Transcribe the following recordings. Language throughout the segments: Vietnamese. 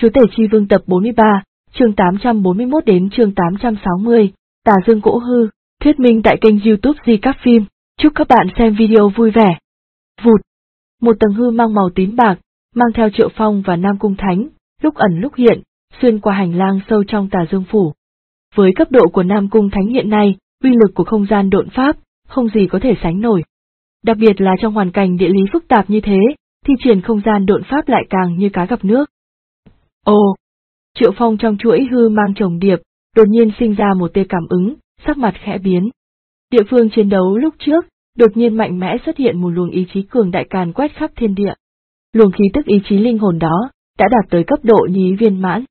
Chúa Tể Chi Vương tập 43, chương 841 đến chương 860, Tà Dương Cỗ Hư, thuyết minh tại kênh YouTube Di Các Phim. Chúc các bạn xem video vui vẻ. Vụt. Một tầng hư mang màu tím bạc, mang theo Triệu Phong và Nam Cung Thánh, lúc ẩn lúc hiện, xuyên qua hành lang sâu trong Tà Dương Phủ. Với cấp độ của Nam Cung Thánh hiện nay, uy lực của không gian độn pháp, không gì có thể sánh nổi. Đặc biệt là trong hoàn cảnh địa lý phức tạp như thế, thi triển không gian độn pháp lại càng như cá gặp nước. Ồ! Triệu Phong trong chuỗi hư mang chồng điệp, đột nhiên sinh ra một tia cảm ứng, sắc mặt khẽ biến. Địa phương chiến đấu lúc trước, đột nhiên mạnh mẽ xuất hiện một luồng ý chí cường đại càn quét khắp thiên địa. Luồng khí tức ý chí linh hồn đó, đã đạt tới cấp độ nhí viên mãn.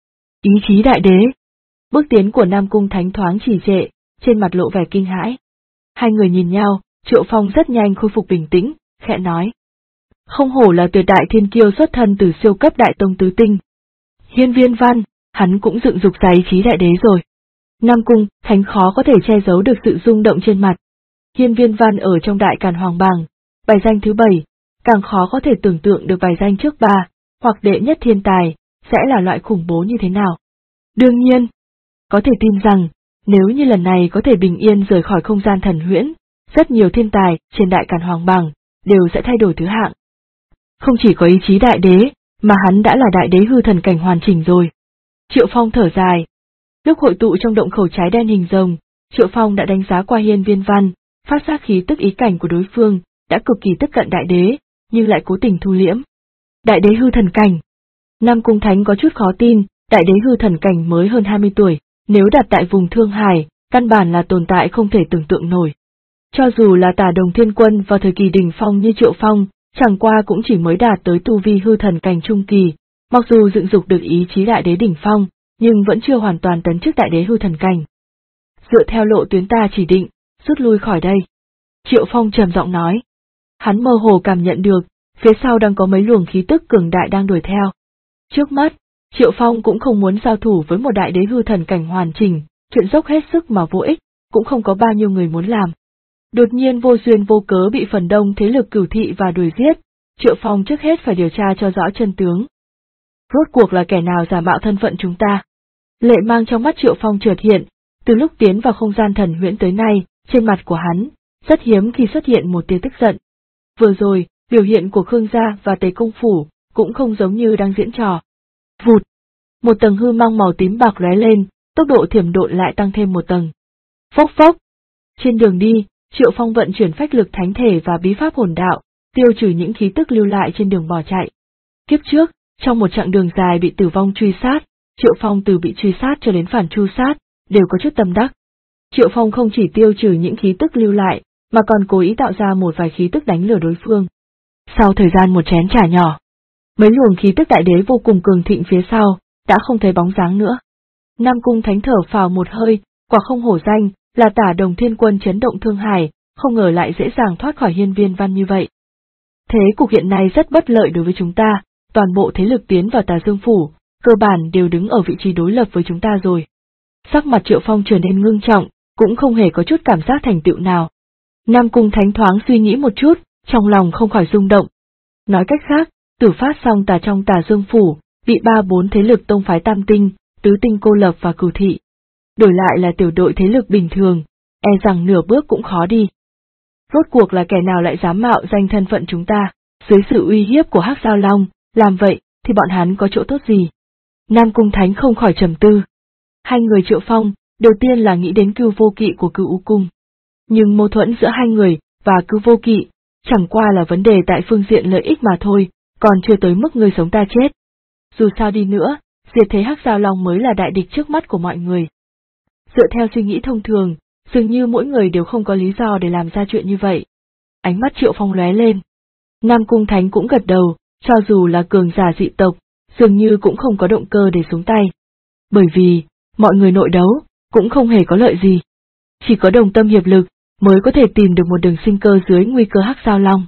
Ý chí đại đế. Bước tiến của Nam Cung Thánh thoáng trì trệ, trên mặt lộ vẻ kinh hãi. Hai người nhìn nhau, Triệu Phong rất nhanh khôi phục bình tĩnh, khẽ nói. Không hổ là tuyệt đại thiên kiêu xuất thân từ siêu cấp đại tông tứ tinh. Hiên Viên Văn, hắn cũng dựng dục ra ý chí đại đế rồi. Nam Cung Thánh khó có thể che giấu được sự rung động trên mặt. Hiên Viên Văn ở trong đại càn hoàng bảng, bài danh thứ 7, càng khó có thể tưởng tượng được bài danh trước 3, hoặc đệ nhất thiên tài, sẽ là loại khủng bố như thế nào. Đương nhiên, có thể tin rằng, nếu như lần này có thể bình yên rời khỏi không gian thần huyễn, rất nhiều thiên tài trên đại càn hoàng bảng đều sẽ thay đổi thứ hạng. Không chỉ có ý chí đại đế, mà hắn đã là đại đế hư thần cảnh hoàn chỉnh rồi. Triệu Phong thở dài. Lúc hội tụ trong động khẩu trái đen hình rồng, Triệu Phong đã đánh giá qua Hiên Viên Văn, phát giác khí tức ý cảnh của đối phương, đã cực kỳ tiếp cận đại đế, nhưng lại cố tình thu liễm. Đại đế hư thần cảnh. Nam Cung Thánh có chút khó tin, đại đế hư thần cảnh mới hơn 20 tuổi, nếu đặt tại vùng Thương Hải, căn bản là tồn tại không thể tưởng tượng nổi. Cho dù là Tả Đồng Thiên Quân vào thời kỳ đỉnh phong như Triệu Phong, chẳng qua cũng chỉ mới đạt tới tu vi hư thần cảnh trung kỳ, mặc dù dựng dục được ý chí đại đế đỉnh phong, nhưng vẫn chưa hoàn toàn tấn chức đại đế hư thần cảnh. Dựa theo lộ tuyến ta chỉ định, rút lui khỏi đây. Triệu Phong trầm giọng nói. Hắn mơ hồ cảm nhận được, phía sau đang có mấy luồng khí tức cường đại đang đuổi theo. Trước mắt, Triệu Phong cũng không muốn giao thủ với một đại đế hư thần cảnh hoàn chỉnh, chuyện dốc hết sức mà vô ích, cũng không có bao nhiêu người muốn làm. Đột nhiên vô duyên vô cớ bị phần đông thế lực cửu thị và đuổi giết, Triệu Phong trước hết phải điều tra cho rõ chân tướng. Rốt cuộc là kẻ nào giả mạo thân phận chúng ta? Lệ mang trong mắt Triệu Phong chợt hiện, từ lúc tiến vào không gian thần huyễn tới nay, trên mặt của hắn, rất hiếm khi xuất hiện một tia tức giận. Vừa rồi, biểu hiện của Khương gia và Tề Công Phủ, cũng không giống như đang diễn trò. Vụt! Một tầng hư mang màu tím bạc lóe lên, tốc độ thiểm độn lại tăng thêm một tầng. Phốc phốc! Trên đường đi, Triệu Phong vận chuyển phách lực thánh thể và bí pháp hồn đạo, tiêu trừ những khí tức lưu lại trên đường bỏ chạy. Kiếp trước, trong một chặng đường dài bị tử vong truy sát, Triệu Phong từ bị truy sát cho đến phản tru sát, đều có chút tâm đắc. Triệu Phong không chỉ tiêu trừ những khí tức lưu lại, mà còn cố ý tạo ra một vài khí tức đánh lừa đối phương. Sau thời gian một chén trà nhỏ, mấy luồng khí tức đại đế vô cùng cường thịnh phía sau, đã không thấy bóng dáng nữa. Nam Cung Thánh thở phào một hơi, quả không hổ danh, là Tả Đồng Thiên Quân chấn động Thương Hải, không ngờ lại dễ dàng thoát khỏi Hiên Viên Văn như vậy. Thế cục hiện nay rất bất lợi đối với chúng ta, toàn bộ thế lực tiến vào Tà Dương Phủ, cơ bản đều đứng ở vị trí đối lập với chúng ta rồi. Sắc mặt Triệu Phong trở nên ngưng trọng, cũng không hề có chút cảm giác thành tựu nào. Nam Cung Thánh thoáng suy nghĩ một chút, trong lòng không khỏi rung động. Nói cách khác, tử phát xong trong Tà Dương Phủ, bị 3-4 thế lực tông phái tam tinh, tứ tinh cô lập và cửu thị. Đổi lại là tiểu đội thế lực bình thường, e rằng nửa bước cũng khó đi. Rốt cuộc là kẻ nào lại dám mạo danh thân phận chúng ta, dưới sự uy hiếp của Hắc Giao Long, làm vậy thì bọn hắn có chỗ tốt gì? Nam Cung Thánh không khỏi trầm tư. Hai người Triệu Phong, đầu tiên là nghĩ đến Cưu Vô Kỵ của Cửu U Cung. Nhưng mâu thuẫn giữa hai người và Cưu Vô Kỵ, chẳng qua là vấn đề tại phương diện lợi ích mà thôi, còn chưa tới mức người sống ta chết. Dù sao đi nữa, diệt thế Hắc Giao Long mới là đại địch trước mắt của mọi người. Dựa theo suy nghĩ thông thường, dường như mỗi người đều không có lý do để làm ra chuyện như vậy. Ánh mắt Triệu Phong lóe lên. Nam Cung Thánh cũng gật đầu, cho dù là cường giả dị tộc, dường như cũng không có động cơ để xuống tay. Bởi vì, mọi người nội đấu, cũng không hề có lợi gì. Chỉ có đồng tâm hiệp lực, mới có thể tìm được một đường sinh cơ dưới nguy cơ Hắc Giao Long.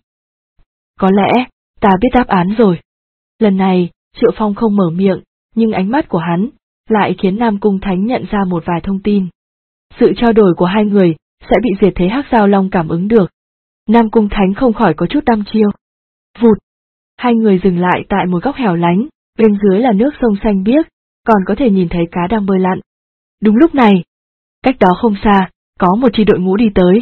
Có lẽ, ta biết đáp án rồi. Lần này, Triệu Phong không mở miệng, nhưng ánh mắt của hắn, lại khiến Nam Cung Thánh nhận ra một vài thông tin. Sự trao đổi của hai người, sẽ bị diệt thế Hắc Giao Long cảm ứng được. Nam Cung Thánh không khỏi có chút đăm chiêu. Vụt! Hai người dừng lại tại một góc hẻo lánh, Bên dưới là nước sông xanh biếc, còn có thể nhìn thấy cá đang bơi lặn. Đúng lúc này, cách đó không xa, có một chi đội ngũ đi tới.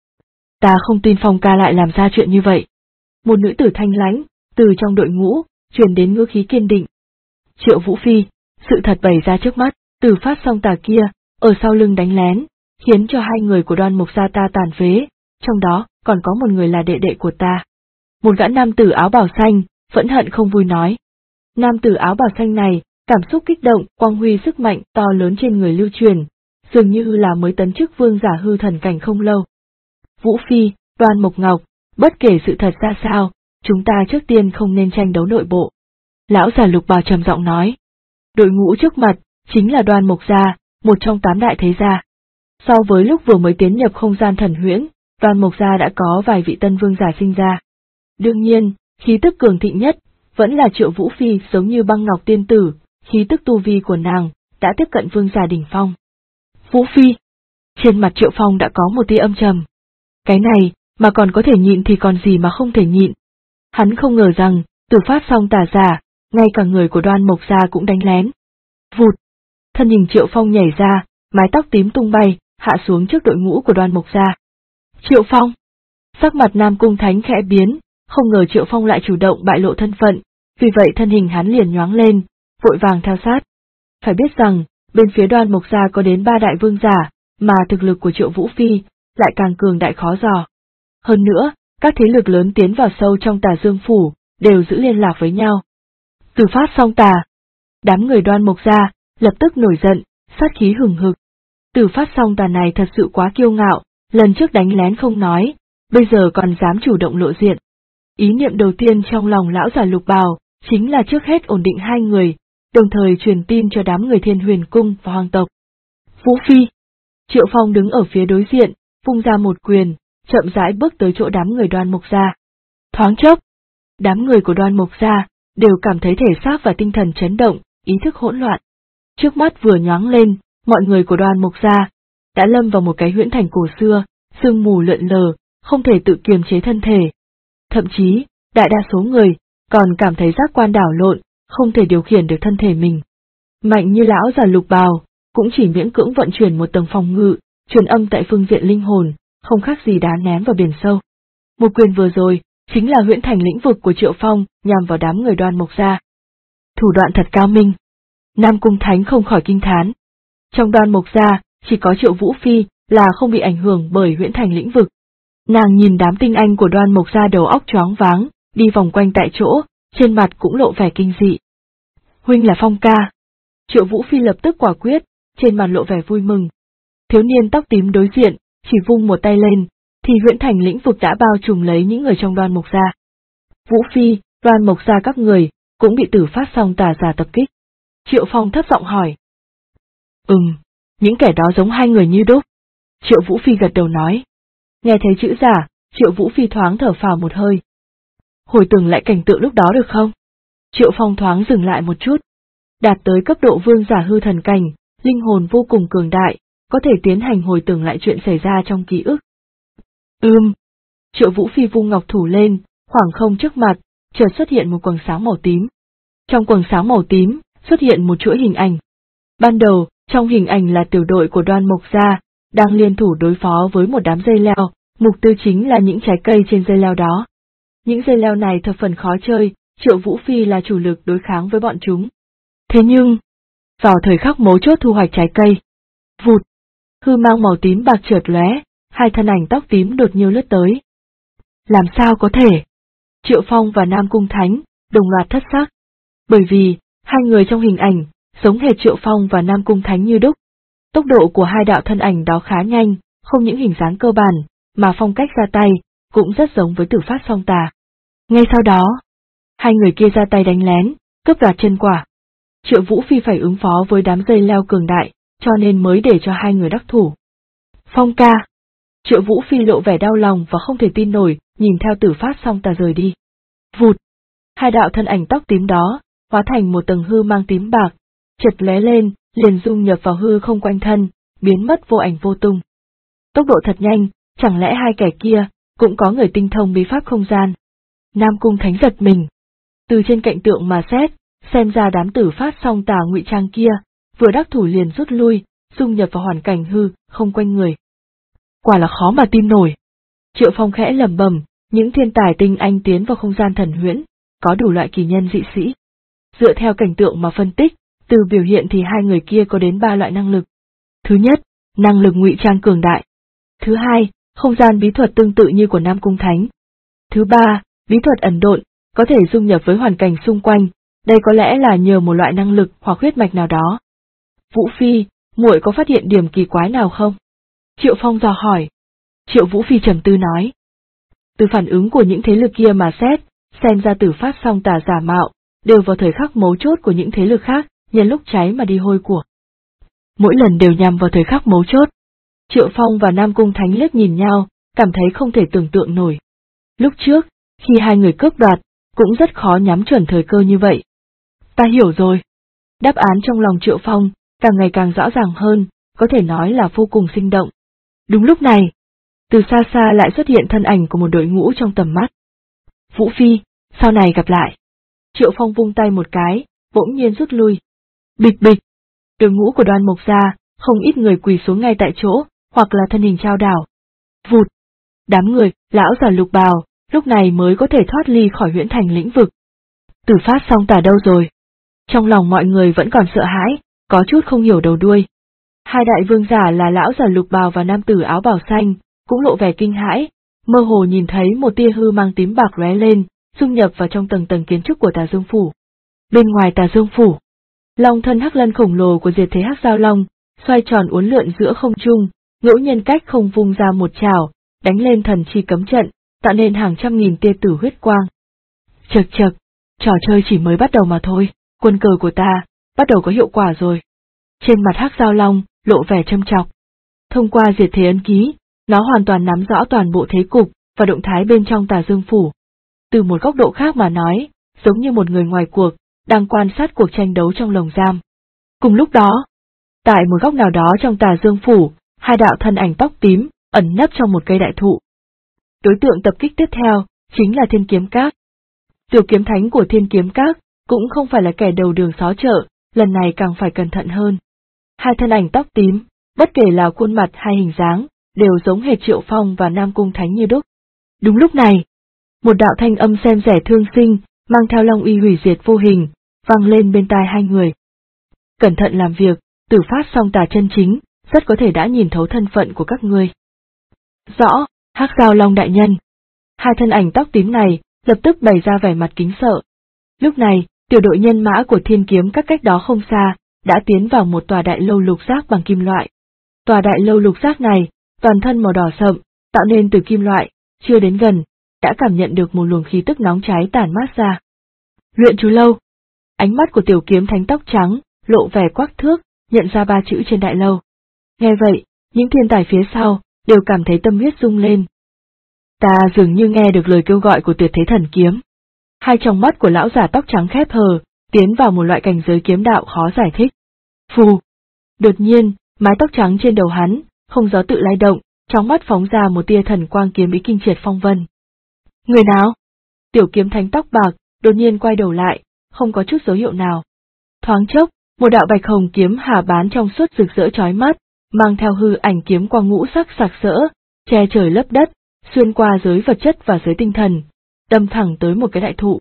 Ta không tin Phong ca lại làm ra chuyện như vậy. Một nữ tử thanh lãnh, từ trong đội ngũ, truyền đến ngữ khí kiên định. Triệu Vũ Phi, sự thật bày ra trước mắt, Từ Phát Song Tà kia, ở sau lưng đánh lén, khiến cho hai người của Đoan Mục gia ta tàn phế, trong đó còn có một người là đệ đệ của ta. Một gã nam tử áo bào xanh, phẫn hận không vui nói. Nam tử áo bào xanh này, cảm xúc kích động, quang huy sức mạnh to lớn trên người lưu truyền, dường như là mới tấn chức vương giả hư thần cảnh không lâu. Vũ Phi, Đoan Mục Ngọc, bất kể sự thật ra sao, chúng ta trước tiên không nên tranh đấu nội bộ. Lão già Lục Bào trầm giọng nói. Đội ngũ trước mặt, chính là Đoan Mục gia, một trong 8 đại thế gia. So với lúc vừa mới tiến nhập không gian thần huyễn, Đoan Mục gia đã có vài vị tân vương giả sinh ra. Đương nhiên, khí tức cường thịnh nhất, vẫn là Triệu Vũ Phi giống như băng ngọc tiên tử, khí tức tu vi của nàng, đã tiếp cận vương giả đỉnh phong. Vũ Phi! Trên mặt Triệu Phong đã có một tia âm trầm. Cái này, mà còn có thể nhịn thì còn gì mà không thể nhịn. Hắn không ngờ rằng, Từ Phát Song Tà giả, ngay cả người của Đoan Mục gia cũng đánh lén. Vụt! Thân hình Triệu Phong nhảy ra, mái tóc tím tung bay, hạ xuống trước đội ngũ của Đoan Mục gia. Triệu Phong! Sắc mặt Nam Cung Thánh khẽ biến, không ngờ Triệu Phong lại chủ động bại lộ thân phận, vì vậy thân hình hắn liền nhoáng lên, vội vàng theo sát. Phải biết rằng, bên phía Đoan Mục gia có đến 3 đại vương giả, mà thực lực của Triệu Vũ Phi lại càng cường đại khó dò. Hơn nữa, các thế lực lớn tiến vào sâu trong Tà Dương phủ, đều giữ liên lạc với nhau. Từ Phát Song Tà, đám người Đoan Mục gia lập tức nổi giận, sát khí hừng hực. Từ Phát Song Tà này thật sự quá kiêu ngạo, lần trước đánh lén không nói, bây giờ còn dám chủ động lộ diện. Ý niệm đầu tiên trong lòng lão già Lục Bào chính là trước hết ổn định hai người, đồng thời truyền tin cho đám người Thiên Huyền Cung và hoàng tộc. Vũ Phi! Triệu Phong đứng ở phía đối diện, vung ra một quyền, chậm rãi bước tới chỗ đám người Đoan Mục gia. Thoáng chốc, đám người của Đoan Mục gia đều cảm thấy thể xác và tinh thần chấn động, ý thức hỗn loạn. Trước mắt vừa nhoáng lên, mọi người của Đoan Mục gia đã lâm vào một cái huyễn thành cổ xưa, sương mù lượn lờ, không thể tự kiềm chế thân thể. Thậm chí, đại đa số người còn cảm thấy giác quan đảo lộn, không thể điều khiển được thân thể mình. Mạnh như lão già Lục Bào, cũng chỉ miễn cưỡng vận chuyển một tầng phòng ngự, truyền âm tại phương diện linh hồn, không khác gì đá ném vào biển sâu. Một quyền vừa rồi, chính là huyễn thành lĩnh vực của Triệu Phong nhằm vào đám người Đoan Mục gia. Thủ đoạn thật cao minh. Nam Cung Thánh không khỏi kinh thán. Trong Đoan Mục gia, chỉ có Triệu Vũ Phi là không bị ảnh hưởng bởi huyễn thành lĩnh vực. Nàng nhìn đám tinh anh của Đoan Mục gia đầu óc choáng váng, đi vòng quanh tại chỗ, trên mặt cũng lộ vẻ kinh dị. Huynh là Phong ca. Triệu Vũ Phi lập tức quả quyết, trên mặt lộ vẻ vui mừng. Thiếu niên tóc tím đối diện, chỉ vung một tay lên, thì huyễn thành lĩnh vực đã bao trùm lấy những người trong Đoan Mục gia. Vũ Phi, Đoan Mục gia các người, cũng bị Từ Phát Song Tà giả tập kích. Triệu Phong thấp giọng hỏi. Những kẻ đó giống hai người như đúc. Triệu Vũ Phi gật đầu nói. Nghe thấy chữ giả, Triệu Vũ Phi thoáng thở phào một hơi. Hồi tưởng lại cảnh tượng lúc đó được không? Triệu Phong thoáng dừng lại một chút. Đạt tới cấp độ vương giả hư thần cảnh, linh hồn vô cùng cường đại, có thể tiến hành hồi tưởng lại chuyện xảy ra trong ký ức. Triệu Vũ Phi vung ngọc thủ lên, khoảng không trước mặt, chợt xuất hiện một quầng sáng màu tím. Trong quầng sáng màu tím, xuất hiện một chuỗi hình ảnh. Ban đầu, trong hình ảnh là tiểu đội của Đoan Mục gia, đang liên thủ đối phó với một đám dây leo, mục tiêu chính là những trái cây trên dây leo đó. Những dây leo này thập phần khó chơi, Triệu Vũ Phi là chủ lực đối kháng với bọn chúng. Thế nhưng, vào thời khắc mấu chốt thu hoạch trái cây, vụt, hư mang màu tím bạc chợt lóe, hai thân ảnh tóc tím đột nhiên lướt tới. Làm sao có thể? Triệu Phong và Nam Cung Thánh đồng loạt thất sắc, bởi vì hai người trong hình ảnh giống hệt Triệu Phong và Nam Cung Thánh như đúc. Tốc độ của hai đạo thân ảnh đó khá nhanh, không những hình dáng cơ bản, mà phong cách ra tay cũng rất giống với Từ Phát Song Tà. Ngay sau đó, hai người kia ra tay đánh lén, cướp đoạt chân quả. Triệu Vũ Phi phải ứng phó với đám dây leo cường đại, cho nên mới để cho hai người đắc thủ. Phong ca! Triệu Vũ Phi lộ vẻ đau lòng và không thể tin nổi, nhìn theo Từ Phát Song Tà rời đi. Vụt! Hai đạo thân ảnh tóc tím đó, hóa thành một tầng hư mang tím bạc, chợt lóe lên, liền dung nhập vào hư không quanh thân, biến mất vô ảnh vô tung. Tốc độ thật nhanh, chẳng lẽ hai kẻ kia cũng có người tinh thông bí pháp không gian? Nam Cung Thánh giật mình. Từ trên cạnh tượng mà xét, Xem ra đám tử phát song tà ngụy trang kia, vừa đắc thủ liền rút lui, dung nhập vào hoàn cảnh hư, không quanh người. Quả là khó mà tin nổi. Triệu Phong khẽ lẩm bẩm, những thiên tài tinh anh tiến vào không gian thần huyễn, có đủ loại kỳ nhân dị sĩ. Dựa theo cảnh tượng mà phân tích, từ biểu hiện thì hai người kia có đến 3 loại năng lực. Thứ nhất, năng lực ngụy trang cường đại. Thứ hai, không gian bí thuật tương tự như của Nam Cung Thánh. Thứ ba, bí thuật ẩn độn, có thể dung nhập với hoàn cảnh xung quanh, đây có lẽ là nhờ một loại năng lực hoặc huyết mạch nào đó. Vũ Phi, muội có phát hiện điểm kỳ quái nào không? Triệu Phong dò hỏi. Triệu Vũ Phi trầm tư nói. Từ phản ứng của những thế lực kia mà xét, xem ra tử phát song tà giả mạo, đều vào thời khắc mấu chốt của những thế lực khác, nhân lúc cháy mà đi hôi của. Mỗi lần đều nhằm vào thời khắc mấu chốt. Triệu Phong và Nam Cung Thánh liếc nhìn nhau, cảm thấy không thể tưởng tượng nổi. Lúc trước, khi hai người cướp đoạt, cũng rất khó nhắm chuẩn thời cơ như vậy. Ta hiểu rồi. Đáp án trong lòng Triệu Phong, càng ngày càng rõ ràng hơn, có thể nói là vô cùng sinh động. Đúng lúc này, từ xa xa lại xuất hiện thân ảnh của một đội ngũ trong tầm mắt. Vũ Phi, sau này gặp lại. Triệu Phong vung tay một cái, bỗng nhiên rút lui. Bịch bịch, đội ngũ của Đoan Mộc gia, không ít người quỳ xuống ngay tại chỗ, hoặc là thân hình trao đảo. Vụt, đám người, lão già Lục Bào, lúc này mới có thể thoát ly khỏi huyễn thành lĩnh vực. Tử phát song tà đâu rồi? Trong lòng mọi người vẫn còn sợ hãi, có chút không hiểu đầu đuôi. Hai đại vương giả là lão già Lục Bào và nam tử áo bào xanh, cũng lộ vẻ kinh hãi, mơ hồ nhìn thấy một tia hư mang tím bạc lóe lên, dung nhập vào trong tầng tầng kiến trúc của Tà Dương Phủ. Bên ngoài Tà Dương Phủ, long thân hắc lân khổng lồ của diệt thế hắc giao long, xoay tròn uốn lượn giữa không trung, ngẫu nhiên cách không vung ra một chảo, đánh lên thần chi cấm trận, tạo nên hàng trăm nghìn tia tử huyết quang. Chậc chậc, trò chơi chỉ mới bắt đầu mà thôi, quân cờ của ta, bắt đầu có hiệu quả rồi. Trên mặt hắc giao long, lộ vẻ châm chọc. Thông qua diệt thế ấn ký, nó hoàn toàn nắm rõ toàn bộ thế cục, và động thái bên trong Tà Dương Phủ. Từ một góc độ khác mà nói, giống như một người ngoài cuộc, đang quan sát cuộc tranh đấu trong lồng giam. Cùng lúc đó, tại một góc nào đó trong Tà Dương Phủ, hai đạo thân ảnh tóc tím, ẩn nấp trong một cây đại thụ. Đối tượng tập kích tiếp theo, chính là Thiên Kiếm Các. Tiểu kiếm thánh của Thiên Kiếm Các, cũng không phải là kẻ đầu đường xó chợ, lần này càng phải cẩn thận hơn. Hai thân ảnh tóc tím, bất kể là khuôn mặt hay hình dáng, đều giống hệt Triệu Phong và Nam Cung Thánh như đúc. Đúng lúc này, một đạo thanh âm xem rẻ thương sinh, mang theo long uy hủy diệt vô hình, vang lên bên tai hai người. Cẩn thận làm việc, tử phát song tà chân chính, rất có thể đã nhìn thấu thân phận của các ngươi. Rõ, hắc giao long đại nhân. Hai thân ảnh tóc tím này, lập tức bày ra vẻ mặt kính sợ. Lúc này, tiểu đội nhân mã của Thiên Kiếm Các cách đó không xa, đã tiến vào một tòa đại lâu lục giác bằng kim loại. Tòa đại lâu lục giác này, toàn thân màu đỏ sậm, tạo nên từ kim loại, chưa đến gần, đã cảm nhận được một luồng khí tức nóng cháy tản mát ra. Luyện chú lâu. Ánh mắt của tiểu kiếm thánh tóc trắng, lộ vẻ quắc thước, nhận ra 3 chữ trên đại lâu. Nghe vậy, những thiên tài phía sau, đều cảm thấy tâm huyết rung lên. Ta dường như nghe được lời kêu gọi của tuyệt thế thần kiếm. Hai tròng mắt của lão giả tóc trắng khép hờ, tiến vào một loại cảnh giới kiếm đạo khó giải thích. Phù! Đột nhiên, mái tóc trắng trên đầu hắn, không gió tự lay động, trong mắt phóng ra một tia thần quang kiếm ý kinh triệt phong vân. Người nào? Tiểu kiếm thánh tóc bạc, đột nhiên quay đầu lại, không có chút dấu hiệu nào. Thoáng chốc, một đạo bạch hồng kiếm hà bán trong suốt rực rỡ chói mắt, mang theo hư ảnh kiếm quang ngũ sắc sặc sỡ, che trời lấp đất, xuyên qua giới vật chất và giới tinh thần, đâm thẳng tới một cái đại thụ.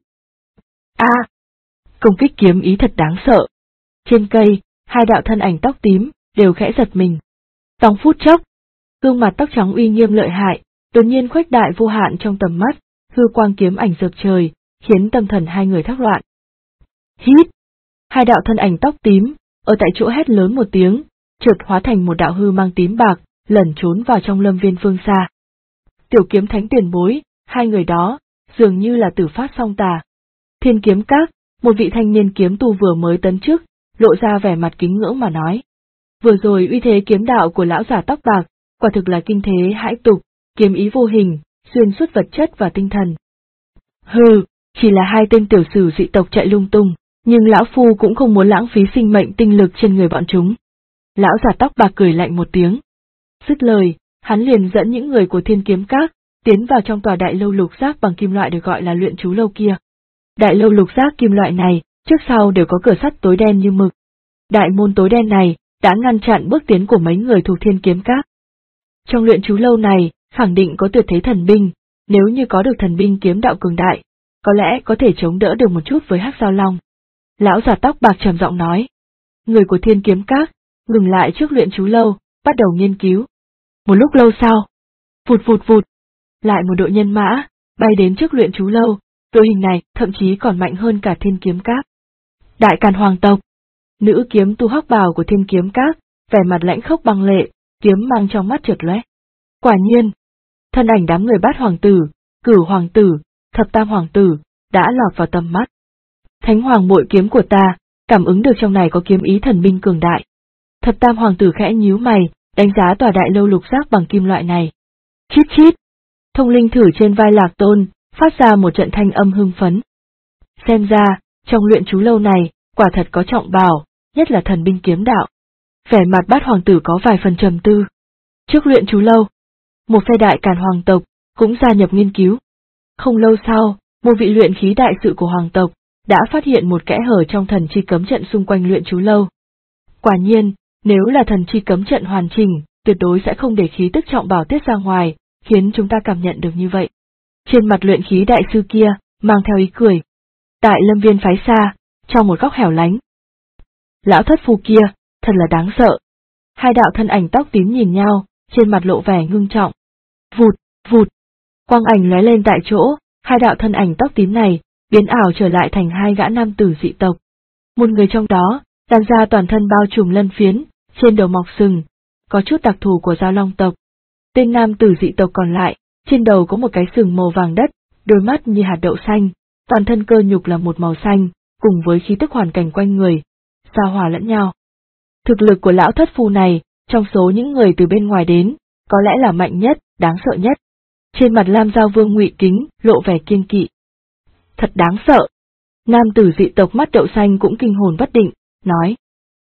A! Công kích kiếm ý thật đáng sợ. Trên cây, hai đạo thân ảnh tóc tím, đều khẽ giật mình. Trong phút chốc, gương mặt tóc trắng uy nghiêm lợi hại, đột nhiên khuếch đại vô hạn trong tầm mắt, hư quang kiếm ảnh rực trời, khiến tâm thần hai người thác loạn. Hít! Hai đạo thân ảnh tóc tím, ở tại chỗ hét lớn một tiếng, chợt hóa thành một đạo hư mang tím bạc, lẩn trốn vào trong lâm viên phương xa. Tiểu kiếm thánh tiền bối, hai người đó, dường như là tử phát song tà. Thiên Kiếm Các, một vị thanh niên kiếm tu vừa mới tấn chức, lộ ra vẻ mặt kính ngưỡng mà nói. Vừa rồi uy thế kiếm đạo của lão giả tóc bạc, quả thực là kinh thế hãi tục, kiếm ý vô hình, xuyên suốt vật chất và tinh thần. Hừ, chỉ là hai tên tiểu sử dị tộc chạy lung tung, nhưng lão phu cũng không muốn lãng phí sinh mệnh tinh lực trên người bọn chúng. Lão giả tóc bạc cười lạnh một tiếng. Dứt lời, hắn liền dẫn những người của Thiên Kiếm Các, tiến vào trong tòa đại lâu lục giác bằng kim loại được gọi là luyện chú lâu kia. Đại lâu lục giác kim loại này, trước sau đều có cửa sắt tối đen như mực. Đại môn tối đen này đã ngăn chặn bước tiến của mấy người thuộc Thiên Kiếm Các. Trong luyện chú lâu này, khẳng định có tuyệt thế thần binh, nếu như có được thần binh kiếm đạo cường đại, có lẽ có thể chống đỡ được một chút với Hắc Giao Long. Lão già tóc bạc trầm giọng nói. Người của Thiên Kiếm Các ngừng lại trước luyện chú lâu, bắt đầu nghiên cứu. Một lúc lâu sau, vụt vụt vụt, lại một đội nhân mã bay đến trước luyện chú lâu, đội hình này thậm chí còn mạnh hơn cả Thiên Kiếm Các. Đại Càn Hoàng tộc, nữ kiếm tu hắc bào của Thiên Kiếm Các, vẻ mặt lãnh khốc băng lệ, kiếm mang trong mắt chợt lóe. Quả nhiên, thân ảnh đám người Bát hoàng tử, Cửu hoàng tử, Thập tam hoàng tử đã lọt vào tầm mắt. Thánh hoàng bội kiếm của ta, cảm ứng được trong này có kiếm ý thần binh cường đại. Thập tam hoàng tử khẽ nhíu mày, đánh giá tòa đại lâu lục giác bằng kim loại này. Chít chít, thông linh thử trên vai Lạc Tôn phát ra một trận thanh âm hưng phấn. Xem ra, trong luyện chú lâu này, quả thật có trọng bảo, nhất là thần binh kiếm đạo. Vẻ mặt Bát hoàng tử có vài phần trầm tư. Trước luyện chú lâu, một phe Đại Càn hoàng tộc cũng gia nhập nghiên cứu. Không lâu sau, một vị luyện khí đại sự của hoàng tộc đã phát hiện một kẽ hở trong thần chi cấm trận xung quanh luyện chú lâu. Quả nhiên, nếu là thần chi cấm trận hoàn chỉnh, tuyệt đối sẽ không để khí tức trọng bảo tiết ra ngoài, khiến chúng ta cảm nhận được như vậy. Trên mặt luyện khí đại sư kia, mang theo ý cười. Tại Lâm Viên phái xa, trong một góc hẻo lánh. Lão thất phu kia, thật là đáng sợ. Hai đạo thân ảnh tóc tím nhìn nhau, trên mặt lộ vẻ ngưng trọng. Vụt, vụt. Quang ảnh lóe lên tại chỗ, hai đạo thân ảnh tóc tím này, biến ảo trở lại thành hai gã nam tử dị tộc. Một người trong đó, làn da toàn thân bao trùm lân phiến, trên đầu mọc sừng, có chút đặc thù của Giao Long tộc. Tên nam tử dị tộc còn lại, trên đầu có một cái sừng màu vàng đất, đôi mắt như hạt đậu xanh, toàn thân cơ nhục là một màu xanh, cùng với khí tức hoàn cảnh quanh người, giao hòa lẫn nhau. Thực lực của lão thất phu này, trong số những người từ bên ngoài đến, có lẽ là mạnh nhất, đáng sợ nhất. Trên mặt Lam Giao Vương Ngụy Kính lộ vẻ kiêng kỵ. Thật đáng sợ. Nam tử dị tộc mắt đậu xanh cũng kinh hồn bất định, nói.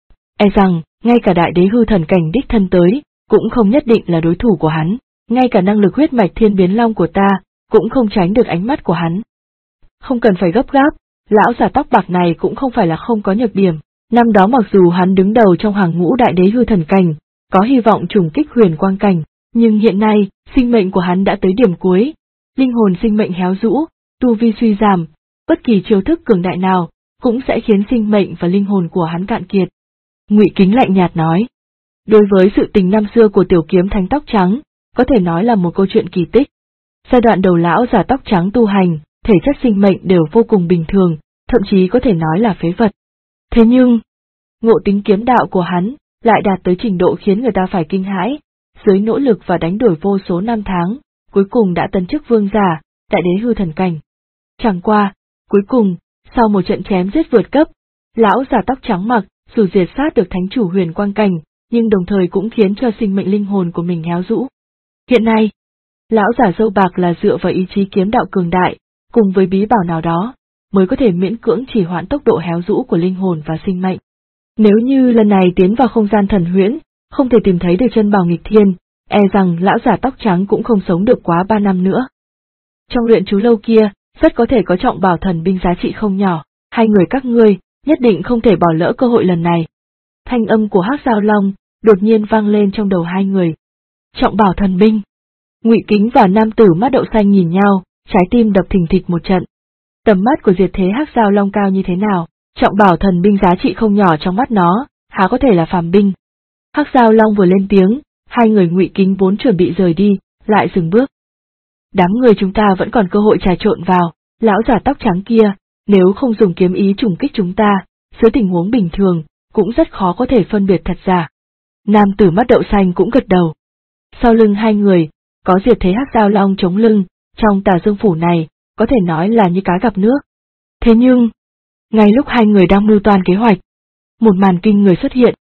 E rằng, ngay cả đại đế hư thần cảnh đích thân tới, cũng không nhất định là đối thủ của hắn, ngay cả năng lực huyết mạch thiên biến long của ta, cũng không tránh được ánh mắt của hắn. Không cần phải gấp gáp, lão già tóc bạc này cũng không phải là không có nhược điểm, năm đó mặc dù hắn đứng đầu trong hàng ngũ đại đế hư thần cảnh, có hy vọng trùng kích huyền quang cảnh, nhưng hiện nay, sinh mệnh của hắn đã tới điểm cuối, linh hồn sinh mệnh héo rũ, tu vi suy giảm, bất kỳ chiêu thức cường đại nào, cũng sẽ khiến sinh mệnh và linh hồn của hắn cạn kiệt. Ngụy Kính lạnh nhạt nói. Đối với sự tình năm xưa của tiểu kiếm thánh tóc trắng, có thể nói là một câu chuyện kỳ tích. Giai đoạn đầu lão già tóc trắng tu hành, thể chất sinh mệnh đều vô cùng bình thường, thậm chí có thể nói là phế vật. Thế nhưng, ngộ tính kiếm đạo của hắn lại đạt tới trình độ khiến người ta phải kinh hãi, dưới nỗ lực và đánh đổi vô số năm tháng, cuối cùng đã tấn chức vương giả, đại đế hư thần cảnh. Chẳng qua, cuối cùng, sau một trận chém giết vượt cấp, lão già tóc trắng mặc dù diệt sát được thánh chủ huyền quang cảnh, nhưng đồng thời cũng khiến cho sinh mệnh linh hồn của mình héo rũ. Hiện nay, lão già râu bạc là dựa vào ý chí kiếm đạo cường đại, cùng với bí bảo nào đó, mới có thể miễn cưỡng trì hoãn tốc độ héo rũ của linh hồn và sinh mệnh. Nếu như lần này tiến vào không gian thần huyễn, không thể tìm thấy được chân bảo nghịch thiên, e rằng lão già tóc trắng cũng không sống được quá 3 năm nữa. Trong luyện chú lâu kia, rất có thể có trọng bảo thần binh giá trị không nhỏ, hai người các ngươi, nhất định không thể bỏ lỡ cơ hội lần này. Thanh âm của Hắc Giao Long đột nhiên vang lên trong đầu hai người. Trọng bảo thần binh. Ngụy Kính và nam tử mắt đậu xanh nhìn nhau, trái tim đập thình thịch một trận. Tầm mắt của diệt thế Hắc Giao Long cao như thế nào, trọng bảo thần binh giá trị không nhỏ trong mắt nó, há có thể là phàm binh. Hắc Giao Long vừa lên tiếng, hai người Ngụy Kính vốn chuẩn bị rời đi, lại dừng bước. Đám người chúng ta vẫn còn cơ hội trà trộn vào, lão già tóc trắng kia, nếu không dùng kiếm ý trùng kích chúng ta, dưới tình huống bình thường, cũng rất khó có thể phân biệt thật giả. Nam tử mắt đậu xanh cũng gật đầu. Sau lưng hai người, có diệt thế Hắc Giao Long chống lưng, trong Tà Dương phủ này, có thể nói là như cá gặp nước. Thế nhưng, ngay lúc hai người đang mưu toan kế hoạch, một màn kinh người xuất hiện.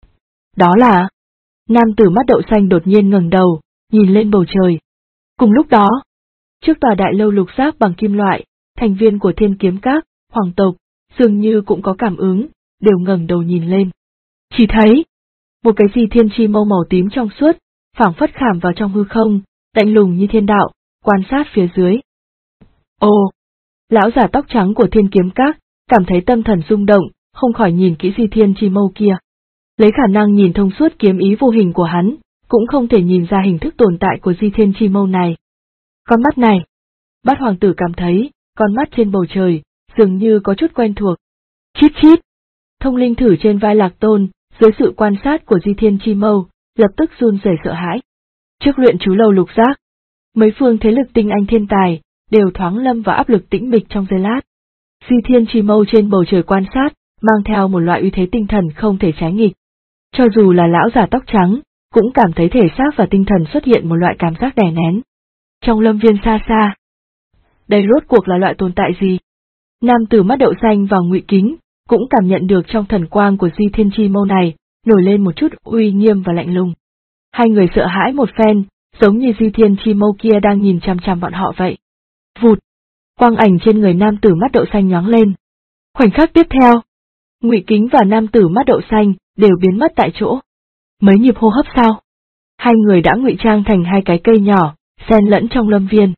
Đó là, nam tử mắt đậu xanh đột nhiên ngẩng đầu, nhìn lên bầu trời. Cùng lúc đó, trước tòa đại lâu lục giác bằng kim loại, thành viên của Thiên Kiếm Các, hoàng tộc, dường như cũng có cảm ứng, đều ngẩng đầu nhìn lên. Chỉ thấy, một cái gì thiên chi mâu màu tím trong suốt, phảng phất khảm vào trong hư không, lạnh lùng như thiên đạo, quan sát phía dưới. Ồ! Lão giả tóc trắng của Thiên Kiếm Các, cảm thấy tâm thần rung động, không khỏi nhìn kỹ Di Thiên Chi Mâu kia. Lấy khả năng nhìn thông suốt kiếm ý vô hình của hắn, cũng không thể nhìn ra hình thức tồn tại của Di Thiên Chi Mâu này. Con mắt này, Bát hoàng tử cảm thấy, con mắt trên bầu trời, dường như có chút quen thuộc. Chít chít! Thông linh thử trên vai Lạc Tôn, dưới sự quan sát của Di Thiên Chi Mâu, lập tức run rẩy sợ hãi. Trước luyện chú lầu lục giác, mấy phương thế lực tinh anh thiên tài, đều thoáng lâm vào áp lực tĩnh mịch trong giây lát. Di Thiên Chi Mâu trên bầu trời quan sát, mang theo một loại uy thế tinh thần không thể trái nghịch. Cho dù là lão già tóc trắng, cũng cảm thấy thể xác và tinh thần xuất hiện một loại cảm giác đè nén. Trong lâm viên xa xa, đây rốt cuộc là loại tồn tại gì? Nam tử mắt đậu xanh và Ngụy Kính cũng cảm nhận được trong thần quang của Di Thiên Chi Mâu này nổi lên một chút uy nghiêm và lạnh lùng. Hai người sợ hãi một phen, giống như Di Thiên Chi Mâu kia đang nhìn chằm chằm bọn họ vậy. Vụt! Quang ảnh trên người nam tử mắt đậu xanh nhoáng lên. Khoảnh khắc tiếp theo, Ngụy Kính và nam tử mắt đậu xanh đều biến mất tại chỗ. Mấy nhịp hô hấp sau, hai người đã ngụy trang thành hai cái cây nhỏ, xen lẫn trong lâm viên.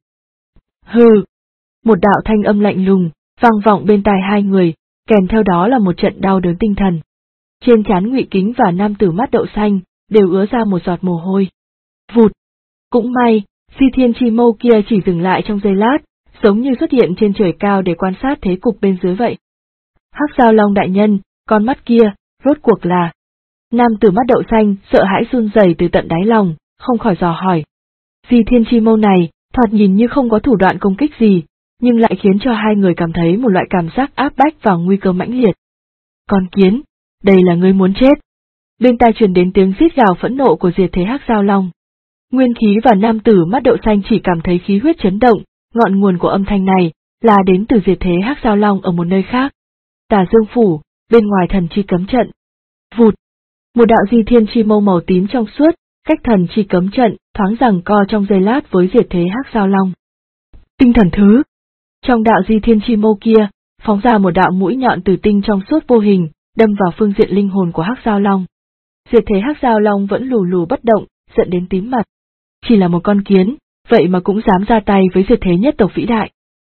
Hừ! Một đạo thanh âm lạnh lùng, vang vọng bên tai hai người, kèm theo đó là một trận đau đớn tinh thần. Trên trán Ngụy Kính và nam tử mắt đậu xanh đều ứa ra một giọt mồ hôi. Vụt! Cũng may, Di Thiên Chi Mâu kia chỉ dừng lại trong giây lát, giống như xuất hiện trên trời cao để quan sát thế cục bên dưới vậy. Hắc Giao Long đại nhân, con mắt kia, rốt cuộc là... Nam tử mắt đậu xanh sợ hãi run rẩy từ tận đáy lòng, không khỏi dò hỏi. Di Thiên Chi Mâu này, thoạt nhìn như không có thủ đoạn công kích gì, nhưng lại khiến cho hai người cảm thấy một loại cảm giác áp bách và nguy cơ mãnh liệt. Con kiến, đây là ngươi muốn chết. Bên tai truyền đến tiếng rít gào phẫn nộ của diệt thế Hắc Giao Long. Nguyên Khí và nam tử mắt đậu xanh chỉ cảm thấy khí huyết chấn động, ngọn nguồn của âm thanh này là đến từ diệt thế Hắc Giao Long ở một nơi khác. Tà Dương Phủ, bên ngoài thần chi cấm trận. Vụt! Một đạo Di Thiên Chi Mâu màu tím trong suốt, cách thần chi cấm trận, thoáng giằng co trong giây lát với diệt thế Hắc Giao Long. Tinh thần thứ! Trong đạo Di Thiên Chi Mâu kia, phóng ra một đạo mũi nhọn tử tinh trong suốt vô hình, đâm vào phương diện linh hồn của Hắc Giao Long. Diệt thế Hắc Giao Long vẫn lù lù bất động, giận đến tím mặt. Chỉ là một con kiến, vậy mà cũng dám ra tay với diệt thế nhất tộc vĩ đại.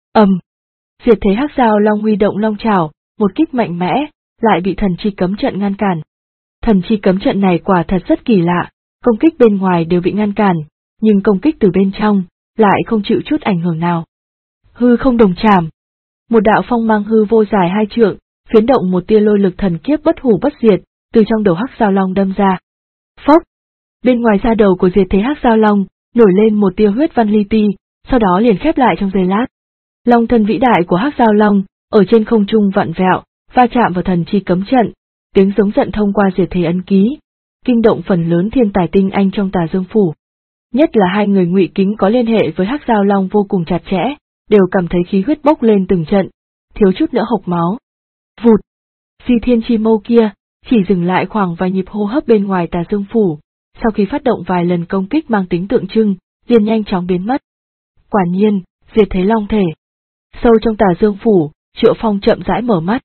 Diệt thế Hắc Giao Long huy động long trảo, một kích mạnh mẽ, lại bị thần chi cấm trận ngăn cản. Thần chi cấm trận này quả thật rất kỳ lạ, công kích bên ngoài đều bị ngăn cản, nhưng công kích từ bên trong, lại không chịu chút ảnh hưởng nào. Hư không đồng chảm. Một đạo phong mang hư vô dài 2 trượng, phiến động một tia lôi lực thần kiếp bất hủ bất diệt, từ trong đầu Hắc Giao Long đâm ra. Phốc! Bên ngoài da đầu của diệt thế Hắc Giao Long, nổi lên một tia huyết văn li ti, sau đó liền khép lại trong giây lát. Long thân vĩ đại của Hắc Giao Long, ở trên không trung vặn vẹo, va chạm vào thần chi cấm trận, tiếng giống giận thông qua diệt thế ấn ký, kinh động phần lớn thiên tài tinh anh trong Tà Dương Phủ. Nhất là hai người Ngụy Kính có liên hệ với Hắc Giao Long vô cùng chặt chẽ, đều cảm thấy khí huyết bốc lên từng trận, thiếu chút nữa hộc máu. Vụt! Di Thiên Chi Mâu kia, chỉ dừng lại khoảng vài nhịp hô hấp bên ngoài Tà Dương Phủ, sau khi phát động vài lần công kích mang tính tượng trưng, liền nhanh chóng biến mất. Quả nhiên, diệt thế long thể. Sâu trong Tà Dương Phủ, Triệu Phong chậm rãi mở mắt.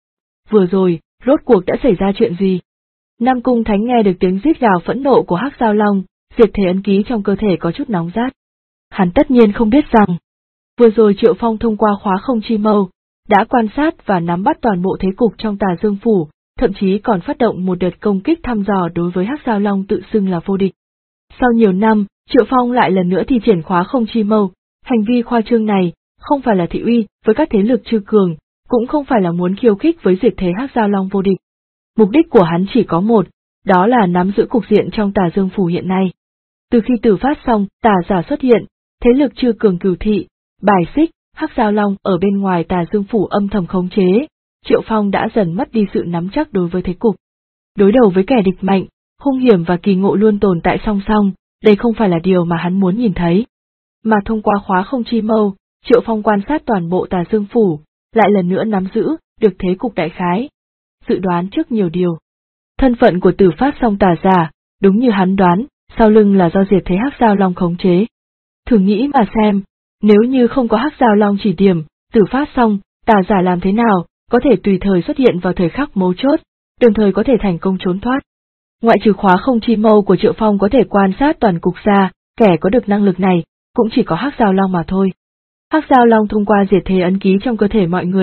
Vừa rồi, rốt cuộc đã xảy ra chuyện gì? Nam Cung Thánh nghe được tiếng rít gào phẫn nộ của Hắc Giao Long, diệt thế ấn ký trong cơ thể có chút nóng rát. Hắn tất nhiên không biết rằng, vừa rồi Triệu Phong thông qua khóa không chi mâu, đã quan sát và nắm bắt toàn bộ thế cục trong Tà Dương Phủ, thậm chí còn phát động một đợt công kích thăm dò đối với Hắc Giao Long tự xưng là vô địch. Sau nhiều năm, Triệu Phong lại lần nữa thi triển khóa không chi mâu, hành vi khoa trương này, không phải là thị uy với các thế lực chư cường, cũng không phải là muốn khiêu khích với diệt thế Hắc Giao Long vô địch. Mục đích của hắn chỉ có một, đó là nắm giữ cục diện trong Tà Dương Phủ hiện nay. Từ khi Tử Phát xong, tà giả xuất hiện, thế lực chư cường Cửu Thị, bài xích, Hắc Giao Long ở bên ngoài Tà Dương Phủ âm thầm khống chế, Triệu Phong đã dần mất đi sự nắm chắc đối với thế cục. Đối đầu với kẻ địch mạnh, hung hiểm và kỳ ngộ luôn tồn tại song song, đây không phải là điều mà hắn muốn nhìn thấy. Mà thông qua khóa không chi mâu, Triệu Phong quan sát toàn bộ Tà Dương Phủ, lại lần nữa nắm giữ được thế cục đại khái, dự đoán trước nhiều điều. Thân phận của Tử Phát xong tà giả, đúng như hắn đoán, sau lưng là do diệt thế Hắc Giao Long khống chế. Thử nghĩ mà xem, nếu như không có Hắc Giao Long chỉ điểm, Tử Phát xong, tà giả làm thế nào, có thể tùy thời xuất hiện vào thời khắc mấu chốt, đồng thời có thể thành công trốn thoát. Ngoại trừ khóa không chi mâu của Triệu Phong có thể quan sát toàn cục ra, kẻ có được năng lực này, cũng chỉ có Hắc Giao Long mà thôi. Hắc Giao Long thông qua diệt thế ấn ký trong cơ thể mọi người,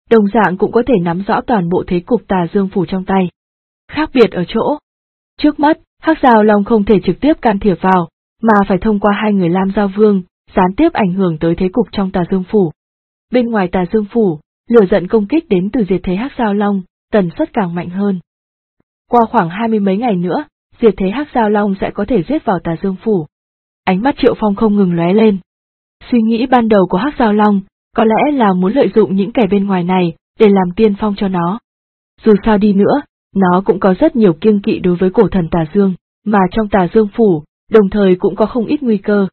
đồng dạng cũng có thể nắm rõ toàn bộ thế cục Tà Dương phủ trong tay. Khác biệt ở chỗ, trước mắt, Hắc Giao Long không thể trực tiếp can thiệp vào, mà phải thông qua hai người Lam Giao Vương, gián tiếp ảnh hưởng tới thế cục trong Tà Dương phủ. Bên ngoài Tà Dương phủ, lửa giận công kích đến từ diệt thế Hắc Giao Long, tần suất càng mạnh hơn. Qua khoảng 20 mấy ngày nữa, diệt thế Hắc Giao Long sẽ có thể giết vào Tà Dương phủ. Ánh mắt Triệu Phong không ngừng lóe lên. Suy nghĩ ban đầu của Hắc Giao Long, có lẽ là muốn lợi dụng những kẻ bên ngoài này, để làm tiên phong cho nó. Dù sao đi nữa, nó cũng có rất nhiều kiêng kỵ đối với cổ thần Tà Dương, mà trong Tà Dương phủ, đồng thời cũng có không ít nguy cơ.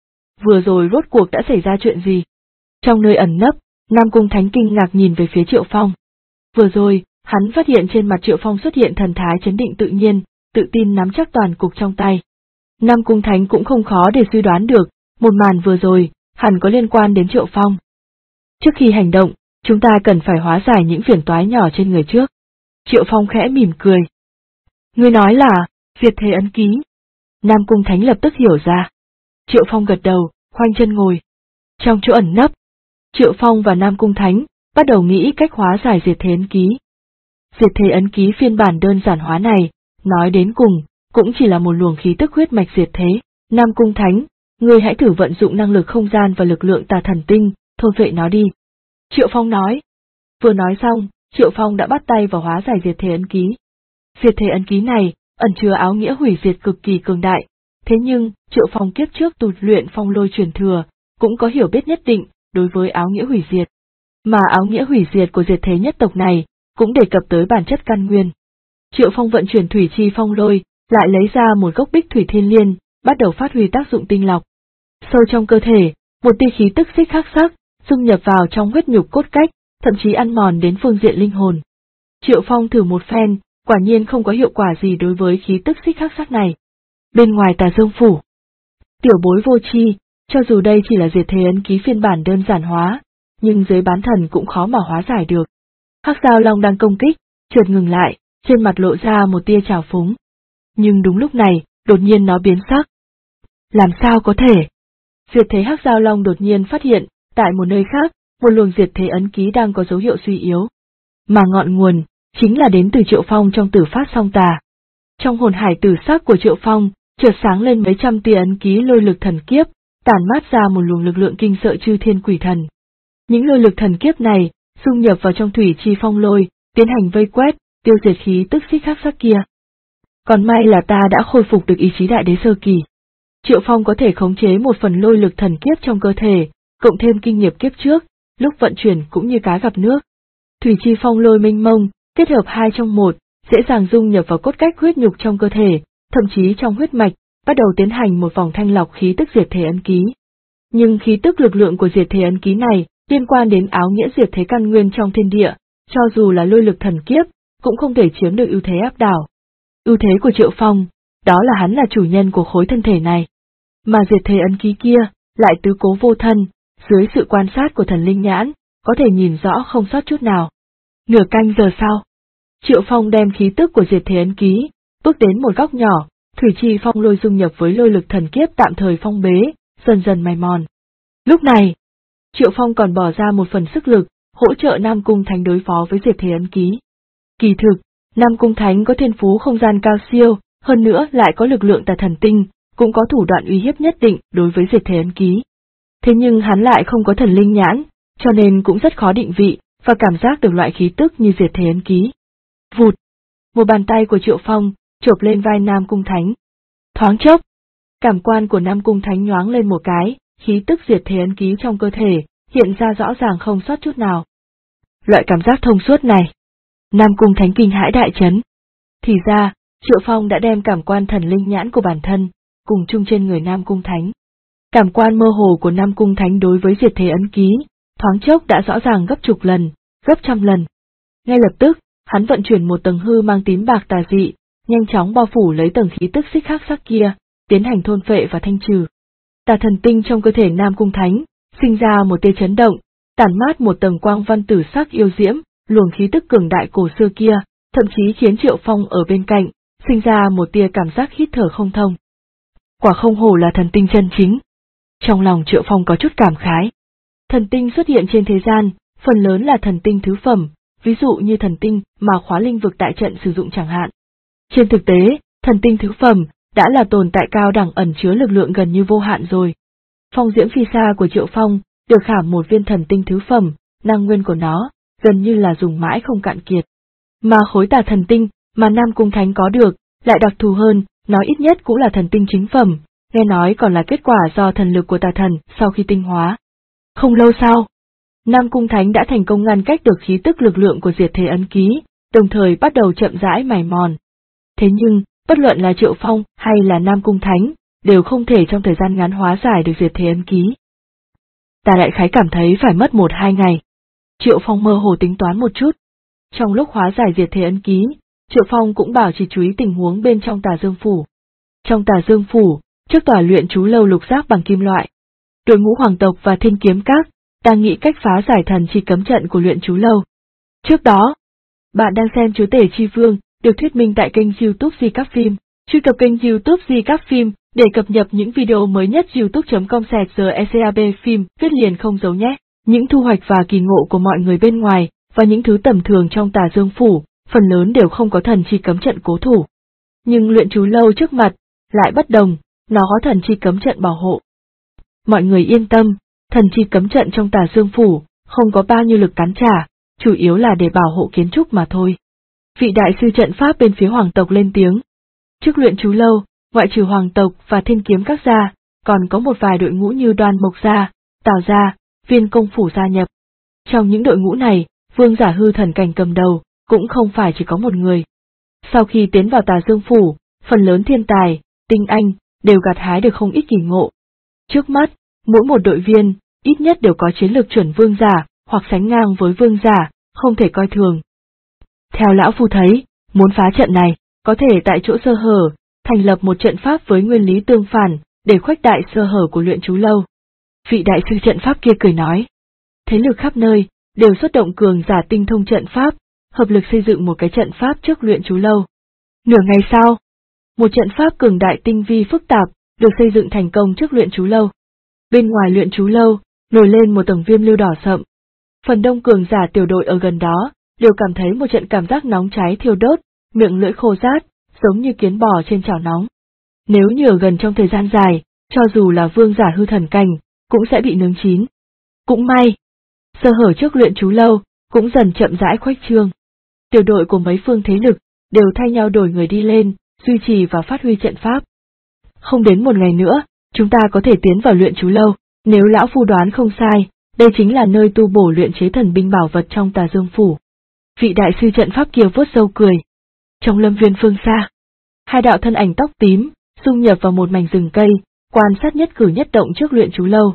Vừa rồi rốt cuộc đã xảy ra chuyện gì? Trong nơi ẩn nấp, Nam Cung Thánh kinh ngạc nhìn về phía Triệu Phong. Vừa rồi, hắn phát hiện trên mặt Triệu Phong xuất hiện thần thái chấn định tự nhiên, tự tin nắm chắc toàn cục trong tay. Nam Cung Thánh cũng không khó để suy đoán được, một màn vừa rồi, hẳn có liên quan đến Triệu Phong. Trước khi hành động, chúng ta cần phải hóa giải những phiền toái nhỏ trên người trước. Triệu Phong khẽ mỉm cười. Ngươi nói là, diệt thế ấn ký. Nam Cung Thánh lập tức hiểu ra. Triệu Phong gật đầu, khoanh chân ngồi. Trong chỗ ẩn nấp, Triệu Phong và Nam Cung Thánh bắt đầu nghĩ cách hóa giải diệt thế ấn ký. Diệt thế ấn ký phiên bản đơn giản hóa này, nói đến cùng, cũng chỉ là một luồng khí tức huyết mạch diệt thế. Nam Cung Thánh, ngươi hãy thử vận dụng năng lực không gian và lực lượng Tà Thần Tinh, thôn phệ nó đi. Triệu Phong nói. Vừa nói xong, Triệu Phong đã bắt tay vào hóa giải diệt thế ấn ký. Diệt thế ấn ký này, ẩn chứa áo nghĩa hủy diệt cực kỳ cường đại, thế nhưng, Triệu Phong kiếp trước tu luyện phong lôi truyền thừa, cũng có hiểu biết nhất định, đối với áo nghĩa hủy diệt. Mà áo nghĩa hủy diệt của diệt thế nhất tộc này, cũng đề cập tới bản chất căn nguyên. Triệu Phong vận chuyển thủy chi phong lôi, lại lấy ra một gốc bích thủy thiên liên, bắt đầu phát huy tác dụng tinh lọc. Sâu trong cơ thể, một tia khí tức xích khắc sắc, dung nhập vào trong huyết nhục cốt cách, thậm chí ăn mòn đến phương diện linh hồn. Triệu Phong thử một phen, quả nhiên không có hiệu quả gì đối với khí tức xích khắc sắc này. Bên ngoài Tà Dương phủ, tiểu bối vô tri, cho dù đây chỉ là diệt thế ấn ký phiên bản đơn giản hóa, nhưng dưới bán thần cũng khó mà hóa giải được. Hắc Giao Long đang công kích, chợt ngừng lại, trên mặt lộ ra một tia trào phúng. Nhưng đúng lúc này, đột nhiên nó biến sắc. Làm sao có thể? Diệt thế Hắc Giao Long đột nhiên phát hiện, tại một nơi khác, một luồng diệt thế ấn ký đang có dấu hiệu suy yếu. Mà ngọn nguồn, chính là đến từ Triệu Phong trong Tử Phát Song Tà. Trong hồn hải tử sắc của Triệu Phong, chợt sáng lên mấy trăm tia ấn ký lôi lực thần kiếp, tản mát ra một luồng lực lượng kinh sợ chư thiên quỷ thần. Những lôi lực thần kiếp này, dung nhập vào trong thủy chi phong lôi, tiến hành vây quét, tiêu diệt khí tức xích khắc sắc kia. Còn may là ta đã khôi phục được ý chí đại đế sơ kỳ. Triệu Phong có thể khống chế một phần lôi lực thần kiếp trong cơ thể, cộng thêm kinh nghiệm kiếp trước, lúc vận chuyển cũng như cá gặp nước. Thủy chi phong lôi mênh mông, kết hợp hai trong một, dễ dàng dung nhập vào cốt cách huyết nhục trong cơ thể, thậm chí trong huyết mạch, bắt đầu tiến hành một vòng thanh lọc khí tức diệt thế ấn ký. Nhưng khí tức lực lượng của diệt thế ấn ký này, liên quan đến áo nghĩa diệt thế căn nguyên trong thiên địa, cho dù là lôi lực thần kiếp, cũng không thể chiếm được ưu thế áp đảo. Ưu thế của Triệu Phong, đó là hắn là chủ nhân của khối thân thể này. Mà diệt thế ấn ký kia, lại tứ cố vô thân, dưới sự quan sát của thần linh nhãn, có thể nhìn rõ không sót chút nào. Nửa canh giờ sau, Triệu Phong đem khí tức của diệt thế ấn ký, bước đến một góc nhỏ, thủy chi phong lôi dung nhập với lôi lực thần kiếp tạm thời phong bế, dần dần mài mòn. Lúc này, Triệu Phong còn bỏ ra một phần sức lực, hỗ trợ Nam Cung Thánh đối phó với diệt thế ấn ký. Kỳ thực, Nam Cung Thánh có thiên phú không gian cao siêu, hơn nữa lại có lực lượng Tà Thần Tinh, cũng có thủ đoạn uy hiếp nhất định đối với diệt thế ấn ký. Thế nhưng hắn lại không có thần linh nhãn, cho nên cũng rất khó định vị, và cảm giác được loại khí tức như diệt thế ấn ký. Vụt! Một bàn tay của Triệu Phong, chộp lên vai Nam Cung Thánh. Thoáng chốc, cảm quan của Nam Cung Thánh nhoáng lên một cái, khí tức diệt thế ấn ký trong cơ thể, hiện ra rõ ràng không sót chút nào. Loại cảm giác thông suốt này, Nam Cung Thánh kinh hãi đại chấn. Thì ra, Triệu Phong đã đem cảm quan thần linh nhãn của bản thân, cùng chung trên người Nam Cung Thánh. Cảm quan mơ hồ của Nam Cung Thánh đối với diệt thế ấn ký, thoáng chốc đã rõ ràng gấp chục lần, gấp trăm lần. Ngay lập tức, hắn vận chuyển một tầng hư mang tím bạc tà dị, nhanh chóng bao phủ lấy tầng khí tức xích khắc sắc kia, tiến hành thôn phệ và thanh trừ. Tà thần tinh trong cơ thể Nam Cung Thánh, sinh ra một tia chấn động, tản mát một tầng quang văn tử sắc yêu diễm, luồng khí tức cường đại cổ xưa kia, thậm chí khiến Triệu Phong ở bên cạnh, sinh ra một tia cảm giác hít thở không thông. Quả không hổ là thần tinh chân chính. Trong lòng Triệu Phong có chút cảm khái. Thần tinh xuất hiện trên thế gian, phần lớn là thần tinh thứ phẩm, ví dụ như thần tinh mà khóa linh vực tại trận sử dụng chẳng hạn. Trên thực tế, thần tinh thứ phẩm đã là tồn tại cao đẳng ẩn chứa lực lượng gần như vô hạn rồi. Phong diễm phi xa của Triệu Phong được khảm một viên thần tinh thứ phẩm, năng nguyên của nó gần như là dùng mãi không cạn kiệt. Mà khối tà thần tinh mà Nam Cung Thánh có được lại đặc thù hơn, nó ít nhất cũng là thần tinh chính phẩm, nghe nói còn là kết quả do thần lực của tà thần sau khi tinh hóa. Không lâu sau, Nam Cung Thánh đã thành công ngăn cách được khí tức lực lượng của diệt thế ấn ký, đồng thời bắt đầu chậm rãi mài mòn. Thế nhưng, bất luận là Triệu Phong hay là Nam Cung Thánh, đều không thể trong thời gian ngắn hóa giải được diệt thế ấn ký. Ta đại khái cảm thấy phải mất 1-2 ngày. Triệu Phong mơ hồ tính toán một chút. Trong lúc hóa giải diệt thế ấn ký, Triệu Phong cũng bảo chỉ chú ý tình huống bên trong Tà Dương Phủ. Trong Tà Dương Phủ, trước tòa luyện chú lâu lục giác bằng kim loại, đội ngũ hoàng tộc và thiên kiếm các đang nghĩ cách phá giải thần chi cấm trận của luyện chú lâu. Trước đó, bạn đang xem Chúa Tể Chi Vương, được thuyết minh tại kênh YouTube Di Các Phim. Truy cập kênh YouTube Di Các Phim để cập nhật những video mới nhất. youtube.com/GECAB phim viết liền không giấu nhé. Những thu hoạch và kỳ ngộ của mọi người bên ngoài và những thứ tầm thường trong Tà Dương Phủ, phần lớn đều không có thần chi cấm trận cố thủ. Nhưng luyện chú lâu trước mặt lại bất đồng, nó có thần chi cấm trận bảo hộ. Mọi người yên tâm, thần chi cấm trận trong Tà Dương Phủ không có bao nhiêu lực cắn trả, chủ yếu là để bảo hộ kiến trúc mà thôi. Vị đại sư trận pháp bên phía hoàng tộc lên tiếng. Trước luyện chú lâu, ngoại trừ hoàng tộc và thiên kiếm các gia, còn có một vài đội ngũ như Đoan Mộc gia, Tào gia, Viên Công Phủ gia nhập. Trong những đội ngũ này, vương giả hư thần cảnh cầm đầu, cũng không phải chỉ có một người. Sau khi tiến vào Tà Dương Phủ, phần lớn thiên tài, tinh anh, đều gặt hái được không ít kỳ ngộ. Trước mắt, mỗi một đội viên, ít nhất đều có chiến lược chuẩn vương giả, hoặc sánh ngang với vương giả, không thể coi thường. Theo lão phu thấy, muốn phá trận này, có thể tại chỗ sơ hở, thành lập một trận pháp với nguyên lý tương phản, để khuếch đại sơ hở của luyện chú lâu. Vị đại sư trận pháp kia cười nói. Thế lực khắp nơi, đều xuất động cường giả tinh thông trận pháp, hợp lực xây dựng một cái trận pháp trước luyện chú lâu. Nửa ngày sau, một trận pháp cường đại tinh vi phức tạp, được xây dựng thành công trước luyện chú lâu. Bên ngoài luyện chú lâu, nổi lên một tầng viêm lưu đỏ sậm. Phần đông cường giả tiểu đội ở gần đó, đều cảm thấy một trận cảm giác nóng cháy thiêu đốt, miệng lưỡi khô rát, giống như kiến bò trên chảo nóng. Nếu như ở gần trong thời gian dài, cho dù là vương giả hư thần cảnh, cũng sẽ bị nướng chín. Cũng may, sơ hở trước luyện chú lâu, cũng dần chậm rãi khuếch trương. Tiểu đội của mấy phương thế lực, đều thay nhau đổi người đi lên, duy trì và phát huy trận pháp. Không đến một ngày nữa, chúng ta có thể tiến vào luyện chú lâu, nếu lão phu đoán không sai, đây chính là nơi tu bổ luyện chế thần binh bảo vật trong Tà Dương Phủ. Vị đại sư trận pháp kia vuốt râu cười. Trong lâm viên phương xa, hai đạo thân ảnh tóc tím, dung nhập vào một mảnh rừng cây, quan sát nhất cử nhất động trước luyện chú lâu.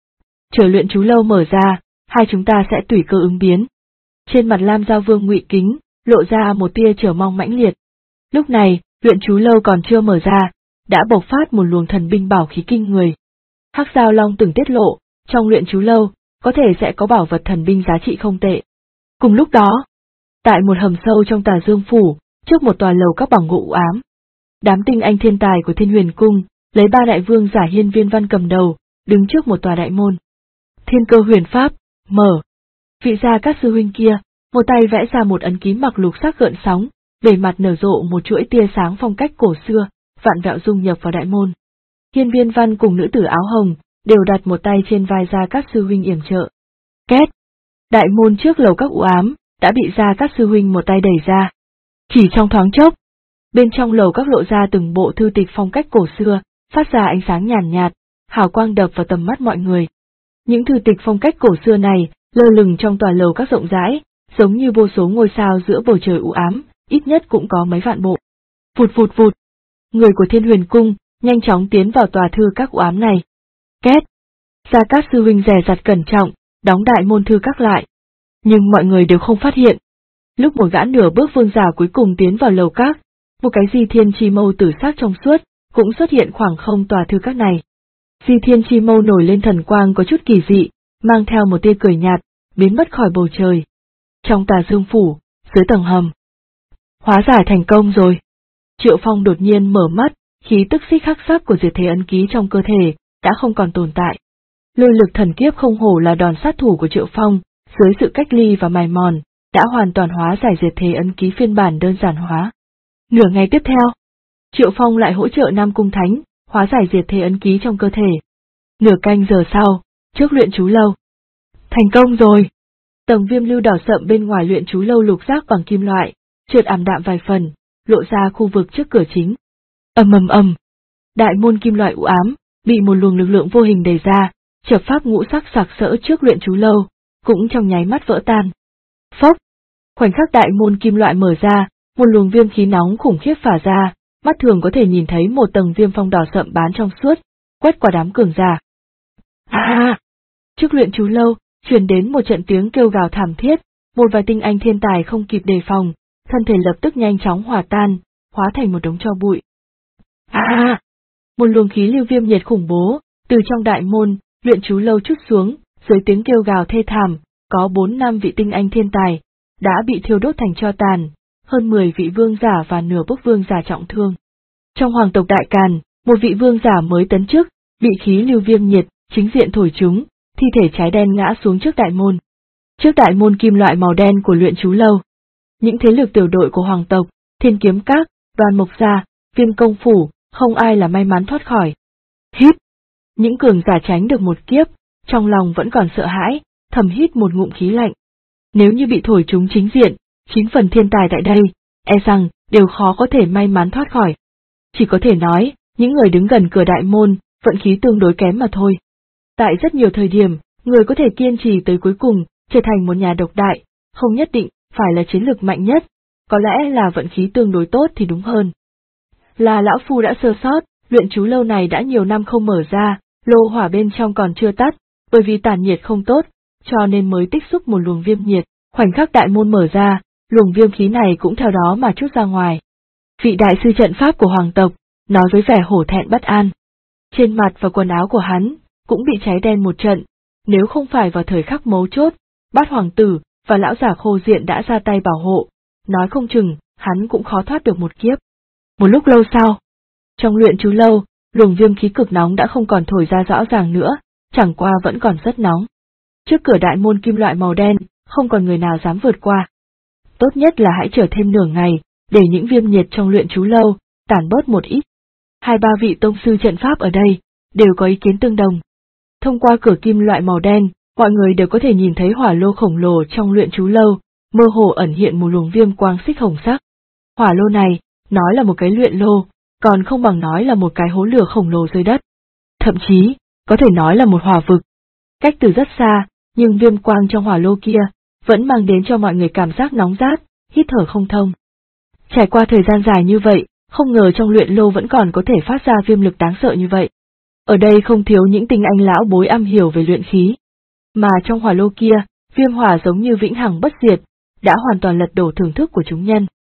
Chờ luyện chú lâu mở ra, hai chúng ta sẽ tùy cơ ứng biến. Trên mặt Lam Giao Vương Ngụy Kính, lộ ra một tia chờ mong mãnh liệt. Lúc này, luyện chú lâu còn chưa mở ra, đã bộc phát một luồng thần binh bảo khí kinh người. Hắc Giao Long từng tiết lộ, trong luyện chú lâu, có thể sẽ có bảo vật thần binh giá trị không tệ. Cùng lúc đó, tại một hầm sâu trong Tà Dương Phủ, trước một tòa lầu các bằng gỗ u ám, đám tinh anh thiên tài của Thiên Huyền Cung, lấy 3 đại vương giả Hiên Viên Văn cầm đầu, đứng trước một tòa đại môn. Thiên Cơ Huyền Pháp, mở. Vị gia các sư huynh kia, một tay vẽ ra một ấn ký mặc lục sắc gợn sóng, bề mặt nở rộ một chuỗi tia sáng phong cách cổ xưa, vạn vẹo dung nhập vào đại môn. Hiên Viên Văn cùng nữ tử áo hồng, đều đặt một tay trên vai gia các sư huynh yểm trợ. Két! Đại môn trước lầu các u ám, đã bị gia các sư huynh một tay đẩy ra. Chỉ trong thoáng chốc, bên trong lầu các lộ ra từng bộ thư tịch phong cách cổ xưa, phát ra ánh sáng nhàn nhạt, hào quang đập vào tầm mắt mọi người. Những thư tịch phong cách cổ xưa này, lơ lửng trong tòa lầu các rộng rãi, giống như vô số ngôi sao giữa bầu trời u ám, ít nhất cũng có mấy vạn bộ. Vụt vụt vụt, người của Thiên Huyền Cung nhanh chóng tiến vào tòa thư các u ám này. Két, gia các sư huynh dè dặt cẩn trọng, đóng đại môn thư các lại. Nhưng mọi người đều không phát hiện. Lúc một gã nửa bước vương giả cuối cùng tiến vào lầu các, một cái di thiên chi mâu tử sắc trong suốt, cũng xuất hiện khoảng không tòa thư các này. Di thiên chi mâu nổi lên thần quang có chút kỳ dị, mang theo một tia cười nhạt, biến mất khỏi bầu trời. Trong Tà Dương Phủ, dưới tầng hầm. Hóa giải thành công rồi. Triệu Phong đột nhiên mở mắt, khí tức xích hắc sắc của diệt thế ấn ký trong cơ thể, đã không còn tồn tại. Lôi lực thần kiếp không hổ là đòn sát thủ của Triệu Phong, dưới sự cách ly và mài mòn, đã hoàn toàn hóa giải diệt thế ấn ký phiên bản đơn giản hóa. Nửa ngày tiếp theo, Triệu Phong lại hỗ trợ Nam Cung Thánh, hóa giải diệt thế ấn ký trong cơ thể. Nửa canh giờ sau, trước luyện chú lâu. Thành công rồi! Tầng viêm lưu đỏ sậm bên ngoài luyện chú lâu lục giác bằng kim loại, chợt ảm đạm vài phần, lộ ra khu vực trước cửa chính. Ầm. Đại môn kim loại u ám, bị một luồng lực lượng vô hình đẩy ra, chập pháp ngũ sắc sặc sỡ trước luyện chú lâu, cũng trong nháy mắt vỡ tan. Phốc! Khoảnh khắc đại môn kim loại mở ra, một luồng viêm khí nóng khủng khiếp phả ra, mắt thường có thể nhìn thấy một tầng viêm phong đỏ sậm bán trong suốt, quét qua đám cường giả. Trước luyện chú lâu, truyền đến một trận tiếng kêu gào thảm thiết, một vài tinh anh thiên tài không kịp đề phòng, thân thể lập tức nhanh chóng hòa tan, hóa thành một đống tro bụi. Một luồng khí lưu viêm nhiệt khủng bố, từ trong đại môn, luyện chú lâu trút xuống, dưới tiếng kêu gào thê thảm, có 4-5 vị tinh anh thiên tài, đã bị thiêu đốt thành tro tàn, hơn 10 vị vương giả và nửa bức vương giả trọng thương. Trong hoàng tộc Đại Càn, một vị vương giả mới tấn chức, bị khí lưu viêm nhiệt, chính diện thổi trúng, thi thể cháy đen ngã xuống trước đại môn. Trước đại môn kim loại màu đen của luyện chú lâu, những thế lực tiểu đội của hoàng tộc, Thiên Kiếm Các, Đoàn Mộc Gia, Viên Công Phủ, không ai là may mắn thoát khỏi. Hít! Những cường giả tránh được một kiếp, trong lòng vẫn còn sợ hãi, thầm hít một ngụm khí lạnh. Nếu như bị thổi trúng chính diện, 9 phần thiên tài tại đây, e rằng, đều khó có thể may mắn thoát khỏi. Chỉ có thể nói, những người đứng gần cửa đại môn, vận khí tương đối kém mà thôi. Tại rất nhiều thời điểm, người có thể kiên trì tới cuối cùng, trở thành một nhà độc đại, không nhất định phải là chiến lược mạnh nhất, có lẽ là vận khí tương đối tốt thì đúng hơn. Là lão phu đã sơ sót, luyện chú lâu này đã nhiều năm không mở ra, lô hỏa bên trong còn chưa tắt, bởi vì tản nhiệt không tốt, cho nên mới tích xúc một luồng viêm nhiệt, khoảnh khắc đại môn mở ra, luồng viêm khí này cũng theo đó mà trút ra ngoài. Vị đại sư trận pháp của hoàng tộc, nói với vẻ hổ thẹn bất an. Trên mặt và quần áo của hắn, cũng bị cháy đen một trận, nếu không phải vào thời khắc mấu chốt, Bát hoàng tử và lão giả Khô Diện đã ra tay bảo hộ, nói không chừng, hắn cũng khó thoát được một kiếp. Một lúc lâu sau, trong luyện chú lâu, luồng viêm khí cực nóng đã không còn thổi ra rõ ràng nữa, chẳng qua vẫn còn rất nóng. Trước cửa đại môn kim loại màu đen, không còn người nào dám vượt qua. Tốt nhất là hãy chờ thêm nửa ngày, để những viêm nhiệt trong luyện chú lâu tản bớt một ít. 2-3 vị tông sư trận pháp ở đây đều có ý kiến tương đồng. Thông qua cửa kim loại màu đen, mọi người đều có thể nhìn thấy hỏa lô khổng lồ trong luyện chú lâu, mơ hồ ẩn hiện một luồng viêm quang xích hồng sắc. Hỏa lô này, nói là một cái luyện lô, còn không bằng nói là một cái hố lửa khổng lồ dưới đất. Thậm chí, có thể nói là một hỏa vực. Cách từ rất xa, nhưng viêm quang trong hỏa lô kia vẫn mang đến cho mọi người cảm giác nóng rát, hít thở không thông. Trải qua thời gian dài như vậy, không ngờ trong luyện lô vẫn còn có thể phát ra viêm lực đáng sợ như vậy. Ở đây không thiếu những tinh anh lão bối am hiểu về luyện khí. Mà trong hỏa lô kia, viêm hỏa giống như vĩnh hằng bất diệt, đã hoàn toàn lật đổ thưởng thức của chúng nhân.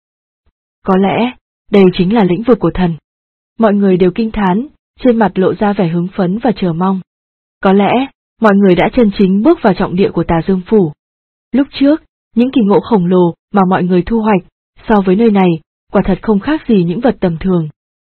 Có lẽ, đây chính là lĩnh vực của thần. Mọi người đều kinh thán, trên mặt lộ ra vẻ hứng phấn và chờ mong. Có lẽ, mọi người đã chân chính bước vào trọng địa của Tà Dương Phủ. Lúc trước, những kỳ ngộ khổng lồ mà mọi người thu hoạch, so với nơi này, quả thật không khác gì những vật tầm thường.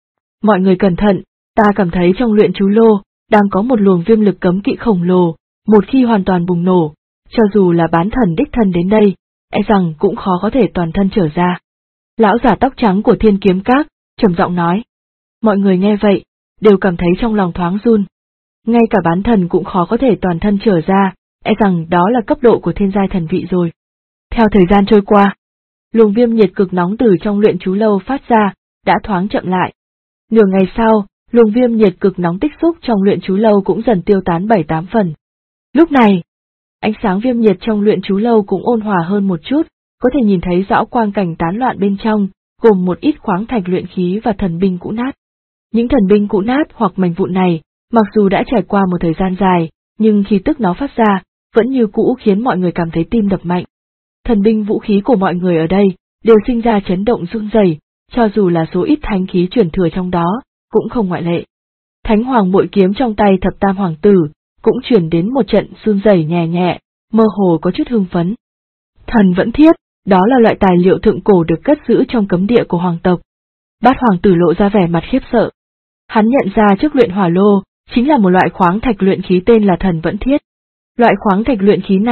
Mọi người cẩn thận, ta cảm thấy trong luyện chú lô, đang có một luồng viêm lực cấm kỵ khổng lồ, một khi hoàn toàn bùng nổ, cho dù là bán thần đích thân đến đây, e rằng cũng khó có thể toàn thân trở ra. Lão giả tóc trắng của Thiên Kiếm Các, trầm giọng nói. Mọi người nghe vậy, đều cảm thấy trong lòng thoáng run. Ngay cả bán thần cũng khó có thể toàn thân trở ra, e rằng đó là cấp độ của thiên giai thần vị rồi. Theo thời gian trôi qua, luồng viêm nhiệt cực nóng từ trong luyện chú lâu phát ra, đã thoáng chậm lại. Nửa ngày sau, luồng viêm nhiệt cực nóng tích xúc trong luyện chú lâu cũng dần tiêu tán 7-8 phần. Lúc này, ánh sáng viêm nhiệt trong luyện chú lâu cũng ôn hòa hơn một chút, có thể nhìn thấy rõ quang cảnh tán loạn bên trong, gồm một ít khoáng thạch luyện khí và thần binh cũ nát. Những thần binh cũ nát hoặc mảnh vụn này, mặc dù đã trải qua một thời gian dài, nhưng khi tức nó phát ra, vẫn như cũ khiến mọi người cảm thấy tim đập mạnh. Thần binh vũ khí của mọi người ở đây, đều sinh ra chấn động run rẩy, cho dù là số ít thánh khí truyền thừa trong đó, cũng không ngoại lệ. Thánh hoàng bội kiếm trong tay thập tam hoàng tử, cũng truyền đến một trận run rẩy nhẹ nhẹ, mơ hồ có chút hưng phấn. Thần vẫn thiết, đó là loại tài liệu thượng cổ được cất giữ trong cấm địa của hoàng tộc. Bát hoàng tử lộ ra vẻ mặt khiếp sợ. Hắn nhận ra trước luyện hỏa lô, chính là một loại khoáng thạch luyện khí tên là thần vẫn thiết. Loại khoáng thạch luyện khí này,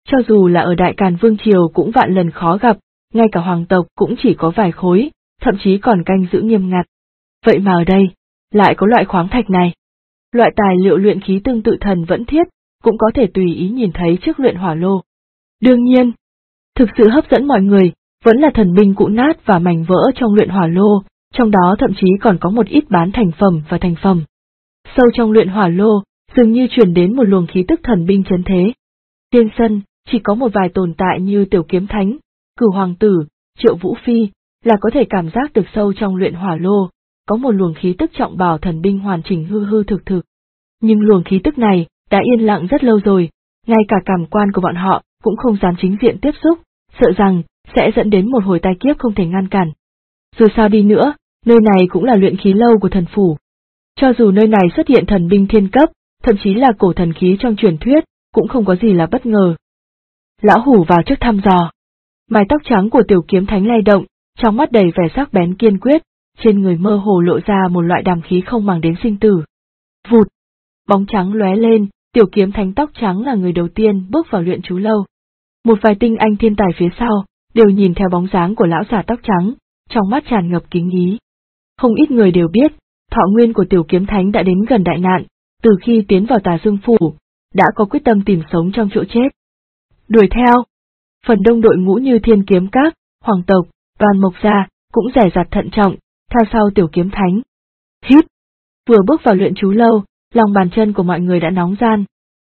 Cho dù là ở Đại Càn Vương Triều cũng vạn lần khó gặp, ngay cả hoàng tộc cũng chỉ có vài khối, thậm chí còn canh giữ nghiêm ngặt. Vậy mà ở đây, lại có loại khoáng thạch này. Loại tài liệu luyện khí tương tự thần vẫn thiết, cũng có thể tùy ý nhìn thấy trước luyện hỏa lô. Đương nhiên, thực sự hấp dẫn mọi người, vẫn là thần binh cũ nát và mảnh vỡ trong luyện hỏa lô, trong đó thậm chí còn có một ít bán thành phẩm và thành phẩm. Sâu trong luyện hỏa lô, dường như truyền đến một luồng khí tức thần binh chấn thế. Trên sân, chỉ có một vài tồn tại như Tiểu Kiếm Thánh, Cửu Hoàng Tử, Triệu Vũ Phi, là có thể cảm giác được sâu trong luyện hỏa lô, có một luồng khí tức trọng bảo thần binh hoàn chỉnh hư hư thực thực. Nhưng luồng khí tức này đã yên lặng rất lâu rồi, ngay cả cảm quan của bọn họ cũng không dám chính diện tiếp xúc, sợ rằng sẽ dẫn đến một hồi tai kiếp không thể ngăn cản. Dù sao đi nữa, nơi này cũng là luyện khí lâu của thần phủ. Cho dù nơi này xuất hiện thần binh thiên cấp, thậm chí là cổ thần khí trong truyền thuyết, cũng không có gì là bất ngờ. Lão Hủ vào trước thăm dò. Mái tóc trắng của Tiểu Kiếm Thánh lay động, trong mắt đầy vẻ sắc bén kiên quyết, trên người mơ hồ lộ ra một loại đàm khí không màng đến sinh tử. Vụt! Bóng trắng lóe lên, Tiểu Kiếm Thánh tóc trắng là người đầu tiên bước vào luyện chú lâu. Một vài tinh anh thiên tài phía sau, đều nhìn theo bóng dáng của lão già tóc trắng, trong mắt tràn ngập kính ý. Không ít người đều biết, thọ nguyên của Tiểu Kiếm Thánh đã đến gần đại nạn, từ khi tiến vào Tà Dương Phủ, đã có quyết tâm tìm sống trong chỗ chết. Đuổi theo! Phần đông đội ngũ như Thiên Kiếm Các, Hoàng tộc, Đoàn Mộc Gia, cũng dè dặt thận trọng, theo sau Tiểu Kiếm Thánh. Hít! Vừa bước vào luyện chú lâu, lòng bàn chân của mọi người đã nóng ran.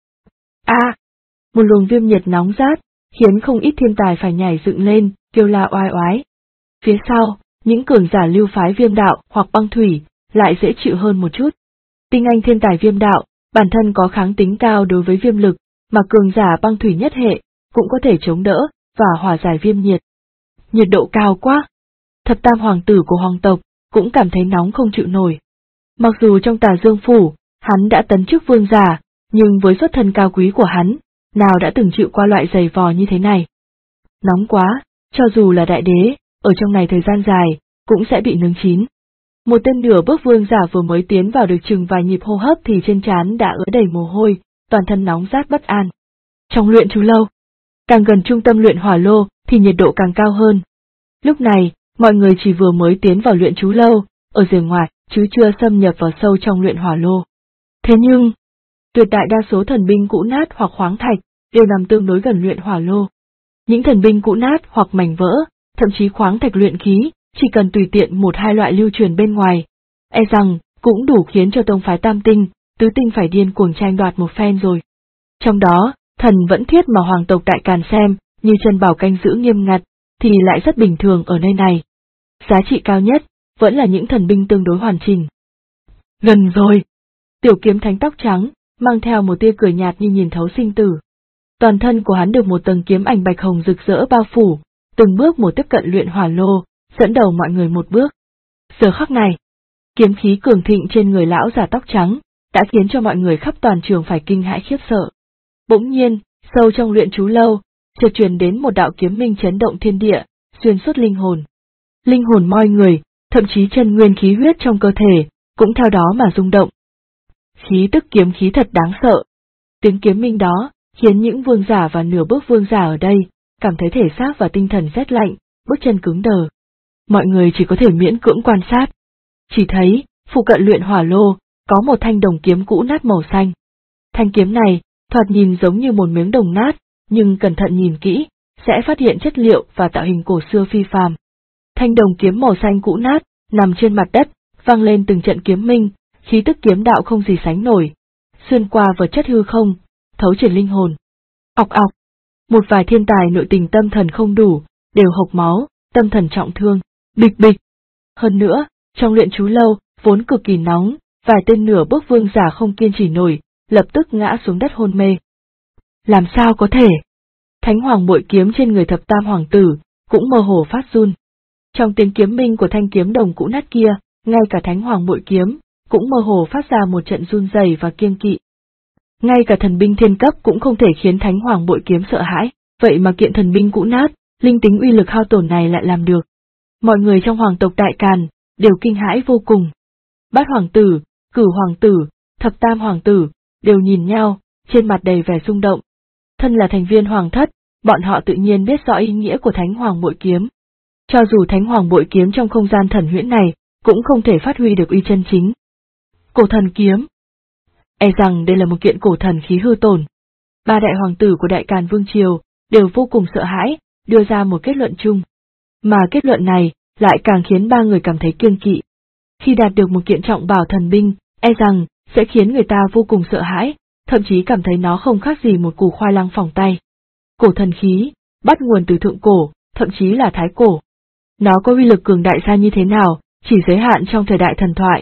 Một luồng viêm nhiệt nóng rát, khiến không ít thiên tài phải nhảy dựng lên, kêu la oai oái. Phía sau, những cường giả lưu phái viêm đạo hoặc băng thủy, lại dễ chịu hơn một chút. Tinh anh thiên tài viêm đạo, bản thân có kháng tính cao đối với viêm lực, mà cường giả băng thủy nhất hệ, cũng có thể chống đỡ, và hòa giải viêm nhiệt. Nhiệt độ cao quá! Thập tam hoàng tử của hoàng tộc, cũng cảm thấy nóng không chịu nổi. Mặc dù trong Tà Dương Phủ, hắn đã tấn chức vương giả, nhưng với xuất thân cao quý của hắn, nào đã từng chịu qua loại giày vò như thế này. Nóng quá, cho dù là đại đế, ở trong này thời gian dài, cũng sẽ bị nướng chín. Một tên nửa bước vương giả vừa mới tiến vào được chừng vài nhịp hô hấp thì trên trán đã ứa đầy mồ hôi, toàn thân nóng rát bất an. Trong luyện chú lâu, càng gần trung tâm luyện hỏa lô thì nhiệt độ càng cao hơn. Lúc này, mọi người chỉ vừa mới tiến vào luyện chú lâu, ở rìa ngoài, chứ chưa xâm nhập vào sâu trong luyện hỏa lô. Thế nhưng, tuyệt đại đa số thần binh cũ nát hoặc khoáng thạch đều nằm tương đối gần luyện hỏa lô. Những thần binh cũ nát hoặc mảnh vỡ, thậm chí khoáng thạch luyện khí, chỉ cần tùy tiện một hai loại lưu truyền bên ngoài, e rằng cũng đủ khiến cho tông phái tam tinh, tứ tinh phải điên cuồng tranh đoạt một phen rồi. Trong đó, thần vẫn thiết mà hoàng tộc Đại Càn xem như chân bảo canh giữ nghiêm ngặt, thì lại rất bình thường ở nơi này. Giá trị cao nhất vẫn là những thần binh tương đối hoàn chỉnh. Gần rồi! Tiểu Kiếm Thánh tóc trắng, mang theo một tia cười nhạt như nhìn thấu sinh tử. Toàn thân của hắn được một tầng kiếm ảnh bạch hồng rực rỡ bao phủ, từng bước một tiếp cận luyện hỏa lô, dẫn đầu mọi người một bước. Giờ khắc này, kiếm khí cường thịnh trên người lão già tóc trắng, đã khiến cho mọi người khắp toàn trường phải kinh hãi khiếp sợ. Bỗng nhiên, sâu trong luyện chú lâu, chợt truyền đến một đạo kiếm minh chấn động thiên địa, xuyên suốt linh hồn. Linh hồn moi người, thậm chí chân nguyên khí huyết trong cơ thể, cũng theo đó mà rung động. Khí tức kiếm khí thật đáng sợ. Tiếng kiếm minh đó, khiến những vương giả và nửa bước vương giả ở đây, cảm thấy thể xác và tinh thần rét lạnh, bước chân cứng đờ. Mọi người chỉ có thể miễn cưỡng quan sát. Chỉ thấy, phụ cận luyện hỏa lô, có một thanh đồng kiếm cũ nát màu xanh. Thanh kiếm này, thoạt nhìn giống như một miếng đồng nát, nhưng cẩn thận nhìn kỹ, sẽ phát hiện chất liệu và tạo hình cổ xưa phi phàm. Thanh đồng kiếm màu xanh cũ nát, nằm trên mặt đất, vang lên từng trận kiếm minh, khí tức kiếm đạo không gì sánh nổi, xuyên qua vật chất hư không, thấu triệt linh hồn. Ọc ọc, một vài thiên tài nội tình tâm thần không đủ, đều hộc máu, tâm thần trọng thương, bịch bịch. Hơn nữa, trong luyện chú lâu, vốn cực kỳ nóng, vài tên nửa bước vương giả không kiên trì nổi, lập tức ngã xuống đất hôn mê. Làm sao có thể? Thánh hoàng bội kiếm trên người thập tam hoàng tử, cũng mơ hồ phát run. Trong tiếng kiếm minh của thanh kiếm đồng cũ nát kia, ngay cả thánh hoàng bội kiếm, cũng mơ hồ phát ra một trận run rẩy và kiêng kỵ. Ngay cả thần binh thiên cấp cũng không thể khiến thánh hoàng bội kiếm sợ hãi, vậy mà kiện thần binh cũ nát, linh tính uy lực hao tổn này lại làm được. Mọi người trong hoàng tộc Đại Càn, đều kinh hãi vô cùng. Bát hoàng tử, Cửu hoàng tử, thập tam hoàng tử, đều nhìn nhau, trên mặt đầy vẻ rung động. Thân là thành viên hoàng thất, bọn họ tự nhiên biết rõ ý nghĩa của Thánh Hoàng Bội Kiếm. Cho dù Thánh Hoàng Bội Kiếm trong không gian thần huyễn này, cũng không thể phát huy được uy chân chính. Cổ thần kiếm. E rằng đây là một kiện cổ thần khí hư tổn. Ba đại hoàng tử của Đại Càn Vương Triều đều vô cùng sợ hãi, đưa ra một kết luận chung. Mà kết luận này lại càng khiến ba người cảm thấy kiêng kỵ. Khi đạt được một kiện trọng bảo thần binh, e rằng sẽ khiến người ta vô cùng sợ hãi, thậm chí cảm thấy nó không khác gì một củ khoai lang phỏng tay. Cổ thần khí, bắt nguồn từ thượng cổ, thậm chí là thái cổ. Nó có uy lực cường đại ra như thế nào, chỉ giới hạn trong thời đại thần thoại.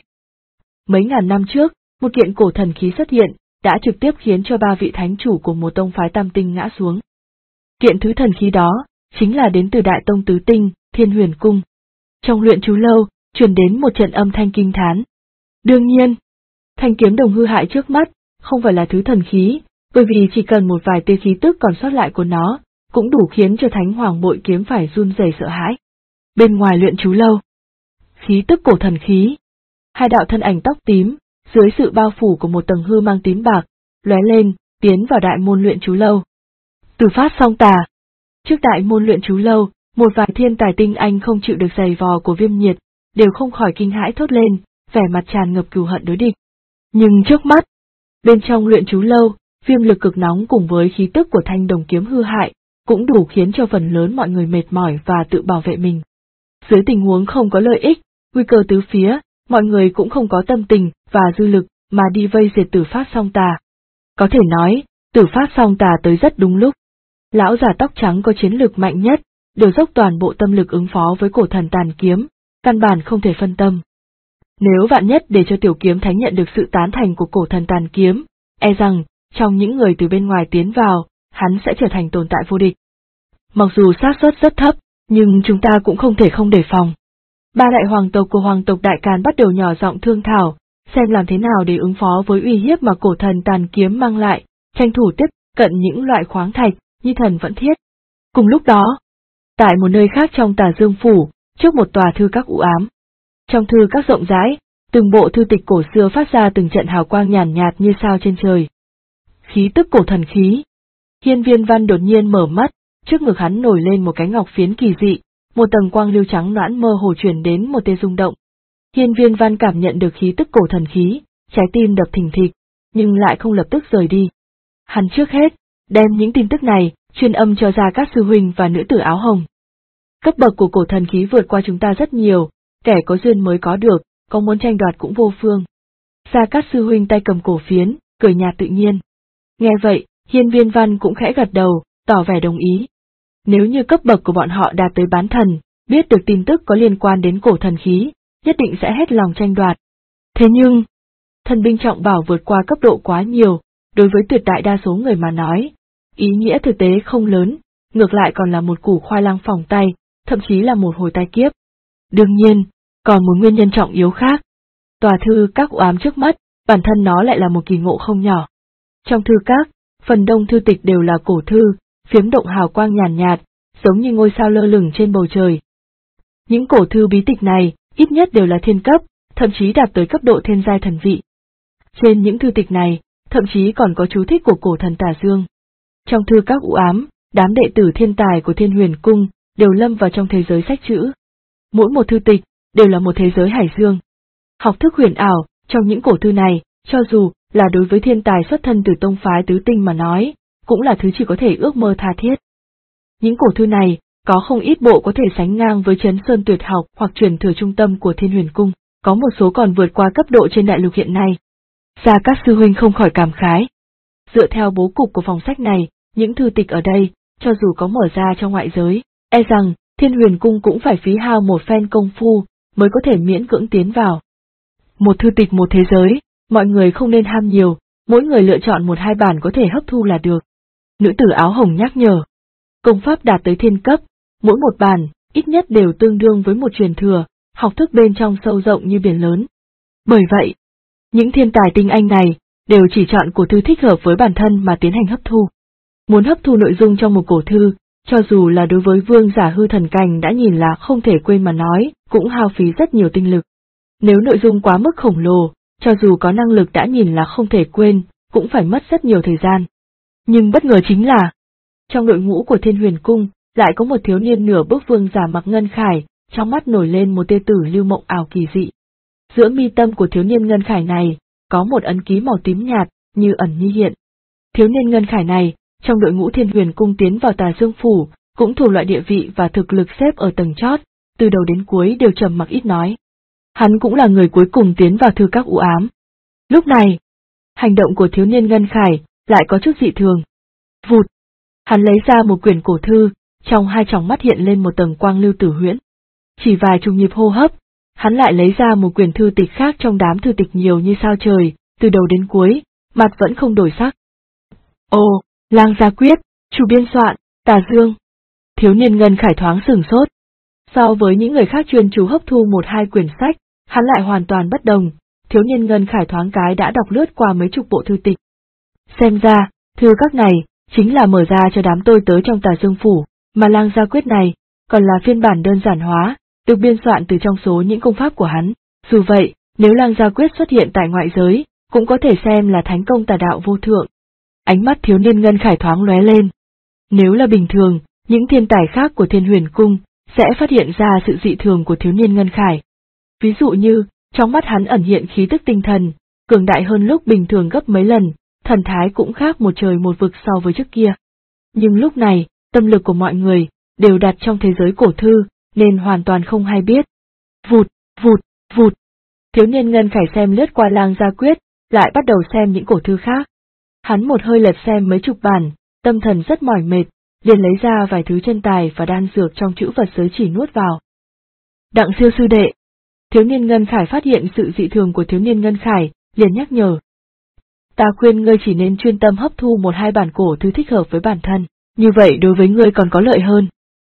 Mấy ngàn năm trước, một kiện cổ thần khí xuất hiện, đã trực tiếp khiến cho ba vị thánh chủ của một tông phái tam tinh ngã xuống. Kiện thứ thần khí đó, chính là đến từ Đại Tông Tứ Tinh, Thiên Huyền Cung. Trong luyện chú lâu, truyền đến một trận âm thanh kinh thán. Đương nhiên, thanh kiếm đồng hư hại trước mắt, không phải là thứ thần khí, bởi vì chỉ cần một vài tia khí tức còn sót lại của nó, cũng đủ khiến cho Thánh Hoàng Bội Kiếm phải run rẩy sợ hãi. Bên ngoài luyện chú lâu, khí tức cổ thần khí, hai đạo thân ảnh tóc tím, dưới sự bao phủ của một tầng hư mang tím bạc, lóe lên, tiến vào đại môn luyện chú lâu. Từ phát song tà. Trước đại môn luyện chú lâu, một vài thiên tài tinh anh không chịu được giày vò của Viêm Nhiệt, đều không khỏi kinh hãi thốt lên, vẻ mặt tràn ngập cừu hận đối địch. Nhưng trước mắt, bên trong luyện chú lâu, viêm lực cực nóng cùng với khí tức của thanh đồng kiếm hư hại, cũng đủ khiến cho phần lớn mọi người mệt mỏi và tự bảo vệ mình. Dưới tình huống không có lợi ích, nguy cơ tứ phía, mọi người cũng không có tâm tình và dư lực mà đi vây diệt Tử Phát Song Tà. Có thể nói, Tử Phát Song Tà tới rất đúng lúc. Lão già tóc trắng có chiến lực mạnh nhất, đều dốc toàn bộ tâm lực ứng phó với cổ thần tàn kiếm, căn bản không thể phân tâm. Nếu vạn nhất để cho Tiểu Kiếm Thánh nhận được sự tán thành của cổ thần tàn kiếm, e rằng, trong những người từ bên ngoài tiến vào, hắn sẽ trở thành tồn tại vô địch. Mặc dù xác suất rất thấp, nhưng chúng ta cũng không thể không đề phòng. Ba đại hoàng tộc của hoàng tộc Đại Càn bắt đầu nhỏ giọng thương thảo, xem làm thế nào để ứng phó với uy hiếp mà cổ thần tàn kiếm mang lại, tranh thủ tiếp cận những loại khoáng thạch, như thần vẫn thiết. Cùng lúc đó, tại một nơi khác trong Tà Dương Phủ, trước một tòa thư các u ám. Trong thư các rộng rãi, từng bộ thư tịch cổ xưa phát ra từng trận hào quang nhàn nhạt như sao trên trời. Khí tức cổ thần khí. Hiên Viên Văn đột nhiên mở mắt, trước ngực hắn nổi lên một cái ngọc phiến kỳ dị, một tầng quang lưu trắng nõn mơ hồ truyền đến một tia rung động. Hiên Viên Văn cảm nhận được khí tức cổ thần khí, trái tim đập thình thịch, nhưng lại không lập tức rời đi. Hắn trước hết đem những tin tức này truyền âm cho Gia Cát sư huynh và nữ tử áo hồng. Cấp bậc của cổ thần khí vượt qua chúng ta rất nhiều, kẻ có duyên mới có được, có muốn tranh đoạt cũng vô phương. Gia Cát sư huynh tay cầm cổ phiến, cười nhạt tự nhiên. Nghe vậy, Hiên Viên Văn cũng khẽ gật đầu, tỏ vẻ đồng ý. Nếu như cấp bậc của bọn họ đạt tới bán thần, biết được tin tức có liên quan đến cổ thần khí, nhất định sẽ hết lòng tranh đoạt. Thế nhưng, thần binh trọng bảo vượt qua cấp độ quá nhiều, đối với tuyệt đại đa số người mà nói, ý nghĩa thực tế không lớn, ngược lại còn là một củ khoai lang phỏng tay, thậm chí là một hồi tai kiếp. Đương nhiên, còn một nguyên nhân trọng yếu khác. Tòa thư các u ám trước mắt, bản thân nó lại là một kỳ ngộ không nhỏ. Trong thư các, phần đông thư tịch đều là cổ thư, phiếm động hào quang nhàn nhạt, giống như ngôi sao lơ lửng trên bầu trời. Những cổ thư bí tịch này, ít nhất đều là thiên cấp, thậm chí đạt tới cấp độ thiên giai thần vị. Trên những thư tịch này, thậm chí còn có chú thích của cổ thần Tà Dương. Trong thư các u ám, đám đệ tử thiên tài của Thiên Huyền Cung đều lâm vào trong thế giới sách chữ. Mỗi một thư tịch đều là một thế giới hải dương. Học thức huyền ảo trong những cổ thư này, cho dù là đối với thiên tài xuất thân từ tông phái tứ tinh mà nói, cũng là thứ chỉ có thể ước mơ tha thiết. Những cổ thư này có không ít bộ có thể sánh ngang với Chấn Sơn Tuyệt Học hoặc truyền thừa trung tâm của Thiên Huyền Cung, có một số còn vượt qua cấp độ trên đại lục hiện nay. Gia Cát sư huynh không khỏi cảm khái. Dựa theo bố cục của phòng sách này, những thư tịch ở đây, cho dù có mở ra trong ngoại giới, e rằng Thiên Huyền Cung cũng phải phí hao một phen công phu mới có thể miễn cưỡng tiến vào. Một thư tịch một thế giới, mọi người không nên ham nhiều, mỗi người lựa chọn một hai bản có thể hấp thu là được. Nữ tử áo hồng nhắc nhở. Công pháp đạt tới thiên cấp, mỗi một bản, ít nhất đều tương đương với một truyền thừa, học thức bên trong sâu rộng như biển lớn. Bởi vậy, những thiên tài tinh anh này, đều chỉ chọn cổ thư thích hợp với bản thân mà tiến hành hấp thu. Muốn hấp thu nội dung trong một cổ thư, cho dù là đối với vương giả hư thần cảnh đã nhìn là không thể quên mà nói, cũng hao phí rất nhiều tinh lực. Nếu nội dung quá mức khổng lồ, cho dù có năng lực đã nhìn là không thể quên, cũng phải mất rất nhiều thời gian. Nhưng bất ngờ chính là, Trong đội ngũ của Thiên Huyền Cung, lại có một thiếu niên nửa bước vương giả mặc ngân khải, trong mắt nổi lên một tia tử lưu mộng ảo kỳ dị. Giữa mi tâm của thiếu niên ngân khải này, có một ấn ký màu tím nhạt, như ẩn như hiện. Thiếu niên ngân khải này, trong đội ngũ Thiên Huyền Cung tiến vào Tà Dương Phủ, cũng thuộc loại địa vị và thực lực xếp ở tầng chót, từ đầu đến cuối đều trầm mặc ít nói. Hắn cũng là người cuối cùng tiến vào thư các u ám. Lúc này, hành động của thiếu niên ngân khải lại có chút dị thường. Vụt! Hắn lấy ra một quyển cổ thư, trong hai tròng mắt hiện lên một tầng quang lưu tử huyễn. Chỉ vài chục nhịp hô hấp, hắn lại lấy ra một quyển thư tịch khác trong đám thư tịch nhiều như sao trời, từ đầu đến cuối, mặt vẫn không đổi sắc. Ồ, Lang Gia Quyết, chủ biên soạn, Tà Dương. Thiếu niên ngân khải thoáng sửng sốt. So với những người khác chuyên chú hấp thu một hai quyển sách, hắn lại hoàn toàn bất đồng. Thiếu niên ngân khải thoáng cái đã đọc lướt qua mấy chục bộ thư tịch. Xem ra, thư các này chính là mở ra cho đám tôi tớ trong Tà Dương Phủ, mà Lang Gia Quyết này còn là phiên bản đơn giản hóa, được biên soạn từ trong số những công pháp của hắn. Dù vậy, nếu Lang Gia Quyết xuất hiện tại ngoại giới, cũng có thể xem là thánh công tà đạo vô thượng. Ánh mắt thiếu niên ngân khải thoáng lóe lên. Nếu là bình thường, những thiên tài khác của Thiên Huyền Cung sẽ phát hiện ra sự dị thường của thiếu niên ngân khải. Ví dụ như, trong mắt hắn ẩn hiện khí tức tinh thần, cường đại hơn lúc bình thường gấp mấy lần, thần thái cũng khác một trời một vực so với trước kia. Nhưng lúc này, tâm lực của mọi người đều đặt trong thế giới cổ thư, nên hoàn toàn không hay biết. Vụt, vụt, vụt. Thiếu niên ngân khải xem lướt qua Lang Gia Quyết, lại bắt đầu xem những cổ thư khác. Hắn một hơi lật xem mấy chục bản, tâm thần rất mỏi mệt, liền lấy ra vài thứ chân tài và đan dược trong chữ vật giới chỉ nuốt vào. Đặng Siêu sư đệ. Thiếu niên ngân khải phát hiện sự dị thường của thiếu niên ngân khải, liền nhắc nhở. Ta khuyên ngươi chỉ nên chuyên tâm hấp thu một hai bản cổ thư thích hợp với bản thân, như vậy đối với ngươi còn có lợi hơn.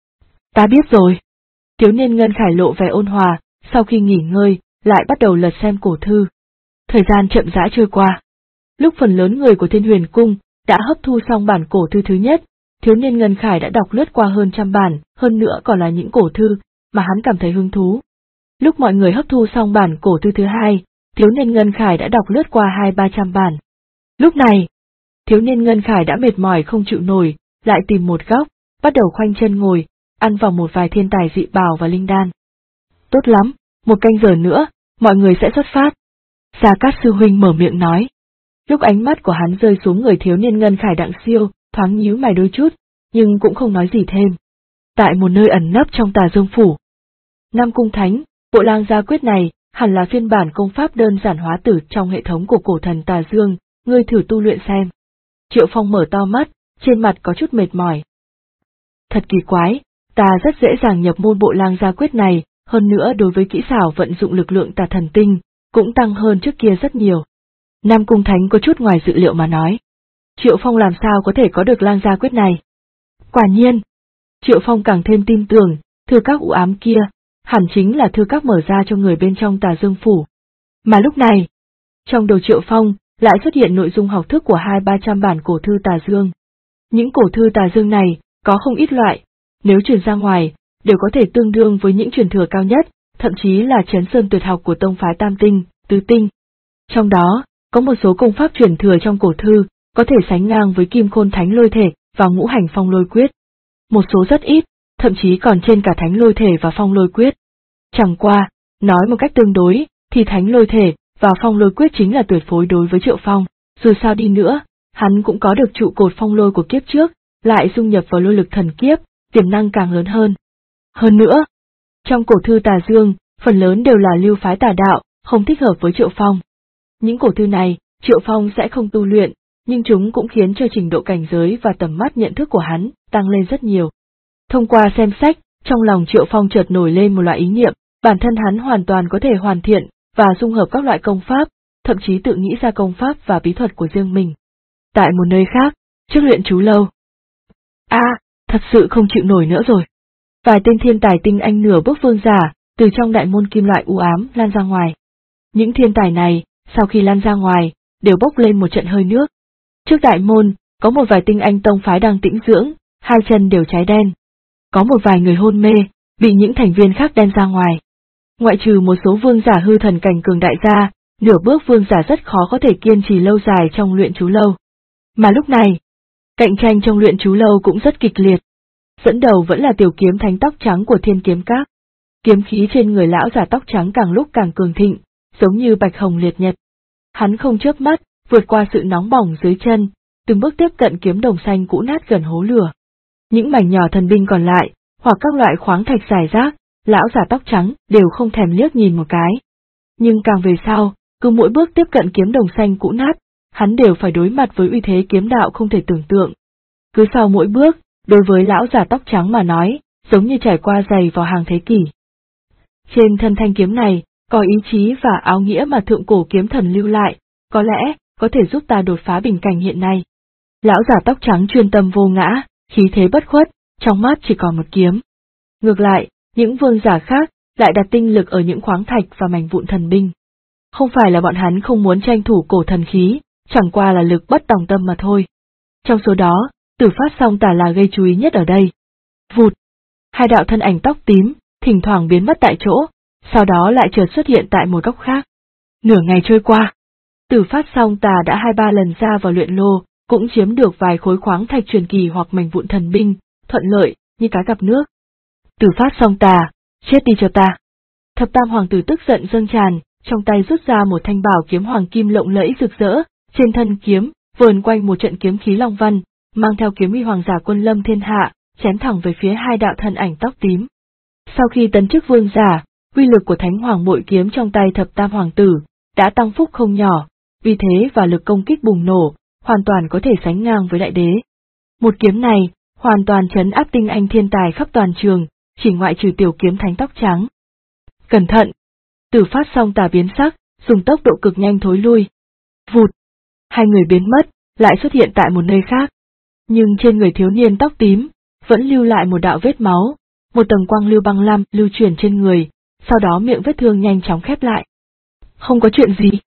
Ta biết rồi. Thiếu niên ngân khải lộ vẻ ôn hòa, sau khi nghỉ ngơi, lại bắt đầu lật xem cổ thư. Thời gian chậm rãi trôi qua. Lúc phần lớn người của Thiên Huyền Cung đã hấp thu xong bản cổ thư thứ nhất, thiếu niên ngân khải đã đọc lướt qua hơn trăm bản, hơn nữa còn là những cổ thư mà hắn cảm thấy hứng thú. Lúc mọi người hấp thu xong bản cổ thư thứ hai, thiếu niên ngân khải đã đọc lướt qua 200-300 bản. Lúc này, thiếu niên ngân khải đã mệt mỏi không chịu nổi, lại tìm một góc, bắt đầu khoanh chân ngồi, ăn vào một vài thiên tài dị bảo và linh đan. Tốt lắm, một canh giờ nữa, mọi người sẽ xuất phát. Gia Cát sư huynh mở miệng nói. Lúc ánh mắt của hắn rơi xuống người thiếu niên ngân khải Đặng Siêu, thoáng nhíu mày đôi chút, nhưng cũng không nói gì thêm. Tại một nơi ẩn nấp trong Tà Dương Phủ, Nam Cung Thánh, bộ Lang Gia Quyết này hẳn là phiên bản công pháp đơn giản hóa tử trong hệ thống của cổ thần Tà Dương, ngươi thử tu luyện xem. Triệu Phong mở to mắt, trên mặt có chút mệt mỏi. Thật kỳ quái, ta rất dễ dàng nhập môn bộ Lang Gia Quyết này, hơn nữa đối với kỹ xảo vận dụng lực lượng tà thần tinh, cũng tăng hơn trước kia rất nhiều. Nam Cung Thánh có chút ngoài dự liệu mà nói. Triệu Phong làm sao có thể có được Lang Gia Quyết này? Quả nhiên, Triệu Phong càng thêm tin tưởng, thư các u ám kia, hẳn chính là thư các mở ra cho người bên trong Tà Dương Phủ. Mà lúc này, trong đầu Triệu Phong lại xuất hiện nội dung học thức của 200-300 bản cổ thư Tà Dương. Những cổ thư Tà Dương này có không ít loại, nếu truyền ra ngoài, đều có thể tương đương với những truyền thừa cao nhất, thậm chí là chấn sơn tuyệt học của tông phái Tam Tinh, Tứ Tinh. Trong đó, có một số công pháp truyền thừa trong cổ thư, có thể sánh ngang với Kim Khôn Thánh Lôi Thể và Ngũ Hành Phong Lôi Quyết. Một số rất ít, thậm chí còn trên cả Thánh Lôi Thể và Phong Lôi Quyết. Chẳng qua, nói một cách tương đối, thì Thánh Lôi Thể và Phong Lôi Quyết chính là tuyệt phối đối với Triệu Phong, dù sao đi nữa, hắn cũng có được trụ cột phong lôi của kiếp trước, lại dung nhập vào lôi lực thần kiếp, tiềm năng càng lớn hơn. Hơn nữa, trong cổ thư Tà Dương, phần lớn đều là lưu phái tà đạo, không thích hợp với Triệu Phong. Những cổ thư này, Triệu Phong sẽ không tu luyện, nhưng chúng cũng khiến cho trình độ cảnh giới và tầm mắt nhận thức của hắn tăng lên rất nhiều. Thông qua xem sách, trong lòng Triệu Phong chợt nổi lên một loại ý niệm, bản thân hắn hoàn toàn có thể hoàn thiện và dung hợp các loại công pháp, thậm chí tự nghĩ ra công pháp và bí thuật của riêng mình. Tại một nơi khác, trước luyện chú lâu. Thật sự không chịu nổi nữa rồi. Vài tên thiên tài tinh anh nửa bước vương giả, từ trong đại môn kim loại u ám lan ra ngoài. Những thiên tài này, sau khi lan ra ngoài, đều bốc lên một trận hơi nước. Trước đại môn, có một vài tinh anh tông phái đang tĩnh dưỡng, hai chân đều cháy đen. Có một vài người hôn mê, bị những thành viên khác đem ra ngoài. Ngoại trừ một số vương giả hư thần cảnh cường đại ra, nửa bước vương giả rất khó có thể kiên trì lâu dài trong luyện chú lâu. Mà lúc này, Cạnh tranh trong luyện chú lâu cũng rất kịch liệt. Dẫn đầu vẫn là tiểu kiếm thánh tóc trắng của Thiên Kiếm Các. Kiếm khí trên người lão già tóc trắng càng lúc càng cường thịnh, giống như bạch hồng liệt nhật. Hắn không chớp mắt, vượt qua sự nóng bỏng dưới chân, từng bước tiếp cận kiếm đồng xanh cũ nát gần hố lửa. Những mảnh nhỏ thần binh còn lại, hoặc các loại khoáng thạch rải rác, lão già tóc trắng đều không thèm liếc nhìn một cái. Nhưng càng về sau, cứ mỗi bước tiếp cận kiếm đồng xanh cũ nát, hắn đều phải đối mặt với uy thế kiếm đạo không thể tưởng tượng. Cứ sau mỗi bước, đối với lão già tóc trắng mà nói, giống như trải qua giày vào hàng thế kỷ. Trên thân thanh kiếm này, có ý chí và áo nghĩa mà thượng cổ kiếm thần lưu lại, có lẽ, có thể giúp ta đột phá bình cảnh hiện nay. Lão già tóc trắng chuyên tâm vô ngã, khí thế bất khuất, trong mắt chỉ còn một kiếm. Ngược lại, những vương giả khác, lại đặt tinh lực ở những khoáng thạch và mảnh vụn thần binh. Không phải là bọn hắn không muốn tranh thủ cổ thần khí, chẳng qua là lực bất tòng tâm mà thôi. Trong số đó, Tử Phát Song Tà là gây chú ý nhất ở đây. Vụt! Hai đạo thân ảnh tóc tím, thỉnh thoảng biến mất tại chỗ, sau đó lại chợt xuất hiện tại một góc khác. Nửa ngày trôi qua, Tử Phát Song Tà đã 2-3 lần ra vào luyện lô, cũng chiếm được vài khối khoáng thạch truyền kỳ hoặc mảnh vụn thần binh, thuận lợi, như cá gặp nước. Tử Phát Song Tà, chết đi cho ta! Thập Tam Hoàng tử tức giận dâng tràn, trong tay rút ra một thanh bảo kiếm hoàng kim lộng lẫy rực rỡ, trên thân kiếm, vờn quanh một trận kiếm khí long văn, mang theo kiếm uy hoàng giả quân lâm thiên hạ, chém thẳng về phía hai đạo thân ảnh tóc tím. Sau khi tấn chức vương giả, uy lực của Thánh Hoàng bội kiếm trong tay Thập Tam Hoàng tử đã tăng phúc không nhỏ, vì thế và lực công kích bùng nổ, hoàn toàn có thể sánh ngang với đại đế. Một kiếm này, hoàn toàn trấn áp tinh anh thiên tài khắp toàn trường, chỉ ngoại trừ tiểu kiếm thánh tóc trắng. Cẩn thận! Tử Phát Song Tà biến sắc, dùng tốc độ cực nhanh thối lui. Vụt! Hai người biến mất, lại xuất hiện tại một nơi khác. Nhưng trên người thiếu niên tóc tím, vẫn lưu lại một đạo vết máu, một tầng quang lưu băng lam lưu chuyển trên người, sau đó miệng vết thương nhanh chóng khép lại. Không có chuyện gì.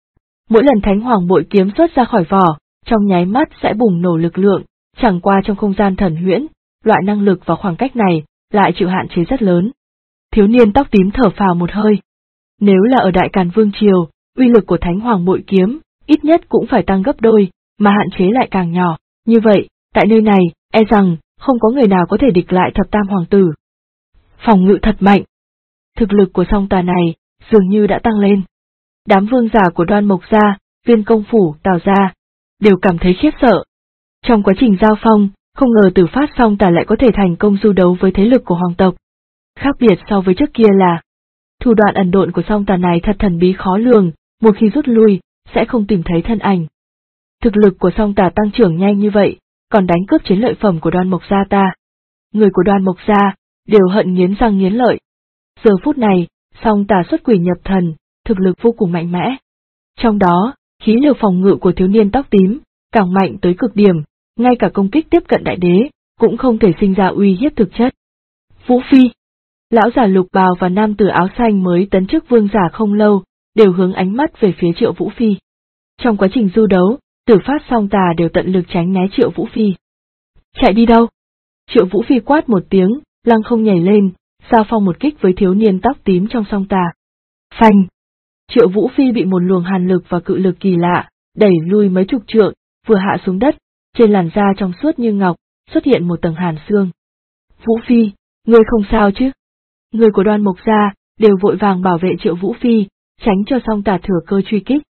Mỗi lần Thánh Hoàng bội kiếm xuất ra khỏi vỏ, trong nháy mắt sẽ bùng nổ lực lượng, chẳng qua trong không gian thần huyễn, loại năng lực và khoảng cách này lại chịu hạn chế rất lớn. Thiếu niên tóc tím thở phào một hơi. Nếu là ở Đại Càn Vương Triều, uy lực của Thánh Hoàng bội kiếm, ít nhất cũng phải tăng gấp đôi, mà hạn chế lại càng nhỏ. Như vậy, tại nơi này, e rằng, không có người nào có thể địch lại Thập Tam Hoàng tử. Phòng ngự thật mạnh. Thực lực của Song Tà này, dường như đã tăng lên. Đám vương giả của Đoan Mộc gia, Viên Công Phủ, Tào gia, đều cảm thấy khiếp sợ. Trong quá trình giao phong, không ngờ Tử Phát Song Tà lại có thể thành công du đấu với thế lực của hoàng tộc. Khác biệt so với trước kia là, thủ đoạn ẩn độn của Song Tà này thật thần bí khó lường, một khi rút lui, sẽ không tìm thấy thân ảnh. Thực lực của Song Tà tăng trưởng nhanh như vậy, còn đánh cướp chiến lợi phẩm của Đoan Mộc gia ta. Người của Đoan Mộc gia đều hận nghiến răng nghiến lợi. Giờ phút này, Song Tà xuất quỷ nhập thần, thực lực vô cùng mạnh mẽ. Trong đó, khí lực phòng ngự của thiếu niên tóc tím càng mạnh tới cực điểm, ngay cả công kích tiếp cận đại đế cũng không thể sinh ra uy hiếp thực chất. Vũ Phi, lão giả lục bào và nam tử áo xanh mới tấn chức vương giả không lâu, đều hướng ánh mắt về phía Triệu Vũ Phi. Trong quá trình du đấu, Tử Phát Song Tà đều tận lực tránh né Triệu Vũ Phi. Chạy đi đâu? Triệu Vũ Phi quát một tiếng, lăng không nhảy lên, giao phong một kích với thiếu niên tóc tím trong Song Tà. Phanh! Triệu Vũ Phi bị một luồng hàn lực và cự lực kỳ lạ, đẩy lui mấy chục trượng, vừa hạ xuống đất, trên làn da trong suốt như ngọc, xuất hiện một tầng hàn xương. Vũ Phi, ngươi không sao chứ? Người của Đoan Mộc gia đều vội vàng bảo vệ Triệu Vũ Phi, tránh cho Song Tà thừa cơ truy kích.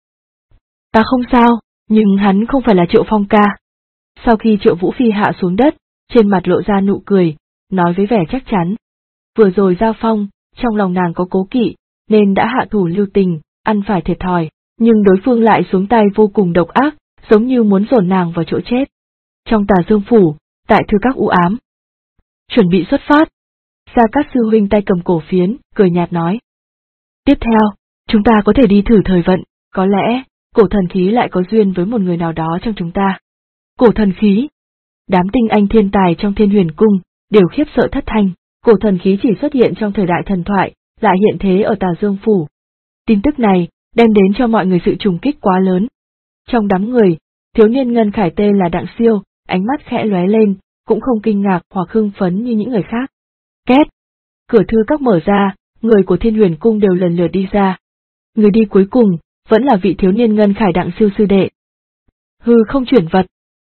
Ta không sao, nhưng hắn không phải là Triệu Phong ca. Sau khi Triệu Vũ Phi hạ xuống đất, trên mặt lộ ra nụ cười, nói với vẻ chắc chắn. Vừa rồi giao phong, trong lòng nàng có cố kỵ, nên đã hạ thủ lưu tình, ăn phải thiệt thòi, nhưng đối phương lại xuống tay vô cùng độc ác, giống như muốn dồn nàng vào chỗ chết. Trong Tà Dương phủ, tại thư các u ám. Chuẩn bị xuất phát. Gia Cát sư huynh tay cầm cổ phiến, cười nhạt nói. Tiếp theo, chúng ta có thể đi thử thời vận, có lẽ, cổ thần khí lại có duyên với một người nào đó trong chúng ta. Cổ thần khí. Đám tinh anh thiên tài trong Thiên Huyền Cung, đều khiếp sợ thất thanh, cổ thần khí chỉ xuất hiện trong thời đại thần thoại, lại hiện thế ở Tà Dương phủ. Tin tức này, đem đến cho mọi người sự trùng kích quá lớn. Trong đám người, thiếu niên Ngân Khải tên là Đặng Siêu, ánh mắt khẽ lóe lên, cũng không kinh ngạc hoặc hưng phấn như những người khác. Két! Cửa thư các mở ra, người của Thiên Huyền Cung đều lần lượt đi ra. Người đi cuối cùng, vẫn là vị thiếu niên Ngân Khải Đặng Siêu sư đệ. Hư không chuyển vật.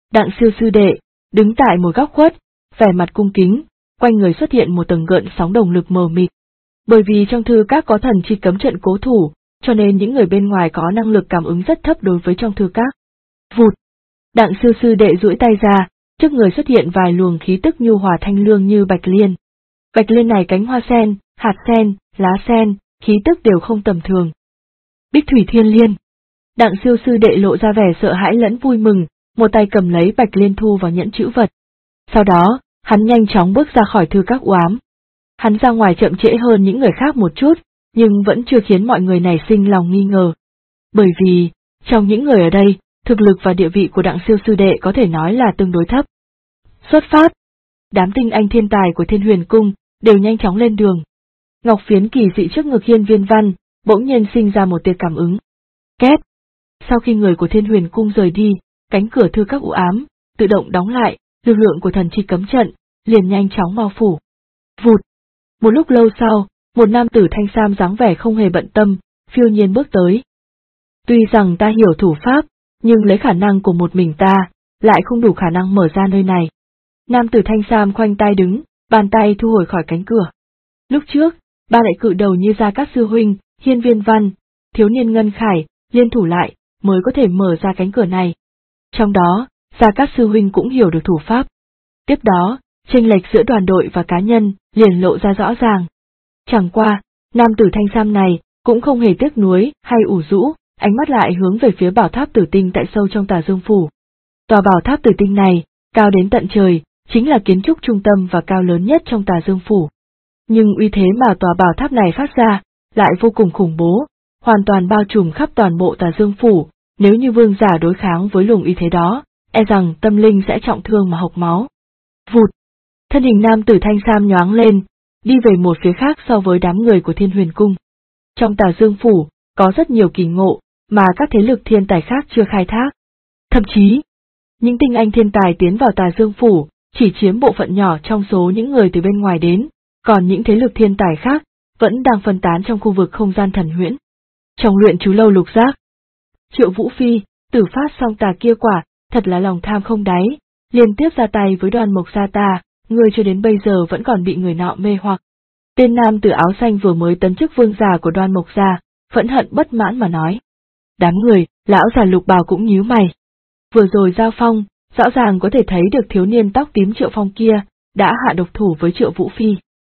Đặng Siêu sư đệ, đứng tại một góc khuất, vẻ mặt cung kính, quanh người xuất hiện một tầng gợn sóng đồng lực mờ mịt. Bởi vì trong thư các có thần chi cấm trận cố thủ, cho nên những người bên ngoài có năng lực cảm ứng rất thấp đối với trong thư các. Vụt! Đặng Siêu sư đệ duỗi tay ra, trước người xuất hiện vài luồng khí tức nhu hòa thanh lương như bạch liên. Bạch liên này cánh hoa sen, hạt sen, lá sen, khí tức đều không tầm thường. Bích thủy thiên liên. Đặng Siêu sư đệ lộ ra vẻ sợ hãi lẫn vui mừng, một tay cầm lấy bạch liên thu vào nhẫn trữ vật. Sau đó, hắn nhanh chóng bước ra khỏi thư các u ám. Hắn ra ngoài chậm trễ hơn những người khác một chút, nhưng vẫn chưa khiến mọi người này sinh lòng nghi ngờ. Bởi vì, trong những người ở đây, thực lực và địa vị của Đặng Siêu sư đệ có thể nói là tương đối thấp. Xuất phát! Đám tinh anh thiên tài của Thiên Huyền Cung đều nhanh chóng lên đường. Ngọc phiến kỳ dị trước ngực Hiên Viên Văn bỗng nhiên sinh ra một tia cảm ứng. Két! Sau khi người của Thiên Huyền Cung rời đi, cánh cửa thư các u ám tự động đóng lại, lực lượng của thần chi cấm trận liền nhanh chóng bao phủ. Vụt! Một lúc lâu sau, một nam tử thanh sam dáng vẻ không hề bận tâm, phiêu nhiên bước tới. Tuy rằng ta hiểu thủ pháp, nhưng lấy khả năng của một mình ta, lại không đủ khả năng mở ra nơi này. Nam tử thanh sam khoanh tay đứng, bàn tay thu hồi khỏi cánh cửa. Lúc trước, ba đại cự đầu như Gia Cát sư huynh, Hiên Viên Văn, thiếu niên Ngân Khải, liên thủ lại, mới có thể mở ra cánh cửa này. Trong đó, Gia Cát sư huynh cũng hiểu được thủ pháp. Tiếp đó, chênh lệch giữa đoàn đội và cá nhân liền lộ ra rõ ràng. Chẳng qua, nam tử thanh sam này cũng không hề tiếc nuối hay ủ rũ, ánh mắt lại hướng về phía bảo tháp tử tinh tại sâu trong Tà Dương Phủ. Tòa bảo tháp tử tinh này, cao đến tận trời, chính là kiến trúc trung tâm và cao lớn nhất trong Tà Dương Phủ. Nhưng uy thế mà tòa bảo tháp này phát ra, lại vô cùng khủng bố, hoàn toàn bao trùm khắp toàn bộ Tà Dương Phủ, nếu như vương giả đối kháng với luồng uy thế đó, e rằng tâm linh sẽ trọng thương mà hộc máu. Vụt! Thân hình nam tử thanh sam nhoáng lên, đi về một phía khác so với đám người của Thiên Huyền Cung. Trong Tà Dương Phủ, có rất nhiều kỳ ngộ, mà các thế lực thiên tài khác chưa khai thác. Thậm chí, những tinh anh thiên tài tiến vào Tà Dương Phủ, chỉ chiếm bộ phận nhỏ trong số những người từ bên ngoài đến, còn những thế lực thiên tài khác, vẫn đang phân tán trong khu vực không gian thần huyễn. Trong luyện chú lâu lục giác, Triệu Vũ Phi, tử phát song tà kia quả, thật là lòng tham không đáy, liên tiếp ra tay với Đoan Mộc gia ta, người cho đến bây giờ vẫn còn bị người nọ mê hoặc. Tên nam tử áo xanh vừa mới tấn chức vương giả của Đoan Mộc gia, phẫn hận bất mãn mà nói. Đám người, lão già Lục Bào cũng nhíu mày. Vừa rồi giao phong, rõ ràng có thể thấy được thiếu niên tóc tím Triệu Phong kia, đã hạ độc thủ với Triệu Vũ Phi.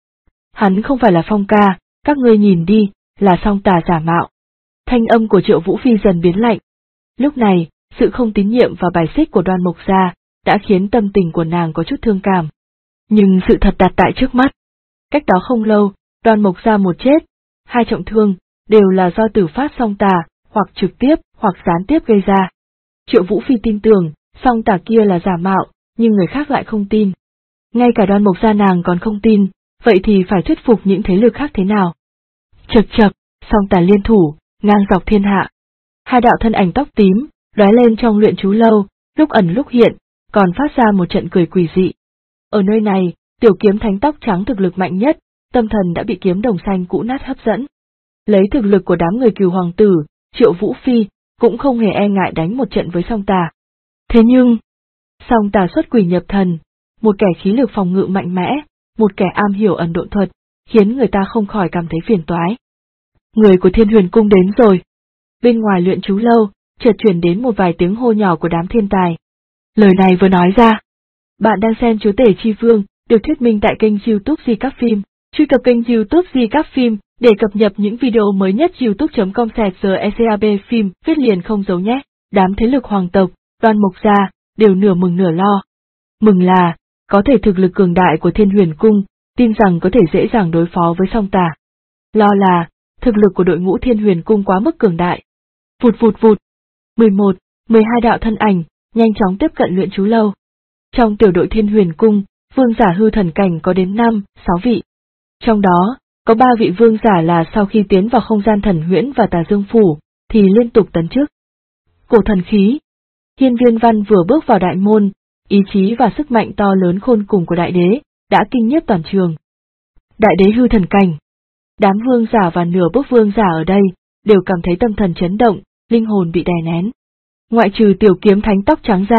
Hắn không phải là Phong ca, các ngươi nhìn đi, là song tà giả mạo. Thanh âm của Triệu Vũ Phi dần biến lạnh. Lúc này, sự không tín nhiệm và bài xích của Đoan Mộc gia đã khiến tâm tình của nàng có chút thương cảm. Nhưng sự thật đặt tại trước mắt. Cách đó không lâu, Đoan Mộc gia một chết, hai trọng thương, đều là do tử phát song tà, hoặc trực tiếp, hoặc gián tiếp gây ra. Triệu Vũ Phi tin tưởng, song tà kia là giả mạo, nhưng người khác lại không tin. Ngay cả Đoan Mộc gia nàng còn không tin, vậy thì phải thuyết phục những thế lực khác thế nào? Chậc chậc, song tà liên thủ, ngang dọc thiên hạ. Hai đạo thân ảnh tóc tím, lóe lên trong luyện chú lâu, lúc ẩn lúc hiện, còn phát ra một trận cười quỷ dị. Ở nơi này, tiểu kiếm thánh tóc trắng thực lực mạnh nhất, tâm thần đã bị kiếm đồng xanh cũ nát hấp dẫn. Lấy thực lực của đám người Cừu hoàng tử, Triệu Vũ Phi cũng không hề e ngại đánh một trận với song tà. Thế nhưng, song tà xuất quỷ nhập thần, một kẻ khí lực phòng ngự mạnh mẽ, một kẻ am hiểu ẩn độn thuật, khiến người ta không khỏi cảm thấy phiền toái. Người của Thiên Huyền Cung đến rồi. Bên ngoài luyện chú lâu, chợt truyền đến một vài tiếng hô nhỏ của đám thiên tài. Lời này vừa nói ra. Bạn đang xem Chúa Tể Chi Vương, được thuyết minh tại kênh YouTube Di Các Phim. Truy cập kênh YouTube Di Các Phim để cập nhật những video mới nhất. youtube.com/secab phim viết liền không giấu nhé. Đám thế lực hoàng tộc, Đoan Mộc gia đều nửa mừng nửa lo. Mừng là có thể thực lực cường đại của Thiên Huyền Cung, tin rằng có thể dễ dàng đối phó với song tà. Lo là thực lực của đội ngũ Thiên Huyền Cung quá mức cường đại. Vụt vụt vụt. 11, 12 đạo thân ảnh nhanh chóng tiếp cận luyện chú lâu. Trong tiểu đội Thiên Huyền Cung, vương giả hư thần cảnh có đến 5, 6 vị. Trong đó, có 3 vị vương giả là sau khi tiến vào không gian thần huyễn và Tà Dương Phủ, thì liên tục tấn chức. Cổ thần khí. Hiên Viên Văn vừa bước vào đại môn, ý chí và sức mạnh to lớn khôn cùng của đại đế, đã kinh nhiếp toàn trường. Đại đế hư thần cảnh. Đám vương giả và nửa bước vương giả ở đây, đều cảm thấy tâm thần chấn động, linh hồn bị đè nén. Ngoại trừ tiểu kiếm thánh tóc trắng ra,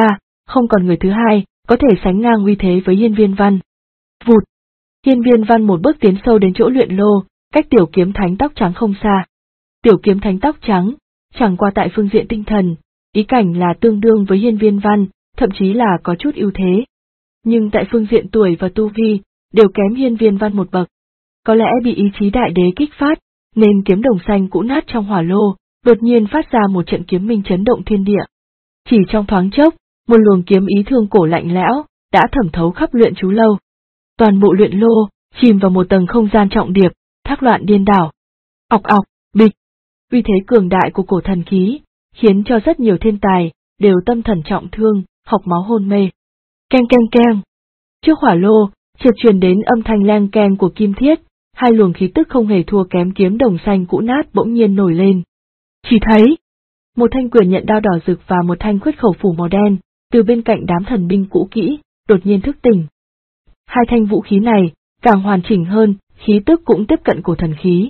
không còn người thứ hai có thể sánh ngang uy thế với Hiên Viên Văn. Vụt! Hiên Viên Văn một bước tiến sâu đến chỗ luyện lô, cách Tiểu Kiếm Thánh tóc trắng không xa. Tiểu Kiếm Thánh tóc trắng, chẳng qua tại phương diện tinh thần, ý cảnh là tương đương với Hiên Viên Văn, thậm chí là có chút ưu thế. Nhưng tại phương diện tuổi và tu vi, đều kém Hiên Viên Văn một bậc. Có lẽ bị ý chí đại đế kích phát, nên kiếm đồng xanh cũ nát trong hỏa lô, đột nhiên phát ra một trận kiếm minh chấn động thiên địa. Chỉ trong thoáng chốc, một luồng kiếm ý thương cổ lạnh lẽo, đã thẩm thấu khắp luyện chú lâu. Toàn bộ luyện lô, chìm vào một tầng không gian trọng điệp, thác loạn điên đảo. Ọc ọc, bịch. Uy thế cường đại của cổ thần khí, khiến cho rất nhiều thiên tài, đều tâm thần trọng thương, học máu hôn mê. Keng keng keng. Trước hỏa lô, chợt truyền đến âm thanh leng keng của kim thiết, hai luồng khí tức không hề thua kém kiếm đồng xanh cũ nát bỗng nhiên nổi lên. Chỉ thấy, một thanh quyền nhận đao đỏ rực và một thanh khuyết khẩu phủ màu đen, từ bên cạnh đám thần binh cũ kỹ, đột nhiên thức tỉnh. Hai thanh vũ khí này, càng hoàn chỉnh hơn, khí tức cũng tiếp cận cổ thần khí.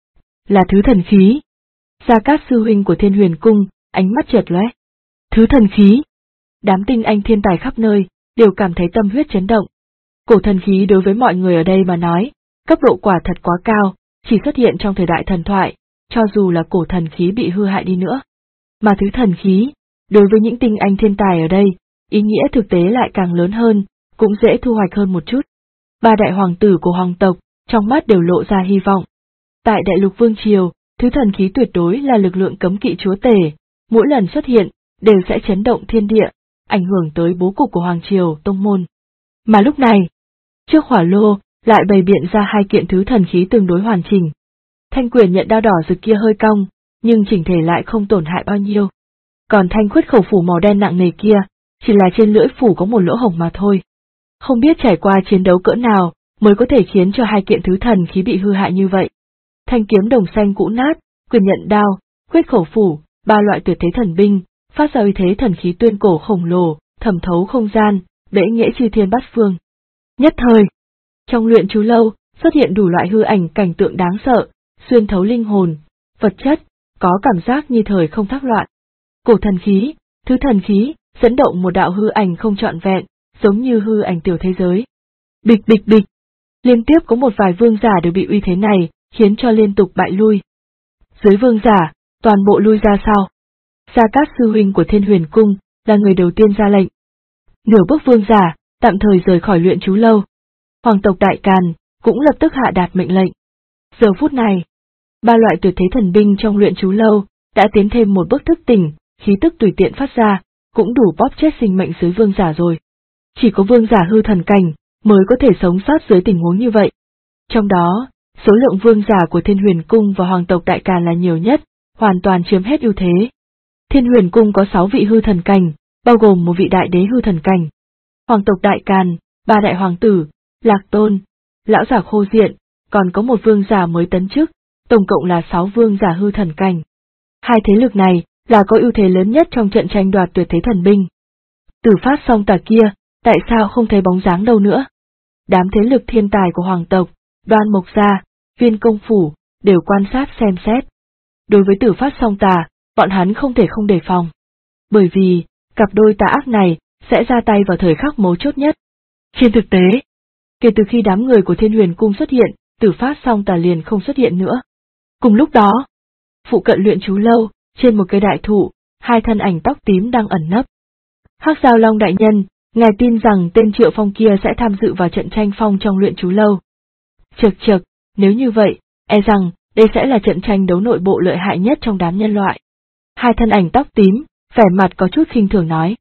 Là thứ thần khí. Gia Cát sư huynh của Thiên Huyền Cung, ánh mắt chợt lóe. Thứ thần khí. Đám tinh anh thiên tài khắp nơi, đều cảm thấy tâm huyết chấn động. Cổ thần khí đối với mọi người ở đây mà nói, cấp độ quả thật quá cao, chỉ xuất hiện trong thời đại thần thoại, cho dù là cổ thần khí bị hư hại đi nữa. Mà thứ thần khí, đối với những tinh anh thiên tài ở đây, ý nghĩa thực tế lại càng lớn hơn, cũng dễ thu hoạch hơn một chút. Ba đại hoàng tử của hoàng tộc, trong mắt đều lộ ra hy vọng. Tại Đại Lục Vương Triều, thứ thần khí tuyệt đối là lực lượng cấm kỵ chúa tể, mỗi lần xuất hiện, đều sẽ chấn động thiên địa, ảnh hưởng tới bố cục của hoàng triều, tông môn. Mà lúc này, trước hỏa lô, lại bày biện ra hai kiện thứ thần khí tương đối hoàn chỉnh. Thanh quyền nhận đao đỏ rực kia hơi cong, nhưng chỉnh thể lại không tổn hại bao nhiêu. Còn thanh khuyết khẩu phủ màu đen nặng nề kia, chỉ là trên lưỡi phủ có một lỗ hổng mà thôi. Không biết trải qua chiến đấu cỡ nào, mới có thể khiến cho hai kiện thứ thần khí bị hư hại như vậy. Thanh kiếm đồng xanh cũ nát, quyền nhận đao, khuyết khẩu phủ, ba loại tuyệt thế thần binh, phát ra uy thế thần khí tuyên cổ khổng lồ, thẩm thấu không gian, bẽ nghĩa chư thiên bát phương. Nhất thời, trong luyện chú lâu, xuất hiện đủ loại hư ảnh cảnh tượng đáng sợ, xuyên thấu linh hồn, vật chất, có cảm giác như thời không thác loạn. Cổ thần khí, thứ thần khí, dẫn động một đạo hư ảnh không trọn vẹn, giống như hư ảnh tiểu thế giới. Bịch bịch bịch, liên tiếp có một vài vương giả đều bị uy thế này, khiến cho liên tục bại lui. Dưới vương giả, toàn bộ lui ra sau. Gia Cát sư huynh của Thiên Huyền Cung, là người đầu tiên ra lệnh. Nửa bước vương giả, tạm thời rời khỏi luyện chú lâu. Hoàng tộc Đại Càn, cũng lập tức hạ đạt mệnh lệnh. Giờ phút này, ba loại tuyệt thế thần binh trong luyện chú lâu, đã tiến thêm một bước thức tỉnh, khí tức tùy tiện phát ra, cũng đủ bóp chết sinh mệnh dưới vương giả rồi. Chỉ có vương giả hư thần cảnh, mới có thể sống sót dưới tình huống như vậy. Trong đó, số lượng vương giả của Thiên Huyền Cung và Hoàng tộc Đại Càn là nhiều nhất, hoàn toàn chiếm hết ưu thế. Thiên Huyền Cung có 6 vị hư thần cảnh, bao gồm một vị đại đế hư thần cảnh. Hoàng tộc Đại Càn, 3 đại hoàng tử, Lạc Tôn, lão giả Khô Diện, còn có một vương giả mới tấn chức, tổng cộng là 6 vương giả hư thần cảnh. Hai thế lực này là có ưu thế lớn nhất trong trận tranh đoạt tuyệt thế thần binh. Tử Phát Song Tà kia, tại sao không thấy bóng dáng đâu nữa? Đám thế lực thiên tài của hoàng tộc, Đoan Mộc Gia, Viên Công Phủ, đều quan sát xem xét. Đối với Tử Phát Song Tà, bọn hắn không thể không đề phòng. Bởi vì, cặp đôi tà ác này, sẽ ra tay vào thời khắc mấu chốt nhất. Trên thực tế, kể từ khi đám người của Thiên Huyền Cung xuất hiện, Tử Phát Song Tà liền không xuất hiện nữa. Cùng lúc đó, phụ cận luyện chú lâu, trên một cây đại thụ, hai thân ảnh tóc tím đang ẩn nấp. Hắc Giao Long đại nhân, ngài tin rằng tên Triệu Phong kia sẽ tham dự vào trận tranh phong trong luyện chú lâu. Chậc chậc, nếu như vậy, e rằng, đây sẽ là trận tranh đấu nội bộ lợi hại nhất trong đám nhân loại. Hai thân ảnh tóc tím, vẻ mặt có chút khinh thường nói.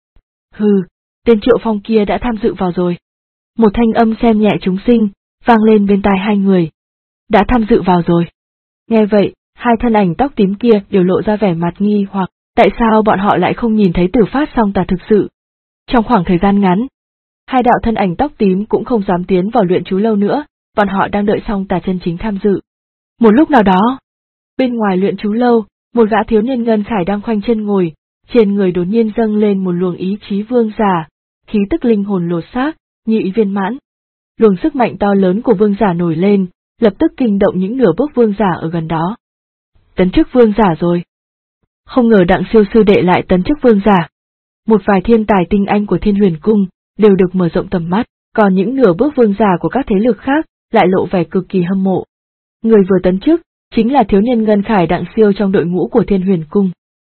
Hừ, tên Triệu Phong kia đã tham dự vào rồi. Một thanh âm xem nhẹ chúng sinh, vang lên bên tai hai người. Đã tham dự vào rồi. Nghe vậy, hai thân ảnh tóc tím kia đều lộ ra vẻ mặt nghi hoặc, tại sao bọn họ lại không nhìn thấy Tử Phát Song Tà thực sự. Trong khoảng thời gian ngắn, hai đạo thân ảnh tóc tím cũng không dám tiến vào luyện chú lâu nữa, bọn họ đang đợi Song Tà chân chính tham dự. Một lúc nào đó, bên ngoài luyện chú lâu, một gã thiếu niên ngân khải đang khoanh chân ngồi, trên người đột nhiên dâng lên một luồng ý chí vương giả, khí tức linh hồn lột xác, như ý viên mãn. Luồng sức mạnh to lớn của vương giả nổi lên, lập tức kinh động những nửa bước vương giả ở gần đó. Tấn chức vương giả rồi. Không ngờ Đặng Siêu sư đệ lại tấn chức vương giả. Một vài thiên tài tinh anh của Thiên Huyền Cung đều được mở rộng tầm mắt, còn những nửa bước vương giả của các thế lực khác lại lộ vẻ cực kỳ hâm mộ. Người vừa tấn chức chính là thiếu niên Ngân Khải Đặng Siêu trong đội ngũ của Thiên Huyền Cung.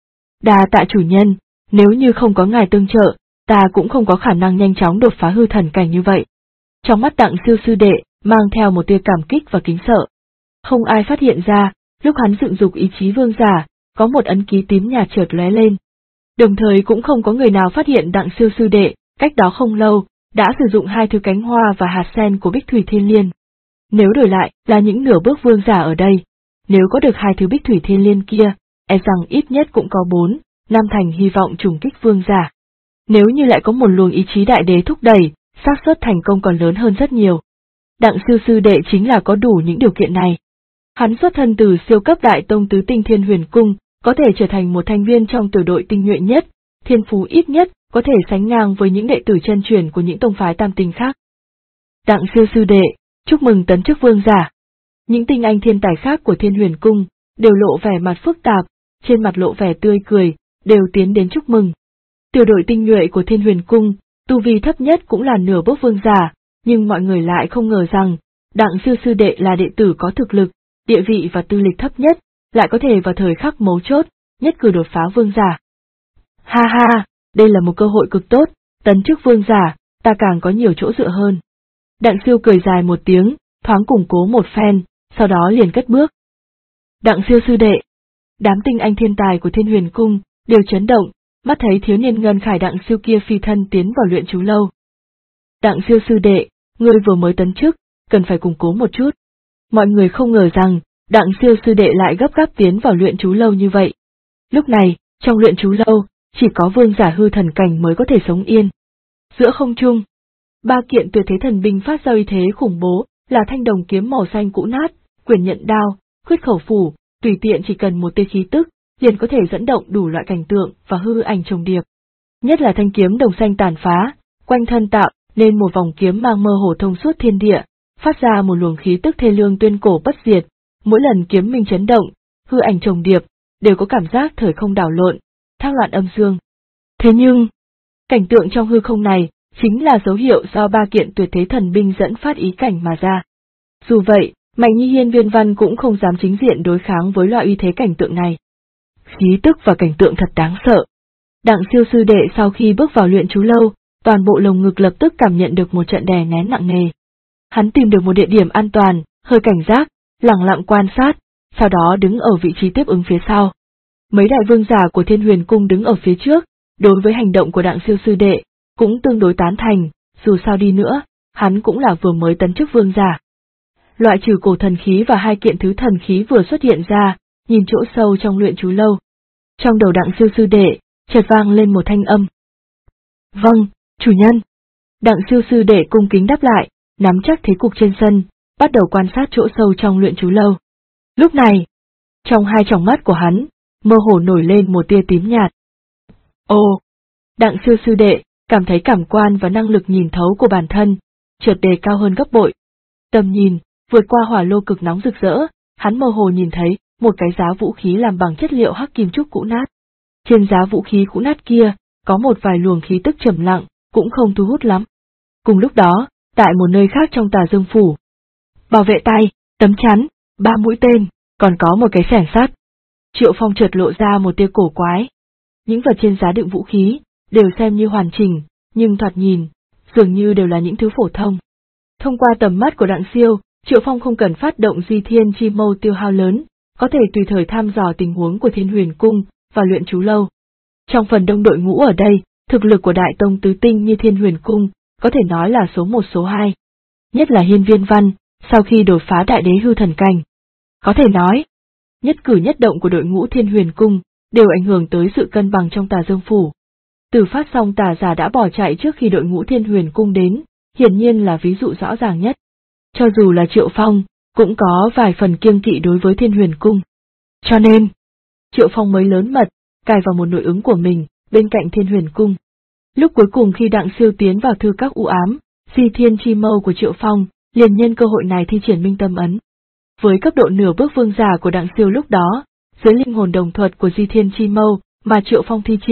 Đa tạ chủ nhân, nếu như không có ngài tương trợ, ta cũng không có khả năng nhanh chóng đột phá hư thần cảnh như vậy. Trong mắt Đặng Siêu sư đệ mang theo một tia cảm kích và kính sợ. Không ai phát hiện ra, lúc hắn dựng dục ý chí vương giả, có một ấn ký tím nhạt chợt lóe lên. Đồng thời cũng không có người nào phát hiện Đặng Siêu sư đệ, cách đó không lâu, đã sử dụng 2 thứ cánh hoa và hạt sen của Bích Thủy Thiên Liên. Nếu đổi lại là những nửa bước vương giả ở đây, nếu có được 2 thứ Bích Thủy Thiên Liên kia, e rằng ít nhất cũng có 4-5 thành hy vọng trùng kích vương giả. Nếu như lại có một luồng ý chí đại đế thúc đẩy, xác suất thành công còn lớn hơn rất nhiều. Đặng Siêu sư đệ chính là có đủ những điều kiện này. Hắn xuất thân từ siêu cấp đại tông tứ tinh Thiên Huyền Cung, có thể trở thành một thành viên trong tiểu đội tinh nhuệ nhất, thiên phú ít nhất có thể sánh ngang với những đệ tử chân truyền của những tông phái tam tinh khác. Đặng Siêu sư đệ, chúc mừng tấn chức vương giả. Những tinh anh thiên tài khác của Thiên Huyền Cung đều lộ vẻ mặt phức tạp, trên mặt lộ vẻ tươi cười, đều tiến đến chúc mừng. Tiểu đội tinh nhuệ của Thiên Huyền Cung, tu vi thấp nhất cũng là nửa bước vương giả, nhưng mọi người lại không ngờ rằng, Đặng Siêu sư đệ là đệ tử có thực lực, địa vị và tư lịch thấp nhất, lại có thể vào thời khắc mấu chốt, nhất cử đột phá vương giả. Ha ha, đây là một cơ hội cực tốt, tấn chức vương giả, ta càng có nhiều chỗ dựa hơn. Đặng Siêu cười dài một tiếng, thoáng củng cố một phen, sau đó liền cất bước. Đặng Siêu sư đệ, đám tinh anh thiên tài của Thiên Huyền Cung đều chấn động, mắt thấy thiếu niên Ngân Khải Đặng Siêu kia phi thân tiến vào luyện chú lâu. Đặng Siêu sư đệ, ngươi vừa mới tấn chức, cần phải củng cố một chút. Mọi người không ngờ rằng, Đặng Siêu sư đệ lại gấp gáp tiến vào luyện chú lâu như vậy. Lúc này, trong luyện chú lâu, chỉ có vương giả hư thần cảnh mới có thể sống yên. Giữa không trung, 3 kiện tuyệt thế thần binh phát ra uy thế khủng bố, là thanh đồng kiếm màu xanh cũ nát, quyền nhận đao, khuyết khẩu phủ, tùy tiện chỉ cần một tia khí tức, liền có thể dẫn động đủ loại cảnh tượng và hư ảnh chồng điệp. Nhất là thanh kiếm đồng xanh tàn phá, quanh thân tạo nên một vòng kiếm mang mơ hồ thông suốt thiên địa, phát ra một luồng khí tức thê lương tuyên cổ bất diệt. Mỗi lần kiếm minh chấn động, hư ảnh chồng điệp, đều có cảm giác thời không đảo lộn, thác loạn âm dương. Thế nhưng, cảnh tượng trong hư không này, chính là dấu hiệu do 3 kiện tuyệt thế thần binh dẫn phát ý cảnh mà ra. Dù vậy, Mạnh Nhi Hiên Viên Văn cũng không dám chính diện đối kháng với loại uy thế cảnh tượng này. Khí tức và cảnh tượng thật đáng sợ. Đặng Siêu sư đệ sau khi bước vào luyện chú lâu, toàn bộ lồng ngực lập tức cảm nhận được một trận đè nén nặng nề. Hắn tìm được một địa điểm an toàn, hơi cảnh giác, lặng lặng quan sát, sau đó đứng ở vị trí tiếp ứng phía sau. Mấy đại vương giả của Thiên Huyền Cung đứng ở phía trước, đối với hành động của Đặng Siêu sư đệ, cũng tương đối tán thành, dù sao đi nữa, hắn cũng là vừa mới tấn chức vương giả. Loại trừ cổ thần khí và 2 kiện thứ thần khí vừa xuất hiện ra, nhìn chỗ sâu trong luyện chú lâu. Trong đầu Đặng Siêu sư đệ, chợt vang lên một thanh âm. Vâng, chủ nhân. Đặng Siêu sư đệ cung kính đáp lại, nắm chắc thế cục trên sân, bắt đầu quan sát chỗ sâu trong luyện chú lâu. Lúc này, trong 2 tròng mắt của hắn, mơ hồ nổi lên một tia tím nhạt. Ồ! Đặng Siêu sư đệ, cảm thấy cảm quan và năng lực nhìn thấu của bản thân, chợt đề cao hơn gấp bội. Tầm nhìn, vượt qua hỏa lô cực nóng rực rỡ, hắn mơ hồ nhìn thấy một cái giá vũ khí làm bằng chất liệu hắc kim trúc cũ nát. Trên giá vũ khí cũ nát kia, có một vài luồng khí tức trầm lặng, cũng không thu hút lắm. Cùng lúc đó, tại một nơi khác trong Tà Dương phủ, bảo vệ tay, tấm chắn, 3 mũi tên, còn có một cái xẻng sắt. Triệu Phong chợt lộ ra một tia cổ quái. Những vật trên giá đựng vũ khí, đều xem như hoàn chỉnh, nhưng thoạt nhìn, dường như đều là những thứ phổ thông. Thông qua tầm mắt của Đặng Siêu, Triệu Phong không cần phát động Di Thiên Chi Mâu tiêu hao lớn, có thể tùy thời thăm dò tình huống của Thiên Huyền Cung và luyện chú lâu. Trong phần đông đội ngũ ở đây, thực lực của đại tông tứ tinh như Thiên Huyền Cung, có thể nói là số 1 số 2. Nhất là Hiên Viên Văn, sau khi đột phá đại đế hư thần cảnh. Có thể nói, nhất cử nhất động của đội ngũ Thiên Huyền Cung, đều ảnh hưởng tới sự cân bằng trong Tà Dương phủ. Từ Phát Song tà giả đã bỏ chạy trước khi đội ngũ Thiên Huyền Cung đến, hiển nhiên là ví dụ rõ ràng nhất. Cho dù là Triệu Phong, cũng có vài phần kiêng kỵ đối với Thiên Huyền Cung. Cho nên, Triệu Phong mới lớn mật, cài vào một nội ứng của mình, bên cạnh Thiên Huyền Cung. Lúc cuối cùng khi Đặng Siêu tiến vào thư các u ám, Di Thiên Chi Mâu của Triệu Phong, liền nhân cơ hội này thi triển Minh Tâm Ấn. Với cấp độ nửa bước vương giả của Đặng Siêu lúc đó, dưới linh hồn đồng thuật của Di Thiên Chi Mâu mà Triệu Phong thi triển,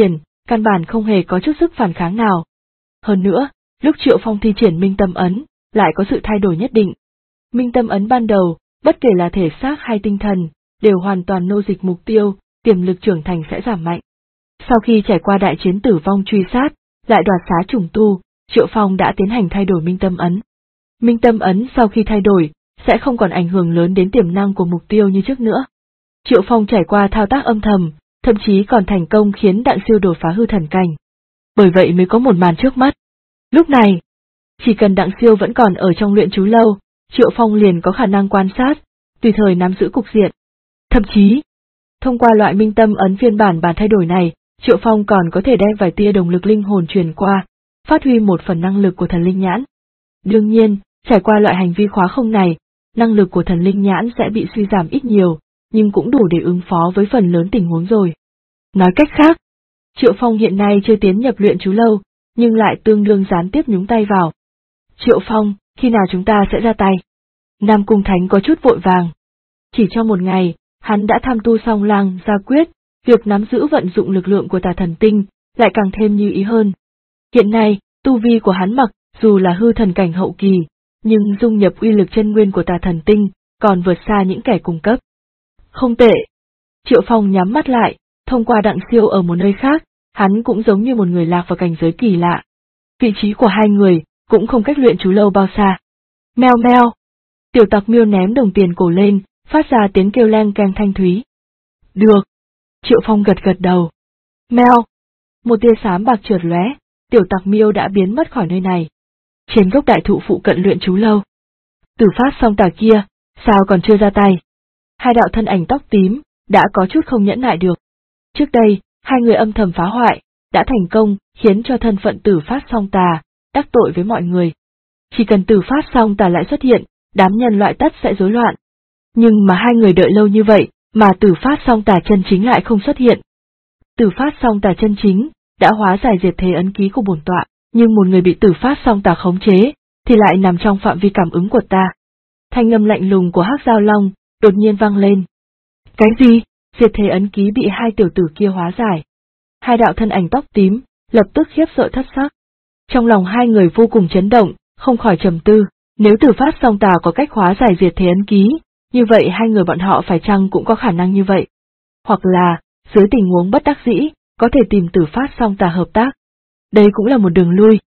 căn bản không hề có chút sức phản kháng nào. Hơn nữa, lúc Triệu Phong thi triển Minh Tâm Ấn, lại có sự thay đổi nhất định. Minh Tâm Ấn ban đầu, bất kể là thể xác hay tinh thần, đều hoàn toàn nô dịch mục tiêu, tiềm lực trưởng thành sẽ giảm mạnh. Sau khi trải qua đại chiến tử vong truy sát, lại đoạt xá trùng tu, Triệu Phong đã tiến hành thay đổi Minh Tâm Ấn. Minh Tâm Ấn sau khi thay đổi, sẽ không còn ảnh hưởng lớn đến tiềm năng của mục tiêu như trước nữa. Triệu Phong trải qua thao tác âm thầm, thậm chí còn thành công khiến Đặng Siêu đột phá hư thần cảnh. Bởi vậy mới có một màn trước mắt. Lúc này, chỉ cần Đặng Siêu vẫn còn ở trong luyện chú lâu, Triệu Phong liền có khả năng quan sát, tùy thời nắm giữ cục diện. Thậm chí, thông qua loại Minh Tâm Ấn phiên bản thay đổi này, Triệu Phong còn có thể đem vài tia động lực linh hồn truyền qua, phát huy một phần năng lực của thần linh nhãn. Đương nhiên, trải qua loại hành vi khóa không này, năng lực của thần linh nhãn sẽ bị suy giảm ít nhiều, nhưng cũng đủ để ứng phó với phần lớn tình huống rồi. Nói cách khác, Triệu Phong hiện nay chưa tiến nhập luyện chú lâu, nhưng lại tương đương gián tiếp nhúng tay vào. Triệu Phong, khi nào chúng ta sẽ ra tay? Nam Cung Thánh có chút vội vàng. Chỉ trong một ngày, hắn đã tham tu xong Lang Gia Quyết, việc nắm giữ vận dụng lực lượng của Tà Thần Tinh, lại càng thêm như ý hơn. Hiện nay, tu vi của hắn mặc dù là hư thần cảnh hậu kỳ, nhưng dung nhập uy lực chân nguyên của Tà Thần Tinh, còn vượt xa những kẻ cùng cấp. Không tệ. Triệu Phong nhắm mắt lại, thông qua Đặng Siêu ở một nơi khác, hắn cũng giống như một người lạc vào cảnh giới kỳ lạ. Vị trí của hai người cũng không cách luyện chú lâu bao xa. Meo meo. Tiểu Tặc Miêu ném đồng tiền cổ lên, phát ra tiếng kêu leng keng thanh thúy. Được. Triệu Phong gật gật đầu. Meo. Một tia xám bạc chợt lóe, Tiểu Tặc Miêu đã biến mất khỏi nơi này. Trên gốc đại thụ phụ cận luyện chú lâu. Tử Phát Song Tà kia, sao còn chưa ra tay? Hai đạo thân ảnh tóc tím, đã có chút không nhẫn nại được. Trước đây, hai người âm thầm phá hoại, đã thành công, khiến cho thân phận Tử Phát Song Tà, đắc tội với mọi người. Chỉ cần Tử Phát Song Tà lại xuất hiện, đám nhân loại tất sẽ rối loạn. Nhưng mà hai người đợi lâu như vậy, mà Tử Phát Song Tà chân chính lại không xuất hiện. Tử Phát Song Tà chân chính, đã hóa giải diệt thế ấn ký của bổn tọa, nhưng một người bị Tử Phát Song Tà khống chế, thì lại nằm trong phạm vi cảm ứng của ta. Thanh âm lạnh lùng của Hắc Giao Long, đột nhiên vang lên. Cái gì? Diệt thế ấn ký bị hai tiểu tử kia hóa giải. Hai đạo thân ảnh tóc tím, lập tức khiếp sợ thất sắc. Trong lòng hai người vô cùng chấn động, không khỏi trầm tư, nếu Tử Phát Song Tà có cách hóa giải diệt thế ấn ký, như vậy hai người bọn họ phải chăng cũng có khả năng như vậy? Hoặc là, dưới tình huống bất đắc dĩ, có thể tìm Tử Phát Song Tà hợp tác. Đây cũng là một đường lui.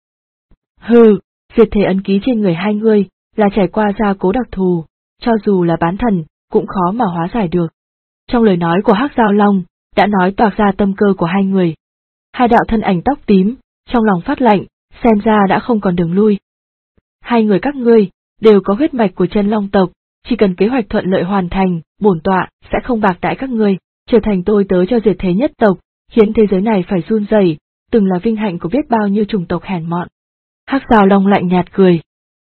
Hừ, diệt thế ấn ký trên người hai người, là trải qua gia cố đặc thù, cho dù là bán thần, cũng khó mà hóa giải được. Trong lời nói của Hắc Giao Long, đã nói toạc ra tâm cơ của hai người. Hai đạo thân ảnh tóc tím, trong lòng phát lạnh, xem ra đã không còn đường lui. Hai người các ngươi, đều có huyết mạch của chân long tộc, chỉ cần kế hoạch thuận lợi hoàn thành, bổn tọa sẽ không bạc đãi các ngươi, trở thành tôi tớ cho diệt thế nhất tộc, khiến thế giới này phải run rẩy, từng là vinh hạnh của biết bao nhiêu chủng tộc hèn mọn. Hắc Giao Long lạnh nhạt cười.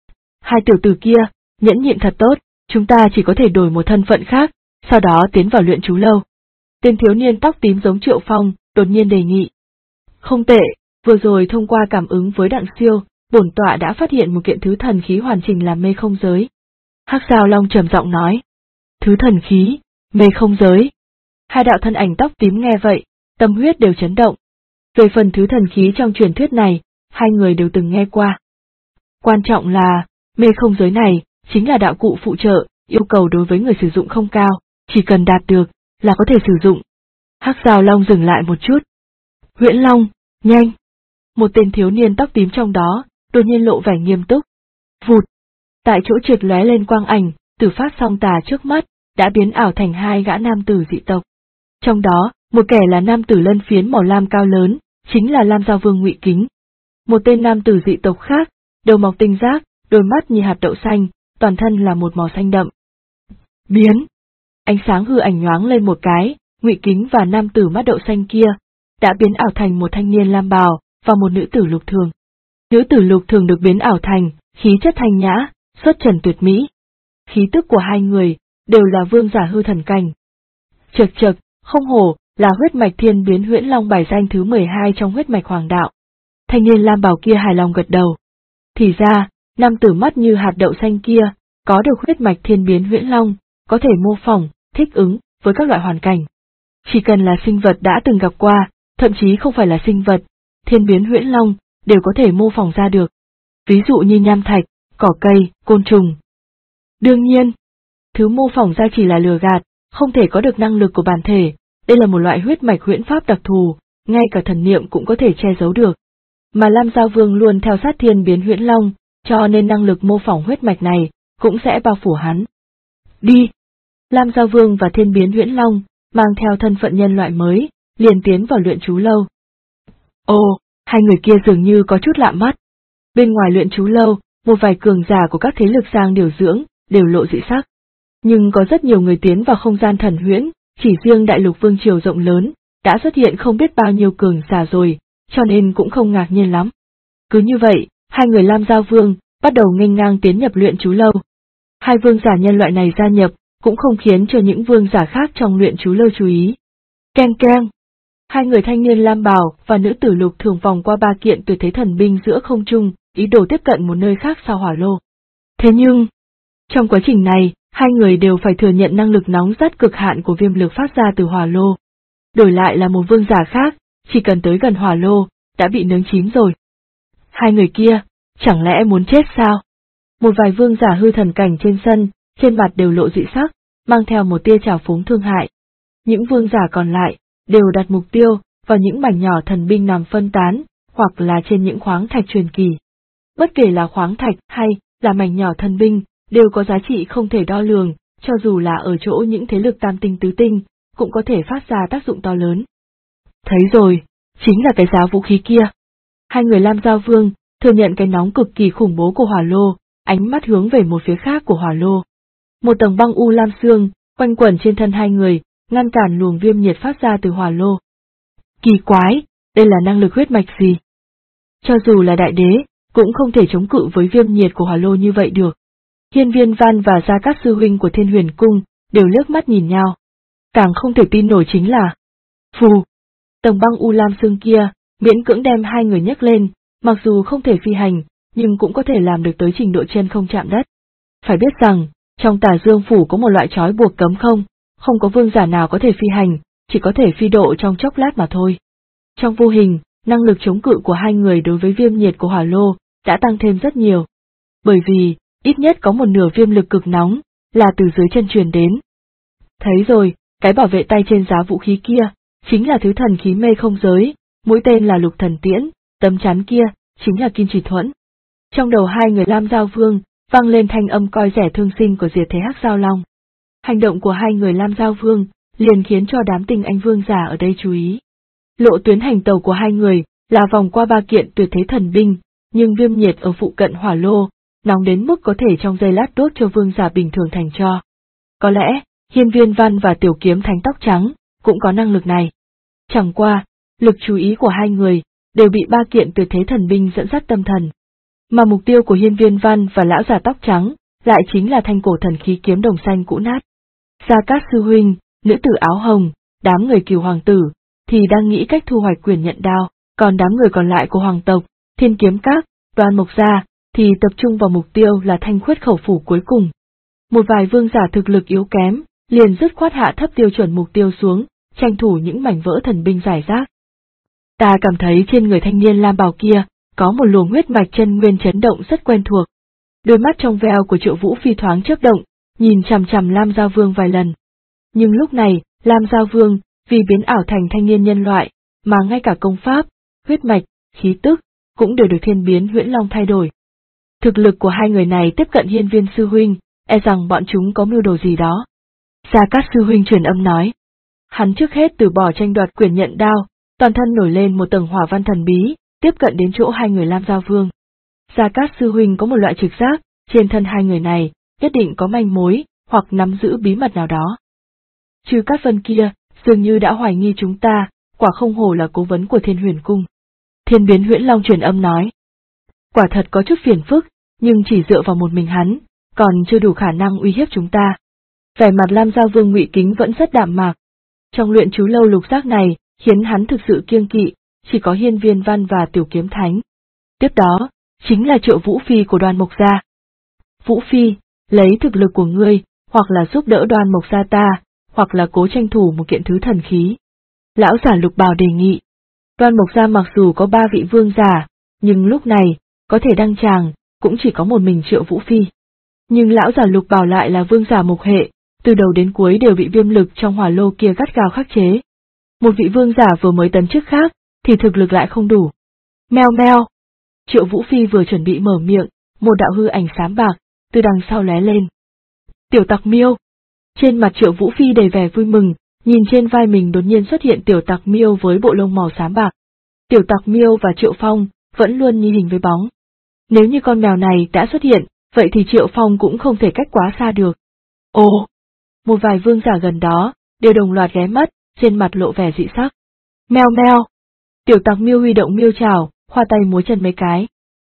Hai tiểu tử kia, nhẫn nhịn thật tốt, chúng ta chỉ có thể đổi một thân phận khác, sau đó tiến vào luyện chú lâu. Tên thiếu niên tóc tím giống Triệu Phong, đột nhiên đề nghị. Không tệ, vừa rồi thông qua cảm ứng với Đặng Siêu, bổn tọa đã phát hiện một kiện thứ thần khí hoàn chỉnh làm mê không giới. Hắc Giao Long trầm giọng nói. Thứ thần khí, mê không giới. Hai đạo thân ảnh tóc tím nghe vậy, tâm huyết đều chấn động. Về phần thứ thần khí trong truyền thuyết này, hai người đều từng nghe qua. Quan trọng là, mê không giới này, chính là đạo cụ phụ trợ, yêu cầu đối với người sử dụng không cao, chỉ cần đạt được, là có thể sử dụng. Hắc Giao Long dừng lại một chút. Huyễn Long, nhanh! Một tên thiếu niên tóc tím trong đó, đột nhiên lộ vẻ nghiêm túc. Vụt! Tại chỗ trượt lóe lên quang ảnh, Tử Phát Song Tà trước mắt, đã biến ảo thành hai gã nam tử dị tộc. Trong đó, một kẻ là nam tử lân phiến màu lam cao lớn, chính là Lam Giao Vương Ngụy Kính. Một tên nam tử dị tộc khác, đầu mọc tinh giác, đôi mắt như hạt đậu xanh, toàn thân là một màu xanh đậm. Biến! Ánh sáng hư ảnh nhoáng lên một cái, Ngụy Kính và nam tử mắt đậu xanh kia, đã biến ảo thành một thanh niên lam bào, và một nữ tử lục thường. Nữ tử lục thường được biến ảo thành, khí chất thanh nhã, xuất trần tuyệt mỹ. Khí tức của hai người, đều là vương giả hư thần cảnh. Chật chật, không hổ, là huyết mạch thiên biến Huyễn Long bài danh thứ 12 trong huyết mạch hoàng đạo. Thanh niên lam bào kia hài lòng gật đầu. Thì ra, nam tử mắt như hạt đậu xanh kia, có được huyết mạch thiên biến Huyễn Long, có thể mô phỏng, thích ứng với các loại hoàn cảnh. Chỉ cần là sinh vật đã từng gặp qua, thậm chí không phải là sinh vật, thiên biến huyễn long, đều có thể mô phỏng ra được. Ví dụ như nham thạch, cỏ cây, côn trùng. Đương nhiên, thứ mô phỏng ra chỉ là lừa gạt, không thể có được năng lực của bản thể, đây là một loại huyết mạch huyễn pháp đặc thù, ngay cả thần niệm cũng có thể che giấu được. Mà Lam Giao Vương luôn theo sát thiên biến huyễn long, cho nên năng lực mô phỏng huyết mạch này cũng sẽ bao phủ hắn. Đi! Lam Giao Vương và thiên biến huyễn long, mang theo thân phận nhân loại mới, liền tiến vào luyện chú lâu. Ồ, hai người kia dường như có chút lạ mắt. Bên ngoài luyện chú lâu, một vài cường giả của các thế lực sang điều dưỡng, đều lộ dị sắc. Nhưng có rất nhiều người tiến vào không gian thần huyễn, chỉ riêng đại lục vương triều rộng lớn, đã xuất hiện không biết bao nhiêu cường giả rồi, cho nên cũng không ngạc nhiên lắm. Cứ như vậy, hai người Lam Giao Vương bắt đầu nghênh ngang tiến nhập luyện chú lâu. Hai vương giả nhân loại này gia nhập, cũng không khiến cho những vương giả khác trong luyện chú lâu chú ý. Keng keng! Hai người thanh niên lam bào và nữ tử lục thường vòng qua ba kiện tuyệt thế thần binh giữa không trung, ý đồ tiếp cận một nơi khác sau hỏa lô. Thế nhưng, trong quá trình này, hai người đều phải thừa nhận năng lực nóng rát cực hạn của viêm lực phát ra từ hỏa lô. Đổi lại là một vương giả khác, chỉ cần tới gần hỏa lô, đã bị nướng chín rồi. Hai người kia, chẳng lẽ muốn chết sao? Một vài vương giả hư thần cảnh trên sân, trên mặt đều lộ dị sắc, mang theo một tia trào phúng thương hại. Những vương giả còn lại, đều đặt mục tiêu vào những mảnh nhỏ thần binh nằm phân tán, hoặc là trên những khoáng thạch truyền kỳ. Bất kể là khoáng thạch hay là mảnh nhỏ thần binh, đều có giá trị không thể đo lường, cho dù là ở chỗ những thế lực tam tinh tứ tinh, cũng có thể phát ra tác dụng to lớn. Thấy rồi, chính là cái giá vũ khí kia. Hai người Lam Giao Vương thừa nhận cái nóng cực kỳ khủng bố của hỏa lô, ánh mắt hướng về một phía khác của hỏa lô. Một tầng băng u lam xương quanh quẩn trên thân hai người, ngăn cản luồng viêm nhiệt phát ra từ hỏa lô. Kỳ quái, đây là năng lực huyết mạch gì? Cho dù là đại đế, cũng không thể chống cự với viêm nhiệt của hỏa lô như vậy được. Hiên Viên Văn và Gia Cát sư huynh của Thiên Huyền Cung đều liếc mắt nhìn nhau. Càng không thể tin nổi chính là phù. Tầng băng u lam xương kia miễn cưỡng đem hai người nhấc lên, mặc dù không thể phi hành, nhưng cũng có thể làm được tới trình độ chân không chạm đất. Phải biết rằng, trong Tà Dương phủ có một loại trói buộc cấm không có vương giả nào có thể phi hành, chỉ có thể phi độ trong chốc lát mà thôi. Trong vô hình, năng lực chống cự của hai người đối với viêm nhiệt của hỏa lô đã tăng thêm rất nhiều. Bởi vì, ít nhất có một nửa viêm lực cực nóng, là từ dưới chân truyền đến. Thấy rồi, cái bảo vệ tay trên giá vũ khí kia, chính là thứ thần khí mê không giới, mũi tên là lục thần tiễn, tấm chắn kia, chính là kim chỉ thuẫn. Trong đầu hai người Lam Giao Vương, vang lên thanh âm coi rẻ thương sinh của diệt thế hắc giao long. Hành động của hai người Lam Giao Vương, liền khiến cho đám tinh anh vương giả ở đây chú ý. Lộ tuyến hành tàu của hai người, là vòng qua ba kiện tuyệt thế thần binh, nhưng viêm nhiệt ở phụ cận hỏa lô, nóng đến mức có thể trong giây lát đốt cho vương giả bình thường thành tro. Có lẽ, Hiên Viên Văn và Tiểu Kiếm Thánh tóc trắng, cũng có năng lực này. Chẳng qua, lực chú ý của hai người, đều bị ba kiện tuyệt thế thần binh dẫn dắt tâm thần. Mà mục tiêu của Hiên Viên Văn và lão già tóc trắng, lại chính là thanh cổ thần khí kiếm đồng xanh cũ nát. Gia Cát sư huynh, nữ tử áo hồng, đám người Cửu hoàng tử, thì đang nghĩ cách thu hoạch quyền nhận đao, còn đám người còn lại của hoàng tộc, Thiên Kiếm Các, Đoan Mộc gia, thì tập trung vào mục tiêu là thanh khuyết khẩu phủ cuối cùng. Một vài vương giả thực lực yếu kém, liền dứt khoát hạ thấp tiêu chuẩn mục tiêu xuống, tranh thủ những mảnh vỡ thần binh rải rác. Ta cảm thấy trên người thanh niên lam bào kia, có một luồng huyết mạch chân nguyên chấn động rất quen thuộc. Đôi mắt trong veo của Triệu Vũ Phi thoáng chớp động, nhìn chằm chằm Lam Giao Vương vài lần. Nhưng lúc này, Lam Giao Vương, vì biến ảo thành thanh niên nhân loại, mà ngay cả công pháp, huyết mạch, khí tức, cũng đều được thiên biến huyễn long thay đổi. Thực lực của hai người này tiếp cận Hiên Viên sư huynh, e rằng bọn chúng có mưu đồ gì đó. Gia Cát sư huynh truyền âm nói. Hắn trước hết từ bỏ tranh đoạt quyền nhận đao, toàn thân nổi lên một tầng hỏa văn thần bí, tiếp cận đến chỗ hai người Lam Giao Vương. Gia Cát sư huynh có một loại trực giác, trên thân hai người này, nhất định có manh mối, hoặc nắm giữ bí mật nào đó. Trừ Cát Vân kia, dường như đã hoài nghi chúng ta, quả không hổ là cố vấn của Thiên Huyền Cung. Thiên biến huyễn long truyền âm nói. Quả thật có chút phiền phức, nhưng chỉ dựa vào một mình hắn, còn chưa đủ khả năng uy hiếp chúng ta. Vẻ mặt Lam Giao Vương Ngụy Kính vẫn rất đạm mạc. Trong luyện chú lâu lục giác này, khiến hắn thực sự kiêng kỵ, chỉ có Hiên Viên Văn và Tiểu Kiếm Thánh. Tiếp đó, chính là Triệu Vũ Phi của Đoan Mộc gia. Vũ Phi, lấy thực lực của ngươi, hoặc là giúp đỡ Đoan Mộc gia ta, hoặc là cố tranh thủ một kiện thứ thần khí. Lão giả Lục Bào đề nghị. Đoan Mộc Gia mặc dù có 3 vị vương giả, nhưng lúc này, có thể đăng tràng, cũng chỉ có một mình Triệu Vũ Phi. Nhưng lão giả Lục Bảo lại là vương giả mộc hệ, từ đầu đến cuối đều bị viêm lực trong hỏa lô kia gắt gao khắc chế. Một vị vương giả vừa mới tấn chức khác, thì thực lực lại không đủ. Meo meo. Triệu Vũ Phi vừa chuẩn bị mở miệng, một đạo hư ảnh xám bạc, từ đằng sau lóe lên. Tiểu Tặc Miêu. Trên mặt Triệu Vũ Phi đầy vẻ vui mừng, nhìn trên vai mình đột nhiên xuất hiện Tiểu Tặc Miêu với bộ lông màu xám bạc. Tiểu Tặc Miêu và Triệu Phong vẫn luôn như hình với bóng. Nếu như con mèo này đã xuất hiện, vậy thì Triệu Phong cũng không thể cách quá xa được. Ồ! Một vài vương giả gần đó, đều đồng loạt ghé mắt, trên mặt lộ vẻ dị sắc. Meo meo! Tiểu Tặc Miêu huy động miêu chảo, khoa tay múa chân mấy cái.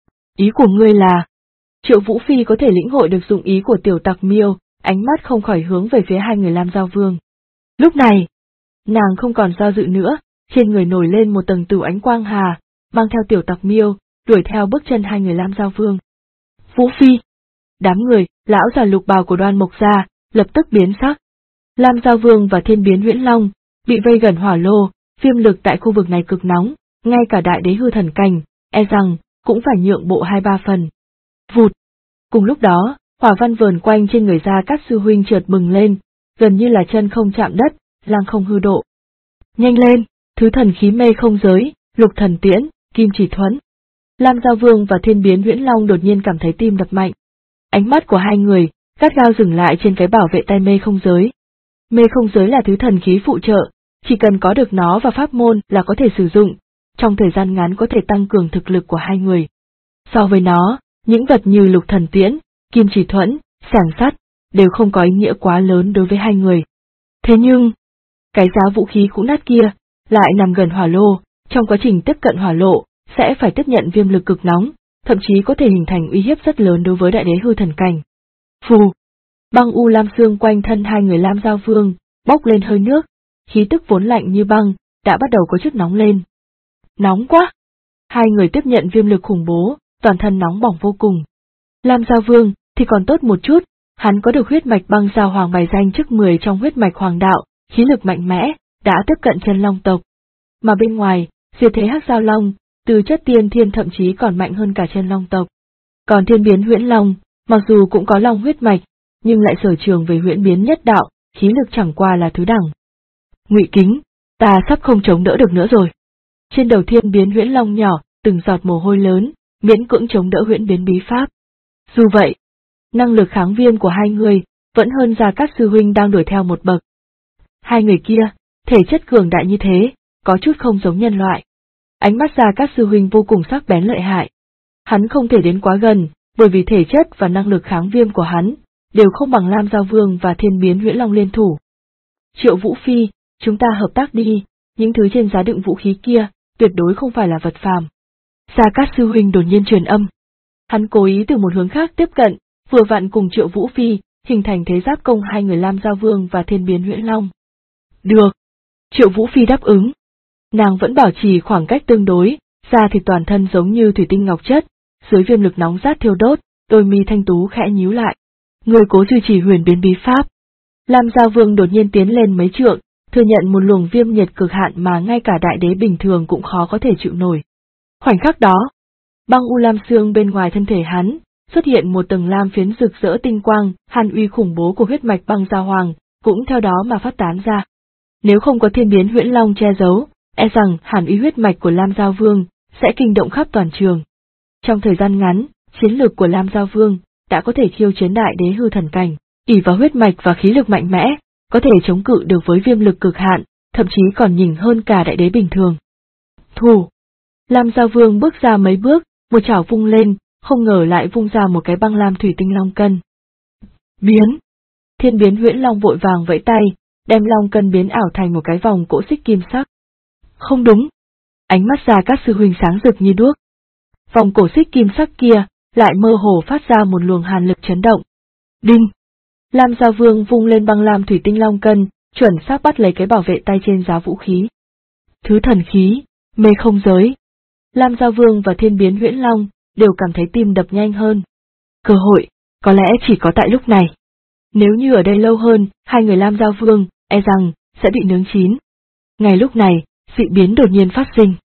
Ý của ngươi là... Triệu Vũ Phi có thể lĩnh hội được dụng ý của Tiểu Tặc Miêu, ánh mắt không khỏi hướng về phía hai người Lam Giao Vương. Lúc này, nàng không còn do dự nữa, trên người nổi lên một tầng tửu ánh quang hà, mang theo Tiểu Tặc Miêu, đuổi theo bước chân hai người Lam Giao Vương. Vũ Phi! Đám người, lão già Lục Bào của Đoan Mộc Gia, lập tức biến sắc. Lam Giao Vương và Thiên Biến Huyễn Long, bị vây gần hỏa lô, viêm lực tại khu vực này cực nóng, ngay cả đại đế hư thần cảnh, e rằng, cũng phải nhượng bộ 2-3 phần. Vụt! Cùng lúc đó, hỏa văn vờn quanh trên người Gia Cát sư huynh chợt bừng lên, gần như là chân không chạm đất, lăng không hư độ. Nhanh lên, thứ thần khí mê không giới, lục thần tiễn, kim chỉ thuẫn. Lam Giao Vương và Thiên Biến Huyễn Long đột nhiên cảm thấy tim đập mạnh. Ánh mắt của hai người, gắt gao dừng lại trên cái bảo vệ tay mê không giới. Mê không giới là thứ thần khí phụ trợ, chỉ cần có được nó và pháp môn là có thể sử dụng, trong thời gian ngắn có thể tăng cường thực lực của hai người. So với nó, những vật như lục thần tiễn, kim chỉ thuẫn, sảng sắt, đều không có ý nghĩa quá lớn đối với hai người. Thế nhưng, cái giá vũ khí cũ nát kia, lại nằm gần hỏa lô, trong quá trình tiếp cận hỏa lộ, sẽ phải tiếp nhận viêm lực cực nóng, thậm chí có thể hình thành uy hiếp rất lớn đối với đại đế hư thần cảnh. Phù! Băng u lam xương quanh thân hai người Lam Giao Vương, bốc lên hơi nước, khí tức vốn lạnh như băng, đã bắt đầu có chút nóng lên. Nóng quá! Hai người tiếp nhận viêm lực khủng bố, toàn thân nóng bỏng vô cùng. Lam Giao Vương thì còn tốt một chút, hắn có được huyết mạch băng giao hoàng bài danh trước 10 trong huyết mạch hoàng đạo, khí lực mạnh mẽ, đã tiếp cận chân long tộc. Mà bên ngoài, diệt thế hắc giao long, từ chất tiên thiên thậm chí còn mạnh hơn cả chân long tộc. Còn Thiên Biến Huyễn Long, mặc dù cũng có long huyết mạch, nhưng lại sở trường về huyễn biến nhất đạo, khí lực chẳng qua là thứ đẳng. Ngụy Kính, ta sắp không chống đỡ được nữa rồi. Trên đầu Thiên Biến Huyễn Long nhỏ, từng giọt mồ hôi lớn, miễn cưỡng chống đỡ huyễn biến bí pháp. Dù vậy, năng lực kháng viêm của hai người vẫn hơn Gia Cát sư huynh đang đuổi theo một bậc. Hai người kia, thể chất cường đại như thế, có chút không giống nhân loại. Ánh mắt Gia Cát sư huynh vô cùng sắc bén lợi hại. Hắn không thể đến quá gần, bởi vì thể chất và năng lực kháng viêm của hắn đều không bằng Lam Giao Vương và Thiên Biến Huyễn Long liên thủ. Triệu Vũ Phi, chúng ta hợp tác đi, những thứ trên giá đựng vũ khí kia, tuyệt đối không phải là vật phàm. Gia Cát sư huynh đột nhiên truyền âm. Hắn cố ý từ một hướng khác tiếp cận, vừa vặn cùng Triệu Vũ Phi, hình thành thế giáp công hai người Lam Giao Vương và Thiên Biến Huyễn Long. Được. Triệu Vũ Phi đáp ứng. Nàng vẫn bảo trì khoảng cách tương đối, da thịt toàn thân giống như thủy tinh ngọc chất, dưới viêm lực nóng rát thiêu đốt, đôi mi thanh tú khẽ nhíu lại. Người cố duy trì huyền biến bí pháp. Lam Giao Vương đột nhiên tiến lên mấy trượng, thừa nhận một luồng viêm nhiệt cực hạn mà ngay cả đại đế bình thường cũng khó có thể chịu nổi. Khoảnh khắc đó, băng u lam xương bên ngoài thân thể hắn, xuất hiện một tầng lam phiến rực rỡ tinh quang, hàn uy khủng bố của huyết mạch băng giao hoàng, cũng theo đó mà phát tán ra. Nếu không có Thiên Biến Huyễn Long che giấu, e rằng hàn uy huyết mạch của Lam Giao Vương sẽ kinh động khắp toàn trường. Trong thời gian ngắn, chiến lược của Lam Giao Vương đã có thể khiêu chiến đại đế hư thần cảnh, ỷ vào huyết mạch và khí lực mạnh mẽ, có thể chống cự được với viêm lực cực hạn, thậm chí còn nhỉnh hơn cả đại đế bình thường. Thủ! Lam Giao Vương bước ra mấy bước, một chảo vung lên, không ngờ lại vung ra một cái băng lam thủy tinh long cân. Biến! Thiên Biến Huyễn Long vội vàng vẫy tay, đem long cân biến ảo thành một cái vòng cỗ xích kim sắc. Không đúng! Ánh mắt Gia Cát sư huynh sáng rực như đuốc. Vòng cổ xích kim sắc kia, lại mơ hồ phát ra một luồng hàn lực chấn động. Đinh! Lam Giao Vương vung lên băng lam thủy tinh long cân, chuẩn xác bắt lấy cái bảo vệ tay trên giá vũ khí. Thứ thần khí, mê không giới. Lam Giao Vương và Thiên Biến Huyễn Long đều cảm thấy tim đập nhanh hơn. Cơ hội, có lẽ chỉ có tại lúc này. Nếu như ở đây lâu hơn, hai người Lam Giao Vương, e rằng, sẽ bị nướng chín. Ngay lúc này, dị biến đột nhiên phát sinh.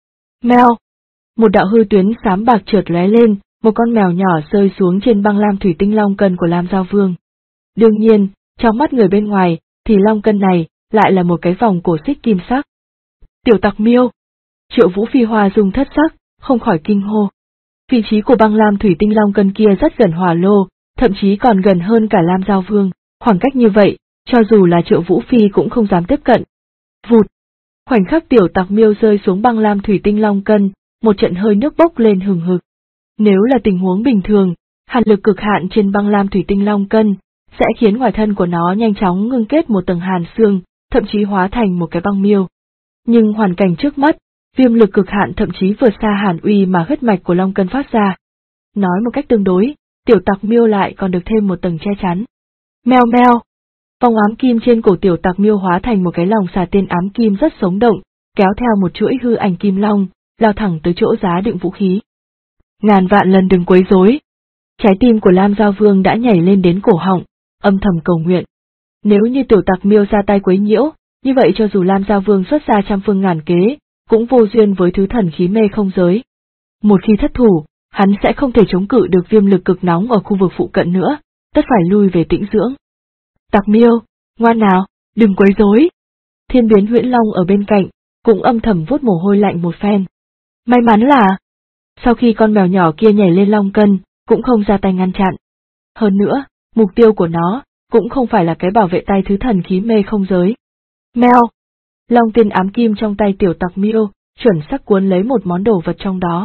Mèo. Một đạo hư tuyến xám bạc chợt lóe lên, một con mèo nhỏ rơi xuống trên băng lam thủy tinh long cân của Lam Giao Vương. Đương nhiên, trong mắt người bên ngoài, thì long cân này lại là một cái vòng cổ xích kim sắc. Tiểu tặc miêu. Triệu Vũ Phi hoa dung thất sắc, không khỏi kinh hô. Vị trí của băng lam thủy tinh long cân kia rất gần hỏa lô, thậm chí còn gần hơn cả Lam Giao Vương, khoảng cách như vậy, cho dù là Triệu Vũ Phi cũng không dám tiếp cận. Vụt. Khoảnh khắc tiểu tặc miêu rơi xuống băng lam thủy tinh long cân, một trận hơi nước bốc lên hừng hực. Nếu là tình huống bình thường, hàn lực cực hạn trên băng lam thủy tinh long cân sẽ khiến ngoài thân của nó nhanh chóng ngưng kết một tầng hàn xương, thậm chí hóa thành một cái băng miêu. Nhưng hoàn cảnh trước mắt, viêm lực cực hạn thậm chí vượt xa hàn uy mà huyết mạch của long cân phát ra. Nói một cách tương đối, tiểu tặc miêu lại còn được thêm một tầng che chắn. Meo meo. Vòng ám kim trên cổ tiểu tặc miêu hóa thành một cái lòng xà tiên ám kim rất sống động, kéo theo một chuỗi hư ảnh kim long, lao thẳng tới chỗ giá đựng vũ khí. Ngàn vạn lần đừng quấy rối. Trái tim của Lam Giao Vương đã nhảy lên đến cổ họng, âm thầm cầu nguyện. Nếu như tiểu tặc miêu ra tay quấy nhiễu, như vậy cho dù Lam Giao Vương xuất ra trăm phương ngàn kế, cũng vô duyên với thứ thần khí mê không giới. Một khi thất thủ, hắn sẽ không thể chống cự được viêm lực cực nóng ở khu vực phụ cận nữa, tất phải lui về tĩnh dưỡng. Tặc miêu, ngoan nào, đừng quấy rối. Thiên biến huyễn long ở bên cạnh, cũng âm thầm vuốt mồ hôi lạnh một phen. May mắn là, sau khi con mèo nhỏ kia nhảy lên long cân, cũng không ra tay ngăn chặn. Hơn nữa, mục tiêu của nó, cũng không phải là cái bảo vệ tay thứ thần khí mê không giới. Mèo. Long tiên ám kim trong tay tiểu tặc miêu, chuẩn xác cuốn lấy một món đồ vật trong đó.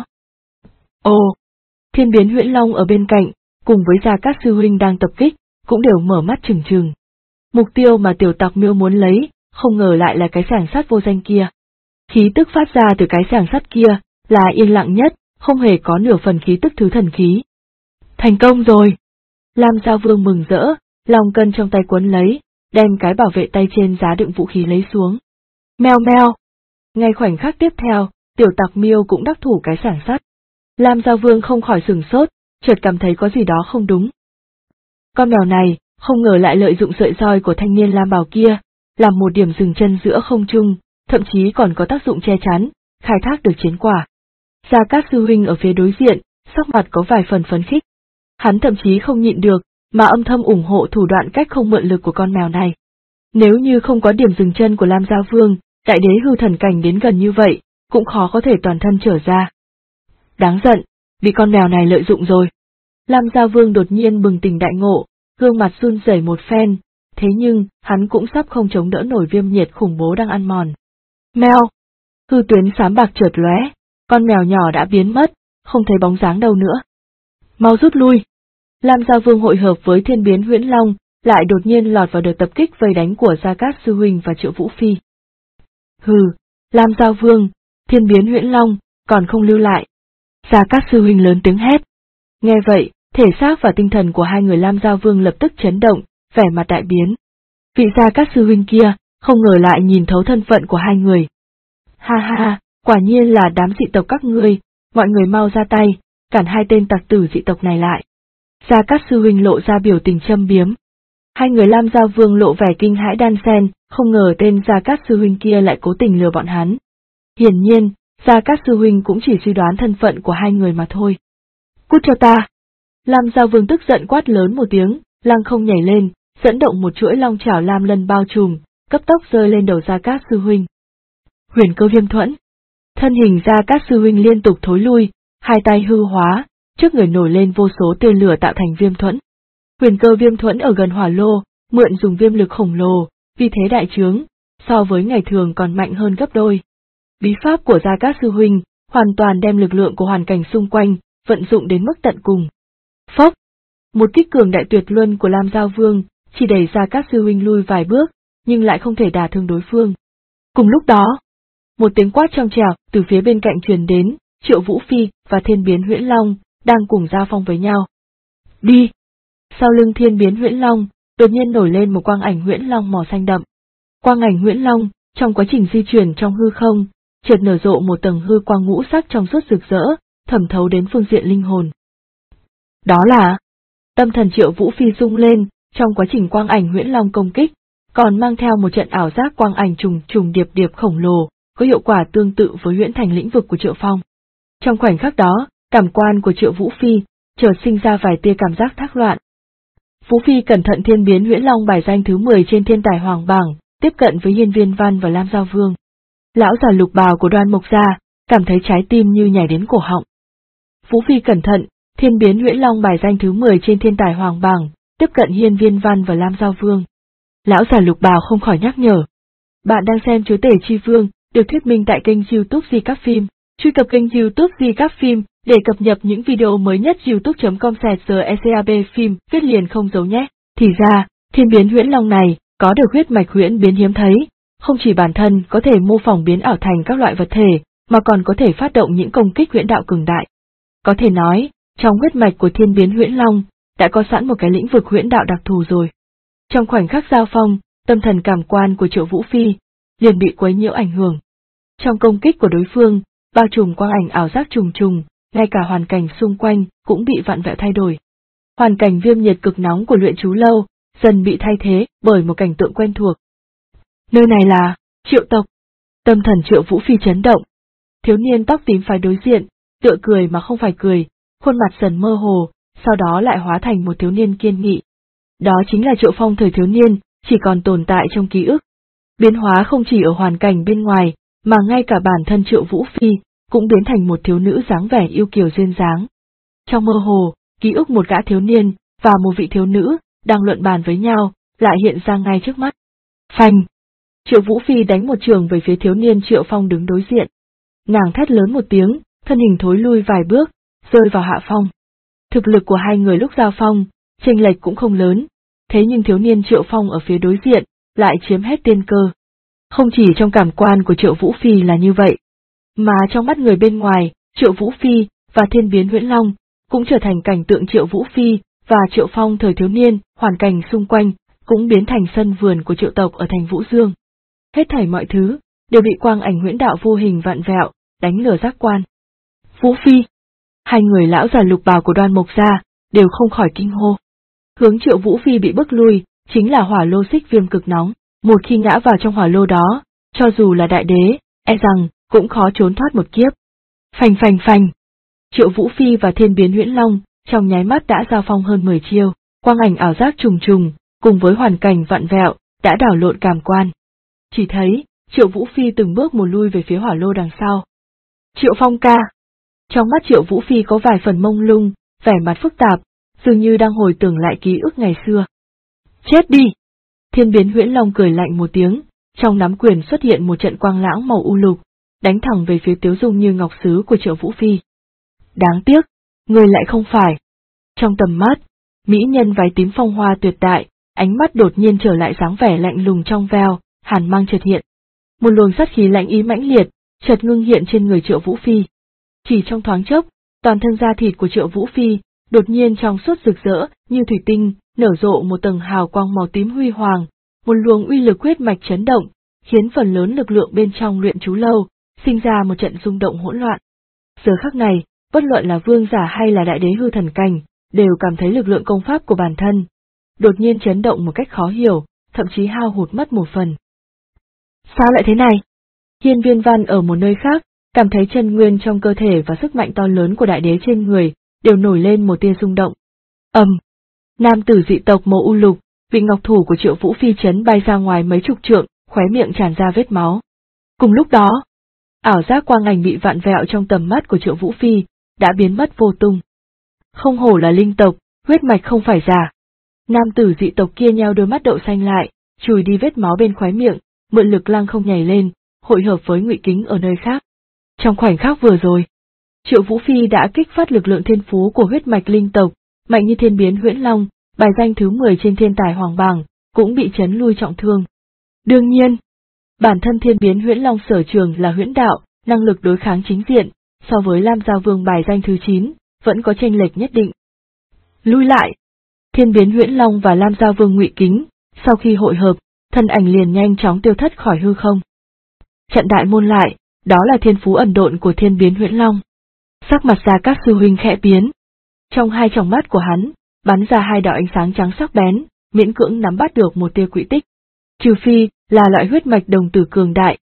Ồ! Thiên biến huyễn long ở bên cạnh, cùng với Gia Cát sư huynh đang tập kích, cũng đều mở mắt trừng trừng. Mục tiêu mà tiểu tặc miêu muốn lấy, không ngờ lại là cái xẻng sắt vô danh kia. Khí tức phát ra từ cái xẻng sắt kia, là yên lặng nhất, không hề có nửa phần khí tức thứ thần khí. Thành công rồi! Lam Giao Vương mừng rỡ, long cân trong tay cuốn lấy, đem cái bảo vệ tay trên giá đựng vũ khí lấy xuống. Meo meo! Ngay khoảnh khắc tiếp theo, tiểu tặc miêu cũng đắc thủ cái xẻng sắt. Lam Giao Vương không khỏi sửng sốt, chợt cảm thấy có gì đó không đúng. Con mèo này, không ngờ lại lợi dụng sợi roi của thanh niên lam bào kia, làm một điểm dừng chân giữa không trung, thậm chí còn có tác dụng che chắn, khai thác được chiến quả. Gia Cát sư huynh ở phía đối diện, sắc mặt có vài phần phấn khích. Hắn thậm chí không nhịn được, mà âm thầm ủng hộ thủ đoạn cách không mượn lực của con mèo này. Nếu như không có điểm dừng chân của Lam Giao Vương, đại đế hư thần cảnh đến gần như vậy, cũng khó có thể toàn thân trở ra. Đáng giận, bị con mèo này lợi dụng rồi. Lam Giao Vương đột nhiên bừng tỉnh đại ngộ, gương mặt run rẩy một phen, thế nhưng, hắn cũng sắp không chống đỡ nổi viêm nhiệt khủng bố đang ăn mòn. Mèo! Hư tuyến xám bạc chợt lóe, con mèo nhỏ đã biến mất, không thấy bóng dáng đâu nữa. Mau rút lui! Lam Giao Vương hội hợp với thiên biến huyễn long, lại đột nhiên lọt vào đợt tập kích vây đánh của Gia Cát sư huynh và Triệu Vũ Phi. Hừ, Lam Giao Vương, thiên biến huyễn long, còn không lưu lại. Gia Cát sư huynh lớn tiếng hét. Nghe vậy, thể xác và tinh thần của hai người Lam Giao Vương lập tức chấn động, vẻ mặt đại biến. Vị Gia Cát sư huynh kia, không ngờ lại nhìn thấu thân phận của hai người. Ha ha ha, quả nhiên là đám dị tộc các ngươi, mọi người mau ra tay, cản hai tên tặc tử dị tộc này lại. Gia Cát sư huynh lộ ra biểu tình châm biếm. Hai người Lam Giao Vương lộ vẻ kinh hãi đan xen, không ngờ tên Gia Cát sư huynh kia lại cố tình lừa bọn hắn. Hiển nhiên, Gia Cát sư huynh cũng chỉ suy đoán thân phận của hai người mà thôi. Cút cho ta! Lam Giao Vương tức giận quát lớn một tiếng, lăng không nhảy lên, dẫn động một chuỗi long chảo lam lân bao trùm, cấp tốc rơi lên đầu Gia Cát sư huynh. Huyền cơ viêm thuẫn. Thân hình Gia Cát sư huynh liên tục thối lui, hai tay hư hóa, trước người nổi lên vô số tia lửa tạo thành viêm thuẫn. Huyền cơ viêm thuẫn ở gần hỏa lô, mượn dùng viêm lực khổng lồ, vì thế đại trướng, so với ngày thường còn mạnh hơn gấp đôi. Bí pháp của Gia Cát sư huynh, hoàn toàn đem lực lượng của hoàn cảnh xung quanh, vận dụng đến mức tận cùng. Phốc! Một kích cường đại tuyệt luân của Lam Giao Vương, chỉ đẩy Gia Cát sư huynh lui vài bước, nhưng lại không thể đả thương đối phương. Cùng lúc đó, một tiếng quát trong trẻo từ phía bên cạnh truyền đến, Triệu Vũ Phi và Thiên Biến Huyễn Long đang cùng giao phong với nhau. Đi! Sau lưng Thiên Biến Huyễn Long, đột nhiên nổi lên một quang ảnh Huyễn Long màu xanh đậm. Quang ảnh Huyễn Long, trong quá trình di chuyển trong hư không, chợt nở rộ một tầng hư quang ngũ sắc trong suốt rực rỡ, thẩm thấu đến phương diện linh hồn. Đó là... Tâm thần Triệu Vũ Phi rung lên, trong quá trình quang ảnh Huyễn Long công kích, còn mang theo một trận ảo giác quang ảnh trùng điệp khổng lồ, có hiệu quả tương tự với huyễn thành lĩnh vực của Triệu Phong. Trong khoảnh khắc đó, cảm quan của Triệu Vũ Phi chợt sinh ra vài tia cảm giác thác loạn. Vũ Phi cẩn thận thiên biến huyễn long bài danh thứ 10 trên thiên tài hoàng bảng, tiếp cận với Hiên Viên Văn và Lam Giao Vương. Lão già lục bào của Đoan Mộc gia cảm thấy trái tim như nhảy đến cổ họng. Vũ Phi cẩn thận thiên biến huyễn long bài danh thứ 10 trên thiên tài hoàng bảng, tiếp cận Hiên Viên Văn và Lam Giao Vương. Lão già lục bào không khỏi nhắc nhở. Bạn đang xem Chúa Tể Chi Vương, được thuyết minh tại kênh YouTube Di Các Phim. Truy cập kênh YouTube Di Các Phim để cập nhật những video mới nhất. youtube.com/GECAB phim viết liền không dấu nhé. Thì ra, thiên biến huyễn long này có được huyết mạch huyễn biến hiếm thấy, không chỉ bản thân có thể mô phỏng biến ảo thành các loại vật thể, mà còn có thể phát động những công kích huyễn đạo cường đại. Có thể nói, trong huyết mạch của thiên biến huyễn long đã có sẵn một cái lĩnh vực huyễn đạo đặc thù rồi. Trong khoảnh khắc giao phong, tâm thần cảm quan của Triệu Vũ Phi liền bị quấy nhiễu ảnh hưởng. Trong công kích của đối phương, bao trùm quang ảnh ảo giác trùng trùng, ngay cả hoàn cảnh xung quanh cũng bị vặn vẹo thay đổi. Hoàn cảnh viêm nhiệt cực nóng của luyện chú lâu dần bị thay thế bởi một cảnh tượng quen thuộc. Nơi này là Triệu tộc. Tâm thần Triệu Vũ Phi chấn động. Thiếu niên tóc tím phái đối diện, tựa cười mà không phải cười, khuôn mặt dần mơ hồ, sau đó lại hóa thành một thiếu niên kiên nghị. Đó chính là Triệu Phong thời thiếu niên, chỉ còn tồn tại trong ký ức. Biến hóa không chỉ ở hoàn cảnh bên ngoài, mà ngay cả bản thân Triệu Vũ Phi cũng biến thành một thiếu nữ dáng vẻ yêu kiều duyên dáng. Trong mơ hồ, ký ức một gã thiếu niên và một vị thiếu nữ đang luận bàn với nhau lại hiện ra ngay trước mắt. Phanh! Triệu Vũ Phi đánh một trường về phía thiếu niên Triệu Phong đứng đối diện. Nàng thét lớn một tiếng, thân hình thối lui vài bước, rơi vào hạ phong. Thực lực của hai người lúc giao phong, chênh lệch cũng không lớn, thế nhưng thiếu niên Triệu Phong ở phía đối diện lại chiếm hết tiên cơ. Không chỉ trong cảm quan của Triệu Vũ Phi là như vậy, mà trong mắt người bên ngoài, Triệu Vũ Phi và thiên biến huyễn long cũng trở thành cảnh tượng Triệu Vũ Phi và Triệu Phong thời thiếu niên, hoàn cảnh xung quanh cũng biến thành sân vườn của Triệu tộc ở thành Vũ Dương. Hết thảy mọi thứ đều bị quang ảnh huyễn đạo vô hình vặn vẹo, đánh lừa giác quan. Vũ Phi! Hai người lão già lục bào của Đoan Mộc gia đều không khỏi kinh hô. Hướng Triệu Vũ Phi bị bức lui chính là hỏa lô xích viêm cực nóng, một khi ngã vào trong hỏa lô đó, cho dù là đại đế, e rằng cũng khó trốn thoát một kiếp. Phanh phanh phanh! Triệu Vũ Phi và thiên biến huyễn long trong nháy mắt đã giao phong hơn 10 chiêu, quang ảnh ảo giác trùng trùng, cùng với hoàn cảnh vặn vẹo, đã đảo lộn cảm quan. Chỉ thấy, Triệu Vũ Phi từng bước một lui về phía hỏa lô đằng sau. Triệu Phong ca! Trong mắt Triệu Vũ Phi có vài phần mông lung, vẻ mặt phức tạp, dường như đang hồi tưởng lại ký ức ngày xưa. Chết đi! Thiên biến huyễn long cười lạnh một tiếng, trong nắm quyền xuất hiện một trận quang lãng màu u lục, đánh thẳng về phía tiếu dung như ngọc sứ của Triệu Vũ Phi. Đáng tiếc, người lại không phải. Trong tầm mắt, mỹ nhân váy tím phong hoa tuyệt đại, ánh mắt đột nhiên trở lại dáng vẻ lạnh lùng trong veo, hàn mang chợt hiện. Một luồng sát khí lạnh ý mãnh liệt, chợt ngưng hiện trên người Triệu Vũ Phi. Chỉ trong thoáng chốc, toàn thân da thịt của Triệu Vũ Phi đột nhiên trong suốt rực rỡ như thủy tinh, nở rộ một tầng hào quang màu tím huy hoàng, một luồng uy lực huyết mạch chấn động, khiến phần lớn lực lượng bên trong luyện chú lâu sinh ra một trận rung động hỗn loạn. Giờ khắc này, bất luận là vương giả hay là đại đế hư thần cảnh, đều cảm thấy lực lượng công pháp của bản thân đột nhiên chấn động một cách khó hiểu, thậm chí hao hụt mất một phần. Sao lại thế này? Hiên Viên Văn ở một nơi khác, cảm thấy chân nguyên trong cơ thể và sức mạnh to lớn của đại đế trên người đều nổi lên một tia rung động. Nam tử dị tộc màu u lục, vị ngọc thủ của Triệu Vũ Phi chấn bay ra ngoài mấy chục trượng, khóe miệng tràn ra vết máu. Cùng lúc đó, ảo giác quang ảnh bị vặn vẹo trong tầm mắt của Triệu Vũ Phi đã biến mất vô tung. Không hổ là linh tộc, huyết mạch không phải giả. Nam tử dị tộc kia nheo đôi mắt đậu xanh lại, chùi đi vết máu bên khóe miệng, mượn lực lăng không nhảy lên, hội hợp với Ngụy Kính ở nơi khác. Trong khoảnh khắc vừa rồi, Triệu Vũ Phi đã kích phát lực lượng thiên phú của huyết mạch linh tộc, mạnh như thiên biến huyễn long, bài danh thứ 10 trên thiên tài hoàng bảng, cũng bị chấn lui trọng thương. Đương nhiên, bản thân thiên biến huyễn long sở trường là huyễn đạo, năng lực đối kháng chính diện, so với Lam Giao Vương bài danh thứ 9, vẫn có chênh lệch nhất định. Lui lại! Thiên biến huyễn long và Lam Giao Vương Ngụy Kính, sau khi hội hợp, thân ảnh liền nhanh chóng tiêu thất khỏi hư không. Trận đại môn lại, đó là thiên phú ẩn độn của thiên biến huyễn long. Sắc mặt Gia Cát sư huynh khẽ biến. Trong hai tròng mắt của hắn, bắn ra hai đạo ánh sáng trắng sắc bén, miễn cưỡng nắm bắt được một tia quỹ tích. Trừ phi là loại huyết mạch đồng tử cường đại,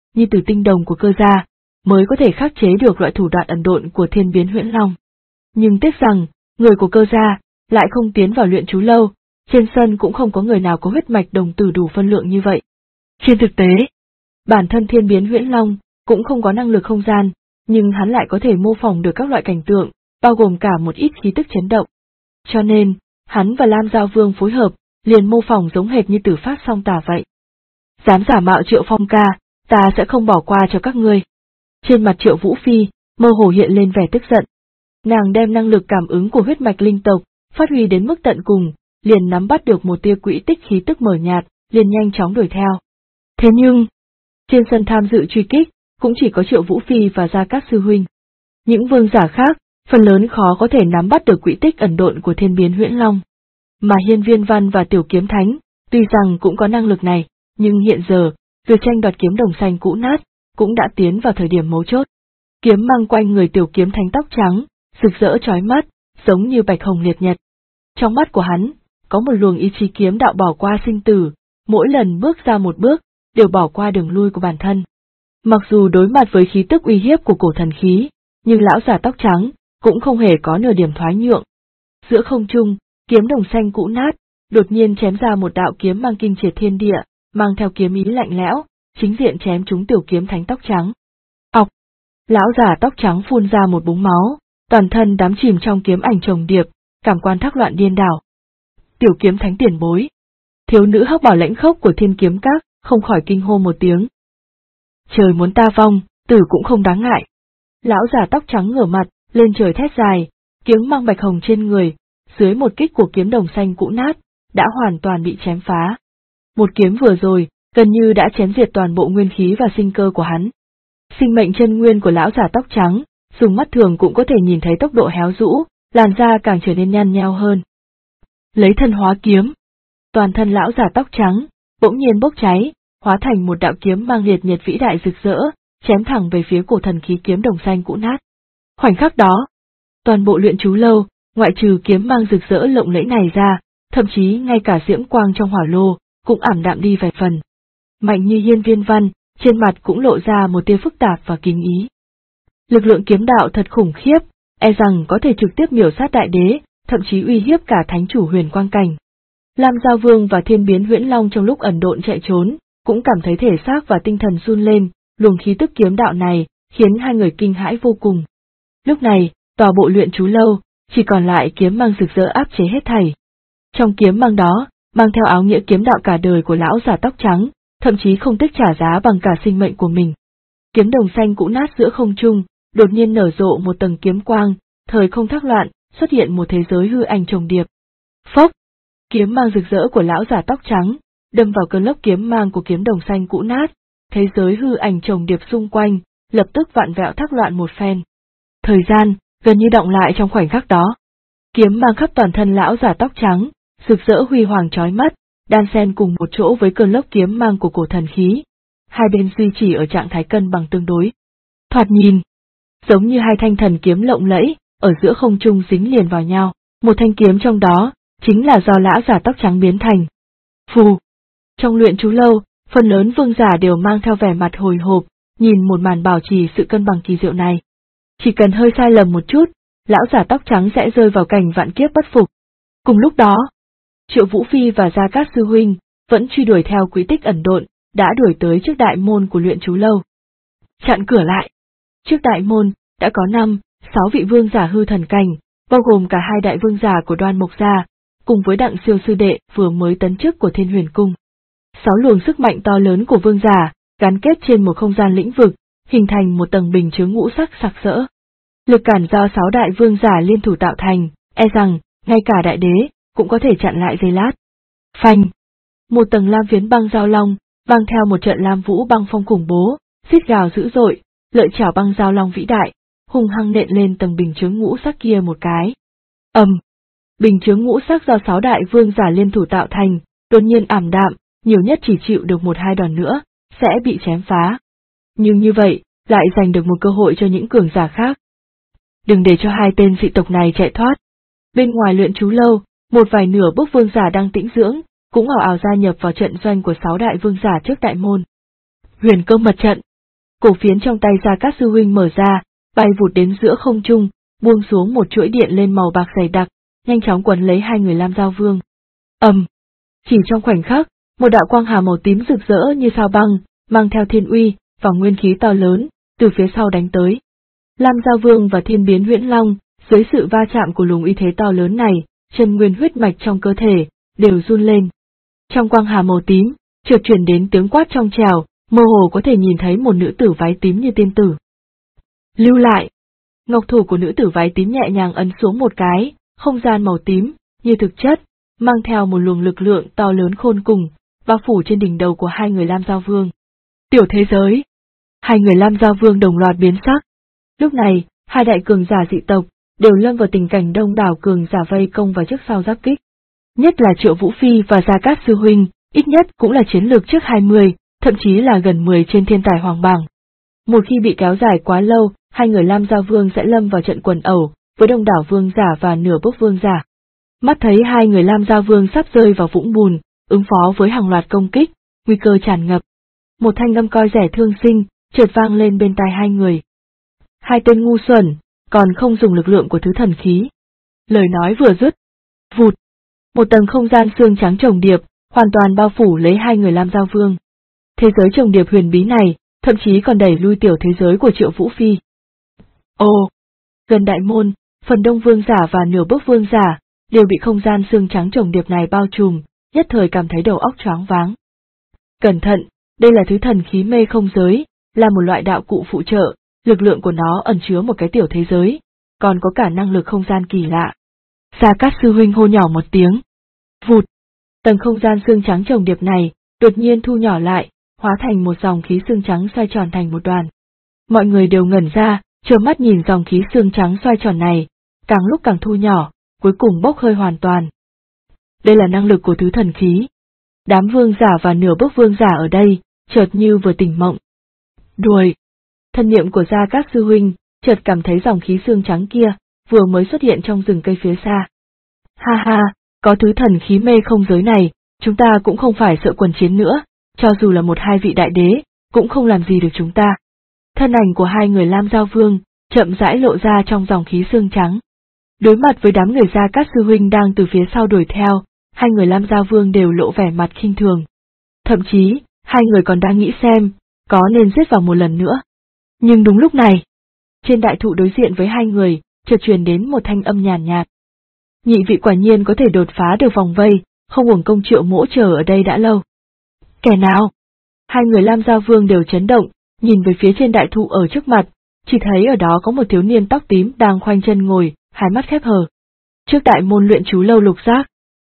như từ tinh đồng của cơ gia, mới có thể khắc chế được loại thủ đoạn ẩn độn của Thiên Biến Huyễn Long. Nhưng tiếc rằng, người của cơ gia lại không tiến vào luyện chú lâu, trên sân cũng không có người nào có huyết mạch đồng tử đủ phân lượng như vậy. Trên thực tế, bản thân Thiên Biến Huyễn Long cũng không có năng lực không gian, nhưng hắn lại có thể mô phỏng được các loại cảnh tượng, bao gồm cả một ít khí tức chấn động. Cho nên, hắn và Lam Giao Vương phối hợp, liền mô phỏng giống hệt như Tử Phát Song Tả vậy. Dám giả mạo Triệu Phong ca, ta sẽ không bỏ qua cho các ngươi. Trên mặt Triệu Vũ Phi, mơ hồ hiện lên vẻ tức giận. Nàng đem năng lực cảm ứng của huyết mạch linh tộc, phát huy đến mức tận cùng, liền nắm bắt được một tia quỹ tích khí tức mờ nhạt, liền nhanh chóng đuổi theo. Thế nhưng, trên sân tham dự truy kích, cũng chỉ có Triệu Vũ Phi và Gia Cát sư huynh. Những vương giả khác, phần lớn khó có thể nắm bắt được quỹ tích ẩn độn của Thiên Biến Huyễn Long. Mà Hiên Viên Văn và Tiểu Kiếm Thánh, tuy rằng cũng có năng lực này, nhưng hiện giờ, việc tranh đoạt kiếm đồng xanh cũ nát, cũng đã tiến vào thời điểm mấu chốt. Kiếm mang quanh người Tiểu Kiếm Thánh tóc trắng, rực rỡ chói mắt, giống như bạch hồng liệt nhật. Trong mắt của hắn, có một luồng ý chí kiếm đạo bỏ qua sinh tử, mỗi lần bước ra một bước, đều bỏ qua đường lui của bản thân. Mặc dù đối mặt với khí tức uy hiếp của cổ thần khí, nhưng lão giả tóc trắng cũng không hề có nửa điểm thoái nhượng. Giữa không trung, kiếm đồng xanh cũ nát, đột nhiên chém ra một đạo kiếm mang kinh triệt thiên địa, mang theo kiếm ý lạnh lẽo, chính diện chém trúng Tiểu Kiếm Thánh tóc trắng. Ọc! Lão giả tóc trắng phun ra một búng máu, toàn thân đắm chìm trong kiếm ảnh chồng điệp, cảm quan thác loạn điên đảo. Tiểu Kiếm Thánh tiền bối. Thiếu nữ hắc bảo lãnh khốc của Thiên Kiếm Các không khỏi kinh hô một tiếng. Trời muốn ta vong, tử cũng không đáng ngại. Lão giả tóc trắng ngửa mặt, lên trời thét dài, kiếm mang bạch hồng trên người, dưới một kích của kiếm đồng xanh cũ nát, đã hoàn toàn bị chém phá. Một kiếm vừa rồi, gần như đã chém diệt toàn bộ nguyên khí và sinh cơ của hắn. Sinh mệnh chân nguyên của lão giả tóc trắng, dùng mắt thường cũng có thể nhìn thấy tốc độ héo rũ, làn da càng trở nên nhăn nheo hơn. Lấy thân hóa kiếm. Toàn thân lão giả tóc trắng, bỗng nhiên bốc cháy, hóa thành một đạo kiếm mang liệt nhiệt vĩ đại rực rỡ, chém thẳng về phía cổ thần khí kiếm đồng xanh cũ nát. Khoảnh khắc đó, toàn bộ luyện chú lâu, ngoại trừ kiếm mang rực rỡ lộng lẫy này ra, thậm chí ngay cả diễm quang trong hỏa lô, cũng ảm đạm đi vài phần. Mạnh như Hiên Viên Văn, trên mặt cũng lộ ra một tia phức tạp và kính ý. Lực lượng kiếm đạo thật khủng khiếp, e rằng có thể trực tiếp miểu sát đại đế, thậm chí uy hiếp cả thánh chủ Huyền Quang Cảnh. Lam Giao Vương và Thiên Biến Huyễn Long trong lúc ẩn độn chạy trốn, cũng cảm thấy thể xác và tinh thần run lên, luồng khí tức kiếm đạo này, khiến hai người kinh hãi vô cùng. Lúc này, tòa bộ luyện chú lâu, chỉ còn lại kiếm mang rực rỡ áp chế hết thảy. Trong kiếm mang đó, mang theo áo nghĩa kiếm đạo cả đời của lão giả tóc trắng, thậm chí không tiếc trả giá bằng cả sinh mệnh của mình. Kiếm đồng xanh cũ nát giữa không trung, đột nhiên nở rộ một tầng kiếm quang, thời không thác loạn, xuất hiện một thế giới hư ảnh chồng điệp. Phốc! Kiếm mang rực rỡ của lão giả tóc trắng, đâm vào cơn lốc kiếm mang của kiếm đồng xanh cũ nát, thế giới hư ảnh chồng điệp xung quanh, lập tức vạn vẹo thác loạn một phen. Thời gian, gần như đọng lại trong khoảnh khắc đó. Kiếm mang khắp toàn thân lão giả tóc trắng, rực rỡ huy hoàng chói mắt, đan xen cùng một chỗ với cơn lốc kiếm mang của cổ thần khí. Hai bên duy trì ở trạng thái cân bằng tương đối. Thoạt nhìn, giống như hai thanh thần kiếm lộng lẫy, ở giữa không trung dính liền vào nhau, một thanh kiếm trong đó, chính là do lão giả tóc trắng biến thành. Phù! Trong luyện chú lâu, phần lớn vương giả đều mang theo vẻ mặt hồi hộp, nhìn một màn bảo trì sự cân bằng kỳ diệu này. Chỉ cần hơi sai lầm một chút, lão giả tóc trắng sẽ rơi vào cảnh vạn kiếp bất phục. Cùng lúc đó, Triệu Vũ Phi và Gia Cát sư huynh vẫn truy đuổi theo quỹ tích ẩn độn, đã đuổi tới trước đại môn của luyện chú lâu. Chặn cửa lại. Trước đại môn đã có 5-6 vị vương giả hư thần cảnh, bao gồm cả hai đại vương giả của Đoan Mộc gia, cùng với Đặng Siêu sư đệ vừa mới tấn chức của Thiên Huyền cung. 6 luồng sức mạnh to lớn của vương giả gắn kết trên một không gian lĩnh vực, hình thành một tầng bình chướng ngũ sắc sặc sỡ. Lực cản do 6 đại vương giả liên thủ tạo thành, e rằng ngay cả đại đế cũng có thể chặn lại giây lát. Phanh! Một tầng lam phiến băng giao long, mang theo một trận lam vũ băng phong khủng bố, xít gào dữ dội, lợi chảo băng giao long vĩ đại, hung hăng nện lên tầng bình chướng ngũ sắc kia một cái. Bình chướng ngũ sắc do 6 đại vương giả liên thủ tạo thành, đột nhiên ảm đạm, nhiều nhất chỉ chịu được 1-2 đòn nữa, sẽ bị chém phá. Nhưng như vậy, lại giành được một cơ hội cho những cường giả khác. Đừng để cho hai tên dị tộc này chạy thoát. Bên ngoài luyện chú lâu, một vài nửa bước vương giả đang tĩnh dưỡng, cũng ào ào gia nhập vào trận doanh của 6 đại vương giả trước đại môn. Huyền Cơ mật trận, cổ phiến trong tay Gia Cát sư huynh mở ra, bay vụt đến giữa không trung, buông xuống một chuỗi điện lên màu bạc dày đặc, nhanh chóng quấn lấy hai người Lam Giao Vương. Chỉ trong khoảnh khắc, một đạo quang hà màu tím rực rỡ như sao băng, mang theo thiên uy và nguyên khí to lớn, từ phía sau đánh tới. Lam Giao Vương và Thiên Biến Huyễn Long, dưới sự va chạm của luồng uy thế to lớn này, chân nguyên huyết mạch trong cơ thể đều run lên. Trong quang hà màu tím, chợt truyền đến tiếng quát trong trẻo, mơ hồ có thể nhìn thấy một nữ tử váy tím như tiên tử. Lưu lại! Ngọc thủ của nữ tử váy tím nhẹ nhàng ấn xuống một cái, không gian màu tím, như thực chất, mang theo một luồng lực lượng to lớn khôn cùng, bao phủ trên đỉnh đầu của hai người Lam Giao Vương. Tiểu thế giới! Hai người Lam Giao Vương đồng loạt biến sắc. Lúc này, hai đại cường giả dị tộc đều lâm vào tình cảnh đông đảo cường giả vây công và trước sau giáp kích. Nhất là Triệu Vũ Phi và Gia Cát sư huynh, ít nhất cũng là chiến lược trước 20, thậm chí là gần 10 trên thiên tài hoàng bảng. Một khi bị kéo dài quá lâu, hai người Lam Giao Vương sẽ lâm vào trận quần ẩu với đông đảo vương giả và nửa bốc vương giả. Mắt thấy hai người Lam Giao Vương sắp rơi vào vũng bùn, ứng phó với hàng loạt công kích, nguy cơ tràn ngập. Một thanh âm coi rẻ thương sinh, chợt vang lên bên tai hai người. Hai tên ngu xuẩn, còn không dùng lực lượng của thứ thần khí. Lời nói vừa dứt, vụt, một tầng không gian xương trắng chồng điệp, hoàn toàn bao phủ lấy hai người Lam Giao Vương. Thế giới chồng điệp huyền bí này, thậm chí còn đẩy lui tiểu thế giới của Triệu Vũ Phi. Gần đại môn, phần đông vương giả và nửa bước vương giả, đều bị không gian xương trắng chồng điệp này bao trùm, nhất thời cảm thấy đầu óc choáng váng. Cẩn thận, đây là thứ thần khí mê không giới, là một loại đạo cụ phụ trợ, lực lượng của nó ẩn chứa một cái tiểu thế giới, còn có cả năng lực không gian kỳ lạ. Gia Cát sư huynh hô nhỏ một tiếng. Vụt! Tầng không gian xương trắng chồng điệp này, đột nhiên thu nhỏ lại, hóa thành một dòng khí xương trắng xoay tròn thành một đoàn. Mọi người đều ngẩn ra, trơ mắt nhìn dòng khí xương trắng xoay tròn này, càng lúc càng thu nhỏ, cuối cùng bốc hơi hoàn toàn. Đây là năng lực của thứ thần khí. Đám vương giả và nửa bước vương giả ở đây, chợt như vừa tỉnh mộng. Đuổi! Thân niệm của Gia Cát sư huynh, chợt cảm thấy dòng khí xương trắng kia, vừa mới xuất hiện trong rừng cây phía xa. Ha ha, có thứ thần khí mê không giới này, chúng ta cũng không phải sợ quần chiến nữa, cho dù là một hai vị đại đế, cũng không làm gì được chúng ta. Thân ảnh của hai người Lam Giao Vương, chậm rãi lộ ra trong dòng khí xương trắng. Đối mặt với đám người Gia Cát sư huynh đang từ phía sau đuổi theo, hai người Lam Giao Vương đều lộ vẻ mặt khinh thường. Thậm chí, hai người còn đang nghĩ xem, có nên giết vào một lần nữa. Nhưng đúng lúc này, trên đại thụ đối diện với hai người, chợt truyền đến một thanh âm nhàn nhạt. Nhị vị quả nhiên có thể đột phá được vòng vây, không uổng công Triệu mỗ chờ ở đây đã lâu. Kẻ nào? Hai người Lam Giao Vương đều chấn động, nhìn về phía trên đại thụ ở trước mặt, chỉ thấy ở đó có một thiếu niên tóc tím đang khoanh chân ngồi, hai mắt khép hờ. Trước đại môn luyện chú lâu lục giác.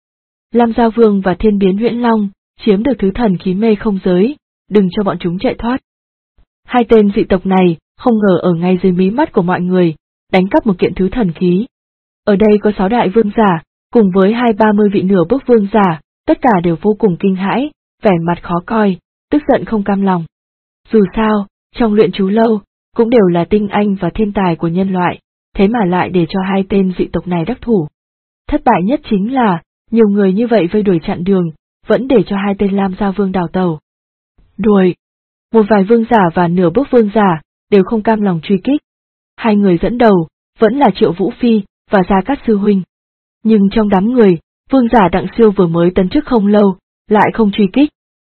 Lam Giao Vương và Thiên Biến Huyễn Long, chiếm được thứ thần khí mê không giới, đừng cho bọn chúng chạy thoát. Hai tên dị tộc này, không ngờ ở ngay dưới mí mắt của mọi người, đánh cắp một kiện thứ thần khí. Ở đây có 6 đại vương giả, cùng với 20-30 vị nửa bước vương giả, tất cả đều vô cùng kinh hãi, vẻ mặt khó coi, tức giận không cam lòng. Dù sao, trong luyện chú lâu, cũng đều là tinh anh và thiên tài của nhân loại, thế mà lại để cho hai tên dị tộc này đắc thủ. Thất bại nhất chính là, nhiều người như vậy vây đuổi chặn đường, vẫn để cho hai tên Lam Giao Vương đào tẩu. Đuổi! Một vài vương giả và nửa bước vương giả, đều không cam lòng truy kích. Hai người dẫn đầu, vẫn là Triệu Vũ Phi và Gia Cát sư huynh. Nhưng trong đám người, vương giả Đặng Siêu vừa mới tấn chức không lâu, lại không truy kích.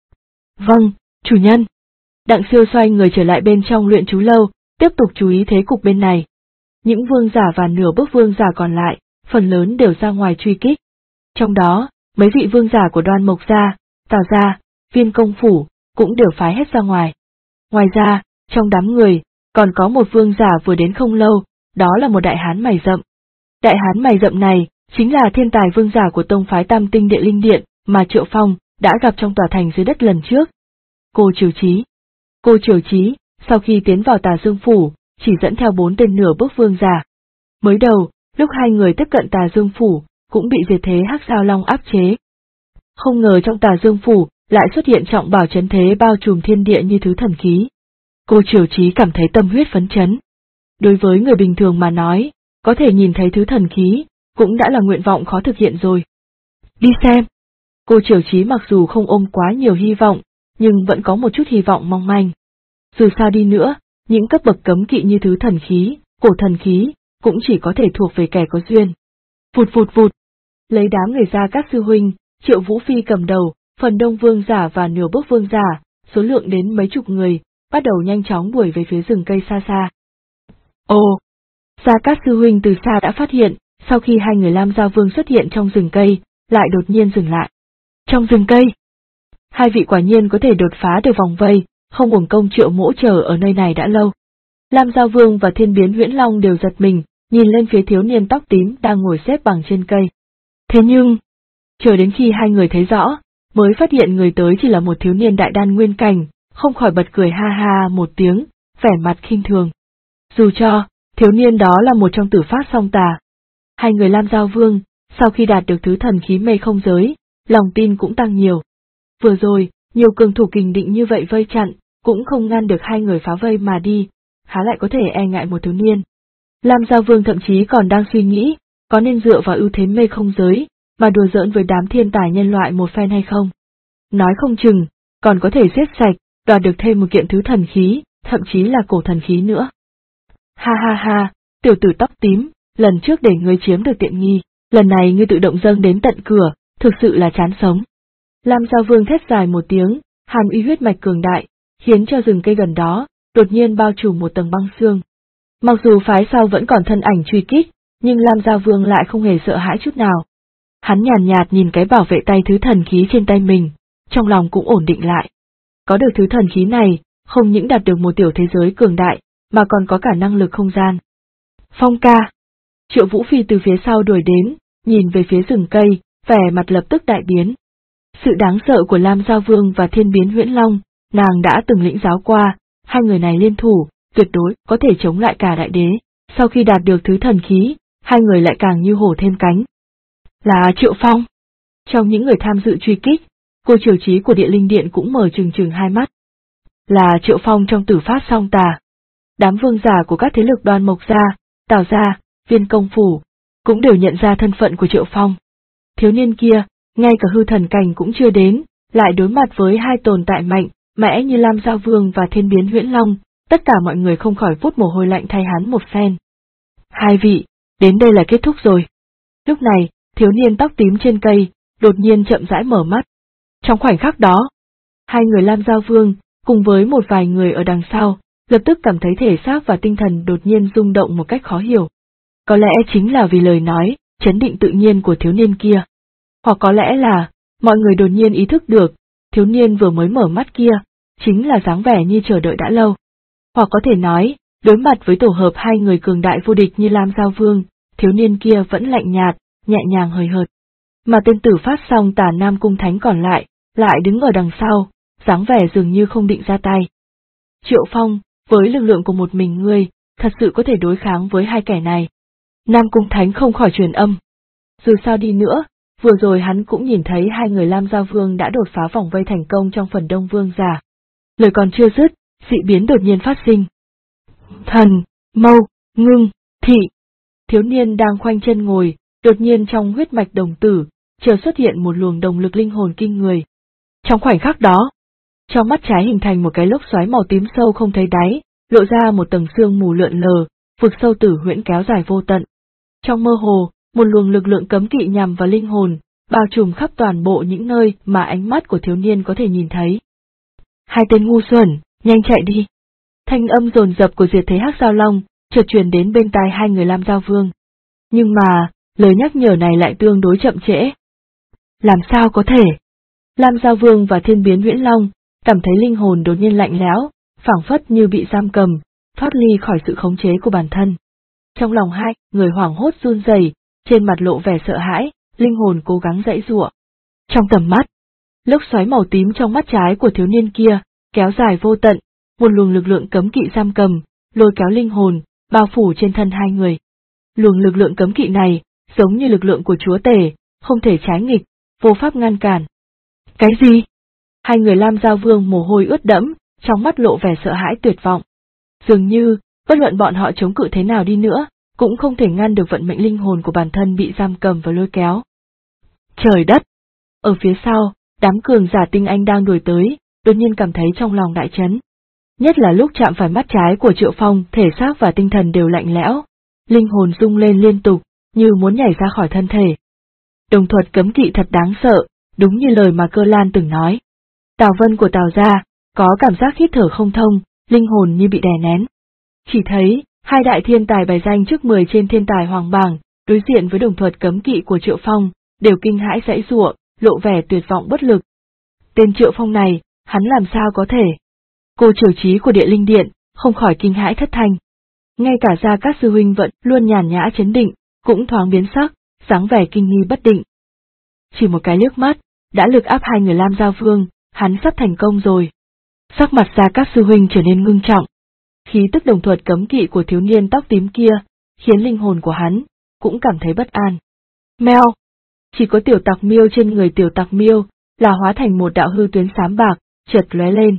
Vâng, chủ nhân. Đặng Siêu xoay người trở lại bên trong luyện chú lâu, tiếp tục chú ý thế cục bên này. Những vương giả và nửa bước vương giả còn lại, phần lớn đều ra ngoài truy kích. Trong đó, mấy vị vương giả của Đoan Mộc gia, Tào gia, Viên công phủ, cũng đều phái hết ra ngoài. Ngoài ra, trong đám người, còn có một vương giả vừa đến không lâu, đó là một đại hán mày rậm. Đại hán mày rậm này, chính là thiên tài vương giả của tông phái Tam Tinh Địa Linh Điện, mà Triệu Phong đã gặp trong tòa thành dưới đất lần trước. Cô Triều Chí. Cô Triều Chí, sau khi tiến vào Tà Dương Phủ, chỉ dẫn theo 4 tên nửa bước vương giả. Mới đầu, lúc hai người tiếp cận Tà Dương Phủ, cũng bị diệt thế Hắc Giao Long áp chế. Không ngờ trong Tà Dương Phủ, lại xuất hiện trọng bảo chấn thế bao trùm thiên địa như thứ thần khí. Cô Triều Chí cảm thấy tâm huyết phấn chấn. Đối với người bình thường mà nói, có thể nhìn thấy thứ thần khí, cũng đã là nguyện vọng khó thực hiện rồi. Đi xem. Cô Triều Chí mặc dù không ôm quá nhiều hy vọng, nhưng vẫn có một chút hy vọng mong manh. Dù sao đi nữa, những cấp bậc cấm kỵ như thứ thần khí, cổ thần khí, cũng chỉ có thể thuộc về kẻ có duyên. Vụt vụt vụt. Lấy đám người Gia Cát sư huynh, Triệu Vũ Phi cầm đầu, phần đông vương giả và nửa bước vương giả, số lượng đến mấy chục người, bắt đầu nhanh chóng đuổi về phía rừng cây xa xa. Ồ! Gia Cát sư huynh từ xa đã phát hiện, sau khi hai người Lam Giao Vương xuất hiện trong rừng cây, lại đột nhiên dừng lại. Trong rừng cây, hai vị quả nhiên có thể đột phá được vòng vây, không uổng công Triệu Mỗ chờ ở nơi này đã lâu. Lam Giao Vương và Thiên Biến Huyễn Long đều giật mình, nhìn lên phía thiếu niên tóc tím đang ngồi xếp bằng trên cây. Thế nhưng, chờ đến khi hai người thấy rõ, mới phát hiện người tới chỉ là một thiếu niên đại đan nguyên cảnh, không khỏi bật cười ha ha một tiếng, vẻ mặt khinh thường. Dù cho, thiếu niên đó là một trong Tử Phát Song Tà. Hai người Lam Giao Vương, sau khi đạt được thứ thần khí mê không giới, lòng tin cũng tăng nhiều. Vừa rồi, nhiều cường thủ kình định như vậy vây chặn, cũng không ngăn được hai người phá vây mà đi, há lại có thể e ngại một thiếu niên. Lam Giao Vương thậm chí còn đang suy nghĩ, có nên dựa vào ưu thế mê không giới, mà đùa giỡn với đám thiên tài nhân loại một phen hay không. Nói không chừng, còn có thể giết sạch, đoạt được thêm một kiện thứ thần khí, thậm chí là cổ thần khí nữa. Ha ha ha, tiểu tử tóc tím, lần trước để ngươi chiếm được tiện nghi, lần này ngươi tự động dâng đến tận cửa, thực sự là chán sống. Lam Giao Vương thét dài một tiếng, hàn uy huyết mạch cường đại, khiến cho rừng cây gần đó, đột nhiên bao trùm một tầng băng xương. Mặc dù phái sau vẫn còn thân ảnh truy kích, nhưng Lam Giao Vương lại không hề sợ hãi chút nào. Hắn nhàn nhạt nhìn cái bảo vệ tay thứ thần khí trên tay mình, trong lòng cũng ổn định lại. Có được thứ thần khí này, không những đạt được một tiểu thế giới cường đại, mà còn có cả năng lực không gian. Phong ca! Triệu Vũ Phi từ phía sau đuổi đến, nhìn về phía rừng cây, vẻ mặt lập tức đại biến. Sự đáng sợ của Lam Giao Vương và Thiên Biến Huyễn Long, nàng đã từng lĩnh giáo qua, hai người này liên thủ, tuyệt đối có thể chống lại cả đại đế. Sau khi đạt được thứ thần khí, hai người lại càng như hổ thêm cánh. Là Triệu Phong. Trong những người tham dự truy kích, cô Triều Chí của Địa Linh Điện cũng mở trừng hai mắt. Là Triệu Phong trong Tử Phát Song Tà. Đám vương giả của các thế lực Đoan Mộc gia, Tào gia, Viên Công phủ, cũng đều nhận ra thân phận của Triệu Phong. Thiếu niên kia, ngay cả hư thần cảnh cũng chưa đến, lại đối mặt với hai tồn tại mạnh, mẽ như Lam Giao Vương và Thiên Biến Huyễn Long, tất cả mọi người không khỏi vút mồ hôi lạnh thay hắn một phen. Hai vị, đến đây là kết thúc rồi. Lúc này, thiếu niên tóc tím trên cây, đột nhiên chậm rãi mở mắt. Trong khoảnh khắc đó, hai người Lam Giao Vương, cùng với một vài người ở đằng sau, lập tức cảm thấy thể xác và tinh thần đột nhiên rung động một cách khó hiểu. Có lẽ chính là vì lời nói, chấn định tự nhiên của thiếu niên kia. Hoặc có lẽ là, mọi người đột nhiên ý thức được, thiếu niên vừa mới mở mắt kia, chính là dáng vẻ như chờ đợi đã lâu. Hoặc có thể nói, đối mặt với tổ hợp hai người cường đại vô địch như Lam Giao Vương, thiếu niên kia vẫn lạnh nhạt, nhẹ nhàng hời hợt. Mà tên Tử Phát Song Tà Nam Cung Thánh còn lại đứng ở đằng sau, dáng vẻ dường như không định ra tay. Triệu Phong, với lực lượng của một mình ngươi, thật sự có thể đối kháng với hai kẻ này. Nam Cung Thánh không khỏi truyền âm. Dù sao đi nữa, vừa rồi hắn cũng nhìn thấy hai người Lam Giao Vương đã đột phá vòng vây thành công trong phần đông vương giả. Lời còn chưa dứt, dị biến đột nhiên phát sinh. Thần, mâu, ngưng, thị. Thiếu niên đang khoanh chân ngồi, đột nhiên trong huyết mạch đồng tử, chợt xuất hiện một luồng động lực linh hồn kinh người. Trong khoảnh khắc đó, trong mắt trái hình thành một cái lốc xoáy màu tím sâu không thấy đáy, lộ ra một tầng sương mù lượn lờ, vực sâu tử huyễn kéo dài vô tận. Trong mơ hồ, một luồng lực lượng cấm kỵ nhằm vào linh hồn, bao trùm khắp toàn bộ những nơi mà ánh mắt của thiếu niên có thể nhìn thấy. Hai tên ngu xuẩn, nhanh chạy đi. Thanh âm dồn dập của Diệt Thế Hắc Giao Long chợt truyền đến bên tai hai người Lam Giao Vương. Nhưng mà, lời nhắc nhở này lại tương đối chậm trễ. Làm sao có thể? Lam Giao Vương và Thiên Biến Huyễn Long cảm thấy linh hồn đột nhiên lạnh lẽo, phảng phất như bị giam cầm, thoát ly khỏi sự khống chế của bản thân. Trong lòng hai người hoảng hốt run rẩy, trên mặt lộ vẻ sợ hãi, linh hồn cố gắng giãy giụa. Trong tầm mắt, lốc xoáy màu tím trong mắt trái của thiếu niên kia, kéo dài vô tận, một luồng lực lượng cấm kỵ giam cầm, lôi kéo linh hồn, bao phủ trên thân hai người. Luồng lực lượng cấm kỵ này, giống như lực lượng của chúa tể, không thể trái nghịch, vô pháp ngăn cản. Cái gì? Hai người Lam Giao Vương mồ hôi ướt đẫm, trong mắt lộ vẻ sợ hãi tuyệt vọng. Dường như, bất luận bọn họ chống cự thế nào đi nữa, cũng không thể ngăn được vận mệnh linh hồn của bản thân bị giam cầm và lôi kéo. Trời đất! Ở phía sau, đám cường giả tinh anh đang đuổi tới, đột nhiên cảm thấy trong lòng đại chấn. Nhất là lúc chạm phải mắt trái của Triệu Phong, thể xác và tinh thần đều lạnh lẽo, linh hồn rung lên liên tục, như muốn nhảy ra khỏi thân thể. Đồng thuật cấm kỵ thật đáng sợ, đúng như lời mà Cơ Lan từng nói. Tào Vân của Tào gia có cảm giác hít thở không thông, linh hồn như bị đè nén. Chỉ thấy, hai đại thiên tài bài danh trước 10 trên thiên tài hoàng bảng, đối diện với đồng thuật cấm kỵ của Triệu Phong, đều kinh hãi giãy giụa, lộ vẻ tuyệt vọng bất lực. Tên Triệu Phong này, hắn làm sao có thể? Cô Triều Trí của Địa Linh Điện, không khỏi kinh hãi thất thanh. Ngay cả Gia Cát sư huynh vẫn luôn nhàn nhã chấn định, cũng thoáng biến sắc, dáng vẻ kinh nghi bất định. Chỉ một cái liếc mắt, đã lực áp hai người Lam Giao Vương, hắn sắp thành công rồi. Sắc mặt Gia Cát sư huynh trở nên ngưng trọng. Khí tức đồng thuật cấm kỵ của thiếu niên tóc tím kia, khiến linh hồn của hắn cũng cảm thấy bất an. Meo! Chỉ có Tiểu Tặc Miêu trên người Tiểu Tặc Miêu là hóa thành một đạo hư tuyến xám bạc, chợt lóe lên.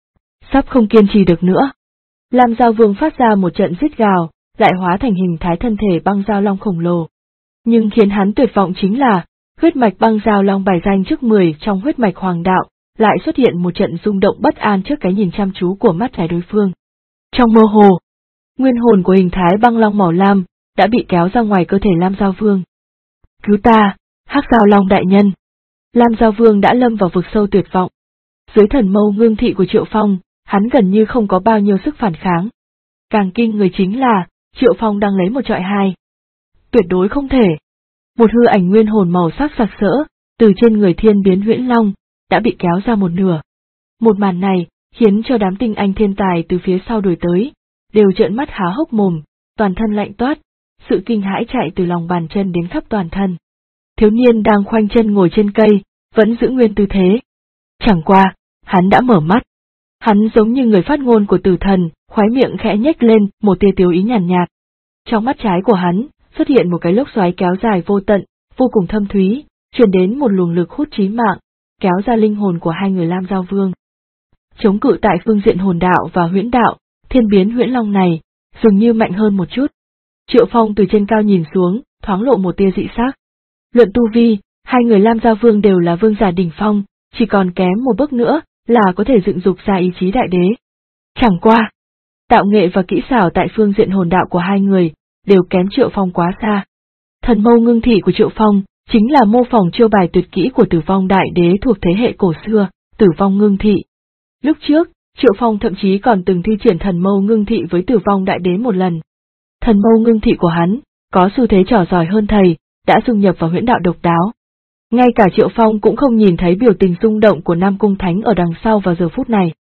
Sắp không kiên trì được nữa. Lam Giao Vương phát ra một trận rít gào, lại hóa thành hình thái thân thể băng giao long khổng lồ. Nhưng khiến hắn tuyệt vọng chính là, huyết mạch băng giao long bài danh trước 10 trong huyết mạch hoàng đạo, lại xuất hiện một trận rung động bất an trước cái nhìn chăm chú của mắt trái đối phương. Trong mơ hồ, nguyên hồn của hình thái băng long màu lam đã bị kéo ra ngoài cơ thể Lam Giao Vương. Cứu ta, Hắc Giao Long đại nhân! Lam Giao Vương đã lâm vào vực sâu tuyệt vọng. Dưới thần mâu ngưng thị của Triệu Phong, hắn gần như không có bao nhiêu sức phản kháng. Càng kinh người chính là, Triệu Phong đang lấy một trọi hai. Tuyệt đối không thể. Một hư ảnh nguyên hồn màu sắc sặc sỡ, từ trên người Thiên Biến Huyễn Long, đã bị kéo ra một nửa. Một màn này, khiến cho đám tinh anh thiên tài từ phía sau đuổi tới, đều trợn mắt há hốc mồm, toàn thân lạnh toát, sự kinh hãi chạy từ lòng bàn chân đến khắp toàn thân. Thiếu niên đang khoanh chân ngồi trên cây, vẫn giữ nguyên tư thế. Chẳng qua, hắn đã mở mắt. Hắn giống như người phát ngôn của tử thần, khóe miệng khẽ nhếch lên một tia tiếu ý nhàn nhạt. Trong mắt trái của hắn, xuất hiện một cái lốc xoáy kéo dài vô tận, vô cùng thâm thúy, truyền đến một luồng lực hút chí mạng, kéo ra linh hồn của hai người Lam Giao Vương. Chống cự tại phương diện hồn đạo và huyễn đạo, Thiên Biến Huyễn Long này, dường như mạnh hơn một chút. Triệu Phong từ trên cao nhìn xuống, thoáng lộ một tia dị sắc. Luận tu vi, hai người Lam Giao Vương đều là vương giả đỉnh phong, chỉ còn kém một bước nữa là có thể dựng dục ra ý chí đại đế. Chẳng qua, tạo nghệ và kỹ xảo tại phương diện hồn đạo của hai người đều kém Triệu Phong quá xa. Thần mâu ngưng thị của Triệu Phong chính là mô phỏng chiêu bài tuyệt kỹ của Tử Vong đại đế thuộc thế hệ cổ xưa, Tử Vong ngưng thị. Lúc trước, Triệu Phong thậm chí còn từng thi triển thần mâu ngưng thị với Tử Vong đại đế một lần. Thần mâu ngưng thị của hắn có xu thế trò giỏi hơn thầy, đã dung nhập vào huyễn đạo độc đáo. Ngay cả Triệu Phong cũng không nhìn thấy biểu tình rung động của Nam Cung Thánh ở đằng sau vào giờ phút này.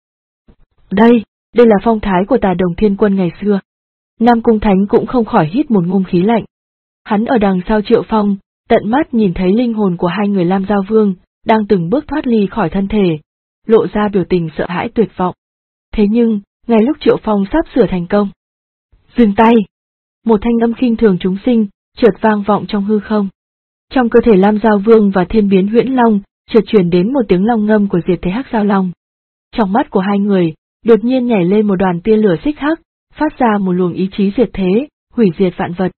Đây là phong thái của Tà Đồng Thiên Quân ngày xưa. Nam Cung Thánh cũng không khỏi hít một ngụm khí lạnh. Hắn ở đằng sau Triệu Phong, tận mắt nhìn thấy linh hồn của hai người Lam Giao Vương, đang từng bước thoát ly khỏi thân thể, lộ ra biểu tình sợ hãi tuyệt vọng. Thế nhưng, ngay lúc Triệu Phong sắp sửa thành công. Dừng tay! Một thanh âm khinh thường chúng sinh, chợt vang vọng trong hư không. Trong cơ thể Lam Giao Vương và Thiên Biến Huyễn Long, chợt truyền đến một tiếng long ngâm của diệt thế Hắc Giao Long. Trong mắt của hai người, đột nhiên nhảy lên một đoàn tia lửa xích hắc, phát ra một luồng ý chí diệt thế, hủy diệt vạn vật.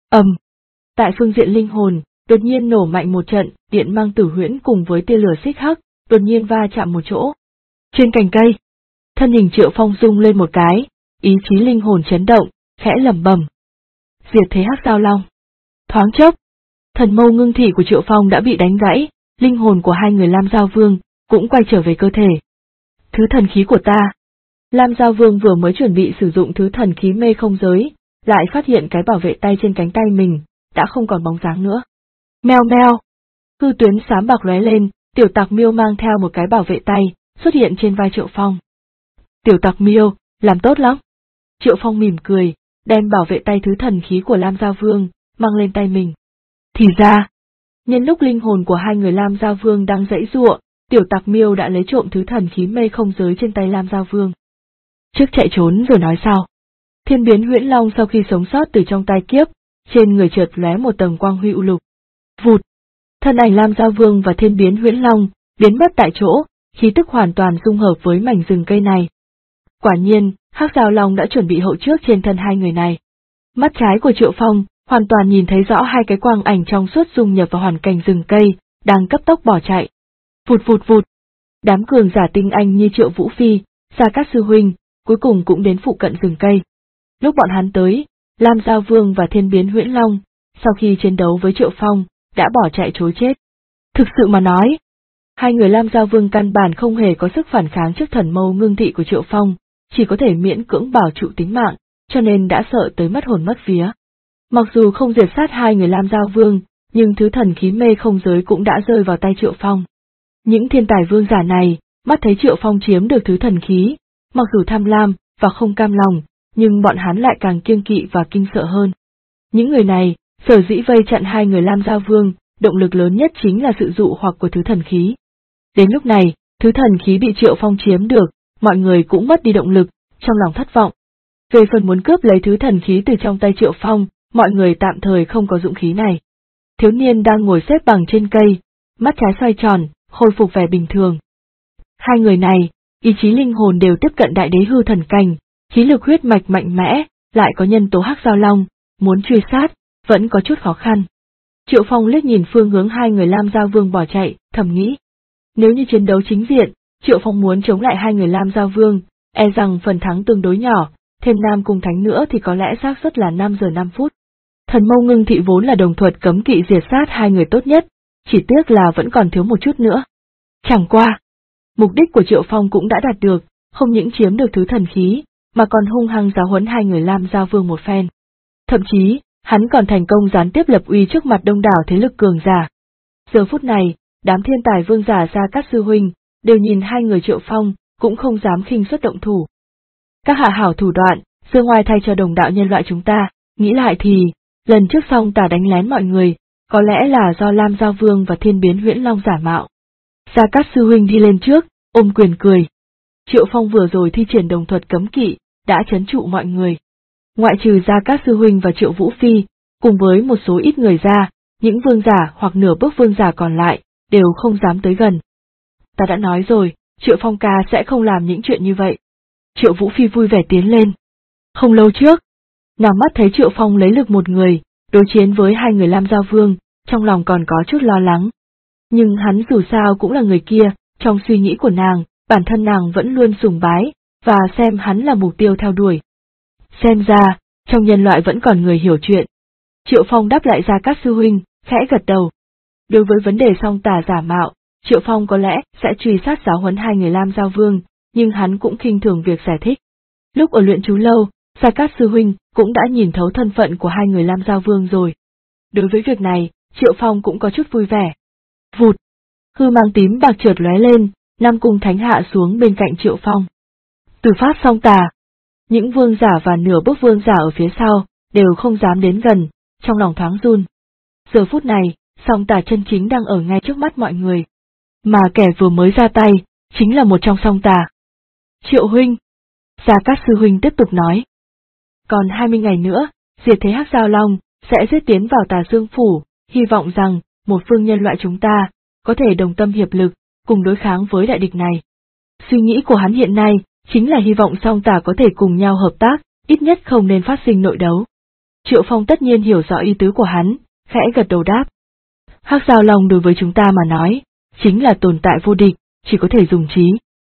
Tại phương diện linh hồn, đột nhiên nổ mạnh một trận, điện mang tử huyễn cùng với tia lửa xích hắc, đột nhiên va chạm một chỗ. Trên cành cây, thân hình Triệu Phong rung lên một cái, ý chí linh hồn chấn động, khẽ lẩm bẩm. Diệt thế Hắc Giao Long. Thoáng chốc, thần mâu ngưng thị của Triệu Phong đã bị đánh gãy, linh hồn của hai người Lam Giao Vương cũng quay trở về cơ thể. Thứ thần khí của ta. Lam Giao Vương vừa mới chuẩn bị sử dụng thứ thần khí mê không giới, lại phát hiện cái bảo vệ tay trên cánh tay mình đã không còn bóng dáng nữa. Meo meo. Hư tuyến xám bạc lóe lên, Tiểu Tặc Miêu mang theo một cái bảo vệ tay xuất hiện trên vai Triệu Phong. Tiểu Tặc Miêu, làm tốt lắm. Triệu Phong mỉm cười, đem bảo vệ tay thứ thần khí của Lam Giao Vương mang lên tay mình. Thì ra, nhân lúc linh hồn của hai người Lam Giao Vương đang giãy giụa, Tiểu Tặc Miêu đã lấy trộm thứ thần khí mê không giới trên tay Lam Giao Vương. Trước chạy trốn rồi nói sau. Thiên Biến Huyễn Long sau khi sống sót từ trong tai kiếp, trên người chợt lóe một tầng quang huy u lục. Vụt! Thân ảnh Lam Giao Vương và Thiên Biến Huyễn Long biến mất tại chỗ, khí tức hoàn toàn dung hợp với mảnh rừng cây này. Quả nhiên, Hắc Giao Long đã chuẩn bị hậu trước trên thân hai người này. Mắt trái của Triệu Phong hoàn toàn nhìn thấy rõ hai cái quang ảnh trong suốt dung nhập vào hoàn cảnh rừng cây, đang cấp tốc bỏ chạy. Vụt vụt vụt! Đám cường giả tinh anh như Triệu Vũ Phi, Gia Cát sư huynh, cuối cùng cũng đến phụ cận rừng cây. Lúc bọn hắn tới, Lam Giao Vương và Thiên Biến Huyễn Long, sau khi chiến đấu với Triệu Phong, đã bỏ chạy trối chết. Thực sự mà nói, hai người Lam Giao Vương căn bản không hề có sức phản kháng trước thần mâu ngưng thị của Triệu Phong, chỉ có thể miễn cưỡng bảo trụ tính mạng, cho nên đã sợ tới mất hồn mất vía. Mặc dù không diệt sát hai người Lam Giao Vương, nhưng thứ thần khí mê không giới cũng đã rơi vào tay Triệu Phong. Những thiên tài vương giả này, mắt thấy Triệu Phong chiếm được thứ thần khí, mặc dù tham lam và không cam lòng, nhưng bọn hắn lại càng kiêng kỵ và kinh sợ hơn. Những người này, sở dĩ vây chặn hai người Lam Giao Vương, động lực lớn nhất chính là sự dụ hoặc của thứ thần khí. Đến lúc này, thứ thần khí bị Triệu Phong chiếm được, mọi người cũng mất đi động lực, trong lòng thất vọng. Về phần muốn cướp lấy thứ thần khí từ trong tay Triệu Phong, mọi người tạm thời không có dũng khí này. Thiếu niên đang ngồi xếp bằng trên cây, mắt trái xoay tròn, khôi phục vẻ bình thường. Hai người này, ý chí linh hồn đều tiếp cận đại đế hư thần cảnh, khí lực huyết mạch mạnh mẽ, lại có nhân tố hắc giao long, muốn truy sát, vẫn có chút khó khăn. Triệu Phong liếc nhìn phương hướng hai người Lam Giao Vương bỏ chạy, thầm nghĩ. Nếu như chiến đấu chính diện, Triệu Phong muốn chống lại hai người Lam Giao Vương, e rằng phần thắng tương đối nhỏ, thêm Nam Cung Thánh nữa thì có lẽ xác suất là 5 giờ 5 phút. Thần mâu ngưng thị vốn là đồng thuật cấm kỵ diệt sát hai người tốt nhất, chỉ tiếc là vẫn còn thiếu một chút nữa. Chẳng qua, mục đích của Triệu Phong cũng đã đạt được, không những chiếm được thứ thần khí, mà còn hung hăng giáo huấn hai người Lam Giao Vương một phen. Thậm chí, hắn còn thành công gián tiếp lập uy trước mặt đông đảo thế lực cường giả. Giờ phút này, đám thiên tài vương giả Gia Cát sư huynh, đều nhìn hai người Triệu Phong, cũng không dám khinh suất động thủ. Các hạ hảo thủ đoạn, giơ ngoài thay cho đồng đạo nhân loại chúng ta, nghĩ lại thì, lần trước Song Tà đánh lén mọi người, có lẽ là do Lam Giao Vương và Thiên Biến Huyễn Long giả mạo. Gia Cát sư huynh đi lên trước, ôm quyền cười. Triệu Phong vừa rồi thi triển đồng thuật cấm kỵ, đã trấn trụ mọi người. Ngoại trừ Gia Cát sư huynh và Triệu Vũ Phi, cùng với một số ít người ra, những vương giả hoặc nửa bước vương giả còn lại, đều không dám tới gần. Ta đã nói rồi, Triệu Phong ca sẽ không làm những chuyện như vậy. Triệu Vũ Phi vui vẻ tiến lên. Không lâu trước, nàng mắt thấy Triệu Phong lấy lực một người, đối chiến với hai người Lam Giao Vương, trong lòng còn có chút lo lắng. Nhưng hắn dù sao cũng là người kia, trong suy nghĩ của nàng, bản thân nàng vẫn luôn sùng bái, và xem hắn là mục tiêu theo đuổi. Xem ra, trong nhân loại vẫn còn người hiểu chuyện. Triệu Phong đáp lại Gia Cát sư huynh, khẽ gật đầu. Đối với vấn đề Song Tà giả mạo, Triệu Phong có lẽ sẽ truy sát giáo huấn hai người Lam Giao Vương, nhưng hắn cũng khinh thường việc giải thích. Lúc ở luyện chú lâu, Gia Cát sư huynh cũng đã nhìn thấu thân phận của hai người Lam Giao Vương rồi. Đối với việc này, Triệu Phong cũng có chút vui vẻ. Vụt! Hư mang tím bạc chợt lóe lên, Nam Cung Thánh hạ xuống bên cạnh Triệu Phong. Từ phát Song Tà. Những vương giả và nửa bước vương giả ở phía sau, đều không dám đến gần, trong lòng thoáng run. Giờ phút này, Song Tà chân chính đang ở ngay trước mắt mọi người. Mà kẻ vừa mới ra tay, chính là một trong Song Tà. Triệu huynh! Gia Cát sư huynh tiếp tục nói. Còn 20 ngày nữa, diệt thế hắc giao long, sẽ giết tiến vào Tà Dương Phủ, hy vọng rằng, một phương nhân loại chúng ta, có thể đồng tâm hiệp lực, cùng đối kháng với đại địch này. Suy nghĩ của hắn hiện nay, chính là hy vọng Song Tà có thể cùng nhau hợp tác, ít nhất không nên phát sinh nội đấu. Triệu Phong tất nhiên hiểu rõ ý tứ của hắn, khẽ gật đầu đáp. Hắc giao long đối với chúng ta mà nói, chính là tồn tại vô địch, chỉ có thể dùng trí.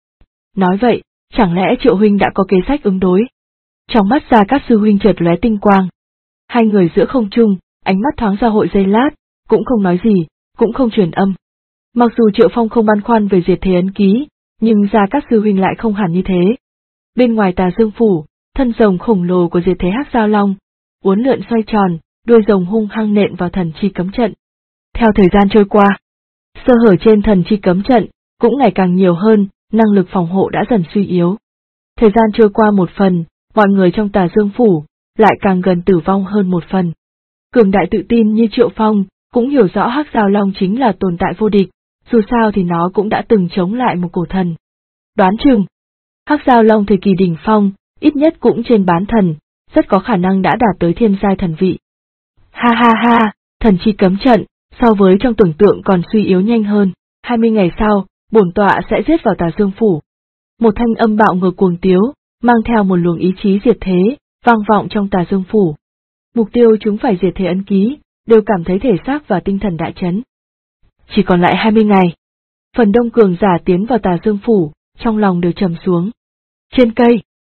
Nói vậy, chẳng lẽ Triệu huynh đã có kế sách ứng đối? Trong mắt Gia Cát sư huynh chợt lóe tinh quang. Hai người giữa không trung, ánh mắt thoáng ra hội giây lát, cũng không nói gì, cũng không truyền âm. Mặc dù Triệu Phong không băn khoăn về diệt thế ấn ký, nhưng Gia Cát sư huynh lại không hẳn như thế. Bên ngoài Tà Dương Phủ, thân rồng khổng lồ của diệt thế hắc giao long, uốn lượn xoay tròn, đuôi rồng hung hăng nện vào thần chi cấm trận. Theo thời gian trôi qua, sơ hở trên thần chi cấm trận cũng ngày càng nhiều hơn, năng lực phòng hộ đã dần suy yếu. Thời gian trôi qua một phần, mọi người trong Tà Dương Phủ lại càng gần tử vong hơn một phần. Cường đại tự tin như Triệu Phong cũng hiểu rõ hắc giao long chính là tồn tại vô địch, dù sao thì nó cũng đã từng chống lại một cổ thần. Đoán chừng, hắc giao long thời kỳ đỉnh phong, ít nhất cũng trên bán thần, rất có khả năng đã đạt tới thiên giai thần vị. Ha ha ha, thần chi cấm trận, so với trong tưởng tượng còn suy yếu nhanh hơn, 20 ngày sau, bổn tọa sẽ giết vào Tà Dương Phủ. Một thanh âm bạo ngược cuồng tiếu, mang theo một luồng ý chí diệt thế, vang vọng trong Tà Dương Phủ. Mục tiêu chúng phải diệt thế ấn ký, đều cảm thấy thể xác và tinh thần đại chấn. Chỉ còn lại 20 ngày. Phần đông cường giả tiến vào Tà Dương Phủ, trong lòng đều trầm xuống. Trên cây,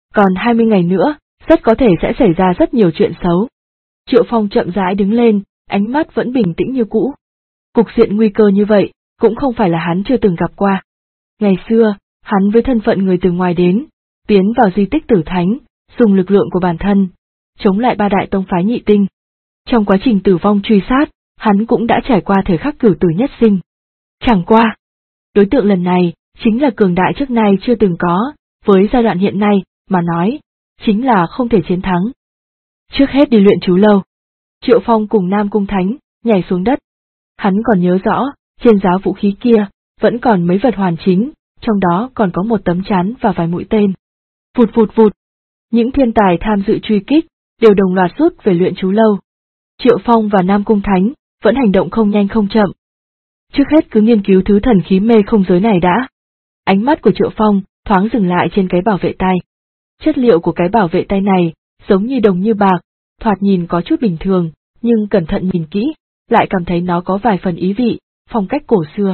Còn 20 ngày nữa, rất có thể sẽ xảy ra rất nhiều chuyện xấu. Triệu Phong chậm rãi đứng lên, ánh mắt vẫn bình tĩnh như cũ. Cục diện nguy cơ như vậy, cũng không phải là hắn chưa từng gặp qua. Ngày xưa, hắn với thân phận người từ ngoài đến, tiến vào di tích Tử Thánh, dùng lực lượng của bản thân, chống lại 3 đại tông phái nhị tinh. Trong quá trình tử vong truy sát, hắn cũng đã trải qua thời khắc cửu tử nhất sinh. Chẳng qua, đối tượng lần này, chính là cường đại trước nay chưa từng có, với giai đoạn hiện nay, mà nói, chính là không thể chiến thắng. Trước hết đi luyện chú lâu. Triệu Phong cùng Nam Cung Thánh, nhảy xuống đất. Hắn còn nhớ rõ, trên giá vũ khí kia, vẫn còn mấy vật hoàn chỉnh, trong đó còn có một tấm chắn và vài mũi tên. Vụt vụt vụt. Những thiên tài tham dự truy kích, đều đồng loạt rút về luyện chú lâu. Triệu Phong và Nam Cung Thánh, vẫn hành động không nhanh không chậm. Trước hết cứ nghiên cứu thứ thần khí mê không giới này đã. Ánh mắt của Triệu Phong, thoáng dừng lại trên cái bảo vệ tay. Chất liệu của cái bảo vệ tay này, giống như đồng như bạc, thoạt nhìn có chút bình thường, nhưng cẩn thận nhìn kỹ, lại cảm thấy nó có vài phần ý vị, phong cách cổ xưa.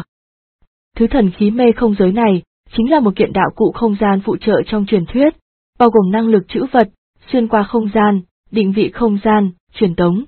Thứ thần khí mê không giới này, chính là một kiện đạo cụ không gian phụ trợ trong truyền thuyết, bao gồm năng lực trữ vật, xuyên qua không gian, định vị không gian, truyền tống.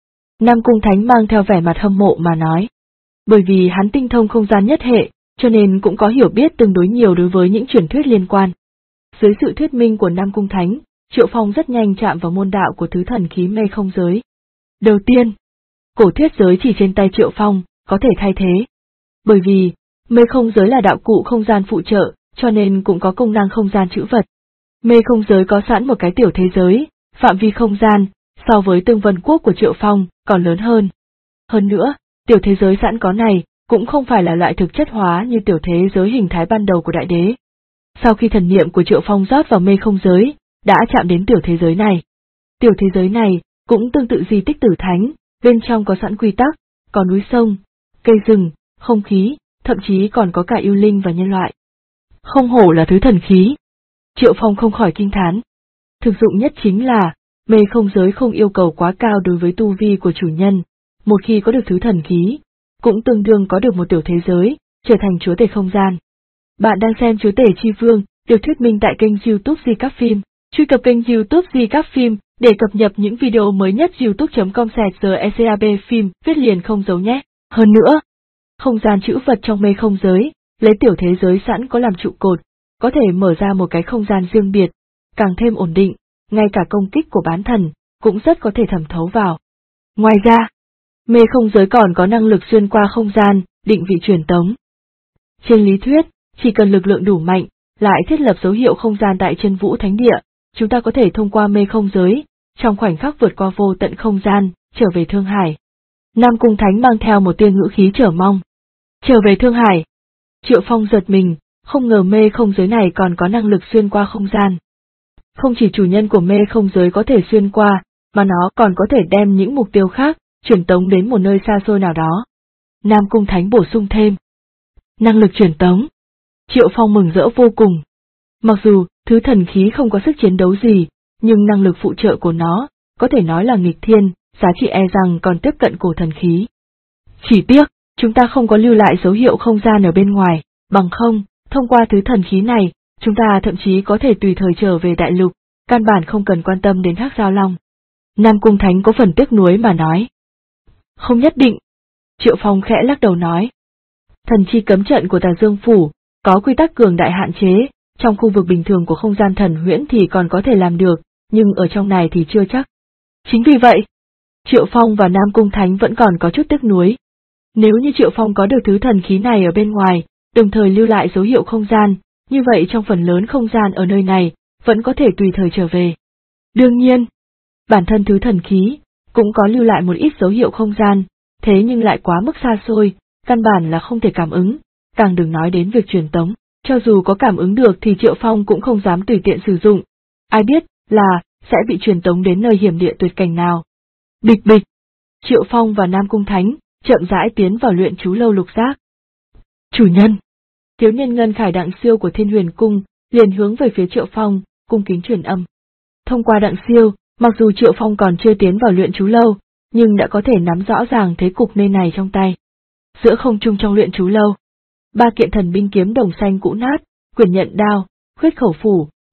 Nam Cung Thánh mang theo vẻ mặt hâm mộ mà nói. Bởi vì hắn tinh thông không gian nhất hệ, cho nên cũng có hiểu biết tương đối nhiều đối với những truyền thuyết liên quan. Dưới sự thuyết minh của Nam Cung Thánh, Triệu Phong rất nhanh chạm vào môn đạo của thứ thần khí mê không giới. Đầu tiên, cổ thuyết giới chỉ trên tay Triệu Phong, có thể thay thế. Bởi vì, mê không giới là đạo cụ không gian phụ trợ, cho nên cũng có công năng không gian trữ vật. Mê không giới có sẵn một cái tiểu thế giới, phạm vi không gian, so với Tương Vân Quốc của Triệu Phong, còn lớn hơn. Hơn nữa, tiểu thế giới sẵn có này, cũng không phải là loại thực chất hóa như tiểu thế giới hình thái ban đầu của Đại Đế. Sau khi thần niệm của Triệu Phong rót vào mê không giới, đã chạm đến tiểu thế giới này. Tiểu thế giới này, cũng tương tự di tích Tử Thánh, bên trong có sẵn quy tắc, có núi sông, cây rừng, không khí, thậm chí còn có cả yêu linh và nhân loại. Không hổ là thứ thần khí. Triệu Phong không khỏi kinh thán. Thực dụng nhất chính là, mê không giới không yêu cầu quá cao đối với tu vi của chủ nhân, một khi có được thứ thần khí, cũng tương đương có được một tiểu thế giới, trở thành chúa tể không gian. Bạn đang xem Chúa Tể Chi Vương, được thuyết minh tại kênh YouTube Di Các Phim. Truy cập kênh YouTube Di Các Phim để cập nhật những video mới nhất youtube.com/GECAB phim, viết liền không dấu nhé. Hơn nữa, không gian trữ vật trong mê không giới, lấy tiểu thế giới sẵn có làm trụ cột, có thể mở ra một cái không gian riêng biệt, càng thêm ổn định, ngay cả công kích của bán thần, cũng rất có thể thẩm thấu vào. Ngoài ra, mê không giới còn có năng lực xuyên qua không gian, định vị truyền tống. Trên lý thuyết, chỉ cần lực lượng đủ mạnh, lại thiết lập dấu hiệu không gian tại chân vũ thánh địa, chúng ta có thể thông qua mê không giới, trong khoảnh khắc vượt qua vô tận không gian, trở về Thương Hải. Nam Cung Thánh mang theo một tia ngữ khí chờ mong. Trở về Thương Hải. Triệu Phong giật mình, không ngờ mê không giới này còn có năng lực xuyên qua không gian. Không chỉ chủ nhân của mê không giới có thể xuyên qua, mà nó còn có thể đem những mục tiêu khác, truyền tống đến một nơi xa xôi nào đó. Nam Cung Thánh bổ sung thêm. Năng lực truyền tống. Triệu Phong mừng rỡ vô cùng. Mặc dù, thứ thần khí không có sức chiến đấu gì, nhưng năng lực phụ trợ của nó, có thể nói là nghịch thiên, giá trị e rằng còn tiếp cận cổ thần khí. Chỉ tiếc, chúng ta không có lưu lại dấu hiệu không gian ở bên ngoài, bằng không, thông qua thứ thần khí này, chúng ta thậm chí có thể tùy thời trở về đại lục, căn bản không cần quan tâm đến Hắc Giao Long. Nam Cung Thánh có phần tiếc nuối mà nói. Không nhất định. Triệu Phong khẽ lắc đầu nói. Thần chi cấm trận của Tà Dương Phủ, có quy tắc cường đại hạn chế, trong khu vực bình thường của không gian thần huyễn thì còn có thể làm được, nhưng ở trong này thì chưa chắc. Chính vì vậy, Triệu Phong và Nam Cung Thánh vẫn còn có chút tiếc nuối. Nếu như Triệu Phong có được thứ thần khí này ở bên ngoài, đồng thời lưu lại dấu hiệu không gian, như vậy trong phần lớn không gian ở nơi này, vẫn có thể tùy thời trở về. Đương nhiên, bản thân thứ thần khí, cũng có lưu lại một ít dấu hiệu không gian, thế nhưng lại quá mức xa xôi, căn bản là không thể cảm ứng, càng đừng nói đến việc truyền tống. Cho dù có cảm ứng được thì Triệu Phong cũng không dám tùy tiện sử dụng, ai biết là sẽ bị truyền tống đến nơi hiểm địa tuyệt cảnh nào. Bịch bịch, Triệu Phong và Nam Cung Thánh chậm rãi tiến vào luyện chú lâu lục giác. Chủ nhân, thiếu niên ngân khải Đặng Siêu của Thiên Huyền Cung liền hướng về phía Triệu Phong, cung kính truyền âm. Thông qua Đặng Siêu, mặc dù Triệu Phong còn chưa tiến vào luyện chú lâu, nhưng đã có thể nắm rõ ràng thế cục nơi này trong tay. Giữa không trung trong luyện chú lâu, 3 kiện thần binh kiếm đồng xanh cũ nát, quyền nhận đao, huyết khẩu phủ,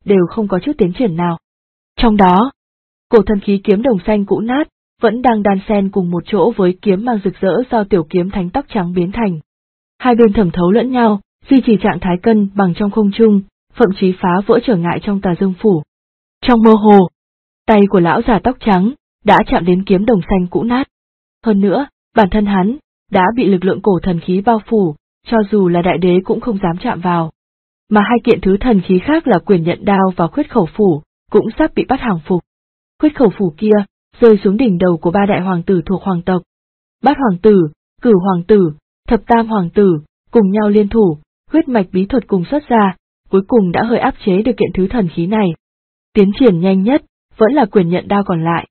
đều không có chút tiến triển nào. Trong đó, cổ thần khí kiếm đồng xanh cũ nát, vẫn đang đan xen cùng một chỗ với kiếm mang rực rỡ do tiểu kiếm thánh tóc trắng biến thành. Hai bên thẩm thấu lẫn nhau, duy trì trạng thái cân bằng trong không trung, thậm chí phá vỡ trở ngại trong tà dương phủ. Trong mơ hồ, tay của lão già tóc trắng đã chạm đến kiếm đồng xanh cũ nát. Hơn nữa, bản thân hắn đã bị lực lượng cổ thần khí bao phủ, cho dù là đại đế cũng không dám chạm vào. Mà hai kiện thứ thần khí khác là quyền nhận đao và khuyết khẩu phủ, cũng sắp bị bắt hàng phục. Khuyết khẩu phủ kia rơi xuống đỉnh đầu của ba đại hoàng tử thuộc hoàng tộc. Bát hoàng tử, Cửu hoàng tử, Thập tam hoàng tử, cùng nhau liên thủ, huyết mạch bí thuật cùng xuất ra, cuối cùng đã hơi áp chế được kiện thứ thần khí này. Tiến triển nhanh nhất, vẫn là quyền nhận đao còn lại.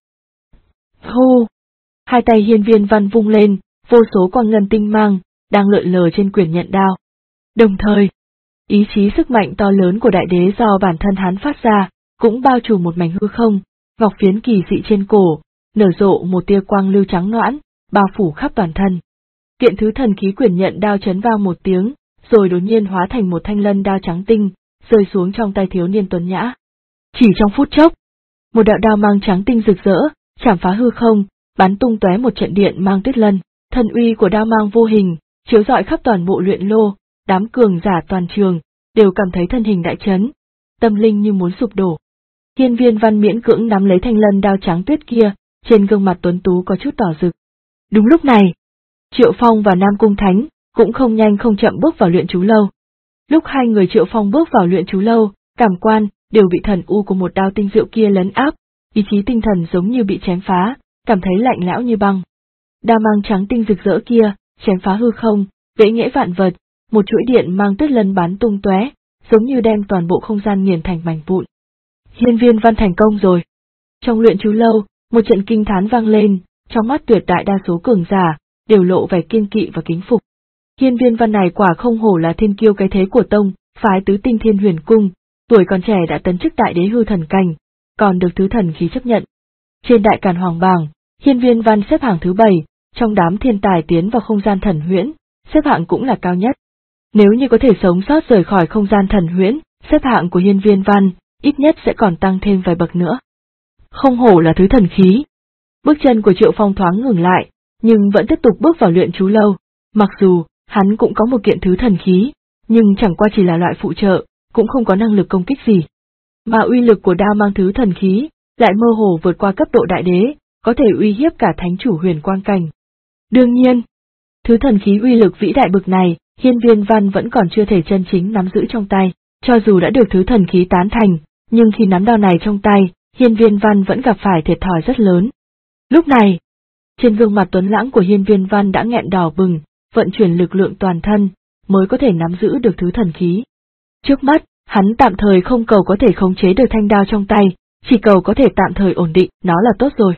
Hô! Hai tay Hiên Viên Văn vung lên, vô số quang ngân tinh mang, đang lượn lờ trên quyền nhận đao. Đồng thời, ý chí sức mạnh to lớn của đại đế do bản thân hắn phát ra, cũng bao trùm một mảnh hư không, ngọc phiến kỳ dị trên cổ, nở rộ một tia quang lưu trắng noãn, bao phủ khắp toàn thân. Kiện thứ thần khí quyền nhận đao chấn vang một tiếng, rồi đột nhiên hóa thành một thanh lân đao trắng tinh, rơi xuống trong tay thiếu niên tuấn nhã. Chỉ trong phút chốc, một đạo đao mang trắng tinh rực rỡ, chảm phá hư không, bắn tung tóe một trận điện mang tuyết lân, thần uy của đao mang vô hình, chiếu rọi khắp toàn bộ luyện lô, đám cường giả toàn trường đều cảm thấy thân hình đại chấn, tâm linh như muốn sụp đổ. Hiên Viên Văn miễn cưỡng nắm lấy thanh lân đao trắng tuyết kia, trên gương mặt tuấn tú có chút đỏ rực. Đúng lúc này, Triệu Phong và Nam Cung Thánh cũng không nhanh không chậm bước vào luyện chú lâu. Lúc hai người Triệu Phong bước vào luyện chú lâu, cảm quan đều bị thần u của một đao tinh diệu kia lấn áp, ý chí tinh thần giống như bị chém phá, cảm thấy lạnh lẽo như băng. Đao mang trắng tinh rực rỡ kia, chém phá hư không, vẽ nghĩa vạn vật, một chuỗi điện mang tuyết lân bắn tung tóe, giống như đem toàn bộ không gian nghiền thành mảnh vụn. Hiên Viên Văn thành công rồi. Trong luyện chú lâu, một trận kinh thán vang lên, trong mắt tuyệt đại đa số cường giả đều lộ vẻ kiên kỵ và kính phục. Hiên Viên Văn này quả không hổ là thiên kiêu cái thế của tông, phái tứ tinh Thiên Huyền Cung, tuổi còn trẻ đã tấn chức đại đế hư thần cảnh, còn được thứ thần khí chấp nhận. Trên đại càn hoàng bảng, Hiên Viên Văn xếp hạng thứ 7, trong đám thiên tài tiến vào không gian thần huyễn, xếp hạng cũng là cao nhất. Nếu như có thể sống sót rời khỏi không gian thần huyễn, xếp hạng của Hiên Viên Văn ít nhất sẽ còn tăng thêm vài bậc nữa. Không hổ là thứ thần khí. Bước chân của Triệu Phong thoáng ngừng lại, nhưng vẫn tiếp tục bước vào luyện chú lâu. Mặc dù hắn cũng có một kiện thứ thần khí, nhưng chẳng qua chỉ là loại phụ trợ, cũng không có năng lực công kích gì. Mà uy lực của đao mang thứ thần khí lại mơ hồ vượt qua cấp độ đại đế, có thể uy hiếp cả thánh chủ huyền quang cảnh. Đương nhiên, thứ thần khí uy lực vĩ đại bực này, Hiên Viên Văn vẫn còn chưa thể chân chính nắm giữ trong tay, cho dù đã được thứ thần khí tán thành, nhưng khi nắm đao này trong tay, Hiên Viên Văn vẫn gặp phải thiệt thòi rất lớn. Lúc này, trên gương mặt tuấn lãng của Hiên Viên Văn đã nghẹn đỏ bừng, vận chuyển lực lượng toàn thân, mới có thể nắm giữ được thứ thần khí. Trước mắt, hắn tạm thời không cầu có thể khống chế được thanh đao trong tay, chỉ cầu có thể tạm thời ổn định, nó là tốt rồi.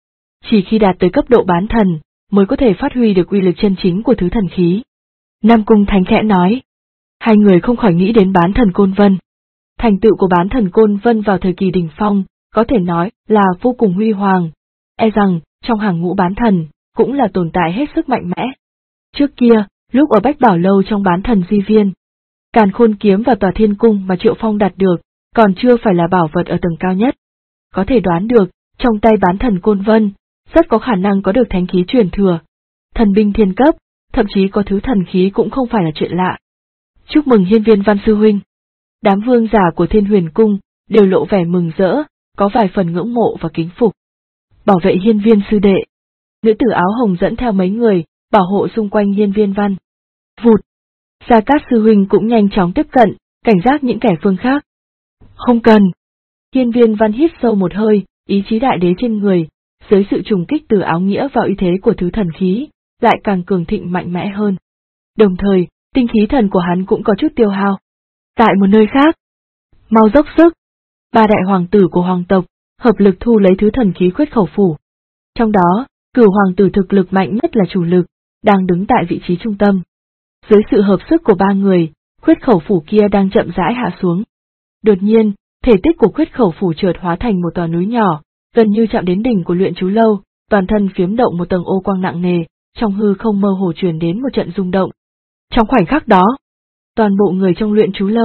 Chỉ khi đạt tới cấp độ bán thần, mới có thể phát huy được uy lực chân chính của thứ thần khí. Nam Cung Thánh khẽ nói. Hai người không khỏi nghĩ đến bán thần Côn Vân. Thành tựu của bán thần Côn Vân vào thời kỳ đỉnh phong, có thể nói là vô cùng huy hoàng. E rằng, trong hàng ngũ bán thần, cũng là tồn tại hết sức mạnh mẽ. Trước kia, lúc ở Bách Bảo Lâu trong bán thần di viên, Càn Khôn kiếm và Tòa Thiên Cung mà Triệu Phong đạt được, còn chưa phải là bảo vật ở tầng cao nhất. Có thể đoán được, trong tay bán thần Côn Vân, rất có khả năng có được thánh khí truyền thừa. Thần binh thiên cấp, thậm chí có thứ thần khí cũng không phải là chuyện lạ. Chúc mừng Hiên Viên Văn sư huynh. Đám vương giả của Thiên Huyền Cung đều lộ vẻ mừng rỡ, có vài phần ngưỡng mộ và kính phục. Bảo vệ Hiên Viên sư đệ. Nữ tử áo hồng dẫn theo mấy người, bảo hộ xung quanh Hiên Viên Văn. Vụt. Gia Cát sư huynh cũng nhanh chóng tiếp cận, cảnh giác những kẻ phương khác. Không cần. Hiên Viên Văn hít sâu một hơi, ý chí đại đế trên người, dưới sự trùng kích từ áo nghĩa vào uy thế của thứ thần khí, lại càng cường thịnh mạnh mẽ hơn. Đồng thời, tinh khí thần của hắn cũng có chút tiêu hao. Tại một nơi khác, mau dốc sức. Ba đại hoàng tử của hoàng tộc, hợp lực thu lấy thứ thần khí khuyết khẩu phủ. Trong đó, Cửu hoàng tử thực lực mạnh nhất là chủ lực, đang đứng tại vị trí trung tâm. Dưới sự hợp sức của ba người, khuyết khẩu phủ kia đang chậm rãi hạ xuống. Đột nhiên, thể tích của khuyết khẩu phủ chợt hóa thành một tòa núi nhỏ, gần như chạm đến đỉnh của luyện chú lâu, toàn thân phiếm động một tầng ô quang nặng nề, trong hư không mơ hồ truyền đến một trận rung động. Trong khoảnh khắc đó, toàn bộ người trong luyện chú lâu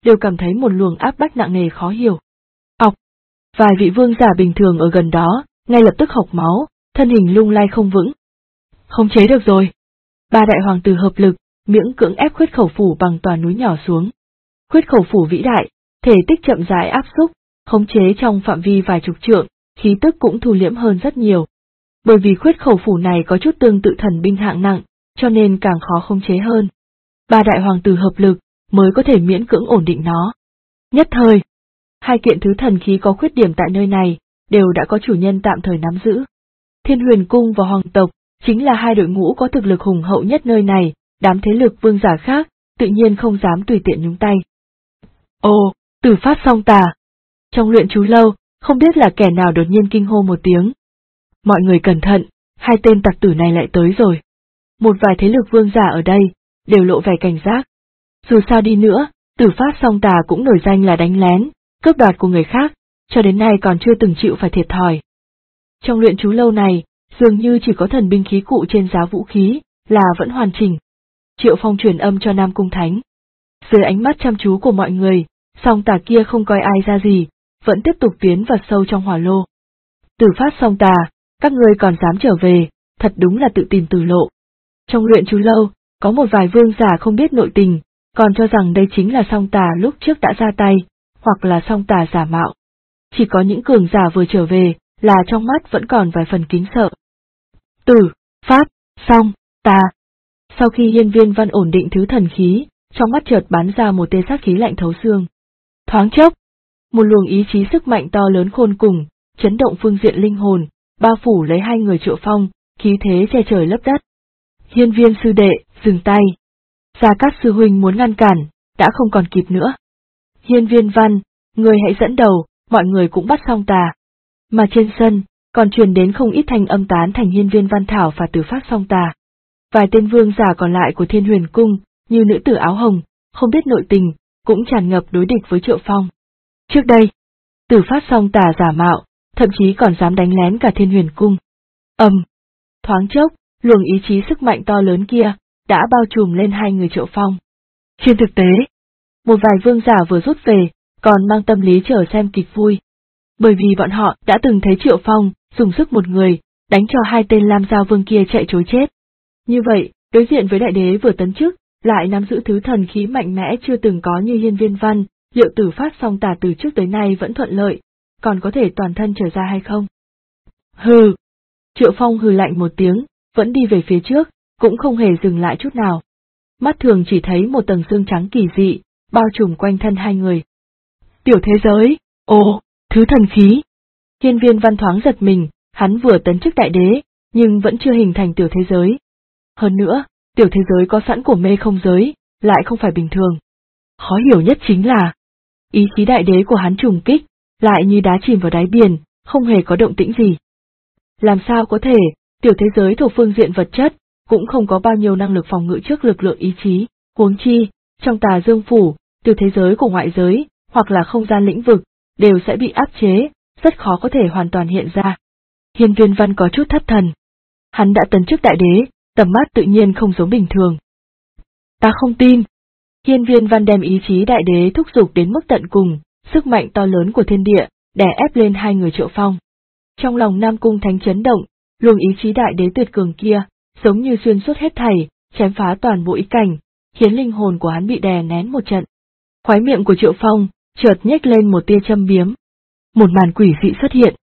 đều cảm thấy một luồng áp bách nặng nề khó hiểu. Ọc! Vài vị vương giả bình thường ở gần đó, ngay lập tức hộc máu, thân hình lung lay không vững. Không chế được rồi. Ba đại hoàng tử hợp lực, miễn cưỡng ép Khuyết Khẩu Phủ bằng tòa núi nhỏ xuống. Khuyết Khẩu Phủ vĩ đại, thể tích chậm rãi áp xúc, khống chế trong phạm vi vài chục trượng, khí tức cũng thu liễm hơn rất nhiều. Bởi vì Khuyết Khẩu Phủ này có chút tương tự thần binh hạng nặng, cho nên càng khó khống chế hơn. Ba đại hoàng tử hợp lực, mới có thể miễn cưỡng ổn định nó. Nhất thời, hai kiện thứ thần khí có khuyết điểm tại nơi này, đều đã có chủ nhân tạm thời nắm giữ. Thiên Huyền Cung và Hoàng tộc, chính là hai đội ngũ có thực lực hùng hậu nhất nơi này, đám thế lực vương giả khác, tự nhiên không dám tùy tiện nhúng tay. Ồ, Tử Phát Song Tà! Trong luyện chú lâu, không biết là kẻ nào đột nhiên kinh hô một tiếng. Mọi người cẩn thận, hai tên tặc tử này lại tới rồi. Một vài thế lực vương giả ở đây, đều lộ vẻ cảnh giác. Dù sao đi nữa, Tử Phát Song Tà cũng nổi danh là đánh lén, cướp đoạt của người khác, cho đến nay còn chưa từng chịu phải thiệt thòi. Trong luyện chú lâu này, dường như chỉ có thần binh khí cụ trên giá vũ khí, là vẫn hoàn chỉnh. Triệu Phong truyền âm cho Nam Cung Thánh. Dưới ánh mắt chăm chú của mọi người, Song Tà kia không coi ai ra gì, vẫn tiếp tục tiến vào sâu trong hỏa lô. Tử Phát Song Tà, các ngươi còn dám trở về, thật đúng là tự tìm tử lộ. Trong luyện chú lâu, có một vài vương giả không biết nội tình, còn cho rằng đây chính là Song Tà lúc trước đã ra tay, hoặc là Song Tà giả mạo. Chỉ có những cường giả vừa trở về, là trong mắt vẫn còn vài phần kính sợ. Tử, Phát, Song, Tà. Sau khi Hiên Viên Văn ổn định thứ thần khí, trong mắt chợt bắn ra một tia sát khí lạnh thấu xương. Thoáng chốc, một luồng ý chí sức mạnh to lớn khôn cùng, chấn động phương diện linh hồn, bao phủ lấy hai người Triệu Phong, khí thế che trời lấp đất. Hiên Viên sư đệ, dừng tay. Gia Cát sư huynh muốn ngăn cản, đã không còn kịp nữa. Hiên Viên Văn, người hãy dẫn đầu, mọi người cũng bắt Song Tà. Mà trên sân, còn truyền đến không ít thanh âm tán thành Hiên Viên Văn thảo và Tử Phát Song Tà. Vài tên vương giả còn lại của Thiên Huyền Cung, như nữ tử áo hồng, không biết nội tình, cũng tràn ngập đối địch với Triệu Phong. Trước đây, Tử Phát Song Tà giả mạo, thậm chí còn dám đánh lén cả Thiên Huyền Cung. Thoáng chốc, luồng ý chí sức mạnh to lớn kia, đã bao trùm lên hai người Triệu Phong. Trên thực tế, một vài vương giả vừa rút về, còn mang tâm lý chờ xem kịch vui. Bởi vì bọn họ đã từng thấy Triệu Phong, dùng sức một người, đánh cho hai tên Lam Giao Vương kia chạy trối chết. Như vậy, đối diện với đại đế vừa tấn chức, lại nắm giữ thứ thần khí mạnh mẽ chưa từng có như Hiên Viên Văn, liệu Tử Phát Song Tà từ trước tới nay vẫn thuận lợi, còn có thể toàn thân trở ra hay không? Hừ! Triệu Phong hừ lạnh một tiếng, vẫn đi về phía trước, cũng không hề dừng lại chút nào. Mắt thường chỉ thấy một tầng xương trắng kỳ dị, bao trùm quanh thân hai người. Tiểu thế giới, ồ, thứ thần khí. Hiên Viên Văn thoáng giật mình, hắn vừa tấn chức đại đế, nhưng vẫn chưa hình thành tiểu thế giới. Hơn nữa, tiểu thế giới có sẵn của mê không giới, lại không phải bình thường. Khó hiểu nhất chính là, ý chí đại đế của hắn trùng kích, lại như đá chìm vào đáy biển, không hề có động tĩnh gì. Làm sao có thể, tiểu thế giới thuộc phương diện vật chất, cũng không có bao nhiêu năng lực phòng ngự trước lực lượng ý chí, huống chi, trong Tà Dương Phủ, tiểu thế giới của ngoại giới, hoặc là không gian lĩnh vực, đều sẽ bị áp chế, rất khó có thể hoàn toàn hiện ra. Hiên Viên Văn có chút thất thần. Hắn đã tấn chức đại đế, tầm mắt tự nhiên không giống bình thường. Ta không tin. Hiên Viên Văn đem ý chí đại đế thúc giục đến mức tận cùng, sức mạnh to lớn của thiên địa, đè ép lên hai người Triệu Phong. Trong lòng Nam Cung Thánh chấn động, luồng ý chí đại đế tuyệt cường kia, giống như xuyên suốt hết thảy, chém phá toàn bộ ý cảnh, khiến linh hồn của hắn bị đè nén một trận. Khóe miệng của Triệu Phong, chợt nhếch lên một tia châm biếm. Một màn quỷ dị xuất hiện.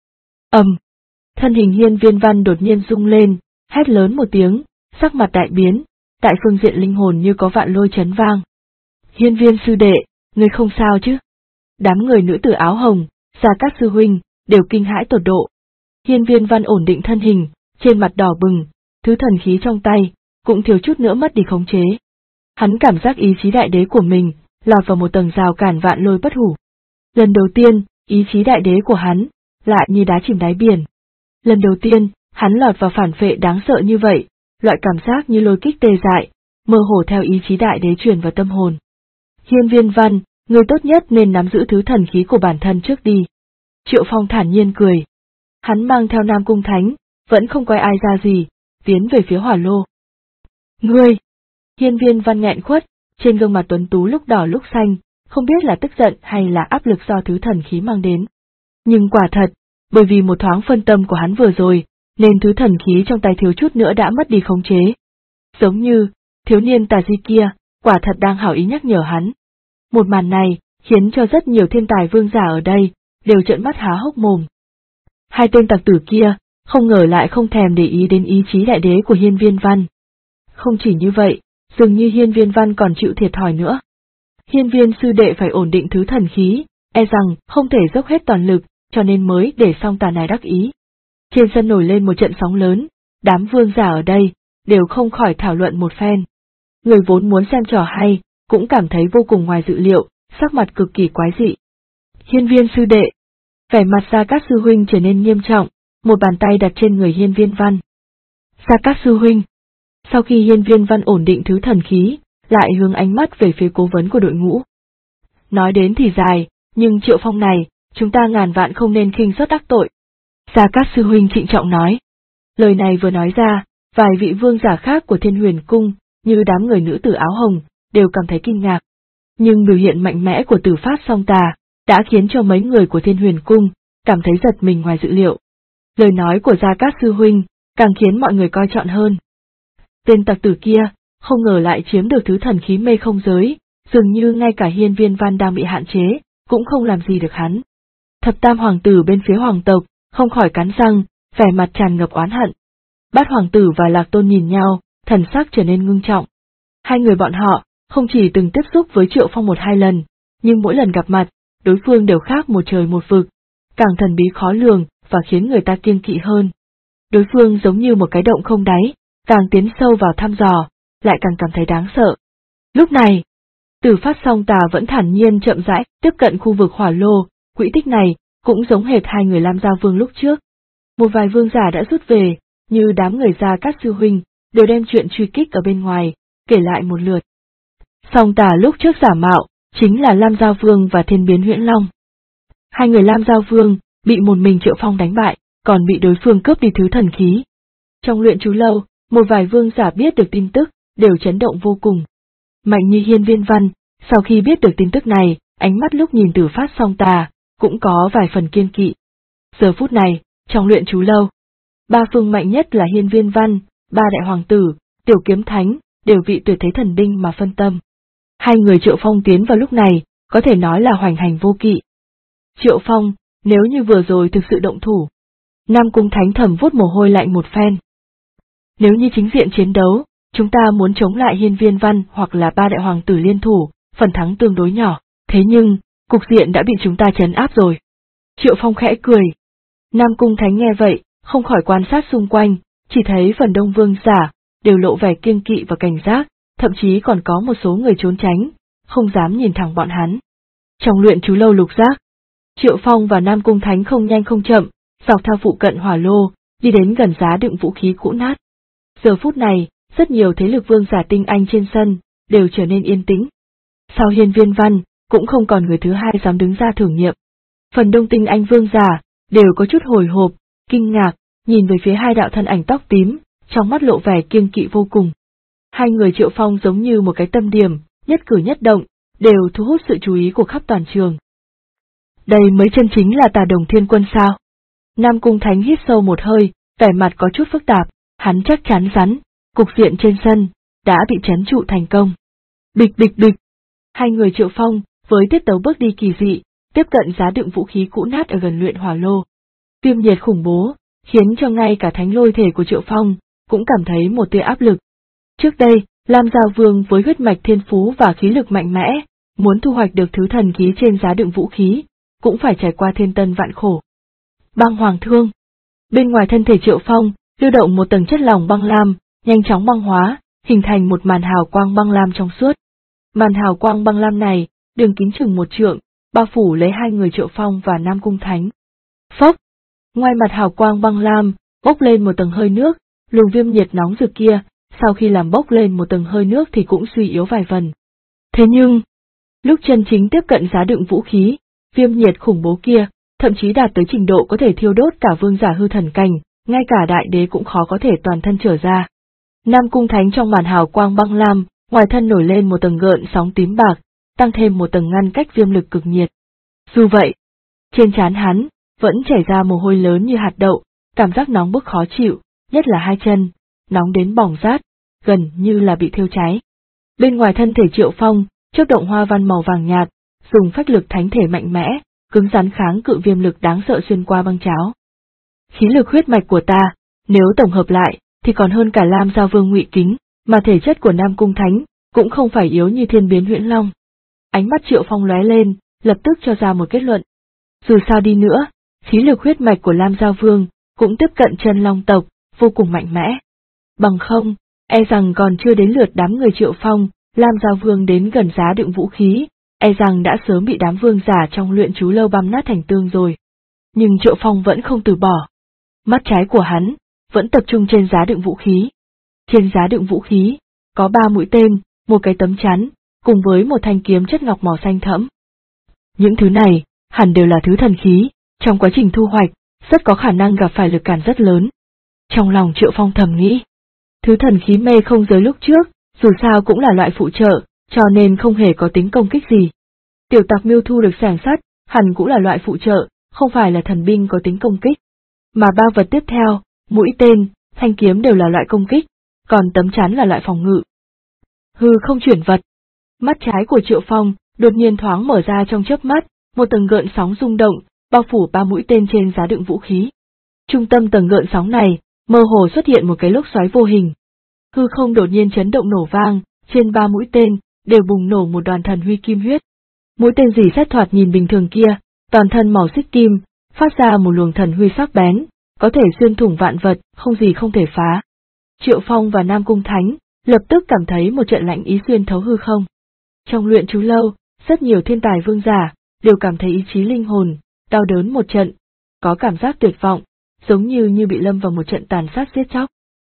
Thân hình Hiên Viên Văn đột nhiên rung lên, hét lớn một tiếng, sắc mặt đại biến, tại phương diện linh hồn như có vạn lôi chấn vang. Hiên Viên sư đệ, ngươi không sao chứ? Đám người nữ tử áo hồng, Gia Cát sư huynh, đều kinh hãi tột độ. Hiên Viên Văn ổn định thân hình, trên mặt đỏ bừng, thứ thần khí trong tay, cũng thiếu chút nữa mất đi khống chế. Hắn cảm giác ý chí đại đế của mình, lọt vào một tầng rào cản vạn lôi bất hủ. Lần đầu tiên, ý chí đại đế của hắn, lại như đá chìm đáy biển. Lần đầu tiên, hắn lọt vào phản phệ đáng sợ như vậy, loại cảm giác như lôi kích tê dại, mơ hồ theo ý chí đại đế truyền vào tâm hồn. Hiên Viên Văn, ngươi tốt nhất nên nắm giữ thứ thần khí của bản thân trước đi. Triệu Phong thản nhiên cười. Hắn mang theo Nam Cung Thánh, vẫn không coi ai ra gì, tiến về phía hỏa lô. Ngươi! Hiên Viên Văn nghẹn khuất, trên gương mặt tuấn tú lúc đỏ lúc xanh, không biết là tức giận hay là áp lực do thứ thần khí mang đến. Nhưng quả thật, bởi vì một thoáng phân tâm của hắn vừa rồi, nên thứ thần khí trong tay thiếu chút nữa đã mất đi khống chế. Giống như, thiếu niên tà di kia, quả thật đang hảo ý nhắc nhở hắn. Một màn này, khiến cho rất nhiều thiên tài vương giả ở đây, đều trợn mắt há hốc mồm. Hai tên tặc tử kia, không ngờ lại không thèm để ý đến ý chí đại đế của Hiên Viên Văn. Không chỉ như vậy, dường như Hiên Viên Văn còn chịu thiệt thòi nữa. Hiên Viên sư đệ phải ổn định thứ thần khí, e rằng không thể dốc hết toàn lực, cho nên mới để Song Tà này đắc ý. Trên sân nổi lên một trận sóng lớn, đám vương giả ở đây, đều không khỏi thảo luận một phen. Người vốn muốn xem trò hay, cũng cảm thấy vô cùng ngoài dự liệu, sắc mặt cực kỳ quái dị. Hiên Viên sư đệ, vẻ mặt Gia Cát sư huynh trở nên nghiêm trọng, một bàn tay đặt trên người Hiên Viên Văn. Gia Cát sư huynh. Sau khi Hiên Viên Văn ổn định thứ thần khí, lại hướng ánh mắt về phía cố vấn của đội ngũ. Nói đến thì dài, nhưng Triệu Phong này, chúng ta ngàn vạn không nên khinh suất đắc tội. Gia Cát sư huynh trịnh trọng nói. Lời này vừa nói ra, vài vị vương giả khác của Thiên Huyền Cung, như đám người nữ tử áo hồng, đều cảm thấy kinh ngạc. Nhưng biểu hiện mạnh mẽ của Tử Phát Song Tà, đã khiến cho mấy người của Thiên Huyền Cung, cảm thấy giật mình ngoài dự liệu. Lời nói của Gia Cát sư huynh, càng khiến mọi người coi trọng hơn. Tên tặc tử kia, không ngờ lại chiếm được thứ thần khí mê không giới, dường như ngay cả Hiên Viên Văn đang bị hạn chế, cũng không làm gì được hắn. Thập tam hoàng tử bên phía hoàng tộc, không khỏi cắn răng, vẻ mặt tràn ngập oán hận. Bát hoàng tử và Lạc Tôn nhìn nhau, thần sắc trở nên ngưng trọng. Hai người bọn họ, không chỉ từng tiếp xúc với Triệu Phong một hai lần, nhưng mỗi lần gặp mặt, đối phương đều khác một trời một vực, càng thần bí khó lường và khiến người ta kiêng kỵ hơn. Đối phương giống như một cái động không đáy, càng tiến sâu vào thăm dò, lại càng cảm thấy đáng sợ. Lúc này, Tử Phát Song Tà vẫn thản nhiên chậm rãi tiếp cận khu vực hỏa lô, quỹ tích này cũng giống hệt hai người Lam Gia Vương lúc trước. Một vài vương giả đã rút về, như đám người Gia Cát sư huynh, đều đem chuyện truy kích ở bên ngoài, kể lại một lượt. Song Tà lúc trước giả mạo, chính là Lam Gia Vương và Thiên Biến Huyễn Long. Hai người Lam Gia Vương, bị một mình Triệu Phong đánh bại, còn bị đối phương cướp đi thứ thần khí. Trong luyện chú lâu, một vài vương giả biết được tin tức, đều chấn động vô cùng. Mạnh như Hiên Viên Văn, sau khi biết được tin tức này, ánh mắt lúc nhìn Tử Phát Song Tà, cũng có vài phần kiêng kỵ. Giờ phút này, trong luyện chú lâu, ba phương mạnh nhất là Hiên Viên Văn, ba đại hoàng tử, Tiểu Kiếm Thánh, đều vị tuyệt thế thần binh mà phân tâm. Hai người Triệu Phong tiến vào lúc này, có thể nói là hoành hành vô kỵ. Triệu Phong, nếu như vừa rồi thực sự động thủ, Nam Cung Thánh thầm vuốt mồ hôi lạnh một phen. Nếu như chính diện chiến đấu, chúng ta muốn chống lại Hiên Viên Văn hoặc là ba đại hoàng tử liên thủ, phần thắng tương đối nhỏ, thế nhưng, cục diện đã bị chúng ta trấn áp rồi. Triệu Phong khẽ cười. Nam Cung Thánh nghe vậy, không khỏi quan sát xung quanh, chỉ thấy phần đông vương giả, đều lộ vẻ kiêng kỵ và cảnh giác, thậm chí còn có một số người trốn tránh, không dám nhìn thẳng bọn hắn. Trong luyện chú lâu lục giác, Triệu Phong và Nam Cung Thánh không nhanh không chậm, dọc theo phụ cận hỏa lô, đi đến gần giá đựng vũ khí cũ nát. Giờ phút này, rất nhiều thế lực vương giả tinh anh trên sân, đều trở nên yên tĩnh. Sau Hiên Viên Văn, cũng không còn người thứ hai dám đứng ra thử nghiệm. Phần đông tinh anh vương giả, đều có chút hồi hộp, kinh ngạc, nhìn về phía hai đạo thân ảnh tóc tím, trong mắt lộ vẻ kiêng kỵ vô cùng. Hai người Triệu Phong giống như một cái tâm điểm, nhất cử nhất động, đều thu hút sự chú ý của khắp toàn trường. Đây mới chân chính là Tà Đồng Thiên Quân sao? Nam Cung Thánh hít sâu một hơi, vẻ mặt có chút phức tạp, hắn chắc chắn rắn, cục diện trên sân, đã bị trấn trụ thành công. Bịch bịch bịch. Hai người Triệu Phong, với tiết tấu bước đi kỳ dị, tiếp cận giá đựng vũ khí cũ nát ở gần luyện hỏa lô. Viêm nhiệt khủng bố, khiến cho ngay cả thánh lôi thể của Triệu Phong, cũng cảm thấy một tia áp lực. Trước đây, Lam Gia Vương với huyết mạch thiên phú và khí lực mạnh mẽ, muốn thu hoạch được thứ thần khí trên giá đựng vũ khí, cũng phải trải qua thiên tân vạn khổ. Băng Hoàng Thương. Bên ngoài thân thể Triệu Phong, lưu động một tầng chất lỏng băng lam, nhanh chóng băng hóa, hình thành một màn hào quang băng lam trong suốt. Màn hào quang băng lam này, đường kính chừng 1 trượng, bao phủ lấy hai người Triệu Phong và Nam Cung Thánh. Phốc! Ngoài mặt hào quang băng lam, bốc lên một tầng hơi nước, luồng viêm nhiệt nóng rực kia, sau khi làm bốc lên một tầng hơi nước thì cũng suy yếu vài phần. Thế nhưng, lúc chân chính tiếp cận giá đựng vũ khí, viêm nhiệt khủng bố kia, thậm chí đạt tới trình độ có thể thiêu đốt cả vương giả hư thần cảnh, ngay cả đại đế cũng khó có thể toàn thân trở ra. Nam Cung Thánh trong màn hào quang băng lam, ngoài thân nổi lên một tầng gợn sóng tím bạc, tăng thêm một tầng ngăn cách viêm lực cực nhiệt. Dù vậy, trên trán hắn vẫn chảy ra mồ hôi lớn như hạt đậu, cảm giác nóng bức khó chịu, nhất là hai chân, nóng đến bỏng rát, gần như là bị thiêu cháy. Bên ngoài thân thể Triệu Phong, chớp động hoa văn màu vàng nhạt, dùng phách lực thánh thể mạnh mẽ, cứng rắn kháng cự viêm lực đáng sợ xuyên qua băng cháo. Khí lực huyết mạch của ta, nếu tổng hợp lại, thì còn hơn cả Lam Giao Vương Ngụy Kính, mà thể chất của Nam Cung Thánh cũng không phải yếu như Thiên Biến Huyễn Long. Ánh mắt Triệu Phong lóe lên, lập tức cho ra một kết luận. Dù sao đi nữa, khí lực huyết mạch của Lam Giao Vương cũng tiếp cận chân Long tộc, vô cùng mạnh mẽ. Bằng không, e rằng còn chưa đến lượt đám người Triệu Phong, Lam Giao Vương đến gần giá đựng vũ khí, e rằng đã sớm bị đám vương giả trong luyện chú lâu băm nát thành tương rồi. Nhưng Triệu Phong vẫn không từ bỏ. Mắt trái của hắn vẫn tập trung trên giá đựng vũ khí. Trên giá đựng vũ khí có 3 mũi tên, một cái tấm chắn, cùng với một thanh kiếm chất ngọc màu xanh thẫm. Những thứ này hẳn đều là thứ thần khí, trong quá trình thu hoạch rất có khả năng gặp phải lực cản rất lớn. Trong lòng Triệu Phong thầm nghĩ, thứ thần khí mê không giới lúc trước, dù sao cũng là loại phụ trợ, cho nên không hề có tính công kích gì. Tiểu Tặc Miêu thu được xẻng sắt, hẳn cũng là loại phụ trợ, không phải là thần binh có tính công kích. Mà 3 vật tiếp theo, mũi tên, thanh kiếm đều là loại công kích, còn tấm chắn là loại phòng ngự. Hư không chuyển vật. Mắt trái của Triệu Phong đột nhiên thoáng mở ra trong chớp mắt, một tầng gợn sóng rung động, bao phủ 3 mũi tên trên giá đựng vũ khí. Trung tâm tầng gợn sóng này, mơ hồ xuất hiện một cái lốc xoáy vô hình. Hư không đột nhiên chấn động nổ vang, trên 3 mũi tên đều bùng nổ một đoàn thần huy kim huyết. Mũi tên dì xét thoạt nhìn bình thường kia, toàn thân màu xích kim, phát ra một luồng thần huy sắc bén, có thể xuyên thủng vạn vật, không gì không thể phá. Triệu Phong và Nam Cung Thánh lập tức cảm thấy một trận lạnh ý xuyên thấu hư không. Trong luyện chú lâu, rất nhiều thiên tài vương giả đều cảm thấy ý chí linh hồn đau đớn một trận, có cảm giác tuyệt vọng, giống như bị lâm vào một trận tàn sát giết chóc.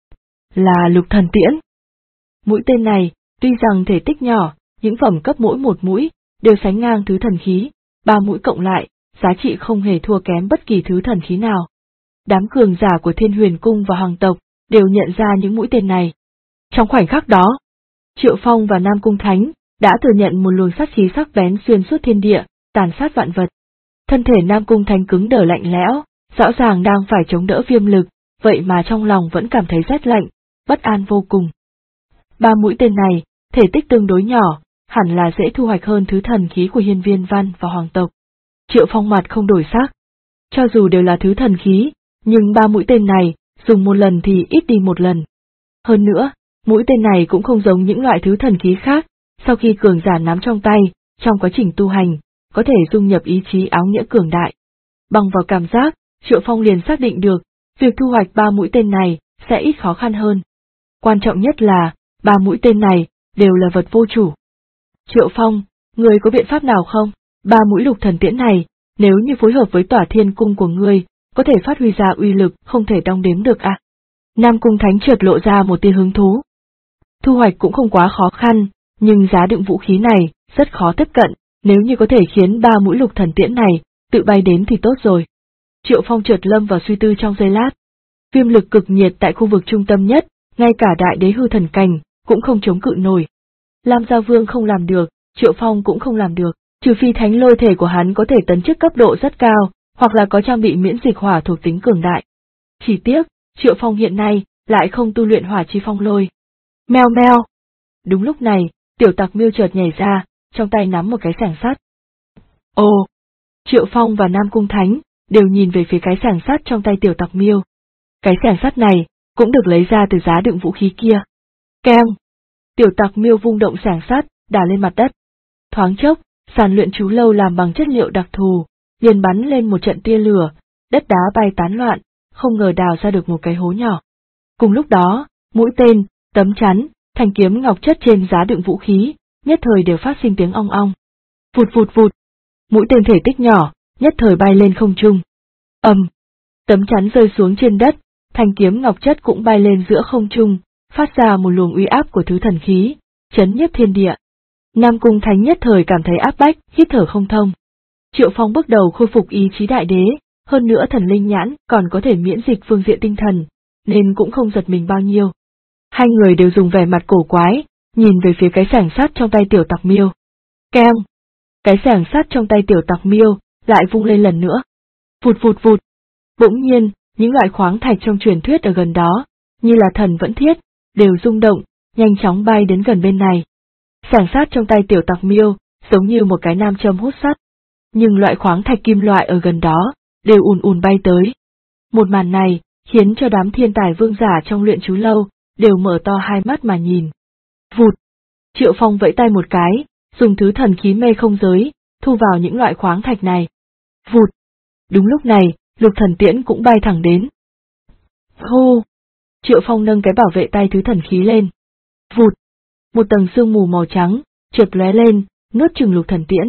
Là Lục Thần Tiễn. Mũi tên này, tuy rằng thể tích nhỏ, những phẩm cấp mỗi một mũi đều sánh ngang thứ thần khí, 3 mũi cộng lại, giá trị không hề thua kém bất kỳ thứ thần khí nào. Đám cường giả của Thiên Huyền Cung và Hoàng tộc đều nhận ra những mũi tên này. Trong khoảnh khắc đó, Triệu Phong và Nam Cung Thánh đã thừa nhận một luồng sát khí sắc bén xuyên suốt thiên địa, tàn sát vạn vật. Thân thể Nam Cung Thánh cứng đờ lạnh lẽo, rõ ràng đang phải chống đỡ viêm lực, vậy mà trong lòng vẫn cảm thấy rét lạnh, bất an vô cùng. 3 mũi tên này, thể tích tương đối nhỏ, hẳn là dễ thu hoạch hơn thứ thần khí của Hiên Viên Văn và Hoàng tộc. Triệu Phong mặt không đổi sắc. Cho dù đều là thứ thần khí, nhưng 3 mũi tên này, dùng một lần thì ít đi một lần. Hơn nữa, mũi tên này cũng không giống những loại thứ thần khí khác, sau khi cường giả nắm trong tay, trong quá trình tu hành, có thể dung nhập ý chí áo nghĩa cường đại. Bằng vào cảm giác, Triệu Phong liền xác định được, việc thu hoạch 3 mũi tên này sẽ ít khó khăn hơn. Quan trọng nhất là, 3 mũi tên này đều là vật vô chủ. Triệu Phong, ngươi có biện pháp nào không? 3 mũi Lục Thần Tiễn này, nếu như phối hợp với Tỏa Thiên Cung của ngươi, có thể phát huy ra uy lực không thể đong đếm được à? Nam Cung Thánh chợt lộ ra một tia hứng thú. Thu hoạch cũng không quá khó khăn, nhưng giá đựng vũ khí này rất khó tiếp cận, nếu như có thể khiến 3 mũi Lục Thần Tiễn này tự bay đến thì tốt rồi. Triệu Phong chợt lâm vào suy tư trong giây lát. Viêm lực cực nhiệt tại khu vực trung tâm nhất, ngay cả đại đế hư thần cảnh cũng không chống cự nổi. Lam Giao Vương không làm được, Triệu Phong cũng không làm được, trừ phi thánh lôi thể của hắn có thể tấn chức cấp độ rất cao, hoặc là có trang bị miễn dịch hỏa thuộc tính cường đại. Chỉ tiếc, Triệu Phong hiện nay lại không tu luyện hỏa chi phong lôi. Meo meo. Đúng lúc này, Tiểu Tặc Miêu chợt nhảy ra, trong tay nắm một cái xẻng sắt. Ồ! Triệu Phong và Nam Cung Thánh đều nhìn về phía cái xẻng sắt trong tay Tiểu Tặc Miêu. Cái xẻng sắt này cũng được lấy ra từ giá đựng vũ khí kia. Keng! Tiểu Tặc Miêu vung động xẻng sắt, đả lên mặt đất. Thoáng chốc, sàn luyện chú lâu làm bằng chất liệu đặc thù, liền bắn lên một trận tia lửa, đất đá bay tán loạn, không ngờ đào ra được một cái hố nhỏ. Cùng lúc đó, mũi tên, tấm chắn, thanh kiếm ngọc chất trên giá đựng vũ khí, nhất thời đều phát sinh tiếng ong ong. Vụt vụt vụt. Mũi tên thể tích nhỏ, nhất thời bay lên không trung. Tấm chắn rơi xuống trên đất, thanh kiếm ngọc chất cũng bay lên giữa không trung, phát ra một luồng uy áp của thứ thần khí, chấn nhiếp thiên địa. Nam Cung Thánh nhất thời cảm thấy áp bách, hít thở không thông. Triệu Phong bước đầu khôi phục ý chí đại đế, hơn nữa thần linh nhãn còn có thể miễn dịch phương diện tinh thần, nên cũng không giật mình bao nhiêu. Hai người đều dùng vẻ mặt cổ quái, nhìn về phía cái xẻng sắt trong tay Tiểu Tặc Miêu. Keng! Cái xẻng sắt trong tay Tiểu Tặc Miêu lại vung lên lần nữa. Vụt vụt vụt! Bỗng nhiên, những loại khoáng thạch trong truyền thuyết ở gần đó, như là thần vẫn thiết, đều rung động, nhanh chóng bay đến gần bên này. Xẻng sắt trong tay Tiểu Tặc Miêu giống như một cái nam châm hút sắt, nhưng loại khoáng thạch kim loại ở gần đó đều ùn ùn bay tới. Một màn này khiến cho đám thiên tài vương giả trong luyện chú lâu đều mở to hai mắt mà nhìn. Vụt! Triệu Phong vẫy tay một cái, dùng thứ thần khí mê không giới, thu vào những loại khoáng thạch này. Vụt! Đúng lúc này, Lục Thần Tiễn cũng bay thẳng đến. Hô! Triệu Phong nâng cái bảo vệ tay thứ thần khí lên. Vụt! Một tầng sương mù màu trắng, chợt lóe lên, nuốt chửng Lục Thần Tiễn.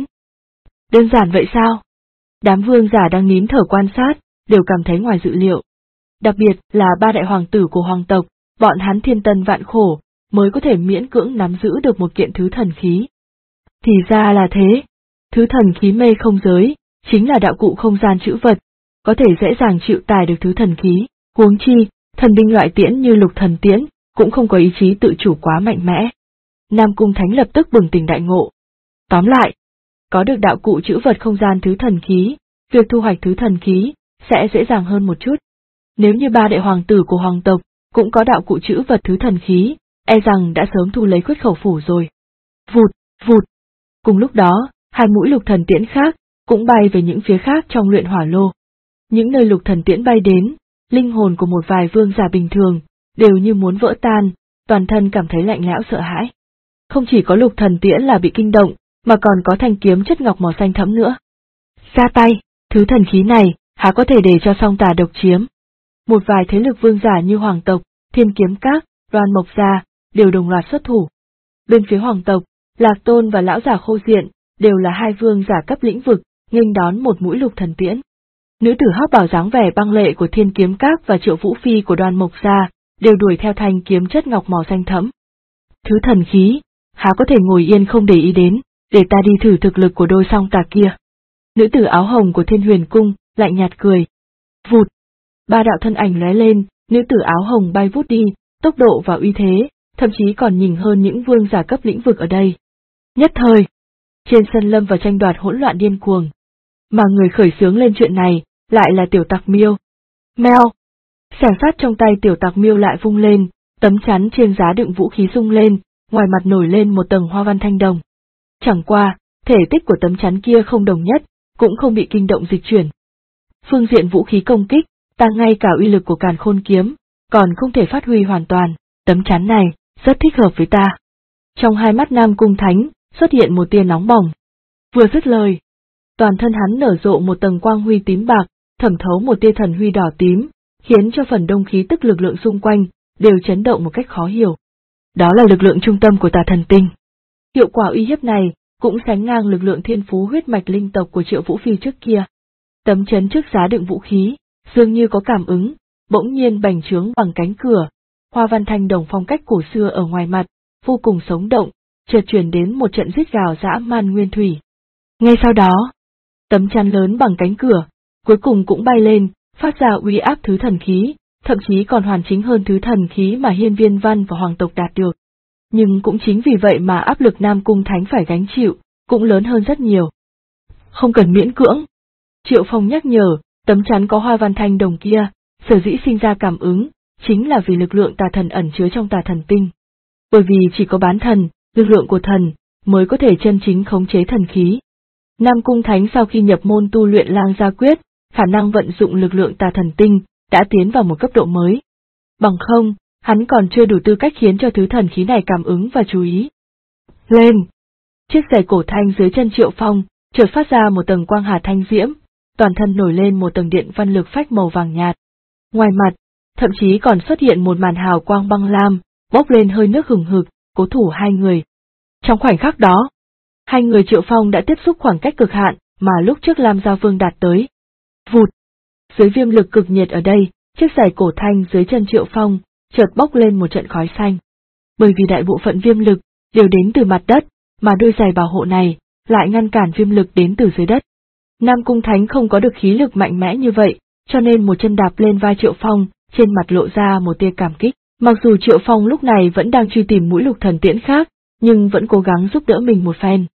Đơn giản vậy sao? Đám vương giả đang nín thở quan sát, đều cảm thấy ngoài dự liệu. Đặc biệt là ba đại hoàng tử của hoàng tộc, bọn hắn thiên tân vạn khổ, mới có thể miễn cưỡng nắm giữ được một kiện thứ thần khí. Thì ra là thế. Thứ thần khí mê không giới, chính là đạo cụ không gian trữ vật, có thể dễ dàng chịu tải được thứ thần khí, huống chi, thần binh loại tiễn như Lục Thần Tiễn, cũng không có ý chí tự chủ quá mạnh mẽ. Nam Cung Thánh lập tức bừng tỉnh đại ngộ. Tóm lại, có được đạo cụ trữ vật không gian thứ thần khí, việc thu hoạch thứ thần khí sẽ dễ dàng hơn một chút. Nếu như ba đại hoàng tử của hoàng tộc cũng có đạo cụ trữ vật thứ thần khí, e rằng đã sớm thu lấy Khuyết Khẩu phủ rồi. Vụt, vụt. Cùng lúc đó, hai mũi Lục Thần Tiễn khác cũng bay về những phía khác trong luyện hỏa lô. Những nơi Lục Thần Tiễn bay đến, linh hồn của một vài vương giả bình thường đều như muốn vỡ tan, toàn thân cảm thấy lạnh lẽo sợ hãi. Không chỉ có Lục Thần Tiễn là bị kinh động, mà còn có thanh kiếm chất ngọc màu xanh thẫm nữa. Ra tay, thứ thần khí này, há có thể để cho Song Tà độc chiếm. Một vài thế lực vương giả như hoàng tộc, Thiên Kiếm Các, Đoan Mộc Gia, đều đồng loạt xuất thủ. Bên phía hoàng tộc, Lạc Tôn và lão giả Khô Diện, đều là hai vương giả cấp lĩnh vực, nghênh đón một mũi Lục Thần Tiễn. Nữ tử hắc bảo dáng vẻ băng lệ của Thiên Kiếm Các và Triệu Vũ Phi của Đoan Mộc Gia, đều đuổi theo thanh kiếm chất ngọc màu xanh thẫm. Thứ thần khí, há có thể ngồi yên không để ý đến, để ta đi thử thực lực của đôi Song Tà kia. Nữ tử áo hồng của Thiên Huyền Cung, lạnh nhạt cười. Vụt! Ba đạo thân ảnh lóe lên, nữ tử áo hồng bay vút đi, tốc độ và uy thế, thậm chí còn nhìn hơn những vương giả cấp lĩnh vực ở đây. Nhất thời, trên sân lâm vào tranh đoạt hỗn loạn điên cuồng. Mà người khởi xướng lên chuyện này, lại là Tiểu Tặc Miêu. Meo! Xẻng sắt trong tay Tiểu Tặc Miêu lại vung lên, tấm chắn trên giá đựng vũ khí rung lên, ngoài mặt nổi lên một tầng hoa văn thanh đồng. Chẳng qua, thể tích của tấm chắn kia không đồng nhất, cũng không bị kinh động dịch chuyển. Phương diện vũ khí công kích, ta ngay cả uy lực của Càn Khôn kiếm, còn không thể phát huy hoàn toàn, tấm chắn này, rất thích hợp với ta. Trong hai mắt Nam Cung Thánh, xuất hiện một tia nóng bỏng. Vừa dứt lời, toàn thân hắn nở rộ một tầng quang huy tím bạc, thẩm thấu một tia thần huy đỏ tím, khiến cho phần đông khí tức lực lượng xung quanh, đều chấn động một cách khó hiểu. Đó là lực lượng trung tâm của Tà Thần Tinh. Hiệu quả uy hiếp này, cũng sánh ngang lực lượng thiên phú huyết mạch linh tộc của Triệu Vũ Phi trước kia. Tấm chấn trước giá đựng vũ khí, dường như có cảm ứng, bỗng nhiên bành trướng bằng cánh cửa, hoa văn thanh đồng phong cách cổ xưa ở ngoài mặt, vô cùng sống động, chợt truyền đến một trận rít gào dã man nguyên thủy. Ngay sau đó, tấm chắn lớn bằng cánh cửa, cuối cùng cũng bay lên, phát ra uy áp thứ thần khí, thậm chí còn hoàn chính hơn thứ thần khí mà Hiên Viên Văn và hoàng tộc đạt được. Nhưng cũng chính vì vậy mà áp lực Nam Cung Thánh phải gánh chịu, cũng lớn hơn rất nhiều. Không cần miễn cưỡng. Triệu Phong nhắc nhở, tấm chắn có hoa văn thanh đồng kia, sở dĩ sinh ra cảm ứng, chính là vì lực lượng tà thần ẩn chứa trong Tà Thần Tinh. Bởi vì chỉ có bán thần, lực lượng của thần, mới có thể chân chính khống chế thần khí. Nam Cung Thánh sau khi nhập môn tu luyện Lang Gia Quyết, khả năng vận dụng lực lượng Tà Thần Tinh, đã tiến vào một cấp độ mới. Bằng không, hắn còn chưa đủ tư cách khiến cho thứ thần khí này cảm ứng và chú ý. Lên! Chiếc giày cổ thanh dưới chân Triệu Phong, chợt phát ra một tầng quang hà thanh diễm, toàn thân nổi lên một tầng điện văn lực phách màu vàng nhạt. Ngoài mặt, thậm chí còn xuất hiện một màn hào quang băng lam, bốc lên hơi nước hừng hực, cố thủ hai người. Trong khoảnh khắc đó, hai người Triệu Phong đã tiếp xúc khoảng cách cực hạn mà lúc trước Lam Gia Vương đạt tới. Vụt! Dưới viêm lực cực nhiệt ở đây, chiếc giày cổ thanh dưới chân Triệu Phong, chợt bốc lên một trận khói xanh. Bởi vì đại bộ phận viêm lực đều đến từ mặt đất, mà đôi giày bảo hộ này lại ngăn cản viêm lực đến từ dưới đất. Nam Cung Thánh không có được khí lực mạnh mẽ như vậy, cho nên một chân đạp lên vai Triệu Phong, trên mặt lộ ra một tia cảm kích. Mặc dù Triệu Phong lúc này vẫn đang truy tìm mũi Lục Thần Tiễn khác, nhưng vẫn cố gắng giúp đỡ mình một phen.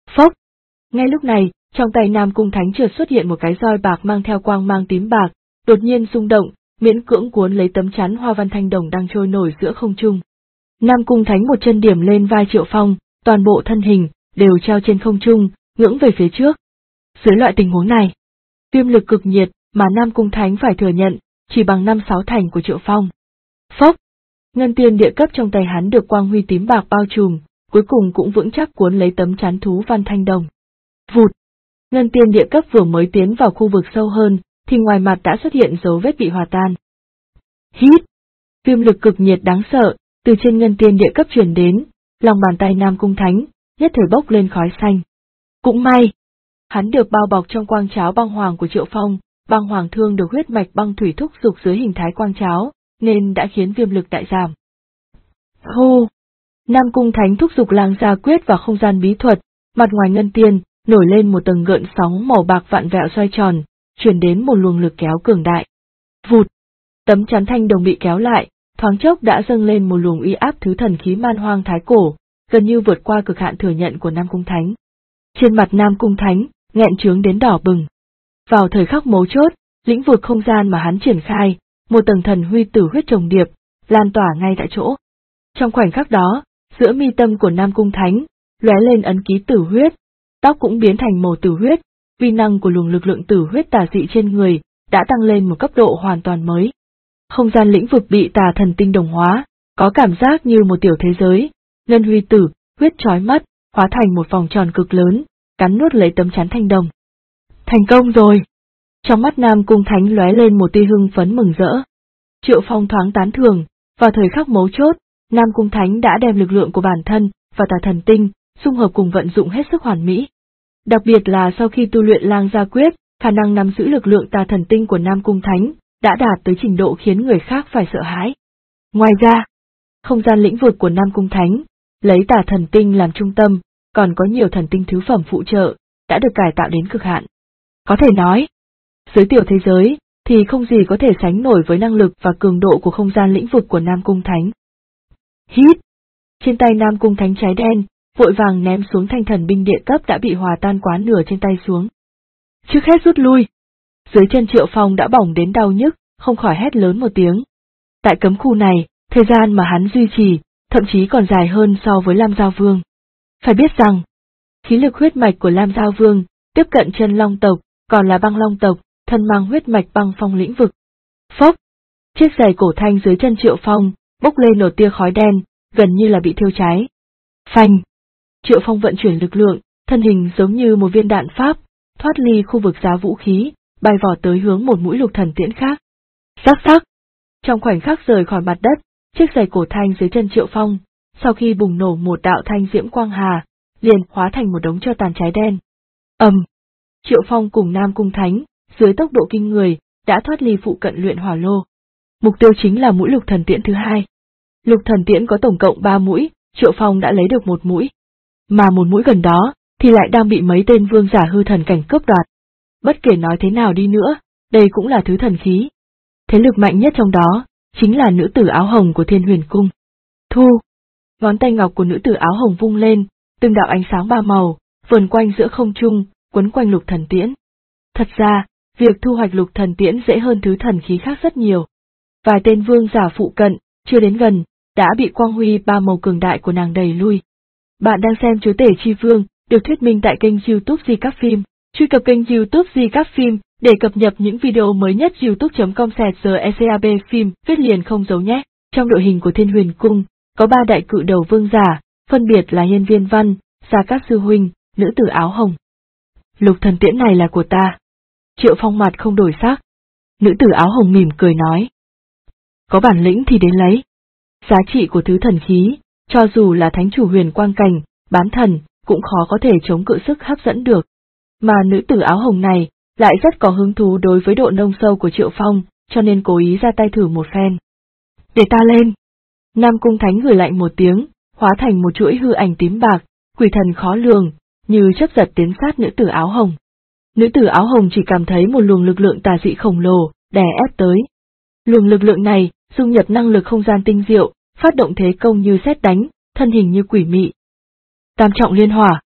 Phốc! Ngay lúc này, trong tay Nam Cung Thánh chợt xuất hiện một cái roi bạc mang theo quang mang tím bạc, đột nhiên rung động, miễn cưỡng cuốn lấy tấm chắn hoa văn thanh đồng đang trôi nổi giữa không trung. Nam Cung Thánh một chân điểm lên vai Triệu Phong, toàn bộ thân hình đều treo trên không trung, ngưỡng về phía trước. Dưới loại tình huống này, viêm lực cực nhiệt mà Nam Cung Thánh phải thừa nhận, chỉ bằng 5-6 thành của Triệu Phong. Phốc! Ngân tiên địa cấp trong tay hắn được quang huy tím bạc bao trùm, cuối cùng cũng vững chắc cuốn lấy tấm chắn thú văn thanh đồng. Vụt! Ngân tiên địa cấp vừa mới tiến vào khu vực sâu hơn, thì ngoài mặt đã xuất hiện dấu vết bị hòa tan. Hít! Viêm lực cực nhiệt đáng sợ, từ trên ngân tiên địa cấp truyền đến, lòng bàn tay Nam Cung Thánh, nhất thời bốc lên khói xanh. Cũng may, hắn được bao bọc trong quang cháo băng hoàng của Triệu Phong, băng hoàng thương được huyết mạch băng thủy thúc dục dưới hình thái quang cháo, nên đã khiến viêm lực đại giảm. Hô! Nam Cung Thánh thúc dục lang gia quyết vào không gian bí thuật, mặt ngoài ngân tiên, nổi lên một tầng gợn sóng màu bạc vặn vẹo xoay tròn, truyền đến một luồng lực kéo cường đại. Vụt! Tấm chắn thanh đồng bị kéo lại, thoáng chốc đã dâng lên một luồng uy áp thứ thần khí man hoang thái cổ, gần như vượt qua cực hạn thừa nhận của Nam Cung Thánh. Trên mặt Nam Cung Thánh, nghẹn trướng đến đỏ bừng. Vào thời khắc mấu chốt, lĩnh vực không gian mà hắn triển khai, một tầng thần huy tử huyết trồng điệp, lan tỏa ngay tại chỗ. Trong khoảnh khắc đó, giữa mi tâm của Nam Cung Thánh, lóe lên ấn ký tử huyết, tóc cũng biến thành màu tử huyết, uy năng của luồng lực lượng tử huyết tà dị trên người, đã tăng lên một cấp độ hoàn toàn mới. Không gian lĩnh vực bị tà thần tinh đồng hóa, có cảm giác như một tiểu thế giới, ngân huy tử, huyết chói mắt, hóa thành một vòng tròn cực lớn, cắn nuốt lấy tấm chắn thanh đồng. Thành công rồi! Trong mắt Nam Cung Thánh lóe lên một tia hưng phấn mừng rỡ. Triệu Phong thoáng tán thưởng, vào thời khắc mấu chốt, Nam Cung Thánh đã đem lực lượng của bản thân và tà thần tinh, xung hợp cùng vận dụng hết sức hoàn mỹ. Đặc biệt là sau khi tu luyện lang gia quyết, khả năng nắm giữ lực lượng tà thần tinh của Nam Cung Thánh đã đạt tới trình độ khiến người khác phải sợ hãi. Ngoài ra, không gian lĩnh vực của Nam Cung Thánh, lấy tà thần tinh làm trung tâm, còn có nhiều thần tinh thứ phẩm phụ trợ, đã được cải tạo đến cực hạn. Có thể nói, dưới tiểu thế giới, thì không gì có thể sánh nổi với năng lực và cường độ của không gian lĩnh vực của Nam Cung Thánh. Hít! Trên tay Nam Cung Thánh cháy đen, vội vàng ném xuống thanh thần binh địa cấp đã bị hòa tan quá nửa trên tay xuống. Trước hết rút lui. Dưới chân Triệu Phong đã bỏng đến đau nhức, không khỏi hét lớn một tiếng. Tại cấm khu này, thời gian mà hắn duy trì, thậm chí còn dài hơn so với Lam Giao Vương. Phải biết rằng, khí lực huyết mạch của Lam Giao Vương, tiếp cận chân long tộc, còn là băng long tộc, thân mang huyết mạch băng phong lĩnh vực. Phốc! Chiếc giày cổ thanh dưới chân Triệu Phong, bốc lên nổi tia khói đen, gần như là bị thiêu cháy. Phanh! Triệu Phong vận chuyển lực lượng, thân hình giống như một viên đạn pháp, thoát ly khu vực giá vũ khí, bay vọt tới hướng một mũi lục thần tiễn khác. Rắc rắc! Trong khoảnh khắc rời khỏi mặt đất, chiếc giày cổ thanh dưới chân Triệu Phong, sau khi bùng nổ một đạo thanh diễm quang hà, liền hóa thành một đống tro tàn cháy đen. Triệu Phong cùng Nam Cung Thánh, dưới tốc độ kinh người, đã thoát ly phụ cận luyện hỏa lô. Mục tiêu chính là mũi lục thần tiễn thứ hai. Lục thần tiễn có tổng cộng 3 mũi, Triệu Phong đã lấy được một mũi. Mà một mũi gần đó, thì lại đang bị mấy tên vương giả hư thần cảnh cướp đoạt. Bất kể nói thế nào đi nữa, đây cũng là thứ thần khí. Thế lực mạnh nhất trong đó, chính là nữ tử áo hồng của Thiên Huyền Cung. Thu! Ngón tay ngọc của nữ tử áo hồng vung lên, từng đạo ánh sáng ba màu, vờn quanh giữa không trung, quấn quanh lục thần tiễn. Thật ra, việc thu hoạch lục thần tiễn dễ hơn thứ thần khí khác rất nhiều. Vài tên vương giả phụ cận, chưa đến gần, đã bị quang huy ba màu cường đại của nàng đẩy lui. Bạn đang xem Chúa Tể Chi Vương, được thuyết minh tại kênh YouTube Di Các Phim. Truy cập kênh YouTube Di Các Phim để cập nhật những video mới nhất. youtube.com/GECAB phim viết liền không giấu nhé. Trong đội hình của Thiên Huyền Cung, có 3 đại cự đầu vương giả, phân biệt là Hiên Viên Văn, Gia Cát Sư Huynh, nữ tử áo hồng. Lục thần tiễn này là của ta. Triệu Phong mặt không đổi sắc. Nữ tử áo hồng mỉm cười nói. Có bản lĩnh thì đến lấy. Giá trị của thứ thần khí, cho dù là thánh chủ huyền quang cảnh, bán thần, cũng khó có thể chống cự sức hấp dẫn được. Mà nữ tử áo hồng này, lại rất có hứng thú đối với độ nông sâu của Triệu Phong, cho nên cố ý ra tay thử một phen. Để ta lên! Nam Cung Thánh gửi lạnh một tiếng, hóa thành một chuỗi hư ảnh tím bạc, quỷ thần khó lường, như chớp giật tiến sát nữ tử áo hồng. Nữ tử áo hồng chỉ cảm thấy một luồng lực lượng tà dị khổng lồ, đè ép tới. Luồng lực lượng này, dung nhập năng lực không gian tinh diệu, phát động thế công như sét đánh, thân hình như quỷ mị. Tam trọng liên hỏa.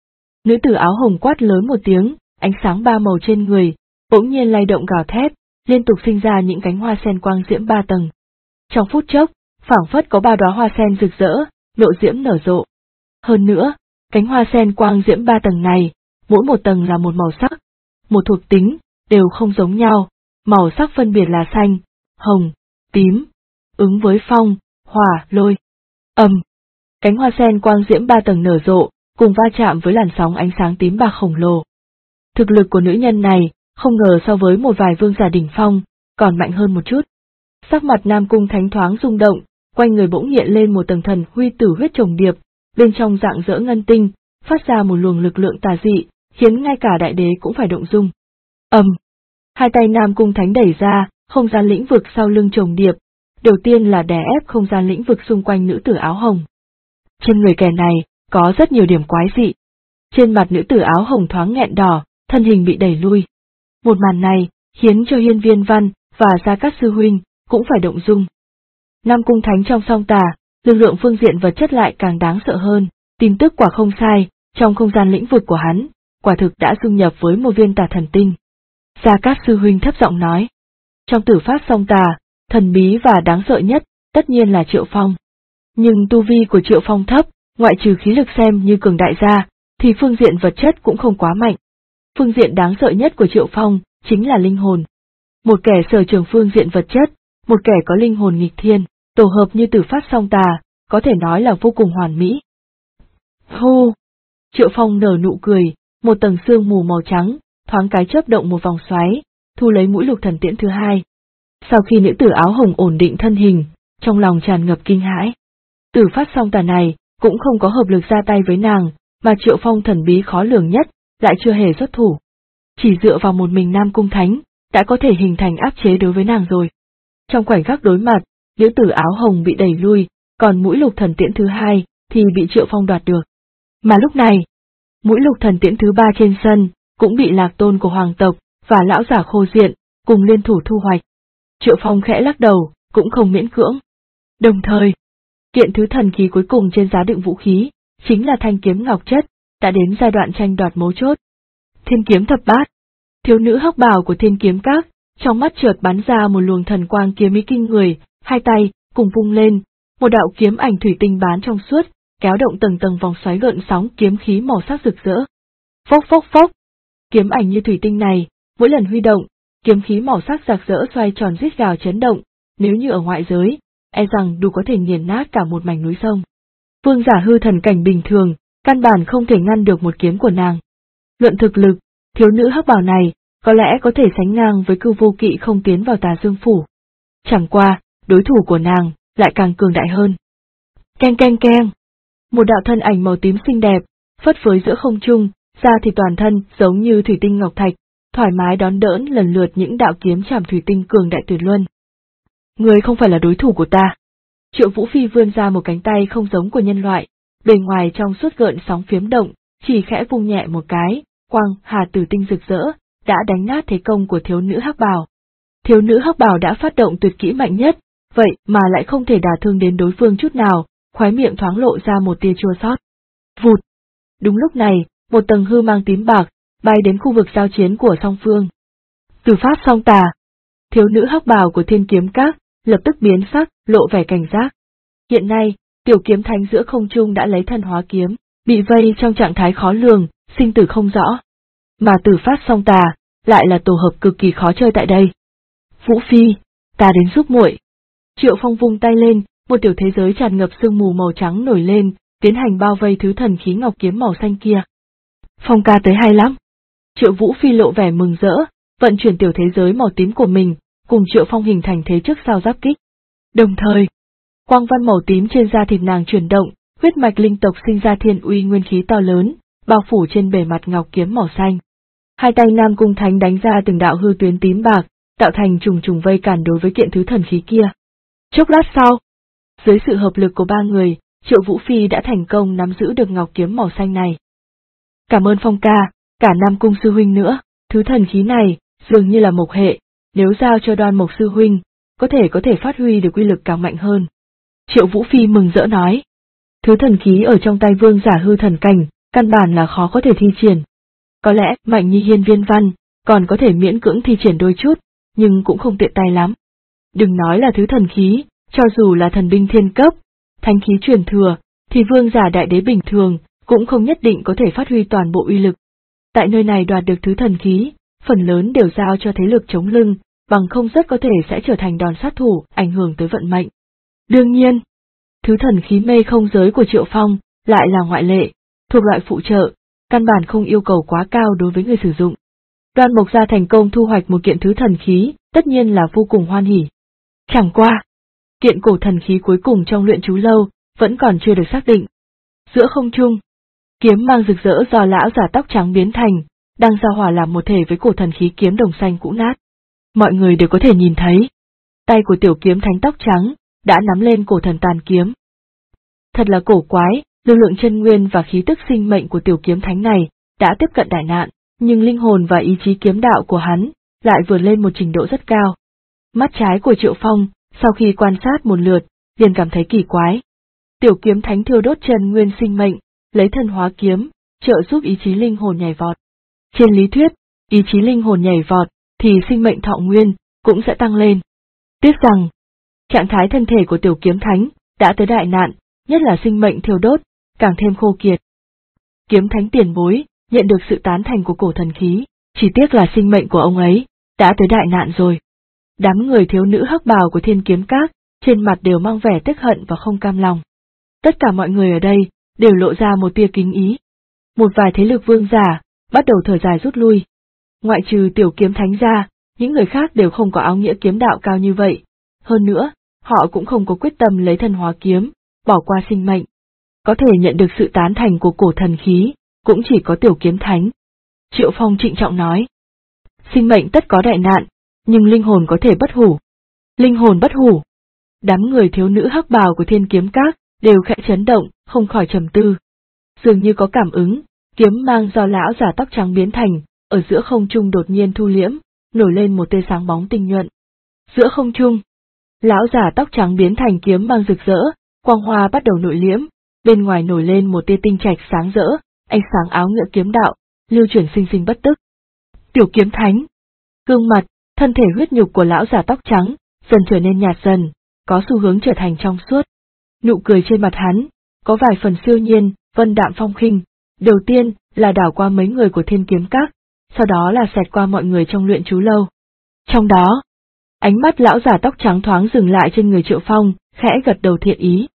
Nữ tử áo hồng quát lớn một tiếng, ánh sáng ba màu trên người, bỗng nhiên lay động gào thét, liên tục sinh ra những cánh hoa sen quang diễm 3 tầng. Trong phút chốc, phảng phất có 3 đóa hoa sen rực rỡ, nộ diễm nở rộ. Hơn nữa, cánh hoa sen quang diễm 3 tầng này, mỗi một tầng là một màu sắc, một thuộc tính, đều không giống nhau, màu sắc phân biệt là xanh, hồng, tím, ứng với phong, hỏa, lôi. Cánh hoa sen quang diễm 3 tầng nở rộ, cùng va chạm với làn sóng ánh sáng tím bạc khổng lồ. Thực lực của nữ nhân này, không ngờ so với một vài vương giả đỉnh phong, còn mạnh hơn một chút. Sắc mặt Nam Cung Thánh thoáng rung động, quanh người bỗng hiện lên một tầng thần huy tử huyết trùng điệp, bên trong rạng rỡ ngân tinh, phát ra một luồng lực lượng tà dị, khiến ngay cả đại đế cũng phải động dung. Hai tay Nam Cung Thánh đẩy ra, không gian lĩnh vực sau lưng trùng điệp, đầu tiên là đè ép không gian lĩnh vực xung quanh nữ tử áo hồng. Trên người kẻ này, có rất nhiều điểm quái dị. Trên mặt nữ tử áo hồng thoáng nghẹn đỏ, thân hình bị đẩy lui. Một màn này, khiến cho Hiên Viên Văn và Gia Cát sư huynh cũng phải động dung. Nam Cung Thánh trong song tà, lực lượng phương diện vật chất lại càng đáng sợ hơn, tin tức quả không sai, trong không gian lĩnh vực của hắn, quả thực đã dung nhập với một viên tà thần tinh. Gia Cát sư huynh thấp giọng nói. Trong tử pháp song tà, thần bí và đáng sợ nhất, tất nhiên là Triệu Phong. Nhưng tu vi của Triệu Phong thấp, ngoại trừ khí lực xem như cường đại gia, thì phương diện vật chất cũng không quá mạnh. Phương diện đáng sợ nhất của Triệu Phong, chính là linh hồn. Một kẻ sở trường phương diện vật chất, một kẻ có linh hồn nghịch thiên, tổ hợp như tử pháp song tà, có thể nói là vô cùng hoàn mỹ. Hô! Triệu Phong nở nụ cười, một tầng sương mù màu trắng, thoáng cái chớp động một vòng xoáy, thu lấy mũi lục thần tiễn thứ hai. Sau khi nữ tử áo hồng ổn định thân hình, trong lòng tràn ngập kinh hãi. Tử pháp song tà này, cũng không có hợp lực ra tay với nàng, mà Triệu Phong thần bí khó lường nhất, lại chưa hề xuất thủ. Chỉ dựa vào một mình Nam Cung Thánh, đã có thể hình thành áp chế đối với nàng rồi. Trong khoảnh khắc đối mặt, nữ tử áo hồng bị đẩy lui, còn mũi lục thần tiễn thứ hai, thì bị Triệu Phong đoạt được. Mà lúc này, mũi lục thần tiễn thứ ba trên sân, cũng bị Lạc Tôn của hoàng tộc, và lão giả Khô Diện, cùng liên thủ thu hoạch. Triệu Phong khẽ lắc đầu, cũng không miễn cưỡng. Đồng thời, kiện thứ thần khí cuối cùng trên giá đựng vũ khí, chính là thanh kiếm ngọc chất, đã đến giai đoạn tranh đoạt mấu chốt. Thiên kiếm thập bát. Thiếu nữ hắc bào của Thiên Kiếm Các, trong mắt chợt bắn ra một luồng thần quang kiếm ý kinh người, hai tay cùng vung lên, một đạo kiếm ảnh thủy tinh bán trong suốt, kéo động tầng tầng vòng xoáy gợn sóng kiếm khí màu sắc rực rỡ. Phốc phốc phốc. Kiếm ảnh như thủy tinh này, mỗi lần huy động, kiếm khí màu sắc rực rỡ xoay tròn rít gào chấn động, nếu như ở ngoại giới, e rằng đủ có thể nghiền nát cả một mảnh núi sông. Vương giả hư thần cảnh bình thường, căn bản không thể ngăn được một kiếm của nàng. Luận thực lực, thiếu nữ hắc bào này, có lẽ có thể sánh ngang với Cưu Vô Kỵ không tiến vào Tà Dương Phủ. Chẳng qua, đối thủ của nàng, lại càng cường đại hơn. Keng keng keng. Một đạo thân ảnh màu tím xinh đẹp, phất phới giữa không trung, da thịt toàn thân giống như thủy tinh ngọc thạch, thoải mái đón đỡ lần lượt những đạo kiếm chạm thủy tinh cường đại tuyệt luân. Người không phải là đối thủ của ta. Triệu Vũ Phi vươn ra một cánh tay không giống của nhân loại, bề ngoài trong suốt gợn sóng phiếm động, chỉ khẽ vung nhẹ một cái, quang hà tử tinh rực rỡ, đã đánh nát thế công của thiếu nữ hắc bào. Thiếu nữ hắc bào đã phát động tuyệt kỹ mạnh nhất, vậy mà lại không thể đả thương đến đối phương chút nào, khóe miệng thoáng lộ ra một tia chua xót. Vụt! Đúng lúc này, một tầng hư mang tím bạc, bay đến khu vực giao chiến của song phương. Tử pháp song tà. Thiếu nữ hắc bào của Thiên Kiếm Các, lập tức biến sắc, lộ vẻ cảnh giác. Hiện nay, tiểu kiếm thánh giữa không trung đã lấy thân hóa kiếm, bị vây trong trạng thái khó lường, sinh tử không rõ. Mà tử pháp song tà, lại là tổ hợp cực kỳ khó chơi tại đây. Vũ Phi, ta đến giúp muội. Triệu Phong vung tay lên, một tiểu thế giới tràn ngập sương mù màu trắng nổi lên, tiến hành bao vây thứ thần khí ngọc kiếm màu xanh kia. Phong ca tới hay lắm. Triệu Vũ Phi lộ vẻ mừng rỡ, vận chuyển tiểu thế giới màu tím của mình, cùng Triệu Phong hình thành thế trước sau giáp kích. Đồng thời, quang văn màu tím trên da thịt nàng chuyển động, huyết mạch linh tộc sinh ra thiên uy nguyên khí to lớn, bao phủ trên bề mặt ngọc kiếm màu xanh. Hai tay Nam Cung Thánh đánh ra từng đạo hư tuyến tím bạc, tạo thành trùng trùng vây cản đối với kiện thứ thần khí kia. Chốc lát sau, dưới sự hợp lực của ba người, Triệu Vũ Phi đã thành công nắm giữ được ngọc kiếm màu xanh này. Cảm ơn Phong ca, cả Nam Cung sư huynh nữa, thứ thần khí này, dường như là mộc hệ, nếu giao cho Đoan Mộc sư huynh, có thể phát huy được uy lực càng mạnh hơn. Triệu Vũ Phi mừng rỡ nói. Thứ thần khí ở trong tay vương giả hư thần cảnh, căn bản là khó có thể thi triển. Có lẽ Mạnh Nhi Hiên viên văn, còn có thể miễn cưỡng thi triển đôi chút, nhưng cũng không tiện tay lắm. Đừng nói là thứ thần khí, cho dù là thần binh thiên cấp, thánh khí truyền thừa, thì vương giả đại đế bình thường, cũng không nhất định có thể phát huy toàn bộ uy lực. Tại nơi này đoạt được thứ thần khí, phần lớn đều giao cho thế lực chống lưng, bằng không rất có thể sẽ trở thành đòn sát thủ, ảnh hưởng tới vận mệnh. Đương nhiên, thứ thần khí mê không giới của Triệu Phong, lại là ngoại lệ, thuộc loại phụ trợ, căn bản không yêu cầu quá cao đối với người sử dụng. Đoan Mộc Gia thành công thu hoạch một kiện thứ thần khí, tất nhiên là vô cùng hoan hỉ. Chẳng qua, kiện cổ thần khí cuối cùng trong luyện chú lâu, vẫn còn chưa được xác định. Giữa không trung, kiếm mang rực rỡ do lão giả tóc trắng biến thành, đang giao hòa làm một thể với cổ thần khí kiếm đồng xanh cũ nát. Mọi người đều có thể nhìn thấy, tay của tiểu kiếm thánh tóc trắng, đã nắm lên cổ thần tàn kiếm. Thật là cổ quái, lực lượng chân nguyên và khí tức sinh mệnh của tiểu kiếm thánh này, đã tiếp cận đại nạn, nhưng linh hồn và ý chí kiếm đạo của hắn, lại vượt lên một trình độ rất cao. Mắt trái của Triệu Phong, sau khi quan sát một lượt, liền cảm thấy kỳ quái. Tiểu kiếm thánh thiêu đốt chân nguyên sinh mệnh, lấy thân hóa kiếm, trợ giúp ý chí linh hồn nhảy vọt. Trên lý thuyết, ý chí linh hồn nhảy vọt, thì sinh mệnh thọ nguyên, cũng sẽ tăng lên. Tiếc rằng, trạng thái thân thể của tiểu kiếm thánh, đã tới đại nạn, nhất là sinh mệnh thiêu đốt, càng thêm khô kiệt. Kiếm thánh tiền bối, nhận được sự tán thành của cổ thần khí, chỉ tiếc là sinh mệnh của ông ấy, đã tới đại nạn rồi. Đám người thiếu nữ hắc bào của Thiên Kiếm Các, trên mặt đều mang vẻ tức hận và không cam lòng. Tất cả mọi người ở đây, đều lộ ra một tia kính ý. Một vài thế lực vương giả, bắt đầu thở dài rút lui. Ngoại trừ tiểu kiếm thánh ra, những người khác đều không có áo nghĩa kiếm đạo cao như vậy. Hơn nữa, họ cũng không có quyết tâm lấy thân hóa kiếm, bỏ qua sinh mệnh. Có thể nhận được sự tán thành của cổ thần khí, cũng chỉ có tiểu kiếm thánh. Triệu Phong trịnh trọng nói. Sinh mệnh tất có đại nạn, nhưng linh hồn có thể bất hủ. Linh hồn bất hủ. Đám người thiếu nữ hắc bào của Thiên Kiếm Các, đều khẽ chấn động, không khỏi trầm tư. Dường như có cảm ứng, kiếm mang do lão giả tóc trắng biến thành, ở giữa không trung đột nhiên thu liễm, nổi lên một tia sáng bóng tinh nhuận. Giữa không trung, lão giả tóc trắng biến thành kiếm mang rực rỡ, quang hoa bắt đầu nội liễm, bên ngoài nổi lên một tia tinh trạch sáng rỡ, ánh sáng áo ngựa kiếm đạo, lưu chuyển sinh sinh bất tức. Tiểu kiếm thánh, gương mặt, thân thể huyết nhục của lão giả tóc trắng, dần trở nên nhạt dần, có xu hướng trở thành trong suốt. Nụ cười trên mặt hắn, có vài phần siêu nhiên, vân đạm phong khinh, đầu tiên là đảo qua mấy người của Thiên Kiếm Các, sau đó là xẹt qua mọi người trong luyện chú lâu. Trong đó, ánh mắt lão giả tóc trắng thoáng dừng lại trên người Triệu Phong, khẽ gật đầu thiện ý.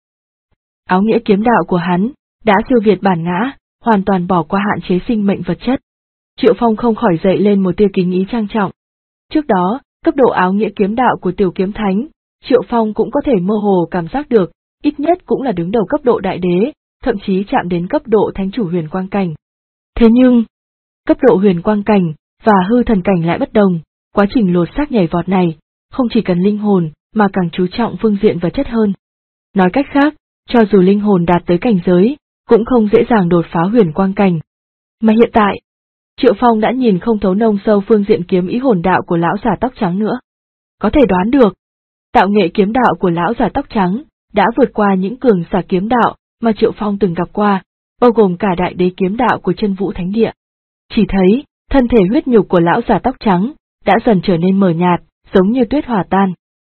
Áo nghĩa kiếm đạo của hắn, đã siêu việt bản ngã, hoàn toàn bỏ qua hạn chế sinh mệnh vật chất. Triệu Phong không khỏi dậy lên một tia kính ý trang trọng. Trước đó, cấp độ áo nghĩa kiếm đạo của tiểu kiếm thánh, Triệu Phong cũng có thể mơ hồ cảm giác được, ít nhất cũng là đứng đầu cấp độ đại đế, thậm chí chạm đến cấp độ thánh chủ huyền quang cảnh. Thế nhưng, cấp độ huyền quang cảnh và hư thần cảnh lại bất đồng, quá trình lột xác nhảy vọt này, không chỉ cần linh hồn, mà càng chú trọng phương diện vật chất hơn. Nói cách khác, cho dù linh hồn đạt tới cảnh giới, cũng không dễ dàng đột phá huyền quang cảnh. Mà hiện tại, Triệu Phong đã nhìn không thấu nông sâu phương diện kiếm ý hồn đạo của lão giả tóc trắng nữa. Có thể đoán được, tạo nghệ kiếm đạo của lão giả tóc trắng đã vượt qua những cường giả kiếm đạo mà Triệu Phong từng gặp qua, bao gồm cả đại đế kiếm đạo của Chân Vũ Thánh Địa. Chỉ thấy, thân thể huyết nhục của lão giả tóc trắng đã dần trở nên mờ nhạt, giống như tuyết hòa tan.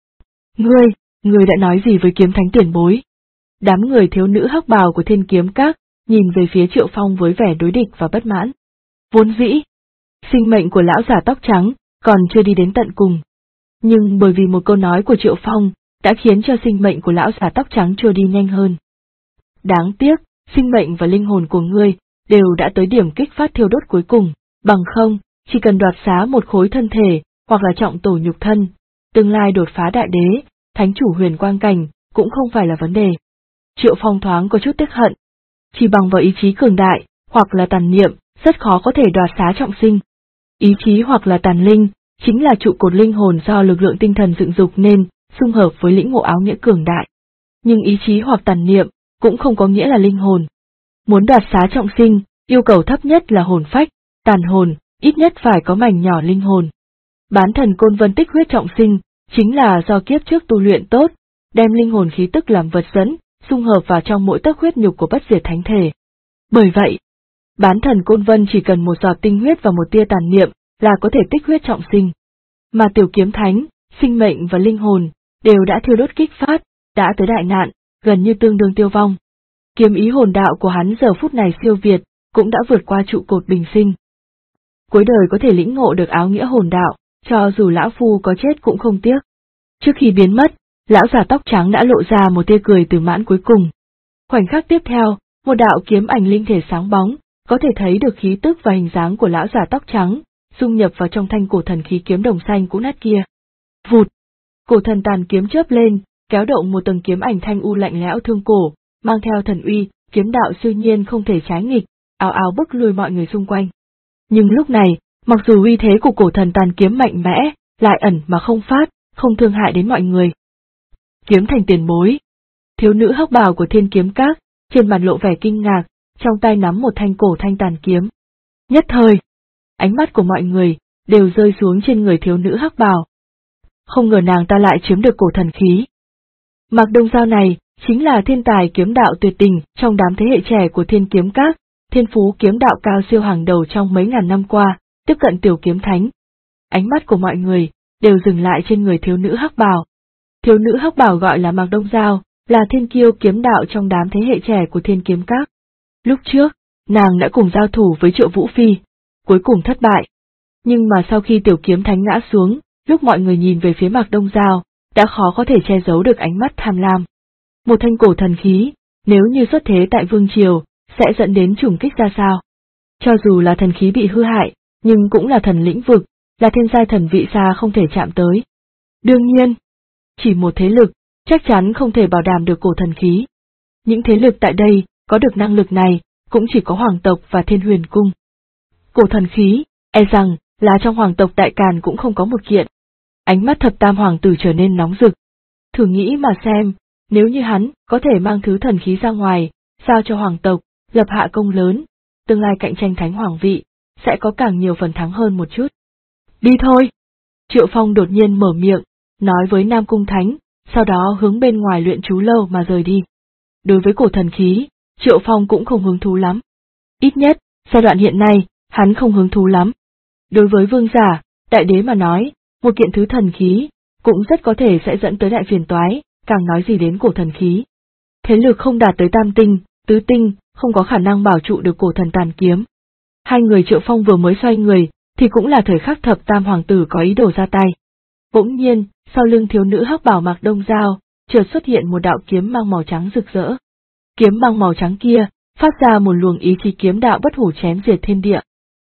Ngươi đã nói gì với kiếm thánh tiền bối? Đám người thiếu nữ hắc bào của Thiên Kiếm Các nhìn về phía Triệu Phong với vẻ đối địch và bất mãn. Vốn dĩ, sinh mệnh của lão giả tóc trắng còn chưa đi đến tận cùng. Nhưng bởi vì một câu nói của Triệu Phong, đã khiến cho sinh mệnh của lão giả tóc trắng trôi đi nhanh hơn. Đáng tiếc, sinh mệnh và linh hồn của ngươi đều đã tới điểm kích phát thiêu đốt cuối cùng, bằng không, chỉ cần đoạt xá một khối thân thể, hoặc là trọng tổ nhục thân, tương lai đột phá đại đế, thánh chủ huyền quang cảnh, cũng không phải là vấn đề. Triệu Phong thoáng có chút tức hận. Chỉ bằng vào ý chí cường đại, hoặc là tàn niệm, rất khó có thể đoạt xá trọng sinh. Ý chí hoặc là tàn linh, chính là trụ cột linh hồn do lực lượng tinh thần dựng dục nên, xung hợp với lĩnh ngộ áo nghĩa cường đại. Nhưng ý chí hoặc tàn niệm, cũng không có nghĩa là linh hồn. Muốn đoạt xá trọng sinh, yêu cầu thấp nhất là hồn phách, tàn hồn, ít nhất phải có mảnh nhỏ linh hồn. Bán thần côn vân tích huyết trọng sinh, chính là do kiếp trước tu luyện tốt, đem linh hồn khí tức làm vật dẫn, xung hợp vào trong mỗi tấc huyết nhục của bất diệt thánh thể. Bởi vậy, Bán thần Côn Vân chỉ cần một giọt tinh huyết và một tia tàn niệm là có thể tích huyết trọng sinh. Mà Tiểu Kiếm Thánh, sinh mệnh và linh hồn, đều đã thiêu đốt kích phát, đã tới đại nạn, gần như tương đương tiêu vong. Kiếm ý hồn đạo của hắn giờ phút này siêu việt, cũng đã vượt qua trụ cột bình sinh. Cuối đời có thể lĩnh ngộ được áo nghĩa hồn đạo, cho dù lão phu có chết cũng không tiếc. Trước khi biến mất, lão già tóc trắng đã lộ ra một tia cười từ mãn cuối cùng. Khoảnh khắc tiếp theo, một đạo kiếm ảnh linh thể sáng bóng, có thể thấy được khí tức và hình dáng của lão già tóc trắng, dung nhập vào trong thanh cổ thần khí kiếm đồng xanh cũ nát kia. Vụt! Cổ thần tàn kiếm chớp lên, kéo động một tầng kiếm ảnh thanh u lạnh lẽo thương cổ, mang theo thần uy, kiếm đạo siêu nhiên không thể trái nghịch, ào ào bức lui mọi người xung quanh. Nhưng lúc này, mặc dù uy thế của cổ thần tàn kiếm mạnh mẽ, lại ẩn mà không phát, không thương hại đến mọi người. Kiếm thành tiền bối. Thiếu nữ hắc bào của Thiên Kiếm Các, trên mặt lộ vẻ kinh ngạc, trong tay nắm một thanh cổ thanh tàn kiếm. Nhất thời, ánh mắt của mọi người đều rơi xuống trên người thiếu nữ hắc bào. Không ngờ nàng ta lại chiếm được cổ thần khí. Mạc Đông Giao này chính là thiên tài kiếm đạo tuyệt đỉnh trong đám thế hệ trẻ của Thiên Kiếm Các, thiên phú kiếm đạo cao siêu hàng đầu trong mấy ngàn năm qua, tiếp cận Tiểu Kiếm Thánh. Ánh mắt của mọi người đều dừng lại trên người thiếu nữ hắc bào. Thiếu nữ hắc bào gọi là Mạc Đông Giao, là thiên kiêu kiếm đạo trong đám thế hệ trẻ của Thiên Kiếm Các. Lúc trước, nàng đã cùng giao thủ với Triệu Vũ Phi, cuối cùng thất bại. Nhưng mà sau khi Tiểu Kiếm Thánh ngã xuống, lúc mọi người nhìn về phía Mạc Đông Giao, đã khó có thể che giấu được ánh mắt tham lam. Một thanh cổ thần khí, nếu như xuất thế tại Vương Triều, sẽ dẫn đến trùng kích ra sao? Cho dù là thần khí bị hư hại, nhưng cũng là thần lĩnh vực, là thiên giai thần vị xa không thể chạm tới. Đương nhiên, chỉ một thế lực, chắc chắn không thể bảo đảm được cổ thần khí. Những thế lực tại đây, có được năng lực này, cũng chỉ có Hoàng tộc và Thiên Huyền Cung. Cổ thần khí, e rằng, là trong Hoàng tộc Đại Càn cũng không có một kiện. Ánh mắt Thập Tam Hoàng tử trở nên nóng rực. Thử nghĩ mà xem, nếu như hắn có thể mang thứ thần khí ra ngoài, giao cho Hoàng tộc, lập hạ công lớn, tương lai cạnh tranh Thánh Hoàng vị, sẽ có càng nhiều phần thắng hơn một chút. Đi thôi! Triệu Phong đột nhiên mở miệng, nói với Nam Cung Thánh, sau đó hướng bên ngoài luyện chú lâu mà rời đi. Đối với cổ thần khí, Triệu Phong cũng không hứng thú lắm. Ít nhất, giai đoạn hiện nay, hắn không hứng thú lắm. Đối với vương giả, đại đế mà nói, một kiện thứ thần khí, cũng rất có thể sẽ dẫn tới đại phiền toái, càng nói gì đến cổ thần khí. Thế lực không đạt tới tam tinh, tứ tinh, không có khả năng bảo trụ được cổ thần tàn kiếm. Hai người Triệu Phong vừa mới xoay người, thì cũng là thời khắc Thập Tam Hoàng tử có ý đồ ra tay. Bỗng nhiên, sau lưng thiếu nữ hắc bào Mạc Đông Giao, chợt xuất hiện một đạo kiếm mang màu trắng rực rỡ. Kiếm mang màu trắng kia, phát ra một luồng ý chí kiếm đạo bất hủ chém diệt thiên địa.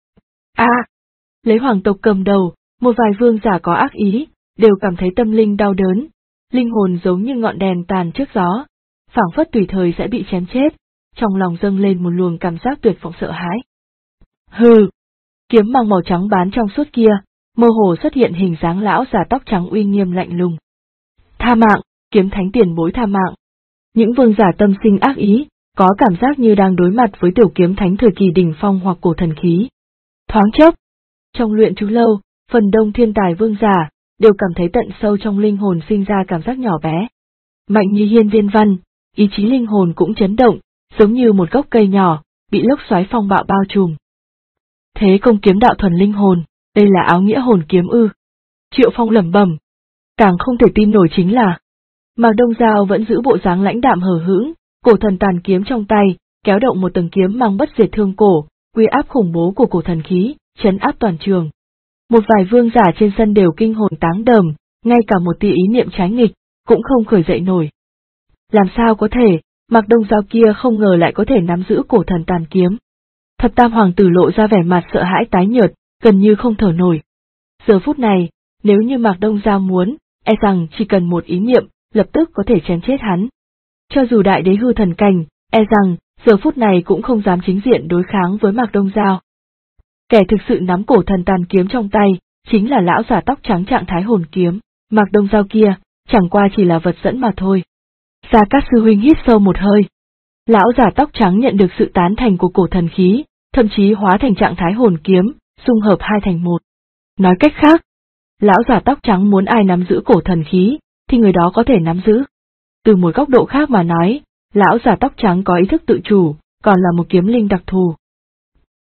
Lấy hoàng tộc cầm đầu, một vài vương giả có ác ý, đều cảm thấy tâm linh đau đớn, linh hồn giống như ngọn đèn tàn trước gió, phảng phất tùy thời sẽ bị chém chết, trong lòng dâng lên một luồng cảm giác tuyệt vọng sợ hãi. Hừ! Kiếm mang màu trắng bán trong suốt kia, mơ hồ xuất hiện hình dáng lão già tóc trắng uy nghiêm lạnh lùng. Tha mạng, kiếm thánh tiền bối tha mạng. Những vương giả tâm sinh ác ý, có cảm giác như đang đối mặt với Tiểu Kiếm Thánh thời kỳ đỉnh phong hoặc cổ thần khí. Thoáng chốc, trong luyện chú lâu, phần đông thiên tài vương giả đều cảm thấy tận sâu trong linh hồn sinh ra cảm giác nhỏ bé. Mạnh như hiên viên văn, ý chí linh hồn cũng chấn động, giống như một gốc cây nhỏ, bị lốc xoáy phong bạo bao trùm. Thế công kiếm đạo thuần linh hồn, đây là áo nghĩa hồn kiếm ư? Triệu Phong lẩm bẩm. Càng không thể tin nổi chính là, Mạc Đông Giao vẫn giữ bộ dáng lãnh đạm hờ hững, cổ thần tàn kiếm trong tay, kéo động một tầng kiếm mang bất diệt thương cổ, uy áp khủng bố của cổ thần khí, trấn áp toàn trường. Một vài vương giả trên sân đều kinh hồn táng đờm, ngay cả một tia ý niệm trái nghịch, cũng không khởi dậy nổi. Làm sao có thể, Mạc Đông Giao kia không ngờ lại có thể nắm giữ cổ thần tàn kiếm. Thập Tam Hoàng tử lộ ra vẻ mặt sợ hãi tái nhợt, gần như không thở nổi. Giờ phút này, nếu như Mạc Đông Giao muốn, e rằng chỉ cần một ý niệm, lập tức có thể chém chết hắn. Cho dù đại đế hư thần cảnh, e rằng, giờ phút này cũng không dám chính diện đối kháng với Mạc Đông Giao. Kẻ thực sự nắm cổ thần tàn kiếm trong tay, chính là lão giả tóc trắng trạng thái hồn kiếm, Mạc Đông Giao kia, chẳng qua chỉ là vật dẫn mà thôi. Gia Cát sư huynh hít sâu một hơi. Lão giả tóc trắng nhận được sự tán thành của cổ thần khí, thậm chí hóa thành trạng thái hồn kiếm, xung hợp hai thành một. Nói cách khác, lão giả tóc trắng muốn ai nắm giữ cổ thần khí, thì người đó có thể nắm giữ. Từ một góc độ khác mà nói, lão giả tóc trắng có ý thức tự chủ, còn là một kiếm linh đặc thù.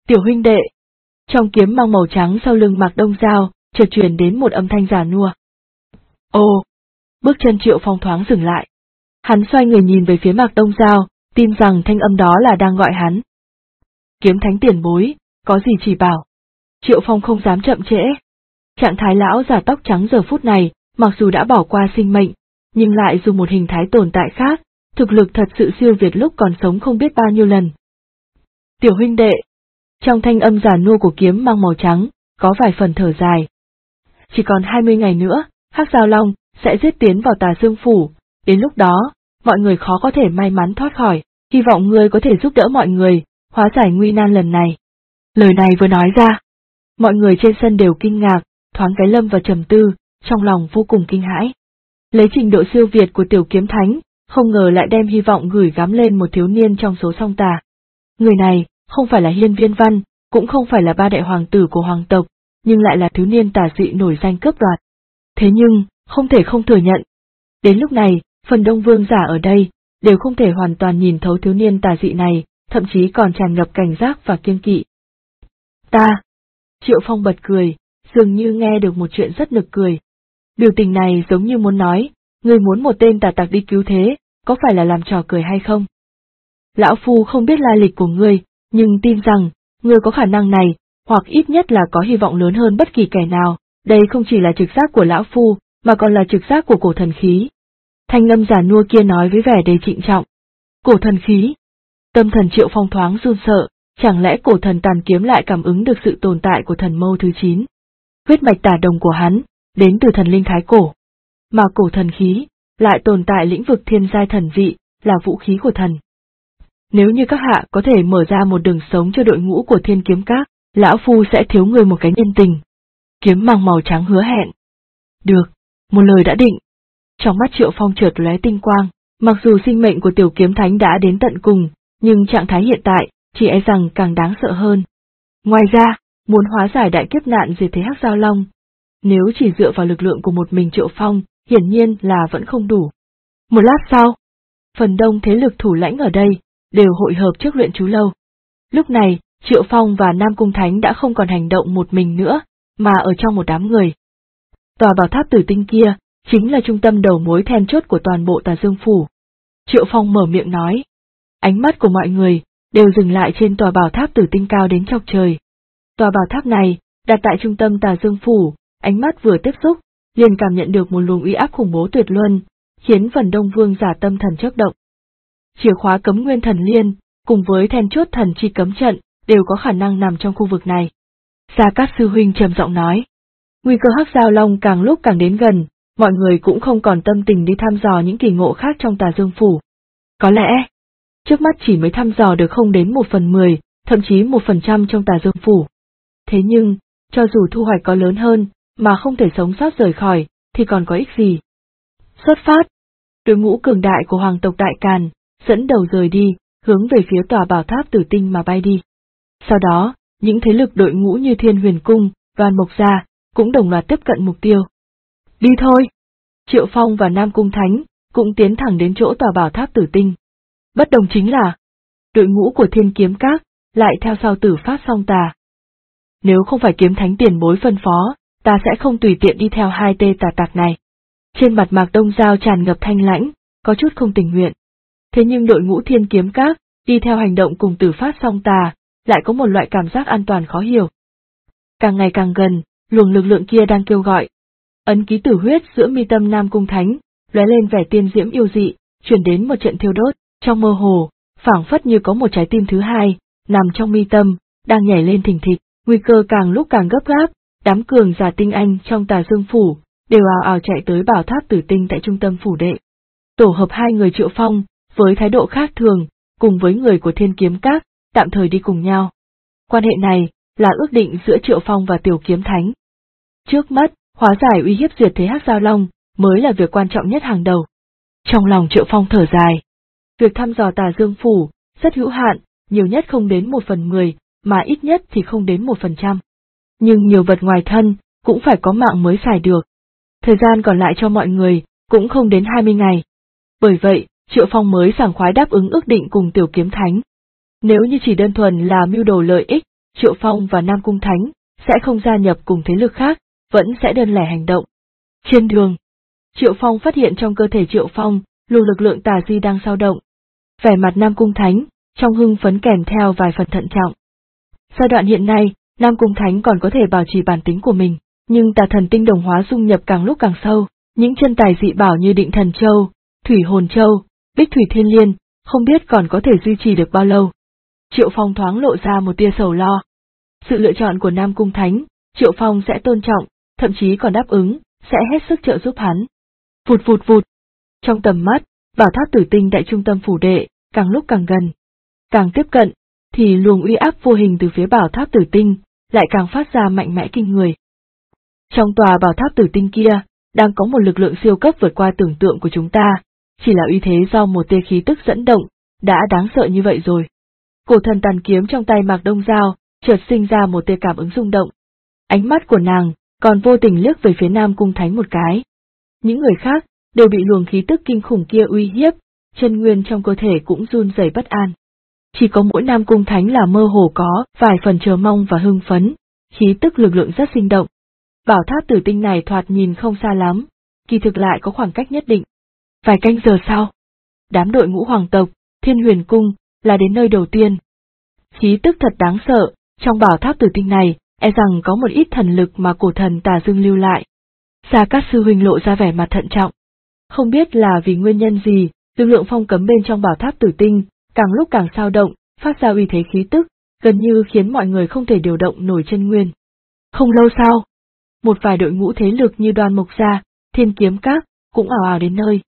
Tiểu huynh đệ. Trong kiếm mang màu trắng sau lưng Mạc Đông Giao, chợt truyền đến một âm thanh già nua. Ồ! Bước chân Triệu Phong thoáng dừng lại. Hắn xoay người nhìn về phía Mạc Đông Giao, tin rằng thanh âm đó là đang gọi hắn. Kiếm thánh tiền bối, có gì chỉ bảo. Triệu Phong không dám chậm trễ. Trạng thái lão già tóc trắng giờ phút này, mặc dù đã bỏ qua sinh mệnh, nhưng lại dùng một hình thái tồn tại khác, thực lực thật sự siêu việt lúc còn sống không biết bao nhiêu lần. Tiểu huynh đệ. Trong thanh âm già nua của kiếm mang màu trắng, có vài phần thở dài. Chỉ còn 20 ngày nữa, Hắc Giao Long sẽ giết tiến vào Tà Dương Phủ, đến lúc đó, mọi người khó có thể may mắn thoát khỏi, hy vọng ngươi có thể giúp đỡ mọi người, hóa giải nguy nan lần này. Lời này vừa nói ra, mọi người trên sân đều kinh ngạc, thoáng cái lâm vào trầm tư, trong lòng vô cùng kinh hãi. Lấy trình độ siêu việt của tiểu kiếm thánh, không ngờ lại đem hy vọng gửi gắm lên một thiếu niên trong số song tà. Người này, không phải là Hiên Viên Văn, cũng không phải là ba đại hoàng tử của hoàng tộc, nhưng lại là thiếu niên tà dị nổi danh cướp đoạt. Thế nhưng, không thể không thừa nhận. Đến lúc này, phần đông vương giả ở đây, đều không thể hoàn toàn nhìn thấu thiếu niên tà dị này, thậm chí còn tràn ngập cảnh giác và kiêng kỵ. Ta! Triệu Phong bật cười, dường như nghe được một chuyện rất nực cười. Biểu tình này giống như muốn nói, ngươi muốn một tên tà tặc đi cứu thế, có phải là làm trò cười hay không? Lão Phu không biết lai lịch của ngươi, nhưng tin rằng, ngươi có khả năng này, hoặc ít nhất là có hy vọng lớn hơn bất kỳ kẻ nào, đây không chỉ là trực giác của Lão Phu, mà còn là trực giác của cổ thần khí. Thanh âm già nua kia nói với vẻ đầy trịnh trọng. Cổ thần khí. Tâm thần Triệu Phong thoáng run sợ, chẳng lẽ cổ thần tàn kiếm lại cảm ứng được sự tồn tại của thần mâu thứ 9. Huyết mạch tả đồng của hắn, đến từ thần linh thái cổ. Mà cổ thần khí, lại tồn tại lĩnh vực thiên giai thần vị, là vũ khí của thần. Nếu như các hạ có thể mở ra một đường sống cho đội ngũ của Thiên Kiếm Các, Lão Phu sẽ thiếu người một cái nhân tình. Kiếm mang màu trắng hứa hẹn. Được, một lời đã định. Trong mắt Triệu Phong chợt lóe tinh quang, mặc dù sinh mệnh của tiểu kiếm thánh đã đến tận cùng, nhưng trạng thái hiện tại, chỉ e rằng càng đáng sợ hơn. Ngoài ra, muốn hóa giải đại kiếp nạn diệt thế Hắc Giao Long, nếu chỉ dựa vào lực lượng của một mình Triệu Phong, hiển nhiên là vẫn không đủ. Một lát sau, phần đông thế lực thủ lãnh ở đây, đều hội hợp trước luyện chú lâu. Lúc này, Triệu Phong và Nam Cung Thánh đã không còn hành động một mình nữa, mà ở trong một đám người. Tòa bảo tháp tử tinh kia, chính là trung tâm đầu mối then chốt của toàn bộ Tà Dương Phủ. Triệu Phong mở miệng nói. Ánh mắt của mọi người, đều dừng lại trên tòa bảo tháp tử tinh cao đến chọc trời. Tòa bảo tháp này, đặt tại trung tâm Tà Dương Phủ, ánh mắt vừa tiếp xúc, liền cảm nhận được một luồng uy áp khủng bố tuyệt luân, khiến phần đông vương giả tâm thần chớp động. Chìa khóa cấm nguyên thần liên, cùng với then chốt thần chi cấm trận, đều có khả năng nằm trong khu vực này. Gia Cát sư huynh trầm giọng nói. Nguy cơ Hắc Giao Long càng lúc càng đến gần, mọi người cũng không còn tâm tình đi thăm dò những kỳ ngộ khác trong Tà Dương Phủ. Có lẽ, trước mắt chỉ mới thăm dò được không đến 1/10, thậm chí 1% trong Tà Dương Phủ. Thế nhưng, cho dù thu hoạch có lớn hơn, mà không thể sống sót rời khỏi, thì còn có ích gì? Xuất phát! Đội ngũ cường đại của Hoàng tộc Đại Càn, dẫn đầu rời đi, hướng về phía tòa bảo tháp tử tinh mà bay đi. Sau đó, những thế lực đội ngũ như Thiên Huyền Cung, Đoan Mộc Gia, cũng đồng loạt tiếp cận mục tiêu. Đi thôi! Triệu Phong và Nam Cung Thánh, cũng tiến thẳng đến chỗ tòa bảo tháp tử tinh. Bất đồng chính là, đội ngũ của Thiên Kiếm Các, lại theo sau Tử Phát Song Tà. Nếu không phải kiếm thánh tiền bối phân phó, ta sẽ không tùy tiện đi theo hai tê tà tặc này. Trên mặt Mạc Đông Giao tràn ngập thanh lãnh, có chút không tình nguyện. Thế nhưng đội ngũ Thiên Kiếm Các, đi theo hành động cùng Tử Phát Song Tà, lại có một loại cảm giác an toàn khó hiểu. Càng ngày càng gần, luồng lực lượng kia đang kêu gọi. Ấn ký tử huyết giữa mi tâm Nam Cung Thánh, lóe lên vẻ tiên diễm yêu dị, chuyển đến một trận thiêu đốt, trong mơ hồ, phảng phất như có một trái tim thứ hai, nằm trong mi tâm, đang nhảy lên thình thịch, nguy cơ càng lúc càng gấp gáp, đám cường giả tinh anh trong Tà Dương Phủ, đều ào ào chạy tới bảo tháp tử tinh tại trung tâm phủ đệ. Tổ hợp hai người Triệu Phong, với thái độ khác thường, cùng với người của Thiên Kiếm Các, tạm thời đi cùng nhau. Quan hệ này, là ước định giữa Triệu Phong và Tiểu Kiếm Thánh. Trước mắt, hóa giải uy hiếp diệt thế Hắc Giao Long, mới là việc quan trọng nhất hàng đầu. Trong lòng Triệu Phong thở dài. Việc thăm dò Tà Dương Phủ, rất hữu hạn, nhiều nhất không đến 1/10, mà ít nhất thì không đến 1%. Nhưng nhiều vật ngoài thân, cũng phải có mạng mới xài được. Thời gian còn lại cho mọi người, cũng không đến 20 ngày. Bởi vậy, Triệu Phong mới sảng khoái đáp ứng ước định cùng Tiểu Kiếm Thánh. Nếu như chỉ đơn thuần là mưu đồ lợi ích, Triệu Phong và Nam Cung Thánh sẽ không gia nhập cùng thế lực khác, vẫn sẽ đơn lẻ hành động. Trên đường, Triệu Phong phát hiện trong cơ thể Triệu Phong, luồng lực lượng tà di đang dao động. Vẻ mặt Nam Cung Thánh, trong hưng phấn kèm theo vài phần thận trọng. Giai đoạn hiện nay, Nam Cung Thánh còn có thể bảo trì bản tính của mình, nhưng tà thần tinh đồng hóa dung nhập càng lúc càng sâu, những chân tài dị bảo như Định Thần Châu, Thủy Hồn Châu, Bích Thủy Thiên Liên, không biết còn có thể duy trì được bao lâu. Triệu Phong thoáng lộ ra một tia sầu lo. Sự lựa chọn của Nam Cung Thánh, Triệu Phong sẽ tôn trọng, thậm chí còn đáp ứng, sẽ hết sức trợ giúp hắn. Vụt vụt vụt. Trong tầm mắt, bảo tháp tử tinh tại trung tâm phủ đệ, càng lúc càng gần. Càng tiếp cận, thì luồng uy áp vô hình từ phía bảo tháp tử tinh, lại càng phát ra mạnh mẽ kinh người. Trong tòa bảo tháp tử tinh kia, đang có một lực lượng siêu cấp vượt qua tưởng tượng của chúng ta, chỉ là uy thế do một tia khí tức dẫn động, đã đáng sợ như vậy rồi. Cổ thần tàn kiếm trong tay Mạc Đông Giao, chợt sinh ra một tia cảm ứng rung động. Ánh mắt của nàng, còn vô tình liếc về phía Nam Cung Thánh một cái. Những người khác, đều bị luồng khí tức kinh khủng kia uy hiếp, chân nguyên trong cơ thể cũng run rẩy bất an. Chỉ có mỗi Nam Cung Thánh là mơ hồ có vài phần chờ mong và hưng phấn, khí tức lực lượng rất sinh động. Bảo tháp tử tinh này thoạt nhìn không xa lắm, kỳ thực lại có khoảng cách nhất định. Vài canh giờ sau, đám đội ngũ hoàng tộc, Thiên Huyền Cung, là đến nơi đầu tiên. Khí tức thật đáng sợ, trong bảo tháp tử tinh này, e rằng có một ít thần lực mà cổ thần Tà Dương lưu lại. Gia Cát sư huynh lộ ra vẻ mặt thận trọng. Không biết là vì nguyên nhân gì, lực lượng phong cấm bên trong bảo tháp tử tinh, càng lúc càng sao động, phát ra uy thế khí tức, gần như khiến mọi người không thể điều động nổi chân nguyên. Không lâu sau, một vài đội ngũ thế lực như Đoan Mộc Gia, Thiên Kiếm Các, cũng ào ào đến nơi.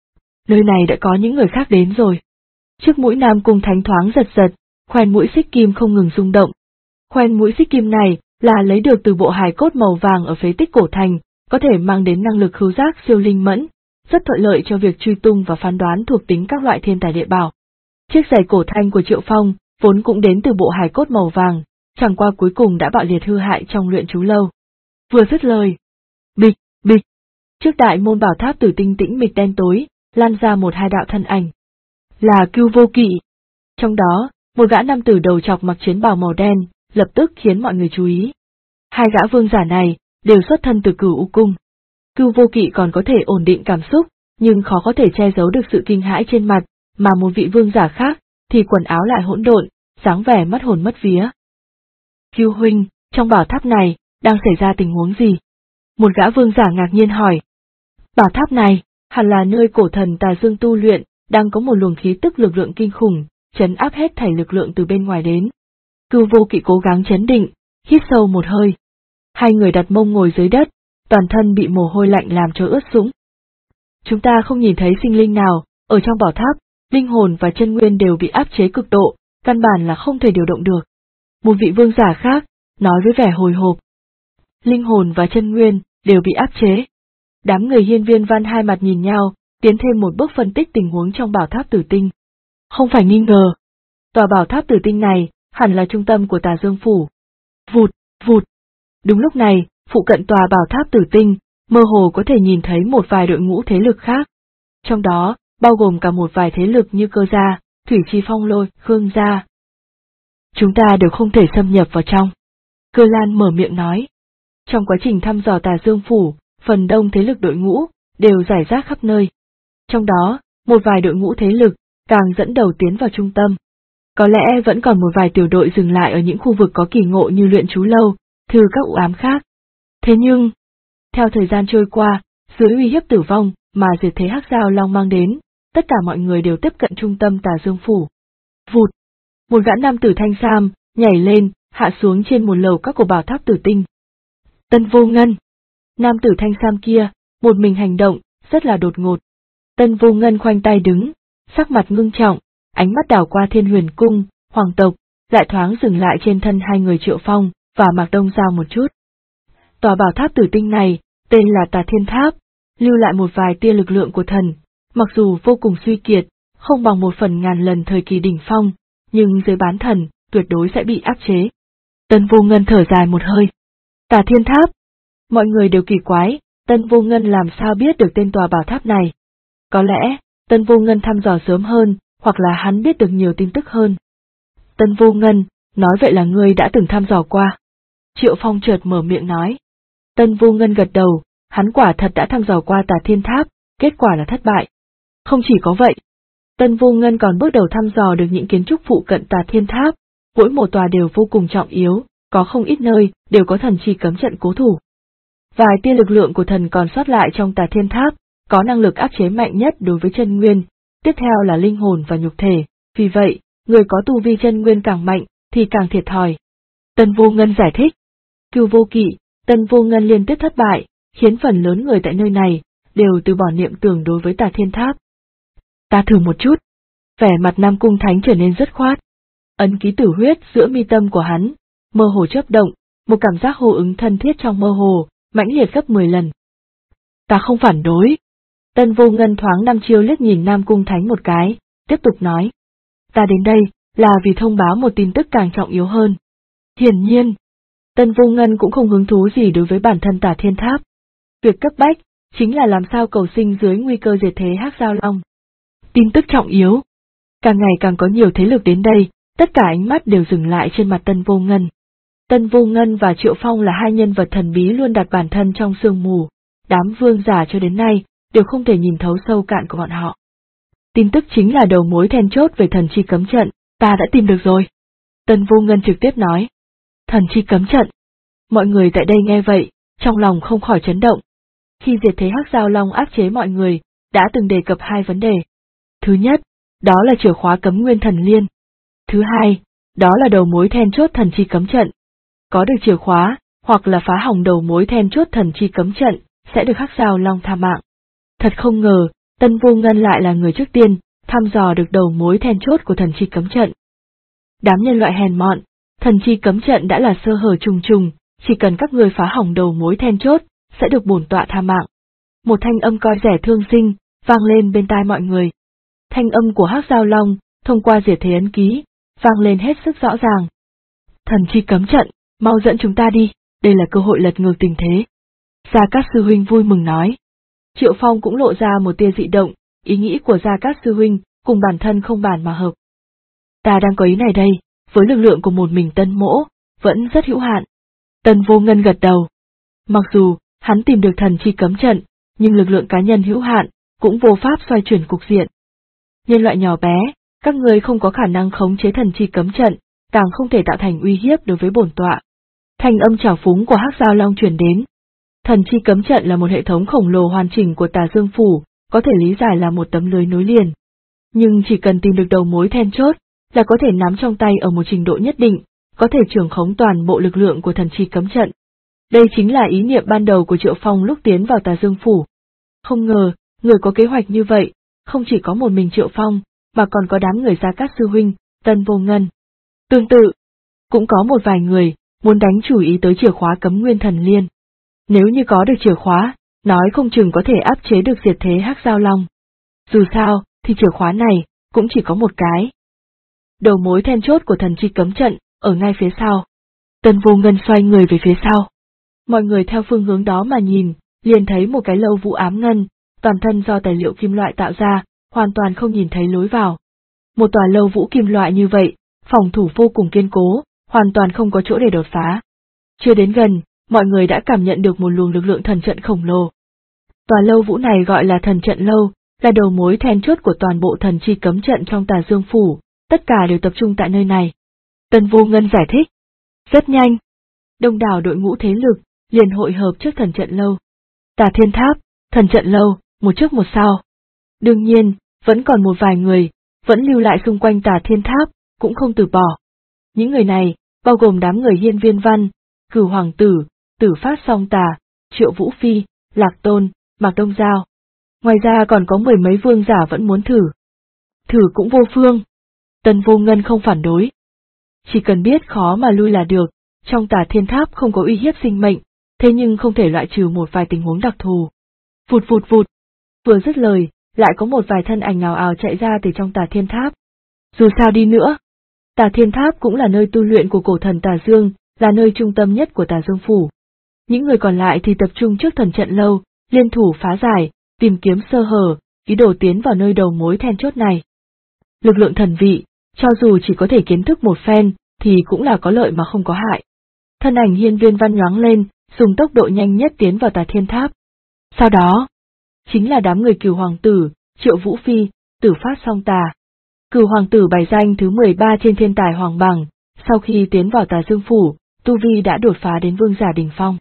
Nơi này đã có những người khác đến rồi. Trước mũi Nam Cung Thánh thoáng giật giật, khoen mũi xích kim không ngừng rung động. Khoen mũi xích kim này là lấy được từ bộ hài cốt màu vàng ở phế tích cổ thành, có thể mang đến năng lực khứu giác siêu linh mẫn, rất thuận lợi cho việc truy tung và phán đoán thuộc tính các loại thiên tài địa bảo. Chiếc giày cổ thanh của Triệu Phong, vốn cũng đến từ bộ hài cốt màu vàng, chẳng qua cuối cùng đã bạo liệt hư hại trong luyện chú lâu. Vừa dứt lời, bịch, bịch, trước đại môn bảo tháp tử tinh tĩnh mịch đen tối, lan ra một hai đạo thân ảnh. Là Cưu Vô Kỵ. Trong đó, một gã nam tử đầu chọc mặc chiến bào màu đen, lập tức khiến mọi người chú ý. Hai gã vương giả này, đều xuất thân từ Cửu U Cung. Cưu Vô Kỵ còn có thể ổn định cảm xúc, nhưng khó có thể che giấu được sự kinh hãi trên mặt, mà một vị vương giả khác, thì quần áo lại hỗn độn, dáng vẻ mất hồn mất vía. Cưu huynh, trong bảo tháp này, đang xảy ra tình huống gì? Một gã vương giả ngạc nhiên hỏi. Bảo tháp này, hẳn là nơi cổ thần Tà Dương tu luyện, đang có một luồng khí tức lực lượng kinh khủng, trấn áp hết thảy lực lượng từ bên ngoài đến. Cưu Vô Kỵ cố gắng trấn định, hít sâu một hơi. Hai người đặt mông ngồi dưới đất, toàn thân bị mồ hôi lạnh làm cho ướt sũng. Chúng ta không nhìn thấy sinh linh nào, ở trong bảo tháp, linh hồn và chân nguyên đều bị áp chế cực độ, căn bản là không thể điều động được. Một vị vương giả khác, nói với vẻ hồi hộp. Linh hồn và chân nguyên, đều bị áp chế. Đám người Hiên Viên Văn hai mặt nhìn nhau, tiến thêm một bước phân tích tình huống trong bảo tháp tử tinh. Không phải nghi ngờ. Tòa bảo tháp tử tinh này, hẳn là trung tâm của Tà Dương Phủ. Vụt, vụt. Đúng lúc này, phụ cận tòa bảo tháp tử tinh, mơ hồ có thể nhìn thấy một vài đội ngũ thế lực khác. Trong đó, bao gồm cả một vài thế lực như Cơ Gia, Thủy Chi Phong Lôi, Khương Gia. Chúng ta đều không thể xâm nhập vào trong. Cơ Lan mở miệng nói. Trong quá trình thăm dò Tà Dương Phủ, phần đông thế lực đội ngũ, đều rải rác khắp nơi. Trong đó, một vài đội ngũ thế lực, càng dẫn đầu tiến vào trung tâm. Có lẽ vẫn còn một vài tiểu đội dừng lại ở những khu vực có kỳ ngộ như luyện chú lâu, thư các u ám khác. Thế nhưng, theo thời gian trôi qua, dưới uy hiếp tử vong mà diệt thế Hắc Giao Long mang đến, tất cả mọi người đều tiếp cận trung tâm Tà Dương Phủ. Vụt! Một gã nam tử thanh sam, nhảy lên, hạ xuống trên một lầu các của bảo tháp tử tinh. Tân Vô Ngân! Nam tử thanh sam kia, một mình hành động, rất là đột ngột. Tân Vô Ngân khoanh tay đứng, sắc mặt ngưng trọng, ánh mắt đảo qua Thiên Huyền Cung, hoàng tộc, lại thoáng dừng lại trên thân hai người Triệu Phong và Mạc Đông Giao một chút. Tòa bảo tháp tử tinh này, tên là Tà Thiên Tháp, lưu lại một vài tia lực lượng của thần, mặc dù vô cùng suy kiệt, không bằng 1/1000 lần thời kỳ đỉnh phong, nhưng dưới bán thần, tuyệt đối sẽ bị áp chế. Tân Vô Ngân thở dài một hơi. Tà Thiên Tháp. Mọi người đều kỳ quái, Tân Vô Ngân làm sao biết được tên tòa bảo tháp này. Có lẽ, Tân Vô Ngân thăm dò sớm hơn, hoặc là hắn biết được nhiều tin tức hơn. Tân Vô Ngân, nói vậy là ngươi đã từng thăm dò qua. Triệu Phong chợt mở miệng nói. Tân Vô Ngân gật đầu, hắn quả thật đã thăm dò qua Tà Thiên Tháp, kết quả là thất bại. Không chỉ có vậy, Tân Vô Ngân còn bước đầu thăm dò được những kiến trúc phụ cận Tà Thiên Tháp, mỗi một tòa đều vô cùng trọng yếu, có không ít nơi đều có thần chi cấm trận cố thủ. Vài tia lực lượng của thần còn sót lại trong Tà Thiên Tháp, có năng lực áp chế mạnh nhất đối với chân nguyên, tiếp theo là linh hồn và nhục thể, vì vậy, người có tu vi chân nguyên càng mạnh, thì càng thiệt thòi. Tân Vô Ngân giải thích. Cửu Vô Kỵ, Tân Vô Ngân liên tiếp thất bại, khiến phần lớn người tại nơi này đều từ bỏ niệm tưởng đối với Tà Thiên Tháp. Ta thử một chút. Vẻ mặt Nam Cung Thánh trở nên dứt khoát. Ấn ký tử huyết giữa mi tâm của hắn, mơ hồ chớp động, một cảm giác hô ứng thân thiết trong mơ hồ, mãnh liệt gấp 10 lần. Ta không phản đối. Tân Vô Ngân thoáng đăm chiêu liếc nhìn Nam Cung Thánh một cái, tiếp tục nói. Ta đến đây, là vì thông báo một tin tức càng trọng yếu hơn. Hiển nhiên, Tân Vô Ngân cũng không hứng thú gì đối với bản thân Tà Thiên Tháp. Việc cấp bách, chính là làm sao cầu sinh dưới nguy cơ diệt thế Hắc Giao Long. Tin tức trọng yếu. Càng ngày càng có nhiều thế lực đến đây, tất cả ánh mắt đều dừng lại trên mặt Tân Vô Ngân. Tân Vô Ngân và Triệu Phong là hai nhân vật thần bí luôn đặt bản thân trong sương mù, đám vương giả cho đến nay, đều không thể nhìn thấu sâu cạn của bọn họ. Tin tức chính là đầu mối then chốt về thần chi cấm trận, ta đã tìm được rồi. Tân Vô Ngân trực tiếp nói. Thần chi cấm trận. Mọi người tại đây nghe vậy, trong lòng không khỏi chấn động. Khi diệt thế Hắc Giao Long áp chế mọi người, đã từng đề cập hai vấn đề. Thứ nhất, đó là chìa khóa cấm nguyên thần liên. Thứ hai, đó là đầu mối then chốt thần chi cấm trận. Có được chìa khóa, hoặc là phá hỏng đầu mối then chốt thần chi cấm trận, sẽ được Hắc Giao Long tha mạng. Thật không ngờ, Tân Vô Ngân lại là người trước tiên, thăm dò được đầu mối then chốt của thần chi cấm trận. Đám nhân loại hèn mọn, thần chi cấm trận đã là sơ hở trùng trùng, chỉ cần các người phá hỏng đầu mối then chốt, sẽ được bổn tọa tha mạng. Một thanh âm coi rẻ thương sinh, vang lên bên tai mọi người. Thanh âm của Hắc Giao Long, thông qua diệt thế ấn ký, vang lên hết sức rõ ràng. Thần chi cấm trận, mau dẫn chúng ta đi, đây là cơ hội lật ngược tình thế. Gia Cát sư huynh vui mừng nói. Triệu Phong cũng lộ ra một tia dị động, ý nghĩ của Gia Cát sư huynh, cùng bản thân không bàn mà hợp. Ta đang có ý này đây, với lực lượng của một mình Tân Mỗ, vẫn rất hữu hạn. Tân Vô Ngân gật đầu. Mặc dù, hắn tìm được thần chi cấm trận, nhưng lực lượng cá nhân hữu hạn, cũng vô pháp xoay chuyển cục diện. Nhân loại nhỏ bé, các người không có khả năng khống chế thần chi cấm trận, càng không thể tạo thành uy hiếp đối với bổn tọa. Thanh âm trào phúng của Hắc Giao Long truyền đến. Thần chi cấm trận là một hệ thống khổng lồ hoàn chỉnh của Tà Dương Phủ, có thể lý giải là một tấm lưới nối liền. Nhưng chỉ cần tìm được đầu mối then chốt, là có thể nắm trong tay ở một trình độ nhất định, có thể trưởng khống toàn bộ lực lượng của thần chi cấm trận. Đây chính là ý niệm ban đầu của Triệu Phong lúc tiến vào Tà Dương Phủ. Không ngờ, người có kế hoạch như vậy, không chỉ có một mình Triệu Phong, mà còn có đám người Gia Cát sư huynh, Tân Vô Ngân. Tương tự, cũng có một vài người, muốn đánh chủ ý tới chìa khóa cấm nguyên thần liên. Nếu như có được chìa khóa, nói không chừng có thể áp chế được diệt thế Hắc Giao Long. Dù sao, thì chìa khóa này, cũng chỉ có một cái. Đầu mối then chốt của thần chi cấm trận, ở ngay phía sau. Tân Vô Ngân xoay người về phía sau. Mọi người theo phương hướng đó mà nhìn, liền thấy một cái lâu vũ ám ngân, toàn thân do tài liệu kim loại tạo ra, hoàn toàn không nhìn thấy lối vào. Một tòa lâu vũ kim loại như vậy, phòng thủ vô cùng kiên cố, hoàn toàn không có chỗ để đột phá. Chưa đến gần, mọi người đã cảm nhận được một luồng lực lượng thần trận khổng lồ. Tòa lâu vũ này gọi là thần trận lâu, là đầu mối then chốt của toàn bộ thần chi cấm trận trong Tà Dương Phủ, tất cả đều tập trung tại nơi này. Tân Vô Ngân giải thích. Rất nhanh, đông đảo đội ngũ thế lực, liền hội hợp trước thần trận lâu. Tà Thiên Tháp, thần trận lâu, một trước một sau. Đương nhiên, vẫn còn một vài người, vẫn lưu lại xung quanh Tà Thiên Tháp, cũng không từ bỏ. Những người này, bao gồm đám người Hiên Viên Văn, Cửu Hoàng Tử, Tử Phát Song Tà, Triệu Vũ Phi, Lạc Tôn, Mạc Đông Giao. Ngoài ra còn có 10 mấy vương giả vẫn muốn thử. Thử cũng vô phương. Tân Vô Ngân không phản đối. Chỉ cần biết khó mà lui là được, trong Tà Thiên Tháp không có uy hiếp sinh mệnh, thế nhưng không thể loại trừ một vài tình huống đặc thù. Vụt vụt vụt. Vừa dứt lời, lại có một vài thân ảnh ào ào chạy ra từ trong Tà Thiên Tháp. Dù sao đi nữa, Tà Thiên Tháp cũng là nơi tu luyện của cổ thần Tà Dương, là nơi trung tâm nhất của Tà Dương Phủ. Những người còn lại thì tập trung trước thần trận lâu, liên thủ phá giải, tìm kiếm sơ hở, ý đồ tiến vào nơi đầu mối then chốt này. Lực lượng thần vị, cho dù chỉ có thể kiến thức một phen, thì cũng là có lợi mà không có hại. Thân ảnh Hiên Viên Văn nhoáng lên, dùng tốc độ nhanh nhất tiến vào Tà Thiên Tháp. Sau đó, chính là đám người Cửu Hoàng tử, Triệu Vũ Phi, Tử Phát Song Tà. Cửu Hoàng tử bài danh thứ 13 trên thiên tài hoàng bảng, sau khi tiến vào Tà Dương Phủ, tu vi đã đột phá đến vương giả đỉnh phong.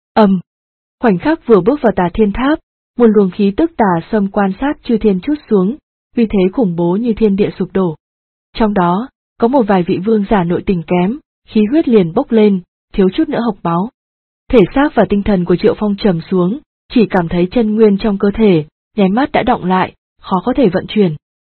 Khoảnh khắc vừa bước vào Tà Thiên Tháp, một luồng khí tức tà xâm quan sát chư thiên trút xuống, uy thế khủng bố như thiên địa sụp đổ. Trong đó, có một vài vị vương giả nội tình kém, khí huyết liền bốc lên, thiếu chút nữa hộc máu. Thể xác và tinh thần của Triệu Phong trầm xuống, chỉ cảm thấy chân nguyên trong cơ thể, nháy mắt đã đọng lại, khó có thể vận chuyển.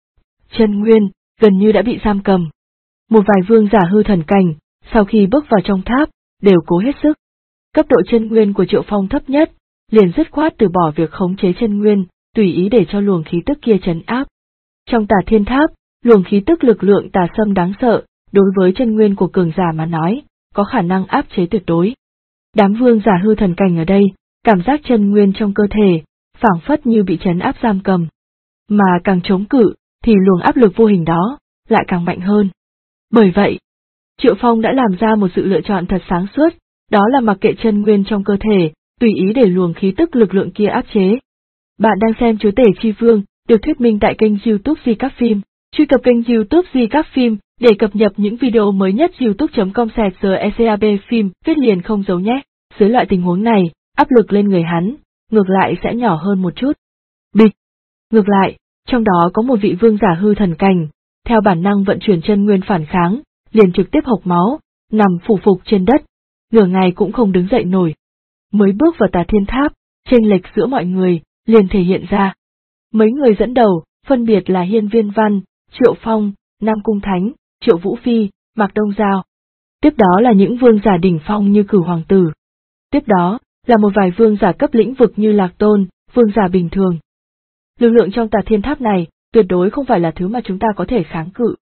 Chân nguyên, gần như đã bị giam cầm. Một vài vương giả hư thần cảnh, sau khi bước vào trong tháp, đều cố hết sức. Cấp độ chân nguyên của Triệu Phong thấp nhất, liền dứt khoát từ bỏ việc khống chế chân nguyên, tùy ý để cho luồng khí tức kia trấn áp. Trong Tà Thiên Tháp, luồng khí tức lực lượng tà xâm đáng sợ, đối với chân nguyên của cường giả mà nói, có khả năng áp chế tuyệt đối. Đám vương giả hư thần cảnh ở đây, cảm giác chân nguyên trong cơ thể, phảng phất như bị trấn áp giam cầm. Mà càng chống cự, thì luồng áp lực vô hình đó, lại càng mạnh hơn. Bởi vậy, Triệu Phong đã làm ra một sự lựa chọn thật sáng suốt, đó là mặc kệ chân nguyên trong cơ thể, tùy ý để luồng khí tức lực lượng kia áp chế. Bạn đang xem Chúa Tể Chi Vương, được thuyết minh tại kênh YouTube Di Các Phim. Truy cập kênh YouTube Di Các Phim để cập nhật những video mới nhất. youtube.com/secab phim viết liền không giấu nhé. Dưới loại tình huống này, áp lực lên người hắn, ngược lại sẽ nhỏ hơn một chút. Bịch. Ngược lại, trong đó có một vị vương giả hư thần cảnh, theo bản năng vận chuyển chân nguyên phản kháng, liền trực tiếp hộc máu, nằm phủ phục trên đất, nửa ngày cũng không đứng dậy nổi. Mới bước vào Tà Thiên Tháp, chênh lệch giữa mọi người liền thể hiện ra. Mấy người dẫn đầu, phân biệt là Hiên Viên Văn, Triệu Phong, Nam Cung Thánh, Triệu Vũ Phi, Mạc Đông Giao. Tiếp đó là những vương giả đỉnh phong như Cửu Hoàng tử. Tiếp đó là một vài vương giả cấp lĩnh vực như Lạc Tôn, vương giả bình thường. Lực lượng trong Tà Thiên Tháp này, tuyệt đối không phải là thứ mà chúng ta có thể kháng cự.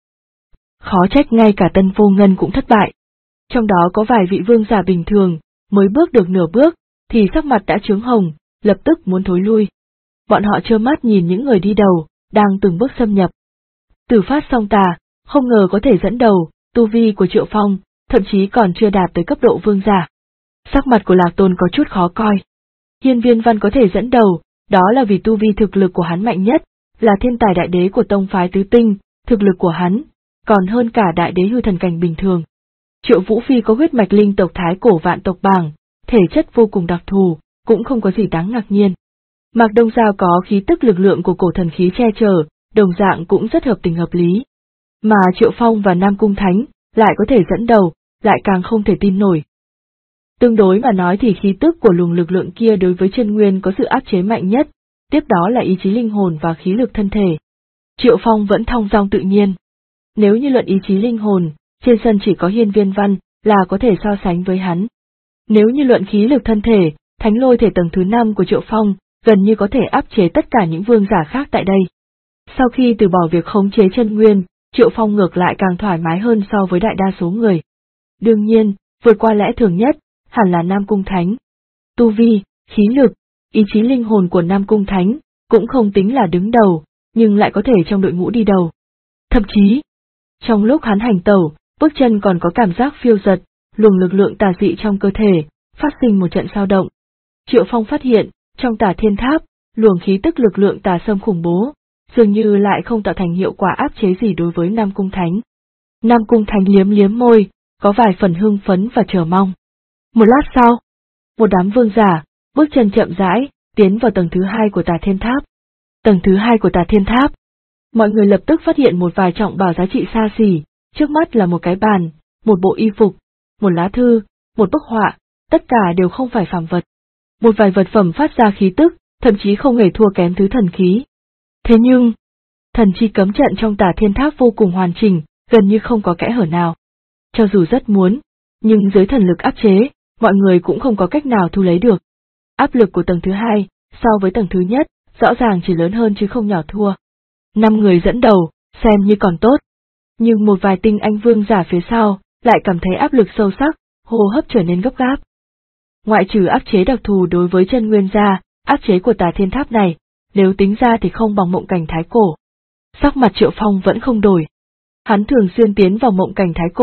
Khó trách ngay cả Tân Vô Ngân cũng thất bại. Trong đó có vài vị vương giả bình thường, mới bước được nửa bước, thì sắc mặt đã chướng hồng, lập tức muốn thối lui. Bọn họ trơ mắt nhìn những người đi đầu, đang từng bước xâm nhập. Tử Phát Song Tà, không ngờ có thể dẫn đầu, tu vi của Triệu Phong, thậm chí còn chưa đạt tới cấp độ vương giả. Sắc mặt của Lạc Tôn có chút khó coi. Hiên Viên Văn có thể dẫn đầu, đó là vì tu vi thực lực của hắn mạnh nhất, là thiên tài đại đế của tông phái tứ tinh, thực lực của hắn, còn hơn cả đại đế hư thần cảnh bình thường. Triệu Vũ Phi có huyết mạch linh tộc thái cổ vạn tộc bảng, thể chất vô cùng đặc thù, cũng không có gì đáng ngạc nhiên. Mạc Đông Giao có khí tức lực lượng của cổ thần khí che chở, đồng dạng cũng rất hợp tình hợp lý. Mà Triệu Phong và Nam Cung Thánh lại có thể dẫn đầu, lại càng không thể tin nổi. Tương đối mà nói thì khí tức của luồng lực lượng kia đối với chân nguyên có sự áp chế mạnh nhất, tiếp đó là ý chí linh hồn và khí lực thân thể. Triệu Phong vẫn thong dong tự nhiên. Nếu như luận ý chí linh hồn, trên sân chỉ có Hiên Viên Văn là có thể so sánh với hắn. Nếu như luận khí lực thân thể, thánh lôi thể tầng thứ 5 của Triệu Phong gần như có thể áp chế tất cả những vương giả khác tại đây. Sau khi từ bỏ việc khống chế chân nguyên, Triệu Phong ngược lại càng thoải mái hơn so với đại đa số người. Đương nhiên, vượt qua lẽ thường nhất, hẳn là Nam Cung Thánh. Tu vi, khí lực, ý chí linh hồn của Nam Cung Thánh cũng không tính là đứng đầu, nhưng lại có thể trong đội ngũ đi đầu. Thậm chí, trong lúc hắn hành tẩu, bước chân còn có cảm giác phiêu dật, luồng lực lượng tà dị trong cơ thể, phát sinh một trận dao động. Triệu Phong phát hiện, trong Tà Thiên Tháp, luồng khí tức lực lượng tà xâm khủng bố, dường như lại không tạo thành hiệu quả áp chế gì đối với Nam Cung Thánh. Nam Cung Thánh liếm liếm môi, có vài phần hưng phấn và chờ mong. Một lát sau, một đám vương giả, bước chân chậm rãi, tiến vào tầng thứ 2 của Tà Thiên Tháp. Tầng thứ 2 của Tà Thiên Tháp. Mọi người lập tức phát hiện một vài trọng bảo giá trị xa xỉ, trước mắt là một cái bàn, một bộ y phục, một lá thư, một bức họa, tất cả đều không phải phàm vật. Một vài vật phẩm phát ra khí tức, thậm chí không hề thua kém thứ thần khí. Thế nhưng, thần chi cấm trận trong Tà Thiên Tháp vô cùng hoàn chỉnh, gần như không có kẽ hở nào. Cho dù rất muốn, nhưng dưới thần lực áp chế, mọi người cũng không có cách nào thu lấy được. Áp lực của tầng thứ 2, so với tầng thứ nhất, rõ ràng chỉ lớn hơn chứ không nhỏ thua. 5 người dẫn đầu, xem như còn tốt. Nhưng một vài tinh anh vương giả phía sau, lại cảm thấy áp lực sâu sắc, hô hấp trở nên gấp gáp. Ngoại trừ áp chế đặc thù đối với chân nguyên ra, áp chế của Tà Thiên Tháp này, nếu tính ra thì không bằng mộng cảnh thái cổ. Sắc mặt Triệu Phong vẫn không đổi. Hắn thường xuyên tiến vào mộng cảnh thái cổ,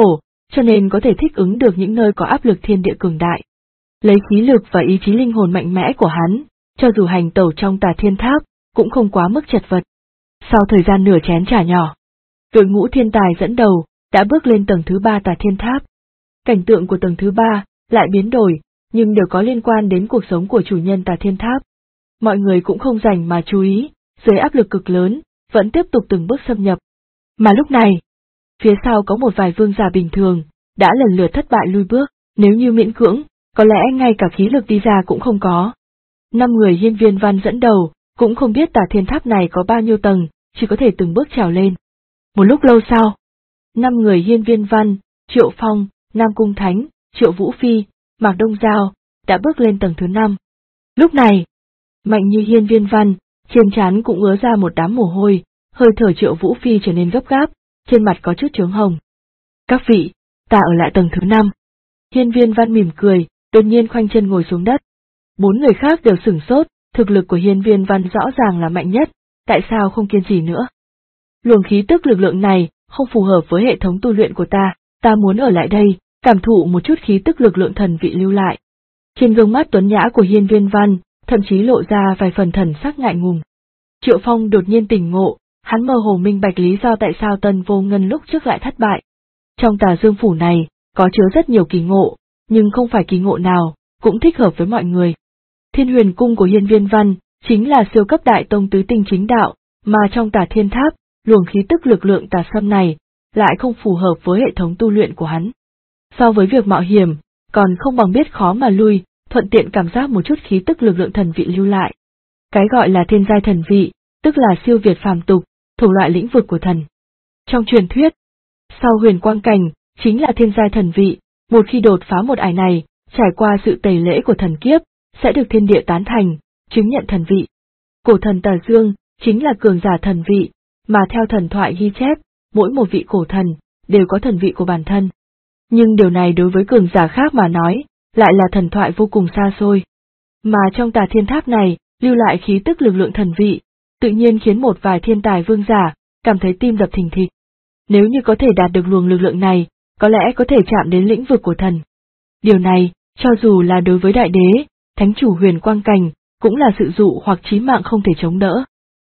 cho nên có thể thích ứng được những nơi có áp lực thiên địa cường đại. Lấy khí lực và ý chí linh hồn mạnh mẽ của hắn, cho dù hành tẩu trong Tà Thiên Tháp, cũng không quá mức chật vật. Sau thời gian nửa chén trà nhỏ, đội ngũ thiên tài dẫn đầu đã bước lên tầng thứ 3 Tà Thiên Tháp. Cảnh tượng của tầng thứ 3 lại biến đổi, nhưng đều có liên quan đến cuộc sống của chủ nhân Tà Thiên Tháp. Mọi người cũng không rảnh mà chú ý, dưới áp lực cực lớn, vẫn tiếp tục từng bước xâm nhập. Mà lúc này, phía sau có một vài vương giả bình thường, đã lần lượt thất bại lui bước, nếu như miễn cưỡng, có lẽ ngay cả khí lực đi ra cũng không có. 5 người Hiên Viên Văn dẫn đầu, cũng không biết Tà Thiên Tháp này có bao nhiêu tầng, chỉ có thể từng bước trèo lên. Một lúc lâu sau, 5 người Hiên Viên Văn, Triệu Phong, Nam Cung Thánh, Triệu Vũ Phi, Mạc Đông Giao, đã bước lên tầng thứ 5. Lúc này, mạnh như Hiên Viên Văn, trên trán cũng ứa ra một đám mồ hôi, hơi thở Triệu Vũ Phi trở nên gấp gáp, trên mặt có chút chướng hồng. Các vị, ta ở lại tầng thứ 5. Hiên Viên Văn mỉm cười, đột nhiên khoanh chân ngồi xuống đất. 4 người khác đều sửng sốt, thực lực của Hiên Viên Văn rõ ràng là mạnh nhất, tại sao không kiên trì nữa? Luồng khí tức lực lượng này không phù hợp với hệ thống tu luyện của ta muốn ở lại đây, cảm thụ một chút khí tức lực lượng thần vị lưu lại. Trên gương mắt tuấn nhã của Hiên Viên Văn, thậm chí lộ ra vài phần thần sắc ngại ngùng. Triệu Phong đột nhiên tỉnh ngộ, hắn mơ hồ minh bạch lý do tại sao Tân Vô Ngân lúc trước lại thất bại. Trong Tà Dương Phủ này, có chứa rất nhiều kỳ ngộ, nhưng không phải kỳ ngộ nào cũng thích hợp với mọi người. Thiên Huyền Cung của Hiên Viên Văn chính là siêu cấp đại tông tứ tinh chính đạo, mà trong Tà Thiên Tháp, luồng khí tức lực lượng tà sâm này lại không phù hợp với hệ thống tu luyện của hắn. So với việc mạo hiểm, còn không bằng biết khó mà lui, thuận tiện cảm giác một chút khí tức lực lượng thần vị lưu lại. Cái gọi là thiên giai thần vị, tức là siêu việt phàm tục, thuộc loại lĩnh vực của thần. Trong truyền thuyết, sau huyền quang cảnh, chính là thiên giai thần vị, một khi đột phá một ải này, trải qua sự tẩy lễ của thần kiếp, sẽ được thiên địa tán thành, chứng nhận thần vị. Cổ thần Tà Dương, chính là cường giả thần vị, mà theo thần thoại ghi chép, mỗi một vị cổ thần, đều có thần vị của bản thân. Nhưng điều này đối với cường giả khác mà nói, lại là thần thoại vô cùng xa xôi. Mà trong Tà Thiên Tháp này, lưu lại khí tức lực lượng thần vị, tự nhiên khiến một vài thiên tài vương giả, cảm thấy tim đập thình thịch. Nếu như có thể đạt được luồng lực lượng này, có lẽ có thể chạm đến lĩnh vực của thần. Điều này, cho dù là đối với đại đế, thánh chủ huyền quang cảnh, cũng là sự dụ hoặc chí mạng không thể chống đỡ.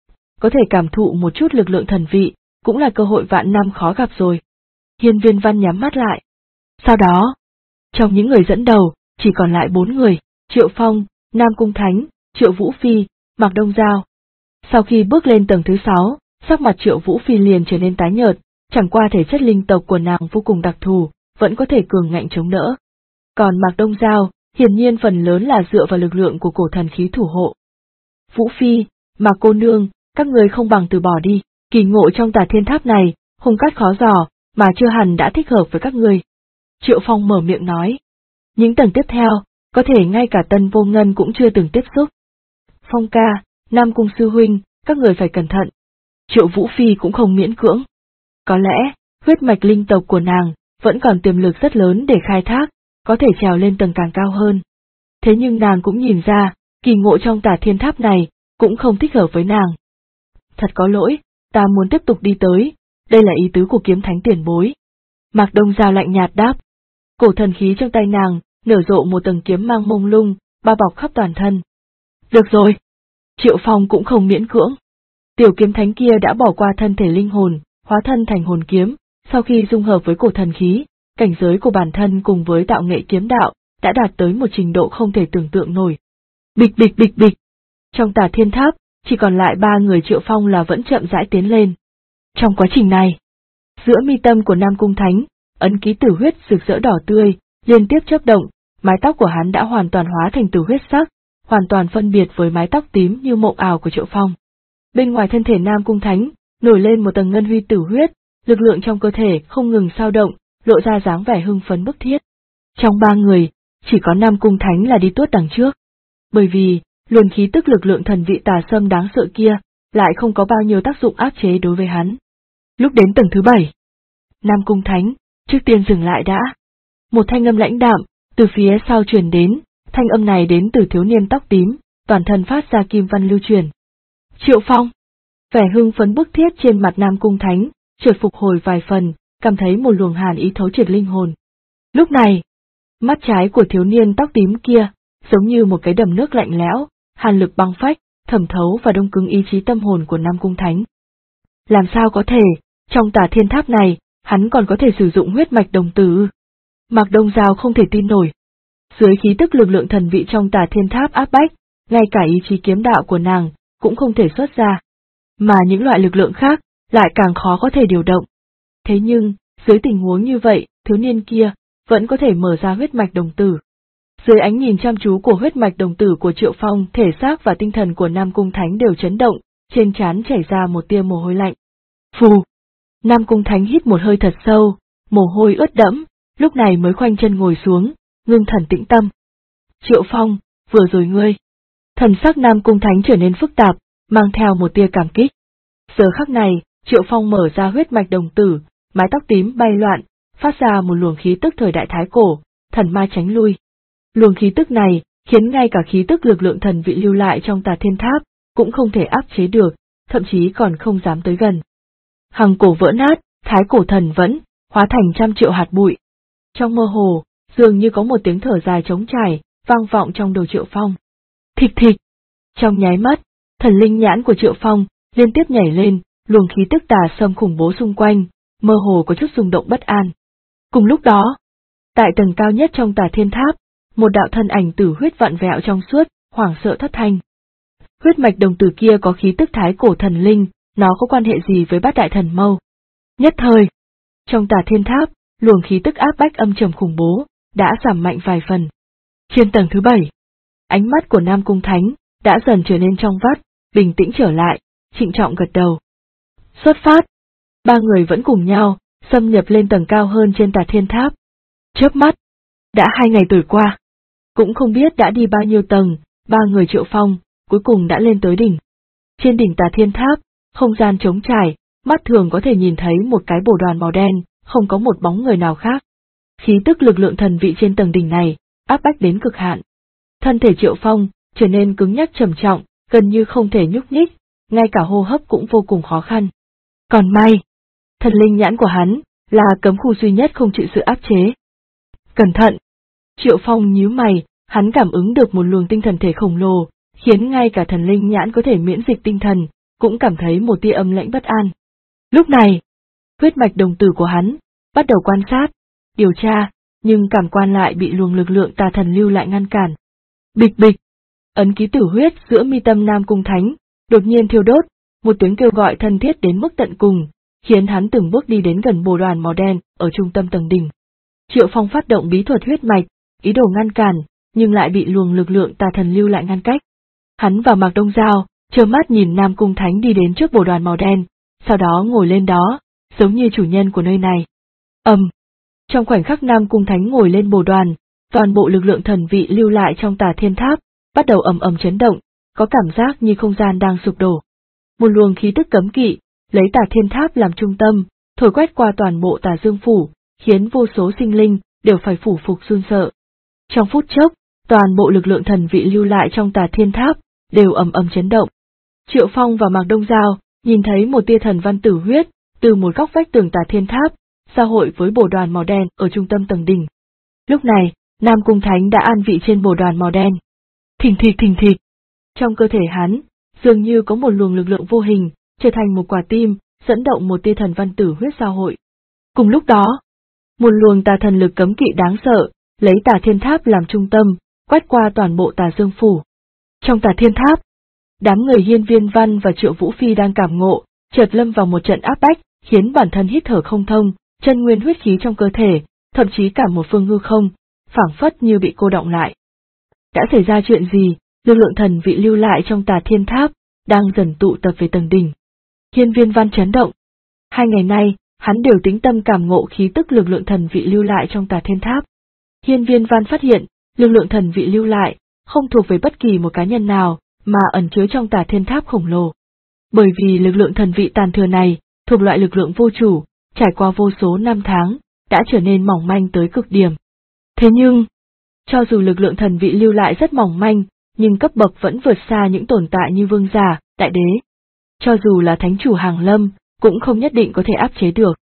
Có thể cảm thụ một chút lực lượng thần vị, cũng là cơ hội vạn năm khó gặp rồi. Hiên Viên Văn nhắm mắt lại. Sau đó, trong những người dẫn đầu, chỉ còn lại 4 người, Triệu Phong, Nam Cung Thánh, Triệu Vũ Phi, Mạc Đông Giao. Sau khi bước lên tầng thứ 6, sắc mặt Triệu Vũ Phi liền trở nên tái nhợt, chẳng qua thể chất linh tộc của nàng vô cùng đặc thù, vẫn có thể cường ngạnh chống đỡ. Còn Mạc Đông Giao, hiển nhiên phần lớn là dựa vào lực lượng của cổ thần khí thủ hộ. Vũ Phi, Mạc cô nương, các người không bằng từ bỏ đi, kỳ ngộ trong Tà Thiên Tháp này, hung cát khó dò, mà chưa hẳn đã thích hợp với các người. Triệu Phong mở miệng nói. Những tầng tiếp theo, có thể ngay cả Tân Vô Ngân cũng chưa từng tiếp xúc. Phong ca, Nam Cung sư huynh, các người phải cẩn thận. Triệu Vũ Phi cũng không miễn cưỡng. Có lẽ, huyết mạch linh tộc của nàng, vẫn còn tiềm lực rất lớn để khai thác, có thể trèo lên tầng càng cao hơn. Thế nhưng nàng cũng nhìn ra, kỳ ngộ trong Tà Thiên Tháp này, cũng không thích hợp với nàng. Thật có lỗi, ta muốn tiếp tục đi tới, đây là ý tứ của Kiếm Thánh tiền bối. Mạc Đông Giao lạnh nhạt đáp. Cổ thần khí trong tay nàng, nở rộ một tầng kiếm mang mông lung, bao bọc khắp toàn thân. Được rồi. Triệu Phong cũng không miễn cưỡng. Tiểu Kiếm Thánh kia đã bỏ qua thân thể linh hồn, hóa thân thành hồn kiếm, sau khi dung hợp với cổ thần khí, cảnh giới của bản thân cùng với tạo nghệ kiếm đạo, đã đạt tới một trình độ không thể tưởng tượng nổi. Bịch bịch bịch bịch. Trong Tà Thiên Tháp, chỉ còn lại 3 người Triệu Phong là vẫn chậm rãi tiến lên. Trong quá trình này, giữa mi tâm của Nam Cung Thánh, ấn ký tử huyết rực rỡ đỏ tươi, liên tiếp chớp động, mái tóc của hắn đã hoàn toàn hóa thành tử huyết sắc, hoàn toàn phân biệt với mái tóc tím như mộng ảo của Triệu Phong. Bên ngoài thân thể Nam Cung Thánh, nổi lên một tầng ngân huy tử huyết, lực lượng trong cơ thể không ngừng dao động, lộ ra dáng vẻ hưng phấn bức thiết. Trong 3 người, chỉ có Nam Cung Thánh là đi tuốt đằng trước. Bởi vì, luồng khí tức lực lượng thần vị tà sâm đáng sợ kia, lại không có bao nhiêu tác dụng áp chế đối với hắn. Lúc đến tầng thứ 7, Nam Cung Thánh, trước tiên dừng lại đã. Một thanh âm lãnh đạm, từ phía sau truyền đến, thanh âm này đến từ thiếu niên tóc tím, toàn thân phát ra kim văn lưu truyền. Triệu Phong. Vẻ hưng phấn bức thiết trên mặt Nam Cung Thánh, chợt phục hồi vài phần, cảm thấy một luồng hàn ý thấu triệt linh hồn. Lúc này, mắt trái của thiếu niên tóc tím kia, giống như một cái đầm nước lạnh lẽo, hàn lực băng phách, thẩm thấu và đông cứng ý chí tâm hồn của Nam Cung Thánh. Làm sao có thể, trong Tà Thiên Tháp này, hắn còn có thể sử dụng huyết mạch đồng tử? Mạc Đông Giao không thể tin nổi. Dưới khí tức lực lượng thần vị trong Tà Thiên Tháp áp bách, ngay cả ý chí kiếm đạo của nàng cũng không thể xuất ra. Mà những loại lực lượng khác lại càng khó có thể điều động. Thế nhưng, dưới tình huống như vậy, thiếu niên kia vẫn có thể mở ra huyết mạch đồng tử. Dưới ánh nhìn chăm chú của huyết mạch đồng tử của Triệu Phong, thể xác và tinh thần của Nam Cung Thánh đều chấn động, trên trán chảy ra một tia mồ hôi lạnh. Phù! Nam Cung Thánh hít một hơi thật sâu, mồ hôi ướt đẫm, lúc này mới khoanh chân ngồi xuống, ngưng thần tĩnh tâm. Triệu Phong, vừa rồi ngươi. Thần sắc Nam Cung Thánh trở nên phức tạp, mang theo một tia cảm kích. Giờ khắc này, Triệu Phong mở ra huyết mạch đồng tử, mái tóc tím bay loạn, phát ra một luồng khí tức thời đại thái cổ, thần ma tránh lui. Luồng khí tức này khiến ngay cả khí tức lực lượng thần vị lưu lại trong Tà Thiên Tháp cũng không thể áp chế được, thậm chí còn không dám tới gần. Hằng cổ vỡ nát, thái cổ thần vẫn hóa thành trăm triệu hạt bụi. Trong mơ hồ, dường như có một tiếng thở dài trống trải, vang vọng trong đầu Triệu Phong. Thịch thịch. Trong nháy mắt, thần linh nhãn của Triệu Phong liên tiếp nhảy lên, luồng khí tức tà sâm khủng bố xung quanh, mơ hồ có chút rung động bất an. Cùng lúc đó, tại tầng cao nhất trong Tà Thiên Tháp, một đạo thân ảnh tử huyết vặn vẹo trong suốt, hoảng sợ thất thanh. Huyết mạch đồng tử kia có khí tức thái cổ thần linh, nó có quan hệ gì với Bát Đại Thần Mâu? Nhất thời, trong Tà Thiên Tháp, luồng khí tức áp bách âm trầm khủng bố đã giảm mạnh vài phần. Trên tầng thứ 7, ánh mắt của Nam Cung Thánh đã dần trở nên trong vắt, bình tĩnh trở lại, trịnh trọng gật đầu. Xuất phát. Ba người vẫn cùng nhau xâm nhập lên tầng cao hơn trên Tà Thiên Tháp. Chớp mắt, đã 2 ngày trôi qua, cũng không biết đã đi bao nhiêu tầng, ba người Triệu Phong cuối cùng đã lên tới đỉnh. Trên đỉnh Tà Thiên Tháp, không gian trống trải, mắt thường có thể nhìn thấy một cái bồ đoàn màu đen, không có một bóng người nào khác. Khí tức lực lượng thần vị trên tầng đỉnh này áp bách đến cực hạn. Thân thể Triệu Phong trở nên cứng nhắc trầm trọng, gần như không thể nhúc nhích, ngay cả hô hấp cũng vô cùng khó khăn. Còn may, thần linh nhãn của hắn là cấm khu duy nhất không chịu sự áp chế. Cẩn thận! Triệu Phong nhíu mày, hắn cảm ứng được một luồng tinh thần thể khổng lồ, khiến ngay cả thần linh nhãn có thể miễn dịch tinh thần, cũng cảm thấy một tia âm lãnh bất an. Lúc này, huyết mạch đồng tử của hắn bắt đầu quan sát, điều tra, nhưng cảm quan lại bị luồng lực lượng tà thần lưu lại ngăn cản. Bịch bịch! Ấn ký tử huyết giữa mi tâm Nam Cung Thánh đột nhiên thiêu đốt, một tiếng kêu gọi thân thiết đến mức tận cùng, khiến hắn từng bước đi đến gần bồ đoàn màu đen ở trung tâm tầng đỉnh. Triệu Phong phát động bí thuật huyết mạch, ý đồ ngăn cản, nhưng lại bị luồng lực lượng tà thần lưu lại ngăn cách. Hắn và Mạc Đông Giao trơ mắt nhìn Nam Cung Thánh đi đến trước bồ đoàn màu đen, sau đó ngồi lên đó, giống như chủ nhân của nơi này. Trong khoảnh khắc Nam Cung Thánh ngồi lên bồ đoàn, toàn bộ lực lượng thần vị lưu lại trong Tà Thiên Tháp bắt đầu ầm ầm chấn động, có cảm giác như không gian đang sụp đổ. Một luồng khí tức cấm kỵ lấy Tà Thiên Tháp làm trung tâm, thổi quét qua toàn bộ Tà Dương phủ, khiến vô số sinh linh đều phải phủ phục run sợ. Trong phút chốc, toàn bộ lực lượng thần vị lưu lại trong Tà Thiên Tháp đều ầm ầm chấn động. Triệu Phong và Mạc Đông Giao nhìn thấy một tia thần văn tử huyết từ một góc vách tường Tà Thiên Tháp giao hội với bồ đoàn màu đen ở trung tâm tầng đỉnh. Lúc này, Nam Cung Thánh đã an vị trên bồ đoàn màu đen. Thình thịch. Trong cơ thể hắn, dường như có một luồng lực lượng vô hình, trở thành một quả tim, dẫn động một tia thần văn tử huyết giao hội. Cùng lúc đó, một luồng tà thần lực cấm kỵ đáng sợ, lấy Tà Thiên Tháp làm trung tâm, quét qua toàn bộ Tà Dương phủ. Trong Tà Thiên Tháp, đám người Hiên Viên Văn và Triệu Vũ Phi đang cảm ngộ, chợt lâm vào một trận áp bách, khiến bản thân hít thở không thông, chân nguyên huyết khí trong cơ thể, thậm chí cả một phương hư không, phảng phất như bị cô đọng lại. Đã xảy ra chuyện gì? Lực lượng thần vị lưu lại trong Tà Thiên Tháp đang dần tụ tập về tầng đỉnh. Hiên Viên Văn chấn động. 2 ngày nay, hắn đều tĩnh tâm cảm ngộ khí tức lực lượng thần vị lưu lại trong Tà Thiên Tháp. Hiên Viên Văn phát hiện, lực lượng thần vị lưu lại không thuộc về bất kỳ một cá nhân nào, mà ẩn chứa trong Tà Thiên Tháp khổng lồ. Bởi vì lực lượng thần vị tàn thừa này thuộc loại lực lượng vô chủ, trải qua vô số năm tháng, đã trở nên mỏng manh tới cực điểm. Thế nhưng, cho dù lực lượng thần vị lưu lại rất mỏng manh, nhưng cấp bậc vẫn vượt xa những tồn tại như vương giả, đại đế. Cho dù là thánh chủ hàng lâm, cũng không nhất định có thể áp chế được.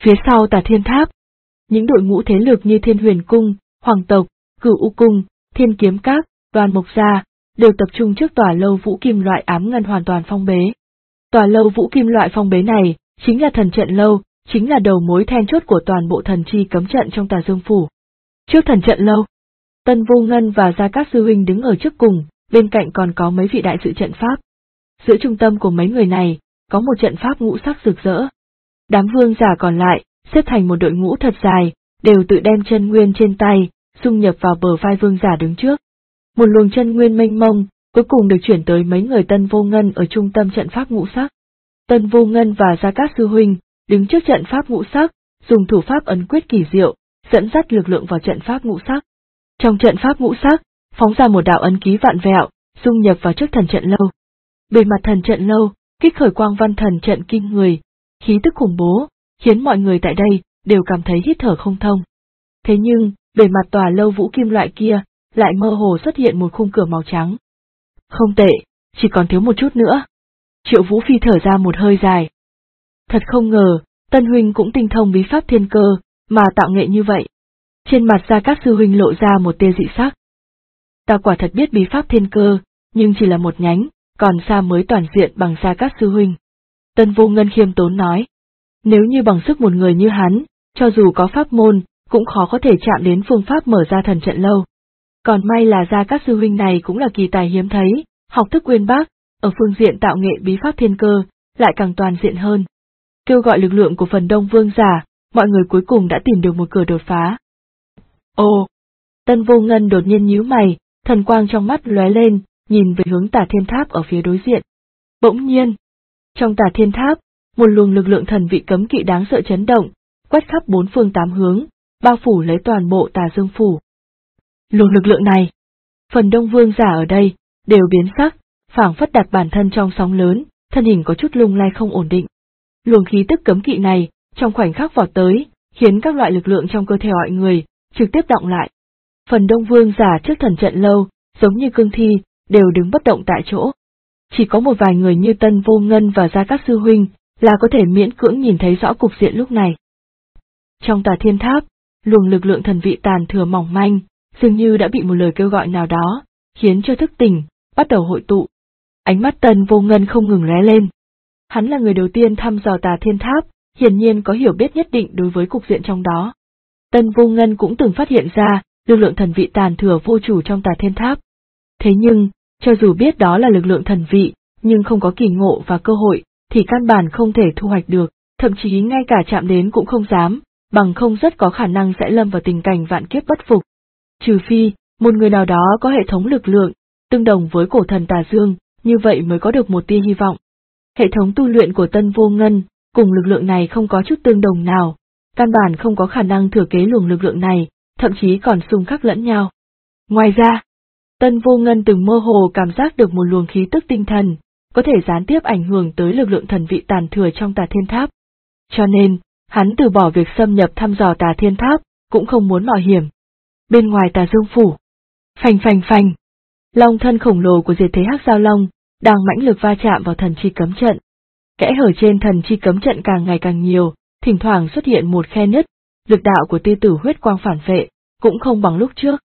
Phía sau Tà Thiên Tháp, những đội ngũ thế lực như Thiên Huyền Cung, Hoàng tộc, Cửu U Cung, Thiên Kiếm Các, Đoàn Mộc Gia, đều tập trung trước tòa lâu vũ kim loại ám ngân hoàn toàn phong bế. Tòa lâu vũ kim loại phong bế này, chính là thần trận lâu, chính là đầu mối then chốt của toàn bộ thần chi cấm trận trong Tà Dương Phủ. Trước thần trận lâu, Tân Vô Ngân và Gia Cát Sư huynh đứng ở trước cùng, bên cạnh còn có mấy vị đại sự trận pháp. Giữa trung tâm của mấy người này, có một trận pháp ngũ sắc rực rỡ. Đám vương giả còn lại, xếp thành một đội ngũ thật dài, đều tự đem chân nguyên trên tay, dung nhập vào bờ vai vương giả đứng trước. Một luồng chân nguyên mênh mông, cuối cùng được chuyển tới mấy người Tân Vô Ngân ở trung tâm trận pháp ngũ sắc. Tân Vô Ngân và Gia Cát Sư huynh, đứng trước trận pháp ngũ sắc, dùng thủ pháp ấn quyết kỳ diệu, dẫn dắt lực lượng vào trận pháp ngũ sắc. Trong trận pháp ngũ sắc, phóng ra một đạo ấn ký vạn vẹo, dung nhập vào trước thần trận lâu. Bề mặt thần trận lâu, kích khởi quang văn thần trận kinh người, khí tức khủng bố, khiến mọi người tại đây đều cảm thấy hít thở không thông. Thế nhưng, bề mặt tòa lâu vũ kim loại kia, lại mơ hồ xuất hiện một khung cửa màu trắng. Không tệ, chỉ còn thiếu một chút nữa. Triệu Vũ Phi thở ra một hơi dài. Thật không ngờ, Tân huynh cũng tinh thông bí pháp thiên cơ, mà tạo nghệ như vậy. Trên mặt Gia Cát Sư huynh lộ ra một tia dị sắc. Ta quả thật biết bí pháp thiên cơ, nhưng chỉ là một nhánh, còn xa mới toàn diện bằng Gia Cát Sư huynh. Tân Vô Ngân khiêm tốn nói. Nếu như bằng sức một người như hắn, cho dù có pháp môn, cũng khó có thể chạm đến phương pháp mở ra thần trận lâu. Còn may là Gia Cát Sư huynh này cũng là kỳ tài hiếm thấy, học thức uyên bác, ở phương diện tạo nghệ bí pháp thiên cơ, lại càng toàn diện hơn. Kêu gọi lực lượng của phần đông vương giả, mọi người cuối cùng đã tìm được một cửa đột phá. Ồ! Tân Vô Ngân đột nhiên nhíu mày, thần quang trong mắt lóe lên, nhìn về hướng Tà Thiên Tháp ở phía đối diện. Bỗng nhiên, trong Tà Thiên Tháp, một luồng lực lượng thần vị cấm kỵ đáng sợ chấn động, quét khắp bốn phương tám hướng, bao phủ lấy toàn bộ Tà Dương Phủ. Luồng lực lượng này, phần đông vương giả ở đây, đều biến sắc, phảng phất đặt bản thân trong sóng lớn, thân hình có chút lung lay không ổn định. Luồng khí tức cấm kỵ này, trong khoảnh khắc vọt tới, khiến các loại lực lượng trong cơ thể mọi người, trực tiếp đọng lại. Phần đông vương giả trước thần trận lâu, giống như cương thi, đều đứng bất động tại chỗ. Chỉ có một vài người như Tân Vô Ngân và Gia Cát Sư huynh, là có thể miễn cưỡng nhìn thấy rõ cục diện lúc này. Trong Tà Thiên Tháp, luồng lực lượng thần vị tàn thừa mỏng manh, dường như đã bị một lời kêu gọi nào đó, khiến cho thức tỉnh, bắt đầu hội tụ. Ánh mắt Tân Vô Ngân không ngừng lóe lên. Hắn là người đầu tiên thăm dò Tà Thiên Tháp, hiển nhiên có hiểu biết nhất định đối với cục diện trong đó. Tân Vô Ngân cũng từng phát hiện ra, lực lượng thần vị tàn thừa vô chủ trong Tà Thiên Tháp. Thế nhưng, cho dù biết đó là lực lượng thần vị, nhưng không có kỳ ngộ và cơ hội, thì căn bản không thể thu hoạch được, thậm chí ngay cả chạm đến cũng không dám, bằng không rất có khả năng sẽ lâm vào tình cảnh vạn kiếp bất phục. Trừ phi, một người nào đó có hệ thống lực lượng, tương đồng với cổ thần Tà Dương, như vậy mới có được một tia hy vọng. Hệ thống tu luyện của Tân Vô Ngân, cùng lực lượng này không có chút tương đồng nào, căn bản không có khả năng thừa kế luồng lực lượng này, thậm chí còn xung khắc lẫn nhau. Ngoài ra, Tân Vô Ngân từng mơ hồ cảm giác được một luồng khí tức tinh thần, có thể gián tiếp ảnh hưởng tới lực lượng thần vị tàn thừa trong Tà Thiên Tháp. Cho nên, hắn từ bỏ việc xâm nhập thăm dò Tà Thiên Tháp, cũng không muốn mạo hiểm. Bên ngoài Tà Dương Phủ, phành phành phành, long thân khổng lồ của Diệt Thế Hắc Giao Long, đang mãnh lực va chạm vào thần chi cấm trận. Kẽ hở trên thần chi cấm trận càng ngày càng nhiều, thỉnh thoảng xuất hiện một khe nứt, lực đạo của tia tử huyết quang phản vệ, cũng không bằng lúc trước.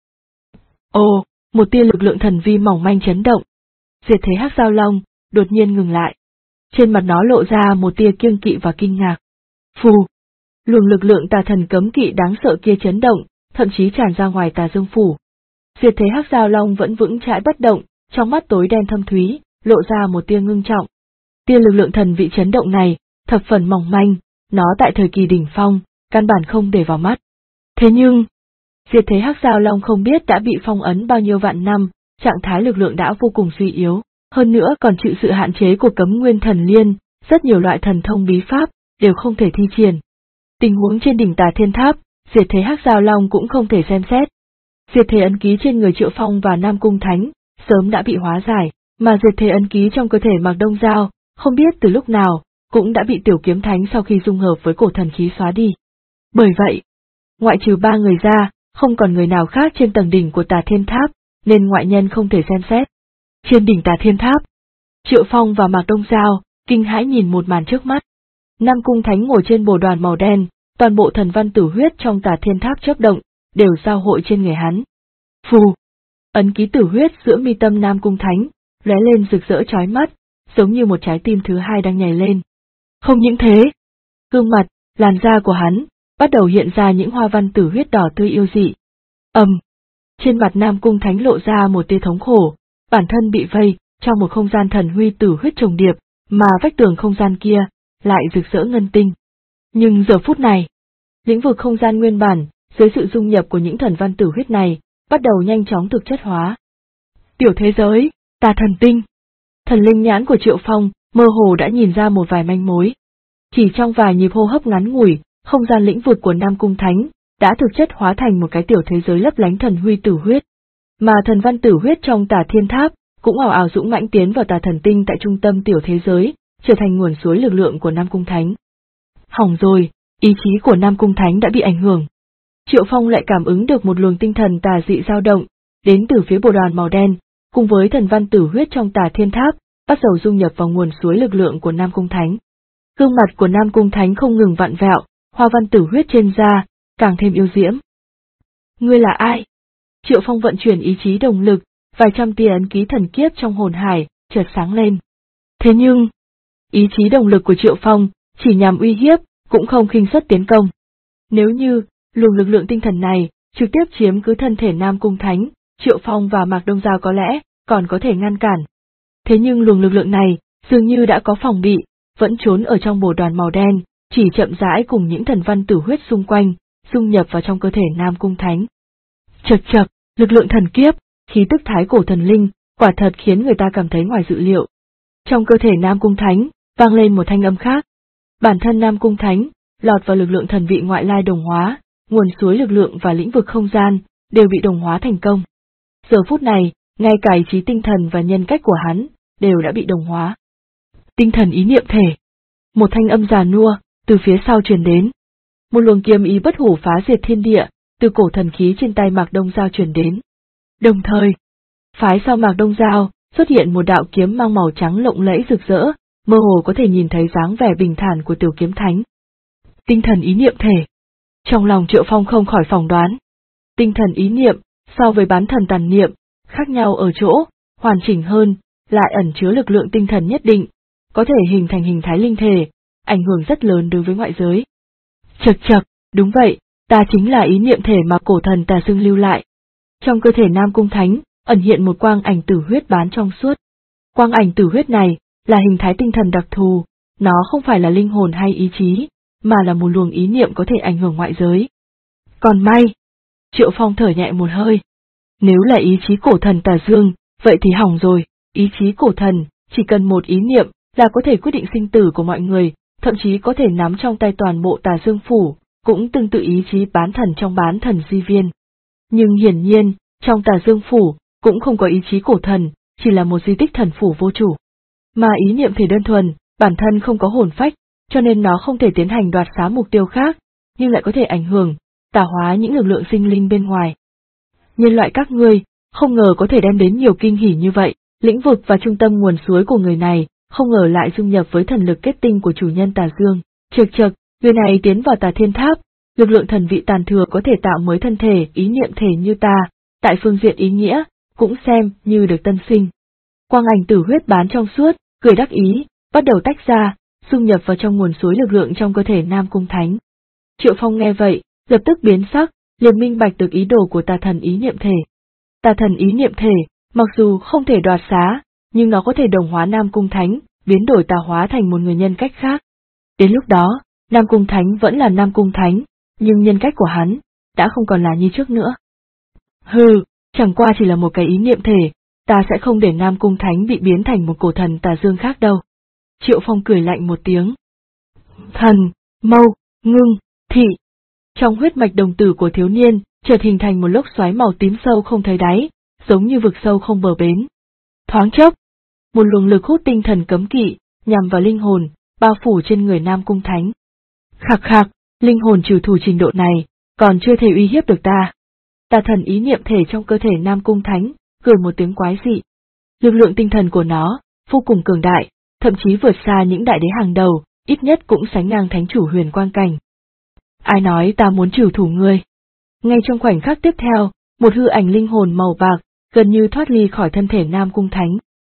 Ồ, một tia lực lượng thần vi mỏng manh chấn động. Diệt Thế Hắc Giao Long đột nhiên ngừng lại. Trên mặt nó lộ ra một tia kiêng kỵ và kinh ngạc. Phù! Luồng lực lượng tà thần cấm kỵ đáng sợ kia chấn động, thậm chí tràn ra ngoài Tà Dương Phủ. Diệt Thế Hắc Giao Long vẫn vững chãi bất động, trong mắt tối đen thâm thúy, lộ ra một tia ngưng trọng. Tia lực lượng thần vị chấn động này, thập phần mỏng manh, nó tại thời kỳ đỉnh phong, căn bản không để vào mắt. Thế nhưng, Diệt Thế Hắc Giao Long không biết đã bị phong ấn bao nhiêu vạn năm, trạng thái lực lượng đã vô cùng suy yếu, hơn nữa còn chịu sự hạn chế của Cấm Nguyên Thần Liên, rất nhiều loại thần thông bí pháp đều không thể thi triển. Tình huống trên đỉnh Tà Thiên Tháp, Diệt Thế Hắc Giao Long cũng không thể xem xét. Diệt Thế ấn ký trên người Triệu Phong và Nam Cung Thánh sớm đã bị hóa giải, mà Diệt Thế ấn ký trong cơ thể Mạc Đông Giao, không biết từ lúc nào, cũng đã bị Tiểu Kiếm Thánh sau khi dung hợp với cổ thần khí xóa đi. Bởi vậy, ngoại trừ ba người ra, không còn người nào khác trên tầng đỉnh của Tà Thiên Tháp, nên ngoại nhân không thể xem xét. Trên đỉnh Tà Thiên Tháp, Triệu Phong và Mạc Đông Giao kinh hãi nhìn một màn trước mắt. Nam Cung Thánh ngồi trên bồ đoàn màu đen, toàn bộ thần văn tử huyết trong Tà Thiên Tháp chớp động, đều giao hội trên người hắn. Phù! Ấn ký tử huyết giữa mi tâm Nam Cung Thánh, lóe lên rực rỡ chói mắt, giống như một trái tim thứ hai đang nhảy lên. Không những thế, gương mặt, làn da của hắn, bắt đầu hiện ra những hoa văn tử huyết đỏ tươi yêu dị. Trên mặt Nam Cung Thánh lộ ra một tia thống khổ, bản thân bị vây trong một không gian thần huy tử huyết trùng điệp, mà vách tường không gian kia lại rực rỡ ngân tinh. Nhưng giờ phút này, lĩnh vực không gian nguyên bản, dưới sự dung nhập của những thần văn tử huyết này, bắt đầu nhanh chóng thực chất hóa. Tiểu thế giới, Tà Thần Tinh. Thần linh nhãn của Triệu Phong mơ hồ đã nhìn ra một vài manh mối. Chỉ trong vài nhịp hô hấp ngắn ngủi, không gian lĩnh vực của Nam Cung Thánh đã thực chất hóa thành một cái tiểu thế giới lấp lánh thần huy tử huyết. Mà thần văn tử huyết trong Tà Thiên Tháp cũng ào ào dũng mãnh tiến vào Tà Thần Tinh tại trung tâm tiểu thế giới, trở thành nguồn suối lực lượng của Nam Cung Thánh. Hỏng rồi, ý chí của Nam Cung Thánh đã bị ảnh hưởng. Triệu Phong lại cảm ứng được một luồng tinh thần tà dị dao động, đến từ phía bồ đoàn màu đen, cùng với thần văn tử huyết trong Tà Thiên Tháp, bắt đầu dung nhập vào nguồn suối lực lượng của Nam Cung Thánh. Gương mặt của Nam Cung Thánh không ngừng vặn vẹo, hoa văn tử huyết trên da càng thêm yêu diễm. Ngươi là ai? Triệu Phong vận chuyển ý chí đồng lực, vài trăm tia ấn ký thần kiếp trong hồn hải chợt sáng lên. Thế nhưng, ý chí đồng lực của Triệu Phong chỉ nhằm uy hiếp, cũng không khinh suất tiến công. Nếu như luồng lực lượng tinh thần này trực tiếp chiếm cứ thân thể Nam Cung Thánh, Triệu Phong và Mạc Đông Giao có lẽ còn có thể ngăn cản. Thế nhưng luồng lực lượng này dường như đã có phòng bị, vẫn trốn ở trong bồ đoàn màu đen, chỉ chậm rãi cùng những thần văn tử huyết xung quanh, dung nhập vào trong cơ thể Nam Cung Thánh. Chật chật, lực lượng thần kiếp, khí tức thái cổ thần linh, quả thật khiến người ta cảm thấy ngoài dự liệu. Trong cơ thể Nam Cung Thánh, vang lên một thanh âm khác. Bản thân Nam Cung Thánh, lọt vào lực lượng thần vị ngoại lai đồng hóa, nguồn suối lực lượng và lĩnh vực không gian, đều bị đồng hóa thành công. Giờ phút này, ngay cả ý chí tinh thần và nhân cách của hắn, đều đã bị đồng hóa. Tinh thần ý niệm thể. Một thanh âm già nua, từ phía sau truyền đến. Một luồng kiếm ý bất hủ phá diệt thiên địa, từ cổ thần khí trên tay Mạc Đông Giao truyền đến. Đồng thời, phái sau Mạc Đông Giao, xuất hiện một đạo kiếm mang màu trắng lộng lẫy rực rỡ, mơ hồ có thể nhìn thấy dáng vẻ bình thản của tiểu kiếm thánh. Tinh thần ý niệm thể. Trong lòng Triệu Phong không khỏi phỏng đoán. Tinh thần ý niệm, so với bán thần tàn niệm, khác nhau ở chỗ, hoàn chỉnh hơn, lại ẩn chứa lực lượng tinh thần nhất định, có thể hình thành hình thái linh thể, ảnh hưởng rất lớn đối với ngoại giới. Chật chật, đúng vậy, ta chính là ý niệm thể mà cổ thần Tà Xưng lưu lại. Trong cơ thể Nam Cung Thánh, ẩn hiện một quang ảnh tử huyết bán trong suốt. Quang ảnh tử huyết này, là hình thái tinh thần đặc thù, nó không phải là linh hồn hay ý chí, mà là một luồng ý niệm có thể ảnh hưởng ngoại giới. Còn may! Triệu Phong thở nhẹ một hơi. Nếu là ý chí cổ thần Tà Dương, vậy thì hỏng rồi, ý chí cổ thần, chỉ cần một ý niệm, là có thể quyết định sinh tử của mọi người, thậm chí có thể nắm trong tay toàn bộ Tà Dương Phủ, cũng tương tự ý chí bán thần trong bán thần di viên. Nhưng hiển nhiên, trong Tà Dương Phủ, cũng không có ý chí cổ thần, chỉ là một di tích thần phủ vô chủ. Mà ý niệm thể đơn thuần, bản thân không có hồn phách, cho nên nó không thể tiến hành đoạt xá mục tiêu khác, nhưng lại có thể ảnh hưởng, tà hóa những lực lượng sinh linh bên ngoài. Nhân loại các ngươi, không ngờ có thể đem đến nhiều kinh hỉ như vậy, lĩnh vực và trung tâm nguồn suối của người này, không ngờ lại dung nhập với thần lực kết tinh của chủ nhân Tà Dương. Chật chật, người này tiến vào Tà Thiên Tháp, lực lượng thần vị tàn thừa có thể tạo mới thân thể ý niệm thể như ta, tại phương diện ý nghĩa, cũng xem như được tân sinh. Quang ảnh tử huyết bán trong suốt, cười đắc ý, bắt đầu tách ra, dung nhập vào trong nguồn suối lực lượng trong cơ thể Nam Cung Thánh. Triệu Phong nghe vậy, lập tức biến sắc, liền minh bạch được ý đồ của Tà Thần ý niệm thể. Tà Thần ý niệm thể, mặc dù không thể đoạt xá, nhưng nó có thể đồng hóa Nam Cung Thánh, biến đổi tà hóa thành một người nhân cách khác. Đến lúc đó, Nam Cung Thánh vẫn là Nam Cung Thánh, nhưng nhân cách của hắn đã không còn là như trước nữa. Hừ, chẳng qua chỉ là một cái ý niệm thể, ta sẽ không để Nam Cung Thánh bị biến thành một cổ thần Tà Dương khác đâu. Triệu Phong cười lạnh một tiếng. Thần, mâu, ngưng, thị. Trong huyết mạch đồng tử của thiếu niên, chợt hình thành một lốc xoáy màu tím sâu không thấy đáy, giống như vực sâu không bờ bến. Thoáng chốc, một luồng lực hút tinh thần cấm kỵ, nhằm vào linh hồn, bao phủ trên người Nam Cung Thánh. Khạc khạc, linh hồn trừ thủ trình độ này, còn chưa thể uy hiếp được ta. Tà Thần ý niệm thể trong cơ thể Nam Cung Thánh, cười một tiếng quái dị. Lực lượng tinh thần của nó, vô cùng cường đại, thậm chí vượt xa những đại đế hàng đầu, ít nhất cũng sánh ngang thánh chủ Huyền Quang cảnh. ai nói ta muốn trừ thủ ngươi. Ngay trong khoảnh khắc tiếp theo, một hư ảnh linh hồn màu bạc, gần như thoát ly khỏi thân thể Nam Cung Thánh.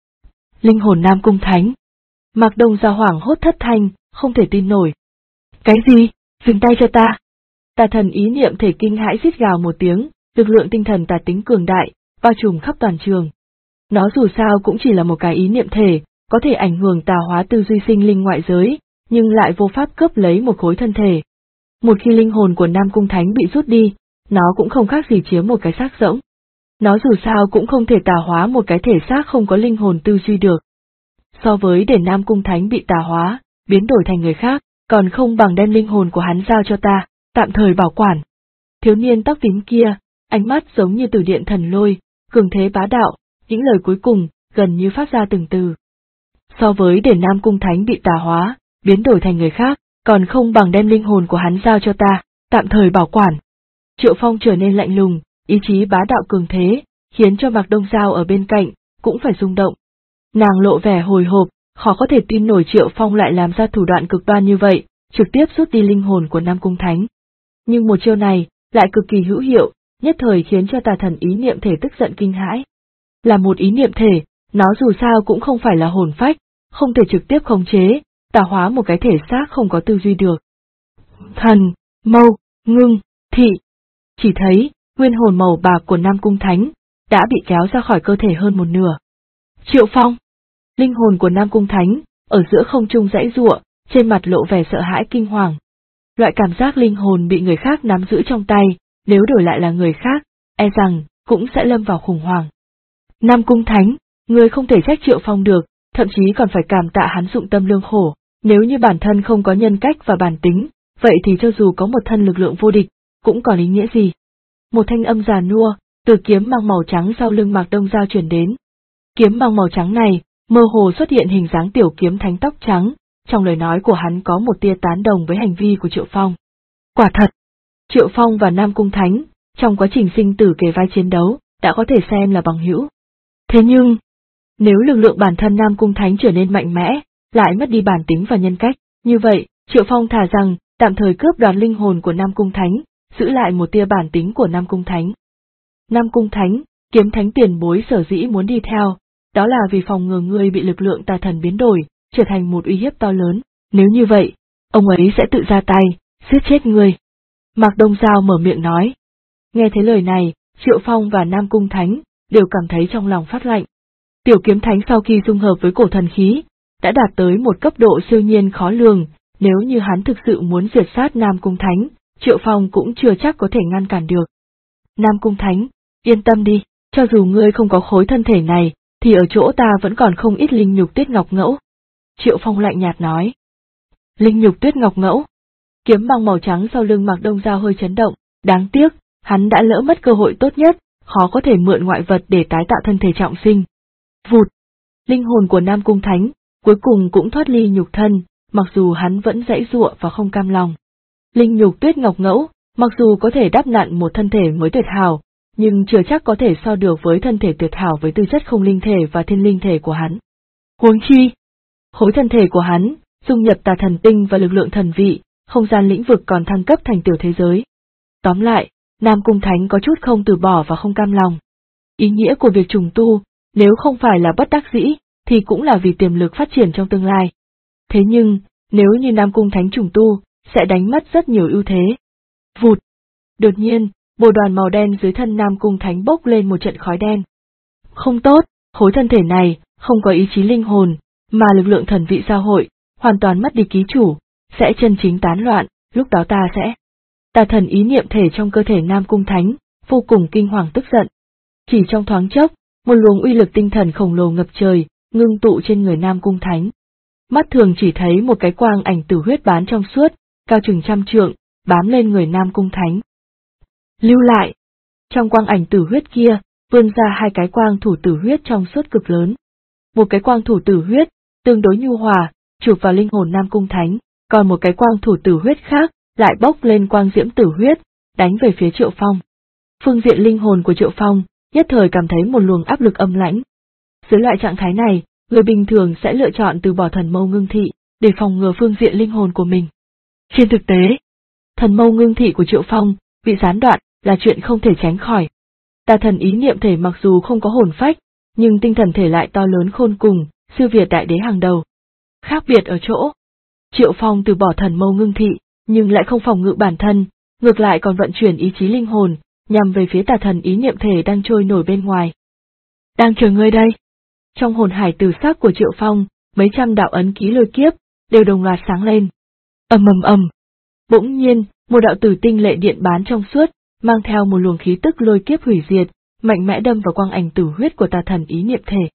Linh hồn Nam Cung Thánh. Mạc Đông Giao hoảng hốt thất thanh, không thể tin nổi. Cái gì? Dừng tay cho ta! Tà thần ý niệm thể kinh hãi rít gào một tiếng, lực lượng tinh thần tà tính cường đại, bao trùm khắp toàn trường. Nó dù sao cũng chỉ là một cái ý niệm thể, có thể ảnh hưởng tà hóa tư duy sinh linh ngoại giới, nhưng lại vô pháp cướp lấy một khối thân thể. Một khi linh hồn của Nam Cung Thánh bị rút đi, nó cũng không khác gì chiếm một cái xác rỗng. Nó dù sao cũng không thể tà hóa một cái thể xác không có linh hồn tư duy được. So với để Nam Cung Thánh bị tà hóa, biến đổi thành người khác, còn không bằng đem linh hồn của hắn giao cho ta, tạm thời bảo quản. Thiếu niên tóc tím kia, ánh mắt giống như từ điện thần lôi, cường thế bá đạo, những lời cuối cùng, gần như phát ra từng từ. So với để Nam Cung Thánh bị tà hóa, biến đổi thành người khác, còn không bằng đem linh hồn của hắn giao cho ta, tạm thời bảo quản. Triệu Phong trở nên lạnh lùng, ý chí bá đạo cường thế, khiến cho Mạc Đông Giao ở bên cạnh, cũng phải rung động. Nàng lộ vẻ hồi hộp, khó có thể tin nổi Triệu Phong lại làm ra thủ đoạn cực đoan như vậy, trực tiếp rút đi linh hồn của Nam Cung Thánh. Nhưng một chiêu này, lại cực kỳ hữu hiệu, nhất thời khiến cho tà thần ý niệm thể tức giận kinh hãi. Là một ý niệm thể, nó dù sao cũng không phải là hồn phách, không thể trực tiếp khống chế, tà hóa một cái thể xác không có tư duy được. Thần, mâu, ngưng, thị. Chỉ thấy, nguyên hồn màu bạc của Nam Cung Thánh, đã bị kéo ra khỏi cơ thể hơn một nửa. Triệu Phong! Linh hồn của Nam Cung Thánh, ở giữa không trung giãy giụa, trên mặt lộ vẻ sợ hãi kinh hoàng. Loại cảm giác linh hồn bị người khác nắm giữ trong tay, nếu đổi lại là người khác, e rằng, cũng sẽ lâm vào khủng hoảng. Nam Cung Thánh, người không thể trách Triệu Phong được, thậm chí còn phải cảm tạ hắn dụng tâm lương khổ, nếu như bản thân không có nhân cách và bản tính, vậy thì cho dù có một thân lực lượng vô địch, cũng còn ý nghĩa gì. Một thanh âm già nua, từ kiếm mang màu trắng sau lưng Mạc Đông Giao truyền đến. Kiếm mang màu trắng này, mơ hồ xuất hiện hình dáng tiểu kiếm thánh tóc trắng, trong lời nói của hắn có một tia tán đồng với hành vi của Triệu Phong. Quả thật, Triệu Phong và Nam Cung Thánh, trong quá trình sinh tử kề vai chiến đấu, đã có thể xem là bằng hữu. Thế nhưng, nếu lực lượng bản thân Nam Cung Thánh trở nên mạnh mẽ, lại mất đi bản tính và nhân cách, như vậy, Triệu Phong thà rằng, tạm thời cướp đoạt linh hồn của Nam Cung Thánh, giữ lại một tia bản tính của Nam Cung Thánh. Nam Cung Thánh, kiếm thánh tiền bối sở dĩ muốn đi theo, đó là vì phòng ngừa ngươi bị lực lượng tà thần biến đổi, trở thành một uy hiếp to lớn, nếu như vậy, ông ấy sẽ tự ra tay, giết chết ngươi. Mạc Đông Giao mở miệng nói. Nghe thấy lời này, Triệu Phong và Nam Cung Thánh, đều cảm thấy trong lòng phát lạnh. Tiểu kiếm thánh sau khi dung hợp với cổ thần khí, đã đạt tới một cấp độ siêu nhiên khó lường, nếu như hắn thực sự muốn diệt sát Nam Cung Thánh, Triệu Phong cũng chưa chắc có thể ngăn cản được. Nam Cung Thánh, yên tâm đi, cho dù ngươi không có khối thân thể này, thì ở chỗ ta vẫn còn không ít linh nhục tuyết ngọc ngẫu. Triệu Phong lạnh nhạt nói. Linh nhục tuyết ngọc ngẫu. Kiếm băng màu trắng sau lưng Mạc Đông Giao hơi chấn động, đáng tiếc, hắn đã lỡ mất cơ hội tốt nhất, khó có thể mượn ngoại vật để tái tạo thân thể trọng sinh. Vụt! Linh hồn của Nam Cung Thánh, cuối cùng cũng thoát ly nhục thân, mặc dù hắn vẫn giãy giụa và không cam lòng. Linh nhục tuyết ngọc ngẫu, mặc dù có thể đắp nặn một thân thể mới tuyệt hảo, nhưng chưa chắc có thể so được với thân thể tuyệt hảo với tư chất không linh thể và thiên linh thể của hắn. Huống chi, khối thân thể của hắn, dung nhập tà thần tinh và lực lượng thần vị, không gian lĩnh vực còn thăng cấp thành tiểu thế giới. Tóm lại, Nam Cung Thánh có chút không từ bỏ và không cam lòng. Ý nghĩa của việc trùng tu, nếu không phải là bất đắc dĩ, thì cũng là vì tiềm lực phát triển trong tương lai. Thế nhưng, nếu như Nam Cung Thánh trùng tu, sẽ đánh mất rất nhiều ưu thế. Vụt! Đột nhiên, bồ đoàn màu đen dưới thân Nam Cung Thánh bốc lên một trận khói đen. Không tốt, khối thân thể này, không có ý chí linh hồn, mà lực lượng thần vị giao hội, hoàn toàn mất đi ký chủ, sẽ chân chính tán loạn, lúc đó ta sẽ... Tà thần ý niệm thể trong cơ thể Nam Cung Thánh, vô cùng kinh hoàng tức giận. Chỉ trong thoáng chốc, một luồng uy lực tinh thần khổng lồ ngập trời, ngưng tụ trên người Nam Cung Thánh. Mắt thường chỉ thấy một cái quang ảnh tử huyết bán trong suốt, cao chừng 100 trượng, bám lên người Nam Cung Thánh. Lưu lại! Trong quang ảnh tử huyết kia, vươn ra hai cái quang thủ tử huyết trong suốt cực lớn. Một cái quang thủ tử huyết, tương đối nhu hòa, chụp vào linh hồn Nam Cung Thánh, còn một cái quang thủ tử huyết khác, lại bốc lên quang diễm tử huyết, đánh về phía Triệu Phong. Phương diện linh hồn của Triệu Phong, nhất thời cảm thấy một luồng áp lực âm lãnh. Dưới loại trạng thái này, người bình thường sẽ lựa chọn từ bỏ thần mâu ngưng thị, để phòng ngừa phương diện linh hồn của mình. Trên thực tế, Thần mâu ngưng thị của Triệu Phong bị gián đoạn là chuyện không thể tránh khỏi. Tà thần ý niệm thể mặc dù không có hồn phách, nhưng tinh thần thể lại to lớn khôn cùng, siêu việt đại đế hàng đầu. Khác biệt ở chỗ, Triệu Phong từ bỏ thần mâu ngưng thị, nhưng lại không phòng ngự bản thân, ngược lại còn vận chuyển ý chí linh hồn, nhằm về phía tà thần ý niệm thể đang trôi nổi bên ngoài. Đang chờ ngươi đây. Trong hồn hải tử sắc của Triệu Phong, mấy trăm đạo ấn ký lôi kiếp, đều đồng loạt sáng lên. Ầm ầm ầm. Bỗng nhiên, một đạo tử tinh lệ điện bán trong suốt, mang theo một luồng khí tức lôi kiếp hủy diệt, mạnh mẽ đâm vào quang ảnh tử huyết của tà thần ý niệm thể.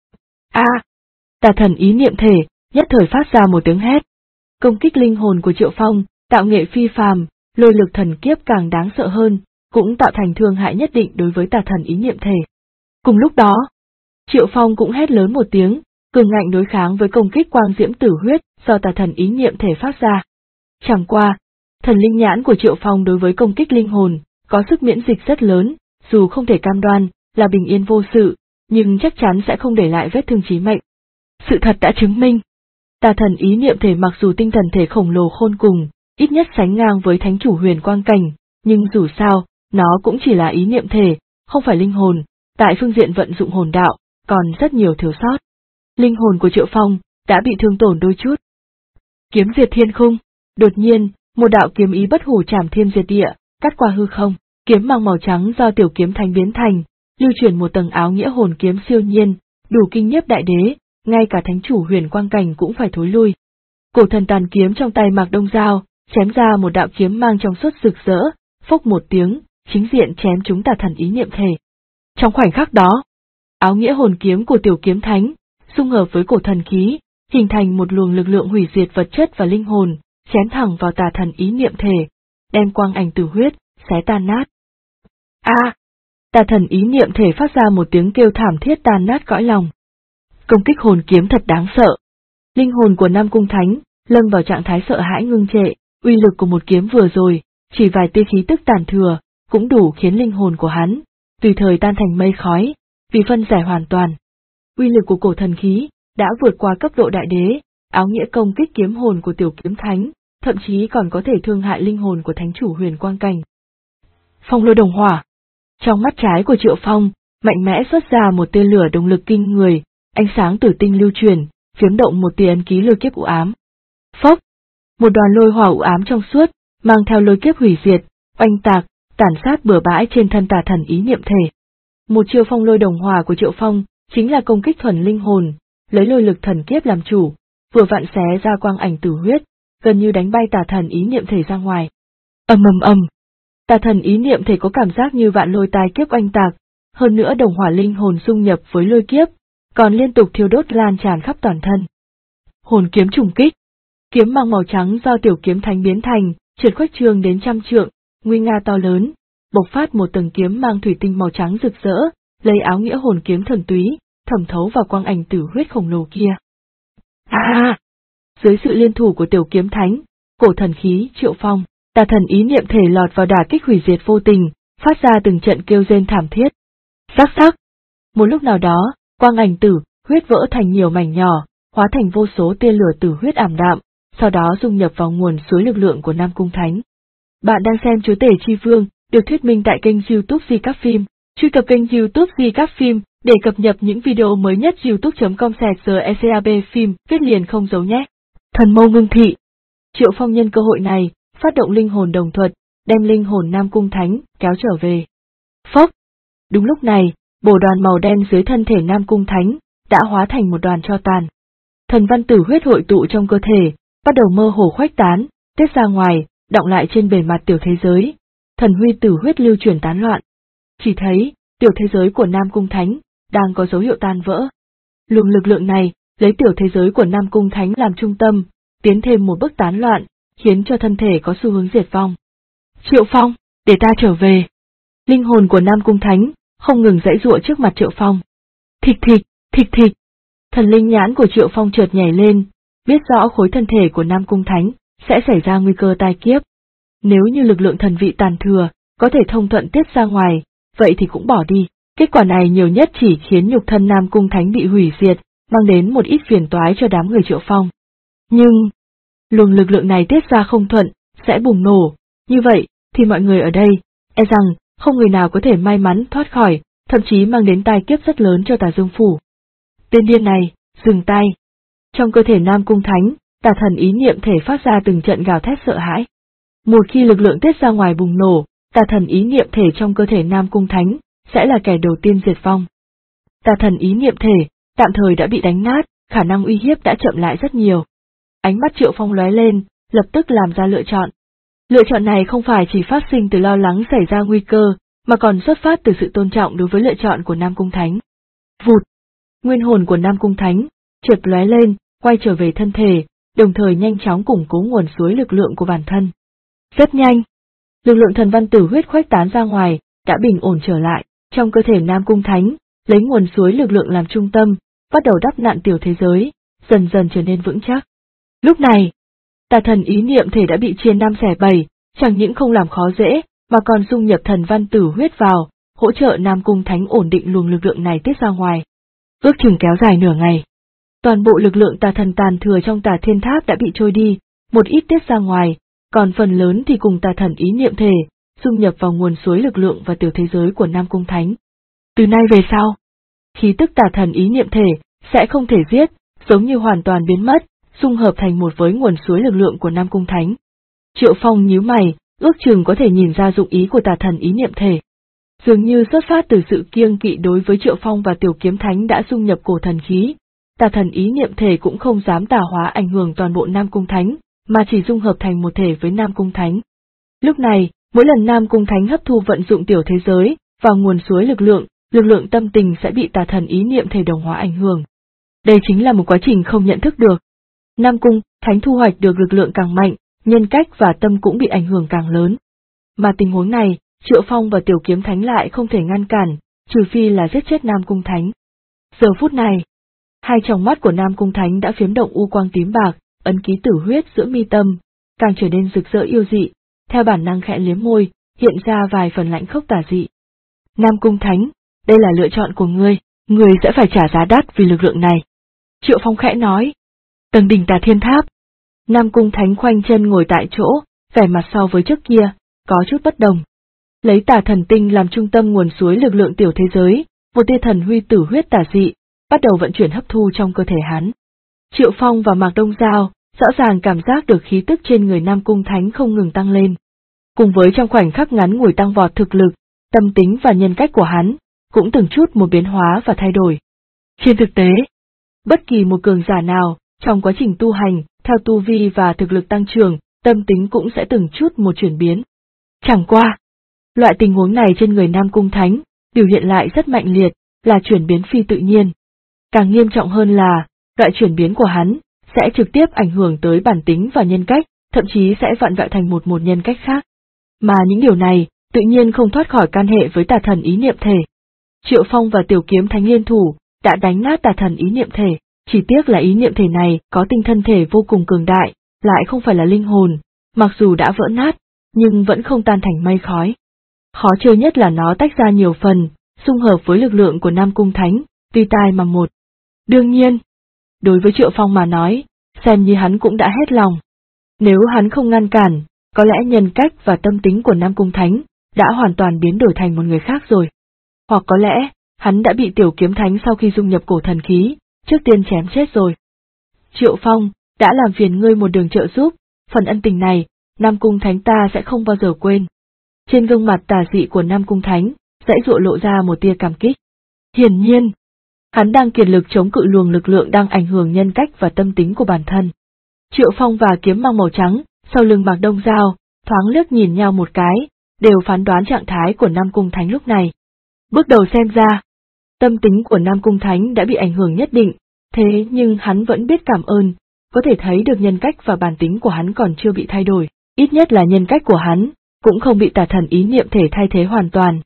Tà thần ý niệm thể, nhất thời phát ra một tiếng hét. Công kích linh hồn của Triệu Phong, tạo nghệ phi phàm, lôi lực thần kiếp càng đáng sợ hơn, cũng tạo thành thương hại nhất định đối với tà thần ý niệm thể. Cùng lúc đó, Triệu Phong cũng hét lớn một tiếng, cường ngạnh đối kháng với công kích quang diễm tử huyết do tà thần ý niệm thể phát ra. Chẳng qua, thần linh nhãn của Triệu Phong đối với công kích linh hồn, có sức miễn dịch rất lớn, dù không thể cam đoan là bình yên vô sự, nhưng chắc chắn sẽ không để lại vết thương chí mệnh. Sự thật đã chứng minh, tà thần ý niệm thể mặc dù tinh thần thể khổng lồ khôn cùng, ít nhất sánh ngang với thánh chủ huyền quang cảnh, nhưng dù sao, nó cũng chỉ là ý niệm thể, không phải linh hồn, tại phương diện vận dụng hồn đạo, còn rất nhiều thiếu sót. Linh hồn của Triệu Phong đã bị thương tổn đôi chút. Kiếm diệt thiên khung, đột nhiên, một đạo kiếm ý bất hủ trảm thiên diệt địa, cắt qua hư không, kiếm mang màu trắng do tiểu kiếm thánh biến thành, lưu chuyển một tầng áo nghĩa hồn kiếm siêu nhiên, đủ kinh nhiếp đại đế, ngay cả thánh chủ huyền quang cảnh cũng phải thối lui. Cổ thần tàn kiếm trong tay Mạc Đông Giao, chém ra một đạo kiếm mang trong suốt rực rỡ, phốc một tiếng, chính diện chém trúng tà thần ý niệm thể. Trong khoảnh khắc đó, áo nghĩa hồn kiếm của tiểu kiếm thánh, xung hợp với cổ thần khí, hình thành một luồng lực lượng hủy diệt vật chất và linh hồn, chém thẳng vào tà thần ý niệm thể, đem quang ảnh tử huyết, xé tan nát. Tà thần ý niệm thể phát ra một tiếng kêu thảm thiết tan nát cõi lòng. Công kích hồn kiếm thật đáng sợ. Linh hồn của Nam Cung Thánh, lâm vào trạng thái sợ hãi ngưng trệ, uy lực của một kiếm vừa rồi, chỉ vài tia khí tức tàn thừa, cũng đủ khiến linh hồn của hắn, tùy thời tan thành mây khói, vì phân giải hoàn toàn. Uy lực của cổ thần khí, đã vượt qua cấp độ đại đế, áo nghĩa công kích kiếm hồn của tiểu kiếm thánh, thậm chí còn có thể thương hại linh hồn của thánh chủ huyền quang cảnh. Phong lôi đồng hỏa. Trong mắt trái của Triệu Phong, mạnh mẽ xuất ra một tia lửa động lực kinh người, ánh sáng tử tinh lưu truyền, phiếm động một tia ấn ký lôi kiếp u ám. Phốc! Một đoàn lôi hỏa u ám trong suốt, mang theo lôi kiếp hủy diệt, oanh tạc, tàn sát bừa bãi trên thân tà thần ý niệm thể. Một chiêu phong lôi đồng hỏa của Triệu Phong, chính là công kích thuần linh hồn, lấy lôi lực thần kiếp làm chủ, vừa vặn xé ra quang ảnh tử huyết, gần như đánh bay tà thần ý niệm thể ra ngoài. Ầm ầm ầm! Tà thần ý niệm thể có cảm giác như vạn lôi tai kiếp oanh tạc, hơn nữa đồng hỏa linh hồn xung nhập với lôi kiếp, còn liên tục thiêu đốt lan tràn khắp toàn thân. Hồn kiếm trùng kích. Kiếm mang màu trắng do tiểu kiếm thánh biến thành, trượt khuếch trương đến trăm trượng, nguy nga to lớn, bộc phát một tầng kiếm mang thủy tinh màu trắng rực rỡ, lấy áo nghĩa hồn kiếm thuần túy, thẩm thấu vào quang ảnh tử huyết khổng lồ kia. Dưới sự liên thủ của tiểu kiếm thánh, cổ thần khí Triệu Phong, tà thần ý niệm thể lọt vào đả kích hủy diệt vô tình, phát ra từng trận kêu rên thảm thiết. Sắc sắc. Một lúc nào đó, quang ảnh tử huyết vỡ thành nhiều mảnh nhỏ, hóa thành vô số tia lửa tử huyết ảm đạm, sau đó dung nhập vào nguồn suối lực lượng của Nam Cung Thánh. Bạn đang xem Chúa Tể Chi Vương, được thuyết minh tại kênh YouTube Di Các Phim. Truy cập kênh YouTube Di Các Phim để cập nhật những video mới nhất. youtube.com/secab phim viết liền không dấu nhé. Thần mâu ngưng thị. Triệu Phong nhân cơ hội này, phát động linh hồn đồng thuật, đem linh hồn Nam Cung Thánh kéo trở về. Phốc! Đúng lúc này, bồ đoàn màu đen dưới thân thể Nam Cung Thánh đã hóa thành một đoàn tro tàn. Thần văn tử huyết hội tụ trong cơ thể, bắt đầu mơ hồ khuếch tán, tiết ra ngoài, đọng lại trên bề mặt tiểu thế giới. Thần huy tử huyết lưu chuyển tán loạn. Chỉ thấy, tiểu thế giới của Nam Cung Thánh đang có dấu hiệu tan vỡ. Luồng lực lượng này, lấy tiểu thế giới của Nam Cung Thánh làm trung tâm, tiến thêm một bước tán loạn, khiến cho thân thể có xu hướng diệt vong. Triệu Phong, để ta trở về. Linh hồn của Nam Cung Thánh không ngừng giãy giụa trước mặt Triệu Phong. Thịch thịch, thịch thịch. Thần linh nhãn của Triệu Phong chợt nhảy lên, biết rõ khối thân thể của Nam Cung Thánh sẽ xảy ra nguy cơ tai kiếp. Nếu như lực lượng thần vị tàn thừa có thể thông thuận tiết ra ngoài, vậy thì cũng bỏ đi. Kết quả này nhiều nhất chỉ khiến nhục thân Nam Cung Thánh bị hủy diệt, mang đến một ít phiền toái cho đám người Triệu Phong. Nhưng luồng lực lượng này tiết ra không thuận, sẽ bùng nổ, Như vậy, thì mọi người ở đây, e rằng, không người nào có thể may mắn thoát khỏi, thậm chí mang đến tai kiếp rất lớn cho Tà Dương Phủ. Tên điên này, dừng tay. Trong cơ thể Nam Cung Thánh, Tà Thần ý niệm thể phát ra từng trận gào thét sợ hãi. Một khi lực lượng tiết ra ngoài bùng nổ, Tà Thần ý niệm thể trong cơ thể Nam Cung Thánh sẽ là kẻ đầu tiên diệt vong. Tà Thần ý niệm thể tạm thời đã bị đánh nát, khả năng uy hiếp đã chậm lại rất nhiều. Ánh mắt Triệu Phong lóe lên, lập tức làm ra lựa chọn. Lựa chọn này không phải chỉ phát sinh từ lo lắng xảy ra nguy cơ, mà còn xuất phát từ sự tôn trọng đối với lựa chọn của Nam Cung Thánh. Vụt! Nguyên hồn của Nam Cung Thánh chợt lóe lên, quay trở về thân thể, đồng thời nhanh chóng củng cố nguồn suối lực lượng của bản thân. Rất nhanh, lực lượng thần văn tử huyết khuếch tán ra ngoài, đã bình ổn trở lại, trong cơ thể Nam Cung Thánh, lấy nguồn suối lực lượng làm trung tâm, bắt đầu đắp nặn tiểu thế giới, dần dần trở nên vững chắc. Lúc này, Tà Thần ý niệm thể đã bị chia năm xẻ bảy, chẳng những không làm khó dễ, mà còn dung nhập thần văn tử huyết vào, hỗ trợ Nam Cung Thánh ổn định luồng lực lượng này tiết ra ngoài. Ước chừng kéo dài nửa ngày. Toàn bộ lực lượng tà thần tàn thừa trong Tà Thiên Tháp đã bị trôi đi, một ít tiết ra ngoài, còn phần lớn thì cùng Tà Thần ý niệm thể, dung nhập vào nguồn suối lực lượng và tiểu thế giới của Nam Cung Thánh. Từ nay về sau, khí tức Tà Thần ý niệm thể sẽ không thể giết, giống như hoàn toàn biến mất, dung hợp thành một với nguồn suối lực lượng của Nam Cung Thánh. Triệu Phong nhíu mày, ước chừng có thể nhìn ra dụng ý của Tà Thần ý niệm thể. Dường như xuất phát từ sự kiêng kỵ đối với Triệu Phong và Tiểu Kiếm Thánh đã dung nhập cổ thần khí, Tà Thần ý niệm thể cũng không dám tà hóa ảnh hưởng toàn bộ Nam Cung Thánh, mà chỉ dung hợp thành một thể với Nam Cung Thánh. Lúc này, mỗi lần Nam Cung Thánh hấp thu vận dụng tiểu thế giới vào nguồn suối lực lượng tâm tình sẽ bị Tà Thần ý niệm thể đồng hóa ảnh hưởng. Đây chính là một quá trình không nhận thức được. Nam Cung Thánh thu hoạch được lực lượng càng mạnh, nhân cách và tâm cũng bị ảnh hưởng càng lớn. Mà tình huống này, Triệu Phong và Tiểu Kiếm Thánh lại không thể ngăn cản, trừ phi là giết chết Nam Cung Thánh. Giờ phút này, hai tròng mắt của Nam Cung Thánh đã phiếm động u quang tím bạc, ấn ký tử huyết giữa mi tâm, càng trở nên rực rỡ yêu dị, theo bản năng khẽ liếm môi, hiện ra vài phần lãnh khốc tà dị. Nam Cung Thánh, đây là lựa chọn của ngươi sẽ phải trả giá đắt vì lực lượng này. Triệu Phong khẽ nói. Tầng đỉnh Tà Thiên Tháp. Nam Cung Thánh khoanh chân ngồi tại chỗ, vẻ mặt so với trước kia, có chút bất đồng. Lấy Tà Thần Tinh làm trung tâm nguồn suối lực lượng tiểu thế giới, một tia thần huy tử huyết tà dị, bắt đầu vận chuyển hấp thu trong cơ thể hắn. Triệu Phong và Mạc Đông Giao, rõ ràng cảm giác được khí tức trên người Nam Cung Thánh không ngừng tăng lên. Cùng với trong khoảnh khắc ngắn ngủi tăng vọt thực lực, tâm tính và nhân cách của hắn, cũng từng chút một biến hóa và thay đổi. Trên thực tế, bất kỳ một cường giả nào, trong quá trình tu hành, theo tu vi và thực lực tăng trưởng, tâm tính cũng sẽ từng chút một chuyển biến. Chẳng qua, loại tình huống này trên người Nam Cung Thánh, biểu hiện lại rất mạnh liệt, là chuyển biến phi tự nhiên. Càng nghiêm trọng hơn là, loại chuyển biến của hắn, sẽ trực tiếp ảnh hưởng tới bản tính và nhân cách, thậm chí sẽ vặn vẹo thành một nhân cách khác. Mà những điều này, tự nhiên không thoát khỏi can hệ với Tà Thần ý niệm thể. Triệu Phong và Tiểu Kiếm Thánh liên thủ, đã đánh nát Tà Thần ý niệm thể, chỉ tiếc là ý niệm thể này có tinh thân thể vô cùng cường đại, lại không phải là linh hồn, mặc dù đã vỡ nát, nhưng vẫn không tan thành mây khói. Khó chơi nhất là nó tách ra nhiều phần, xung hợp với lực lượng của Nam Cung Thánh, tùy tai mà một. Đương nhiên, đối với Triệu Phong mà nói, xem như hắn cũng đã hết lòng. Nếu hắn không ngăn cản, có lẽ nhân cách và tâm tính của Nam Cung Thánh đã hoàn toàn biến đổi thành một người khác rồi. Hoặc có lẽ, hắn đã bị Tiểu Kiếm Thánh sau khi dung nhập cổ thần khí, trước tiên chém chết rồi. Triệu Phong, đã làm phiền ngươi một đường trợ giúp, phần ân tình này, Nam Cung Thánh ta sẽ không bao giờ quên. Trên gương mặt tà dị của Nam Cung Thánh, dãy dụa lộ ra một tia cảm kích. Hiển nhiên, hắn đang kiệt lực chống cự luồng lực lượng đang ảnh hưởng nhân cách và tâm tính của bản thân. Triệu Phong và Kiếm Mang màu trắng, sau lưng Mạc Đông Giao, thoáng liếc nhìn nhau một cái, đều phán đoán trạng thái của Nam Cung Thánh lúc này. Bước đầu xem ra, tâm tính của Nam Cung Thánh đã bị ảnh hưởng nhất định, thế nhưng hắn vẫn biết cảm ơn, có thể thấy được nhân cách và bản tính của hắn còn chưa bị thay đổi, ít nhất là nhân cách của hắn, cũng không bị Tà Thần ý niệm thể thay thế hoàn toàn.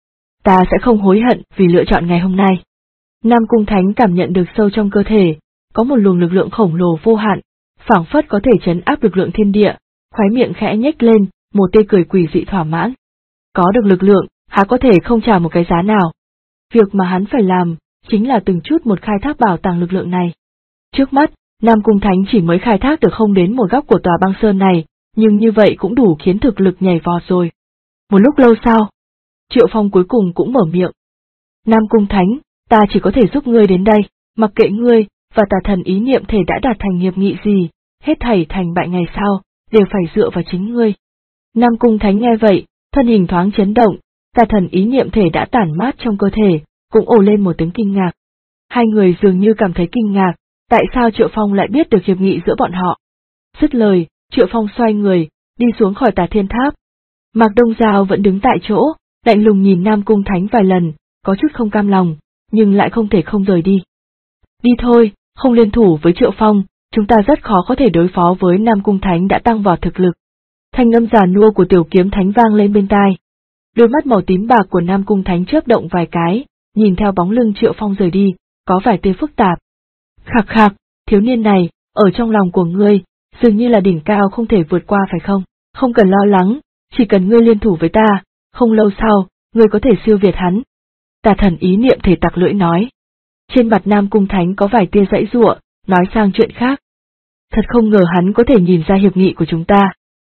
Ta sẽ không hối hận vì lựa chọn ngày hôm nay. Nam Cung Thánh cảm nhận được sâu trong cơ thể, có một luồng lực lượng khổng lồ vô hạn, phảng phất có thể trấn áp lực lượng thiên địa, khóe miệng khẽ nhếch lên, một tia cười quỷ dị thỏa mãn. Có được lực lượng, há có thể không trả một cái giá nào. Việc mà hắn phải làm, chính là từng chút một khai thác bảo tàng lực lượng này. Trước mắt, Nam Cung Thánh chỉ mới khai thác được không đến một góc của tòa băng sơn này, nhưng như vậy cũng đủ khiến thực lực nhảy vọt rồi. Một lúc lâu sau, Triệu Phong cuối cùng cũng mở miệng. Nam Cung Thánh, ta chỉ có thể giúp ngươi đến đây, mặc kệ ngươi và Tà Thần ý niệm thể đã đạt thành hiệp nghị gì, hết thảy thành bại ngày sau, đều phải dựa vào chính ngươi. Nam Cung Thánh nghe vậy, thân hình thoáng chấn động, Tà Thần ý niệm thể đã tản mát trong cơ thể, cũng ồ lên một tiếng kinh ngạc. Hai người dường như cảm thấy kinh ngạc, tại sao Triệu Phong lại biết được hiệp nghị giữa bọn họ. Dứt lời, Triệu Phong xoay người, đi xuống khỏi Tà Thiên Tháp. Mạc Đông Giao vẫn đứng tại chỗ, lạnh lùng nhìn Nam Cung Thánh vài lần, có chút không cam lòng, nhưng lại không thể không rời đi. Đi thôi, không liên thủ với Triệu Phong, chúng ta rất khó có thể đối phó với Nam Cung Thánh đã tăng vọt thực lực. Thanh âm già nua của Tiểu Kiếm Thánh vang lên bên tai. Đôi mắt màu tím bạc của Nam Cung Thánh chớp động vài cái, nhìn theo bóng lưng Triệu Phong rời đi, có vài tia phức tạp. Khạc khạc, thiếu niên này, ở trong lòng của ngươi, dường như là đỉnh cao không thể vượt qua phải không? Không cần lo lắng, chỉ cần ngươi liên thủ với ta, không lâu sau, ngươi có thể siêu việt hắn. Tà Thần ý niệm thể tặc lưỡi nói. Trên mặt Nam Cung Thánh có vài tia giãy giụa, nói sang chuyện khác. Thật không ngờ hắn có thể nhìn ra hiệp nghị của chúng ta.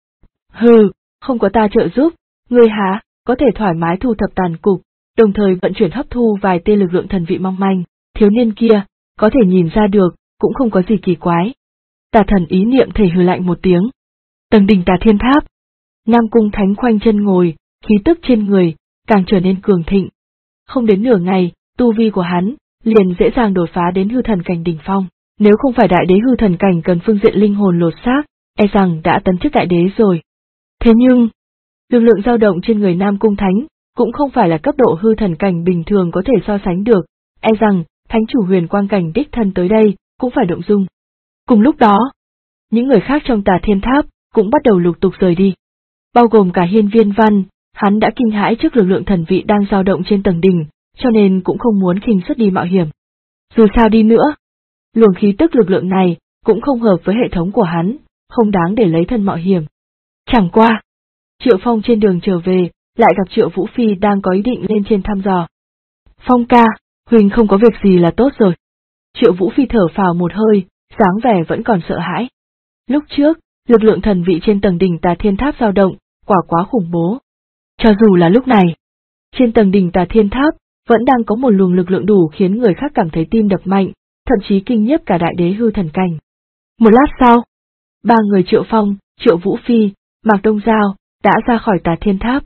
Hừ, không có ta trợ giúp, ngươi há, có thể thoải mái thu thập tàn cục, đồng thời vận chuyển hấp thu vài tia lực lượng thần vị mong manh, thiếu niên kia, có thể nhìn ra được, cũng không có gì kỳ quái. Tà Thần ý niệm thể hừ lạnh một tiếng. Tầng đỉnh Tà Thiên Tháp. Nam Cung Thánh khoanh chân ngồi, khí tức trên người, càng trở nên cường thịnh. Không đến nửa ngày, tu vi của hắn, liền dễ dàng đột phá đến hư thần cảnh đỉnh phong. Nếu không phải đại đế hư thần cảnh cần phương diện linh hồn lột xác, e rằng đã tấn chức đại đế rồi. Thế nhưng, lực lượng dao động trên người Nam Cung Thánh, cũng không phải là cấp độ hư thần cảnh bình thường có thể so sánh được, e rằng, thánh chủ huyền quang cảnh đích thân tới đây, cũng phải động dung. Cùng lúc đó, những người khác trong Tà Thiên Tháp, cũng bắt đầu lục tục rời đi. Bao gồm cả Hiên Viên Văn, hắn đã kinh hãi trước lực lượng thần vị đang dao động trên tầng đỉnh, cho nên cũng không muốn khinh suất đi mạo hiểm. Dù sao đi nữa, luồng khí tức lực lượng này, cũng không hợp với hệ thống của hắn, không đáng để lấy thân mạo hiểm. Chẳng qua, Triệu Phong trên đường trở về, lại gặp Triệu Vũ Phi đang có ý định lên trên thăm dò. Phong ca, Huỳnh không có việc gì là tốt rồi. Triệu Vũ Phi thở phào một hơi, dáng vẻ vẫn còn sợ hãi. Lúc trước, lực lượng thần vị trên tầng đỉnh Tà Thiên Tháp dao động, quả quá khủng bố. Cho dù là lúc này, trên tầng đỉnh Tà Thiên Tháp, vẫn đang có một luồng lực lượng đủ khiến người khác cảm thấy tim đập mạnh, thậm chí kinh nhiếp cả đại đế hư thần cảnh. Một lát sau, ba người Triệu Phong, Triệu Vũ Phi, Mạc Đông Giao, đã ra khỏi Tà Thiên Tháp.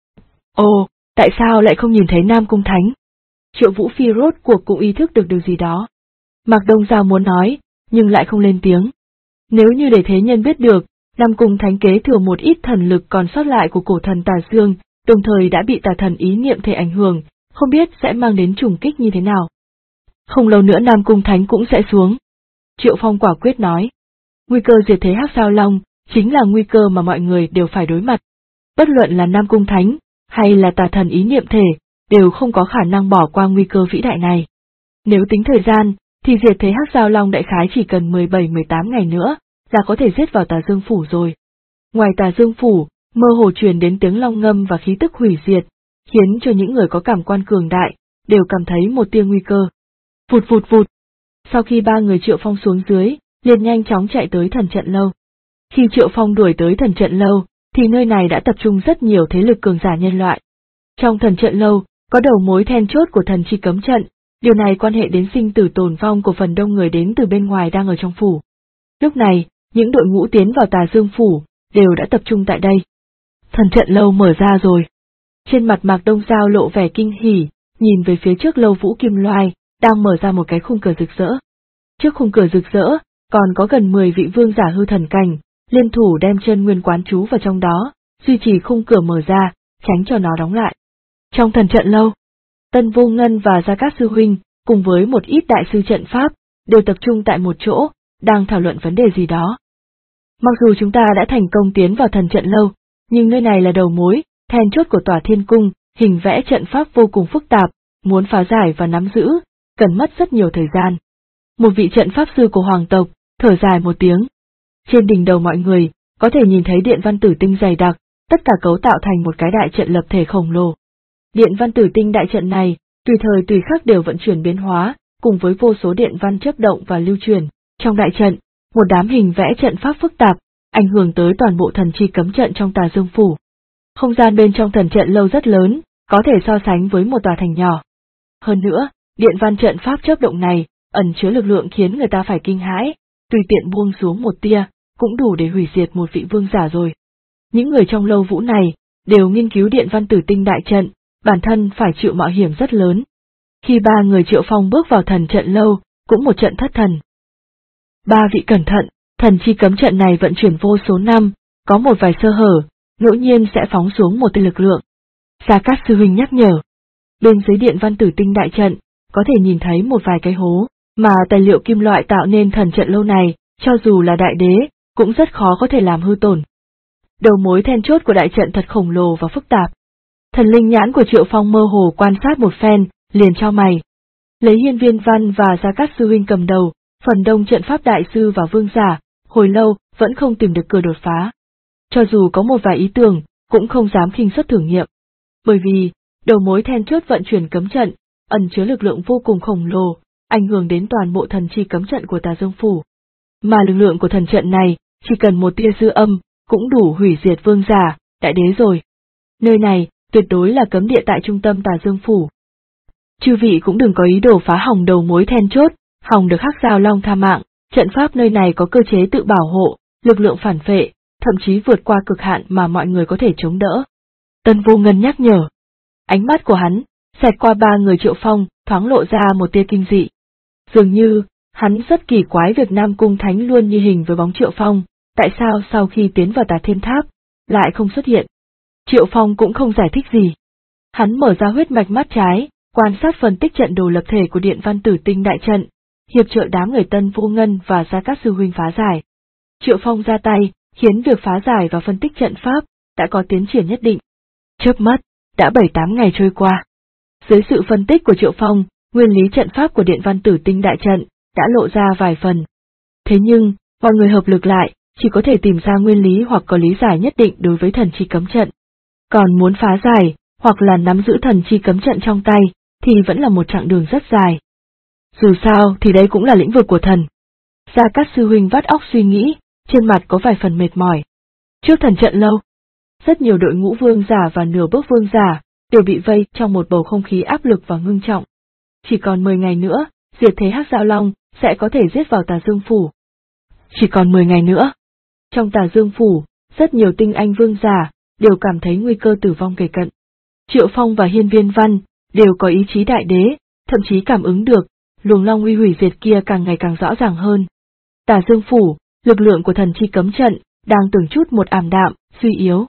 Ồ, tại sao lại không nhìn thấy Nam Cung Thánh? Triệu Vũ Phi rốt cuộc cũng ý thức được điều gì đó. Mạc Đông Giao muốn nói, nhưng lại không lên tiếng. Nếu như để thế nhân biết được, Nam Cung Thánh kế thừa một ít thần lực còn sót lại của cổ thần Tà Dương, đồng thời đã bị Tà Thần ý niệm thể ảnh hưởng, không biết sẽ mang đến trùng kích như thế nào. Không lâu nữa Nam Cung Thánh cũng sẽ xuống. Triệu Phong quả quyết nói. Nguy cơ diệt thế Hắc Giao Long, chính là nguy cơ mà mọi người đều phải đối mặt. Bất luận là Nam Cung Thánh, hay là Tà Thần ý niệm thể, đều không có khả năng bỏ qua nguy cơ vĩ đại này. Nếu tính thời gian, thì diệt thế Hắc Giao Long đại khái chỉ cần 17-18 ngày nữa, là có thể giết vào Tà Dương Phủ rồi. Ngoài Tà Dương Phủ, mơ hồ truyền đến tiếng long ngâm và khí tức hủy diệt, khiến cho những người có cảm quan cường đại, đều cảm thấy một tia nguy cơ. Vụt vụt vụt. Sau khi ba người Triệu Phong xuống dưới, liền nhanh chóng chạy tới Thần Trận Lâu. Khi Triệu Phong đuổi tới Thần Trận Lâu, thì nơi này đã tập trung rất nhiều thế lực cường giả nhân loại. Trong Thần Trận Lâu, có đầu mối then chốt của thần chi cấm trận, điều này quan hệ đến sinh tử tồn vong của phần đông người đến từ bên ngoài đang ở trong phủ. Lúc này, những đội ngũ tiến vào Tà Dương Phủ, đều đã tập trung tại đây. Thần Trận Lâu mở ra rồi. Trên mặt Mạc Đông Giao lộ vẻ kinh hỉ, nhìn về phía trước Lâu Vũ Kim Loai, đang mở ra một cái khung cửa rực rỡ. Trước khung cửa rực rỡ, còn có gần 10 vị vương giả hư thần cảnh, liên thủ đem chân nguyên quán trú vào trong đó, duy trì khung cửa mở ra, tránh cho nó đóng lại. Trong Thần Trận Lâu, Tân Vô Ngân và Gia Cát Sư Huynh, cùng với một ít đại sư trận pháp, đều tập trung tại một chỗ, đang thảo luận vấn đề gì đó. Mặc dù chúng ta đã thành công tiến vào Thần Trận Lâu, nhưng nơi này là đầu mối, then chốt của Tòa Thiên Cung, hình vẽ trận pháp vô cùng phức tạp, muốn phá giải và nắm giữ, cần mất rất nhiều thời gian. Một vị trận pháp sư của hoàng tộc, thở dài một tiếng. Trên đỉnh đầu mọi người, có thể nhìn thấy điện văn tử tinh dày đặc, tất cả cấu tạo thành một cái đại trận lập thể khổng lồ. Điện văn tử tinh đại trận này, tùy thời tùy khắc đều vận chuyển biến hóa, cùng với vô số điện văn chớp động và lưu truyền. Trong đại trận, một đám hình vẽ trận pháp phức tạp, ảnh hưởng tới toàn bộ thần chi cấm trận trong Tà Dương Phủ. Không gian bên trong thần trận lâu rất lớn, có thể so sánh với một tòa thành nhỏ. Hơn nữa, điện văn trận pháp chớp động này, ẩn chứa lực lượng khiến người ta phải kinh hãi, tùy tiện buông xuống một tia, cũng đủ để hủy diệt một vị vương giả rồi. Những người trong lâu vũ này, đều nghiên cứu điện văn tử tinh đại trận, bản thân phải chịu mạo hiểm rất lớn. Khi ba người Triệu Phong bước vào thần trận lâu, cũng một trận thất thần. Ba vị cẩn thận, thần chi cấm trận này vận chuyển vô số năm, có một vài sơ hở, ngẫu nhiên sẽ phóng xuống một tia lực lượng. Gia Cát sư huynh nhắc nhở. Bên dưới điện văn tử tinh đại trận, có thể nhìn thấy một vài cái hố, mà tài liệu kim loại tạo nên thần trận lâu này, cho dù là đại đế, cũng rất khó có thể làm hư tổn. Đầu mối then chốt của đại trận thật khổng lồ và phức tạp. Thần linh nhãn của Triệu Phong mơ hồ quan sát một phen, liền chau mày. Lấy Hiên Viên Văn và Gia Cát sư huynh cầm đầu, phần đông trận pháp đại sư và vương giả, hồi lâu vẫn không tìm được cửa đột phá. Cho dù có một vài ý tưởng, cũng không dám khinh suất thử nghiệm. Bởi vì, đầu mối then chốt vận chuyển cấm trận, ẩn chứa lực lượng vô cùng khổng lồ, ảnh hưởng đến toàn bộ thần chi cấm trận của Tà Dương Phủ. Mà lực lượng của thần trận này, chỉ cần một tia dư âm, cũng đủ hủy diệt vương giả, đại đế rồi. Nơi này, tuyệt đối là cấm địa tại trung tâm Tà Dương Phủ. Chư vị cũng đừng có ý đồ phá hỏng đầu mối then chốt, hỏng được Hắc Giao Long tha mạng, trận pháp nơi này có cơ chế tự bảo hộ, lực lượng phản phệ, thậm chí vượt qua cực hạn mà mọi người có thể chống đỡ. Tân Vô Ngân nhắc nhở. Ánh mắt của hắn, xẹt qua ba người Triệu Phong, thoáng lộ ra một tia kinh dị. Dường như, hắn rất kỳ quái việc Nam Cung Thánh luôn như hình với bóng Triệu Phong, tại sao sau khi tiến vào Tà Thiên Tháp, lại không xuất hiện. Triệu Phong cũng không giải thích gì. Hắn mở ra huyết mạch mắt trái, quan sát phân tích trận đồ lập thể của điện văn tử tinh đại trận, hiệp trợ đám người Tân Vô Ngân và Gia Cát sư huynh phá giải. Triệu Phong ra tay, khiến việc phá giải và phân tích trận pháp đã có tiến triển nhất định. Chớp mắt, đã 7-8 ngày trôi qua. Dưới sự phân tích của Triệu Phong, nguyên lý trận pháp của điện văn tử tinh đại trận đã lộ ra vài phần. Thế nhưng, mọi người hợp lực lại, chỉ có thể tìm ra nguyên lý hoặc có lý giải nhất định đối với thần chi cấm trận. Còn muốn phá giải, hoặc là nắm giữ thần chi cấm trận trong tay, thì vẫn là một chặng đường rất dài. Dù sao thì đây cũng là lĩnh vực của thần. Gia Cát sư huynh vắt óc suy nghĩ, trên mặt có vài phần mệt mỏi. Trước thần trận lâu, rất nhiều đội ngũ vương giả và nửa bước vương giả đều bị vây trong một bầu không khí áp lực và ngưng trọng. Chỉ còn 10 ngày nữa, diệt thế Hắc Giao Long sẽ có thể giết vào Tà Dương Phủ. Chỉ còn 10 ngày nữa. Trong Tà Dương Phủ, rất nhiều tinh anh vương giả đều cảm thấy nguy cơ tử vong kề cận. Triệu Phong và Hiên Viên Văn đều có ý chí đại đế, thậm chí cảm ứng được luồng long uy hủy diệt kia càng ngày càng rõ ràng hơn. Tà Dương Phủ, lực lượng của thần chi cấm trận đang từng chút một ảm đạm, suy yếu.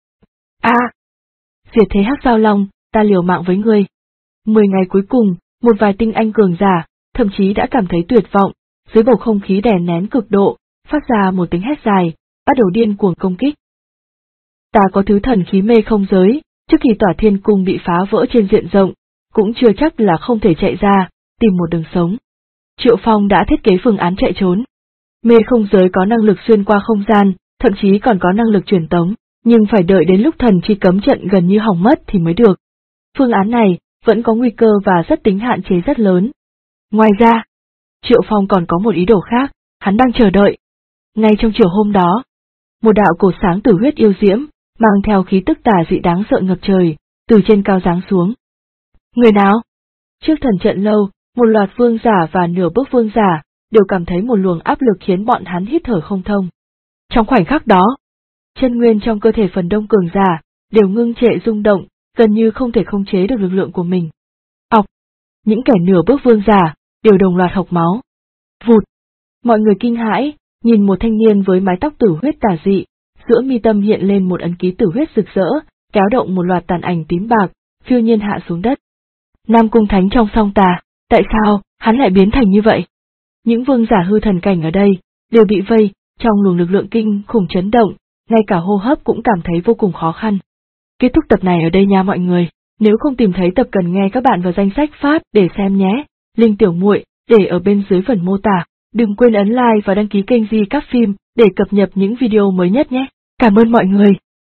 Diệt thế Hắc Giao Long, ta liều mạng với ngươi. 10 ngày cuối cùng, một vài tinh anh cường giả, thậm chí đã cảm thấy tuyệt vọng, dưới bầu không khí đè nén cực độ, phát ra một tiếng hét dài, bắt đầu điên cuồng công kích. Ta có thứ thần khí mê không giới, trước khi tỏa thiên cung bị phá vỡ trên diện rộng, cũng chưa chắc là không thể chạy ra, tìm một đường sống. Triệu Phong đã thiết kế phương án chạy trốn. Mê không giới có năng lực xuyên qua không gian, thậm chí còn có năng lực truyền tống, nhưng phải đợi đến lúc thần chi cấm trận gần như hỏng mất thì mới được. Phương án này vẫn có nguy cơ và rất tính hạn chế rất lớn. Ngoài ra, Triệu Phong còn có một ý đồ khác, hắn đang chờ đợi. Ngay trong chiều hôm đó, một đạo cổ sáng tử huyết yêu diễm, mang theo khí tức tà dị đáng sợ ngập trời, từ trên cao giáng xuống. Người nào? Trước thần trận lâu, một loạt vương giả và nửa bước vương giả đều cảm thấy một luồng áp lực khiến bọn hắn hít thở không thông. Trong khoảnh khắc đó, chân nguyên trong cơ thể phần đông cường giả đều ngưng trệ rung động, gần như không thể khống chế được lực lượng của mình. Ọc! Những kẻ nửa bước vương giả đều đồng loạt hộc máu. Vụt! Mọi người kinh hãi, nhìn một thanh niên với mái tóc tử huyết tà dị, giữa mi tâm hiện lên một ấn ký tử huyết rực rỡ, kéo động một loạt tàn ảnh tím bạc, phiêu nhiên hạ xuống đất. Nam Cung Thánh trong song tà, tại sao hắn lại biến thành như vậy? Những vương giả hư thần cảnh ở đây đều bị vây trong luồng lực lượng kinh khủng chấn động, ngay cả hô hấp cũng cảm thấy vô cùng khó khăn. Kết thúc tập này ở đây nha mọi người. Nếu không tìm thấy tập cần nghe các bạn vào danh sách phát để xem nhé. Link tiểu muội để ở bên dưới phần mô tả. Đừng quên ấn like và đăng ký kênh Di Các Phim để cập nhật những video mới nhất nhé. Cảm ơn mọi người.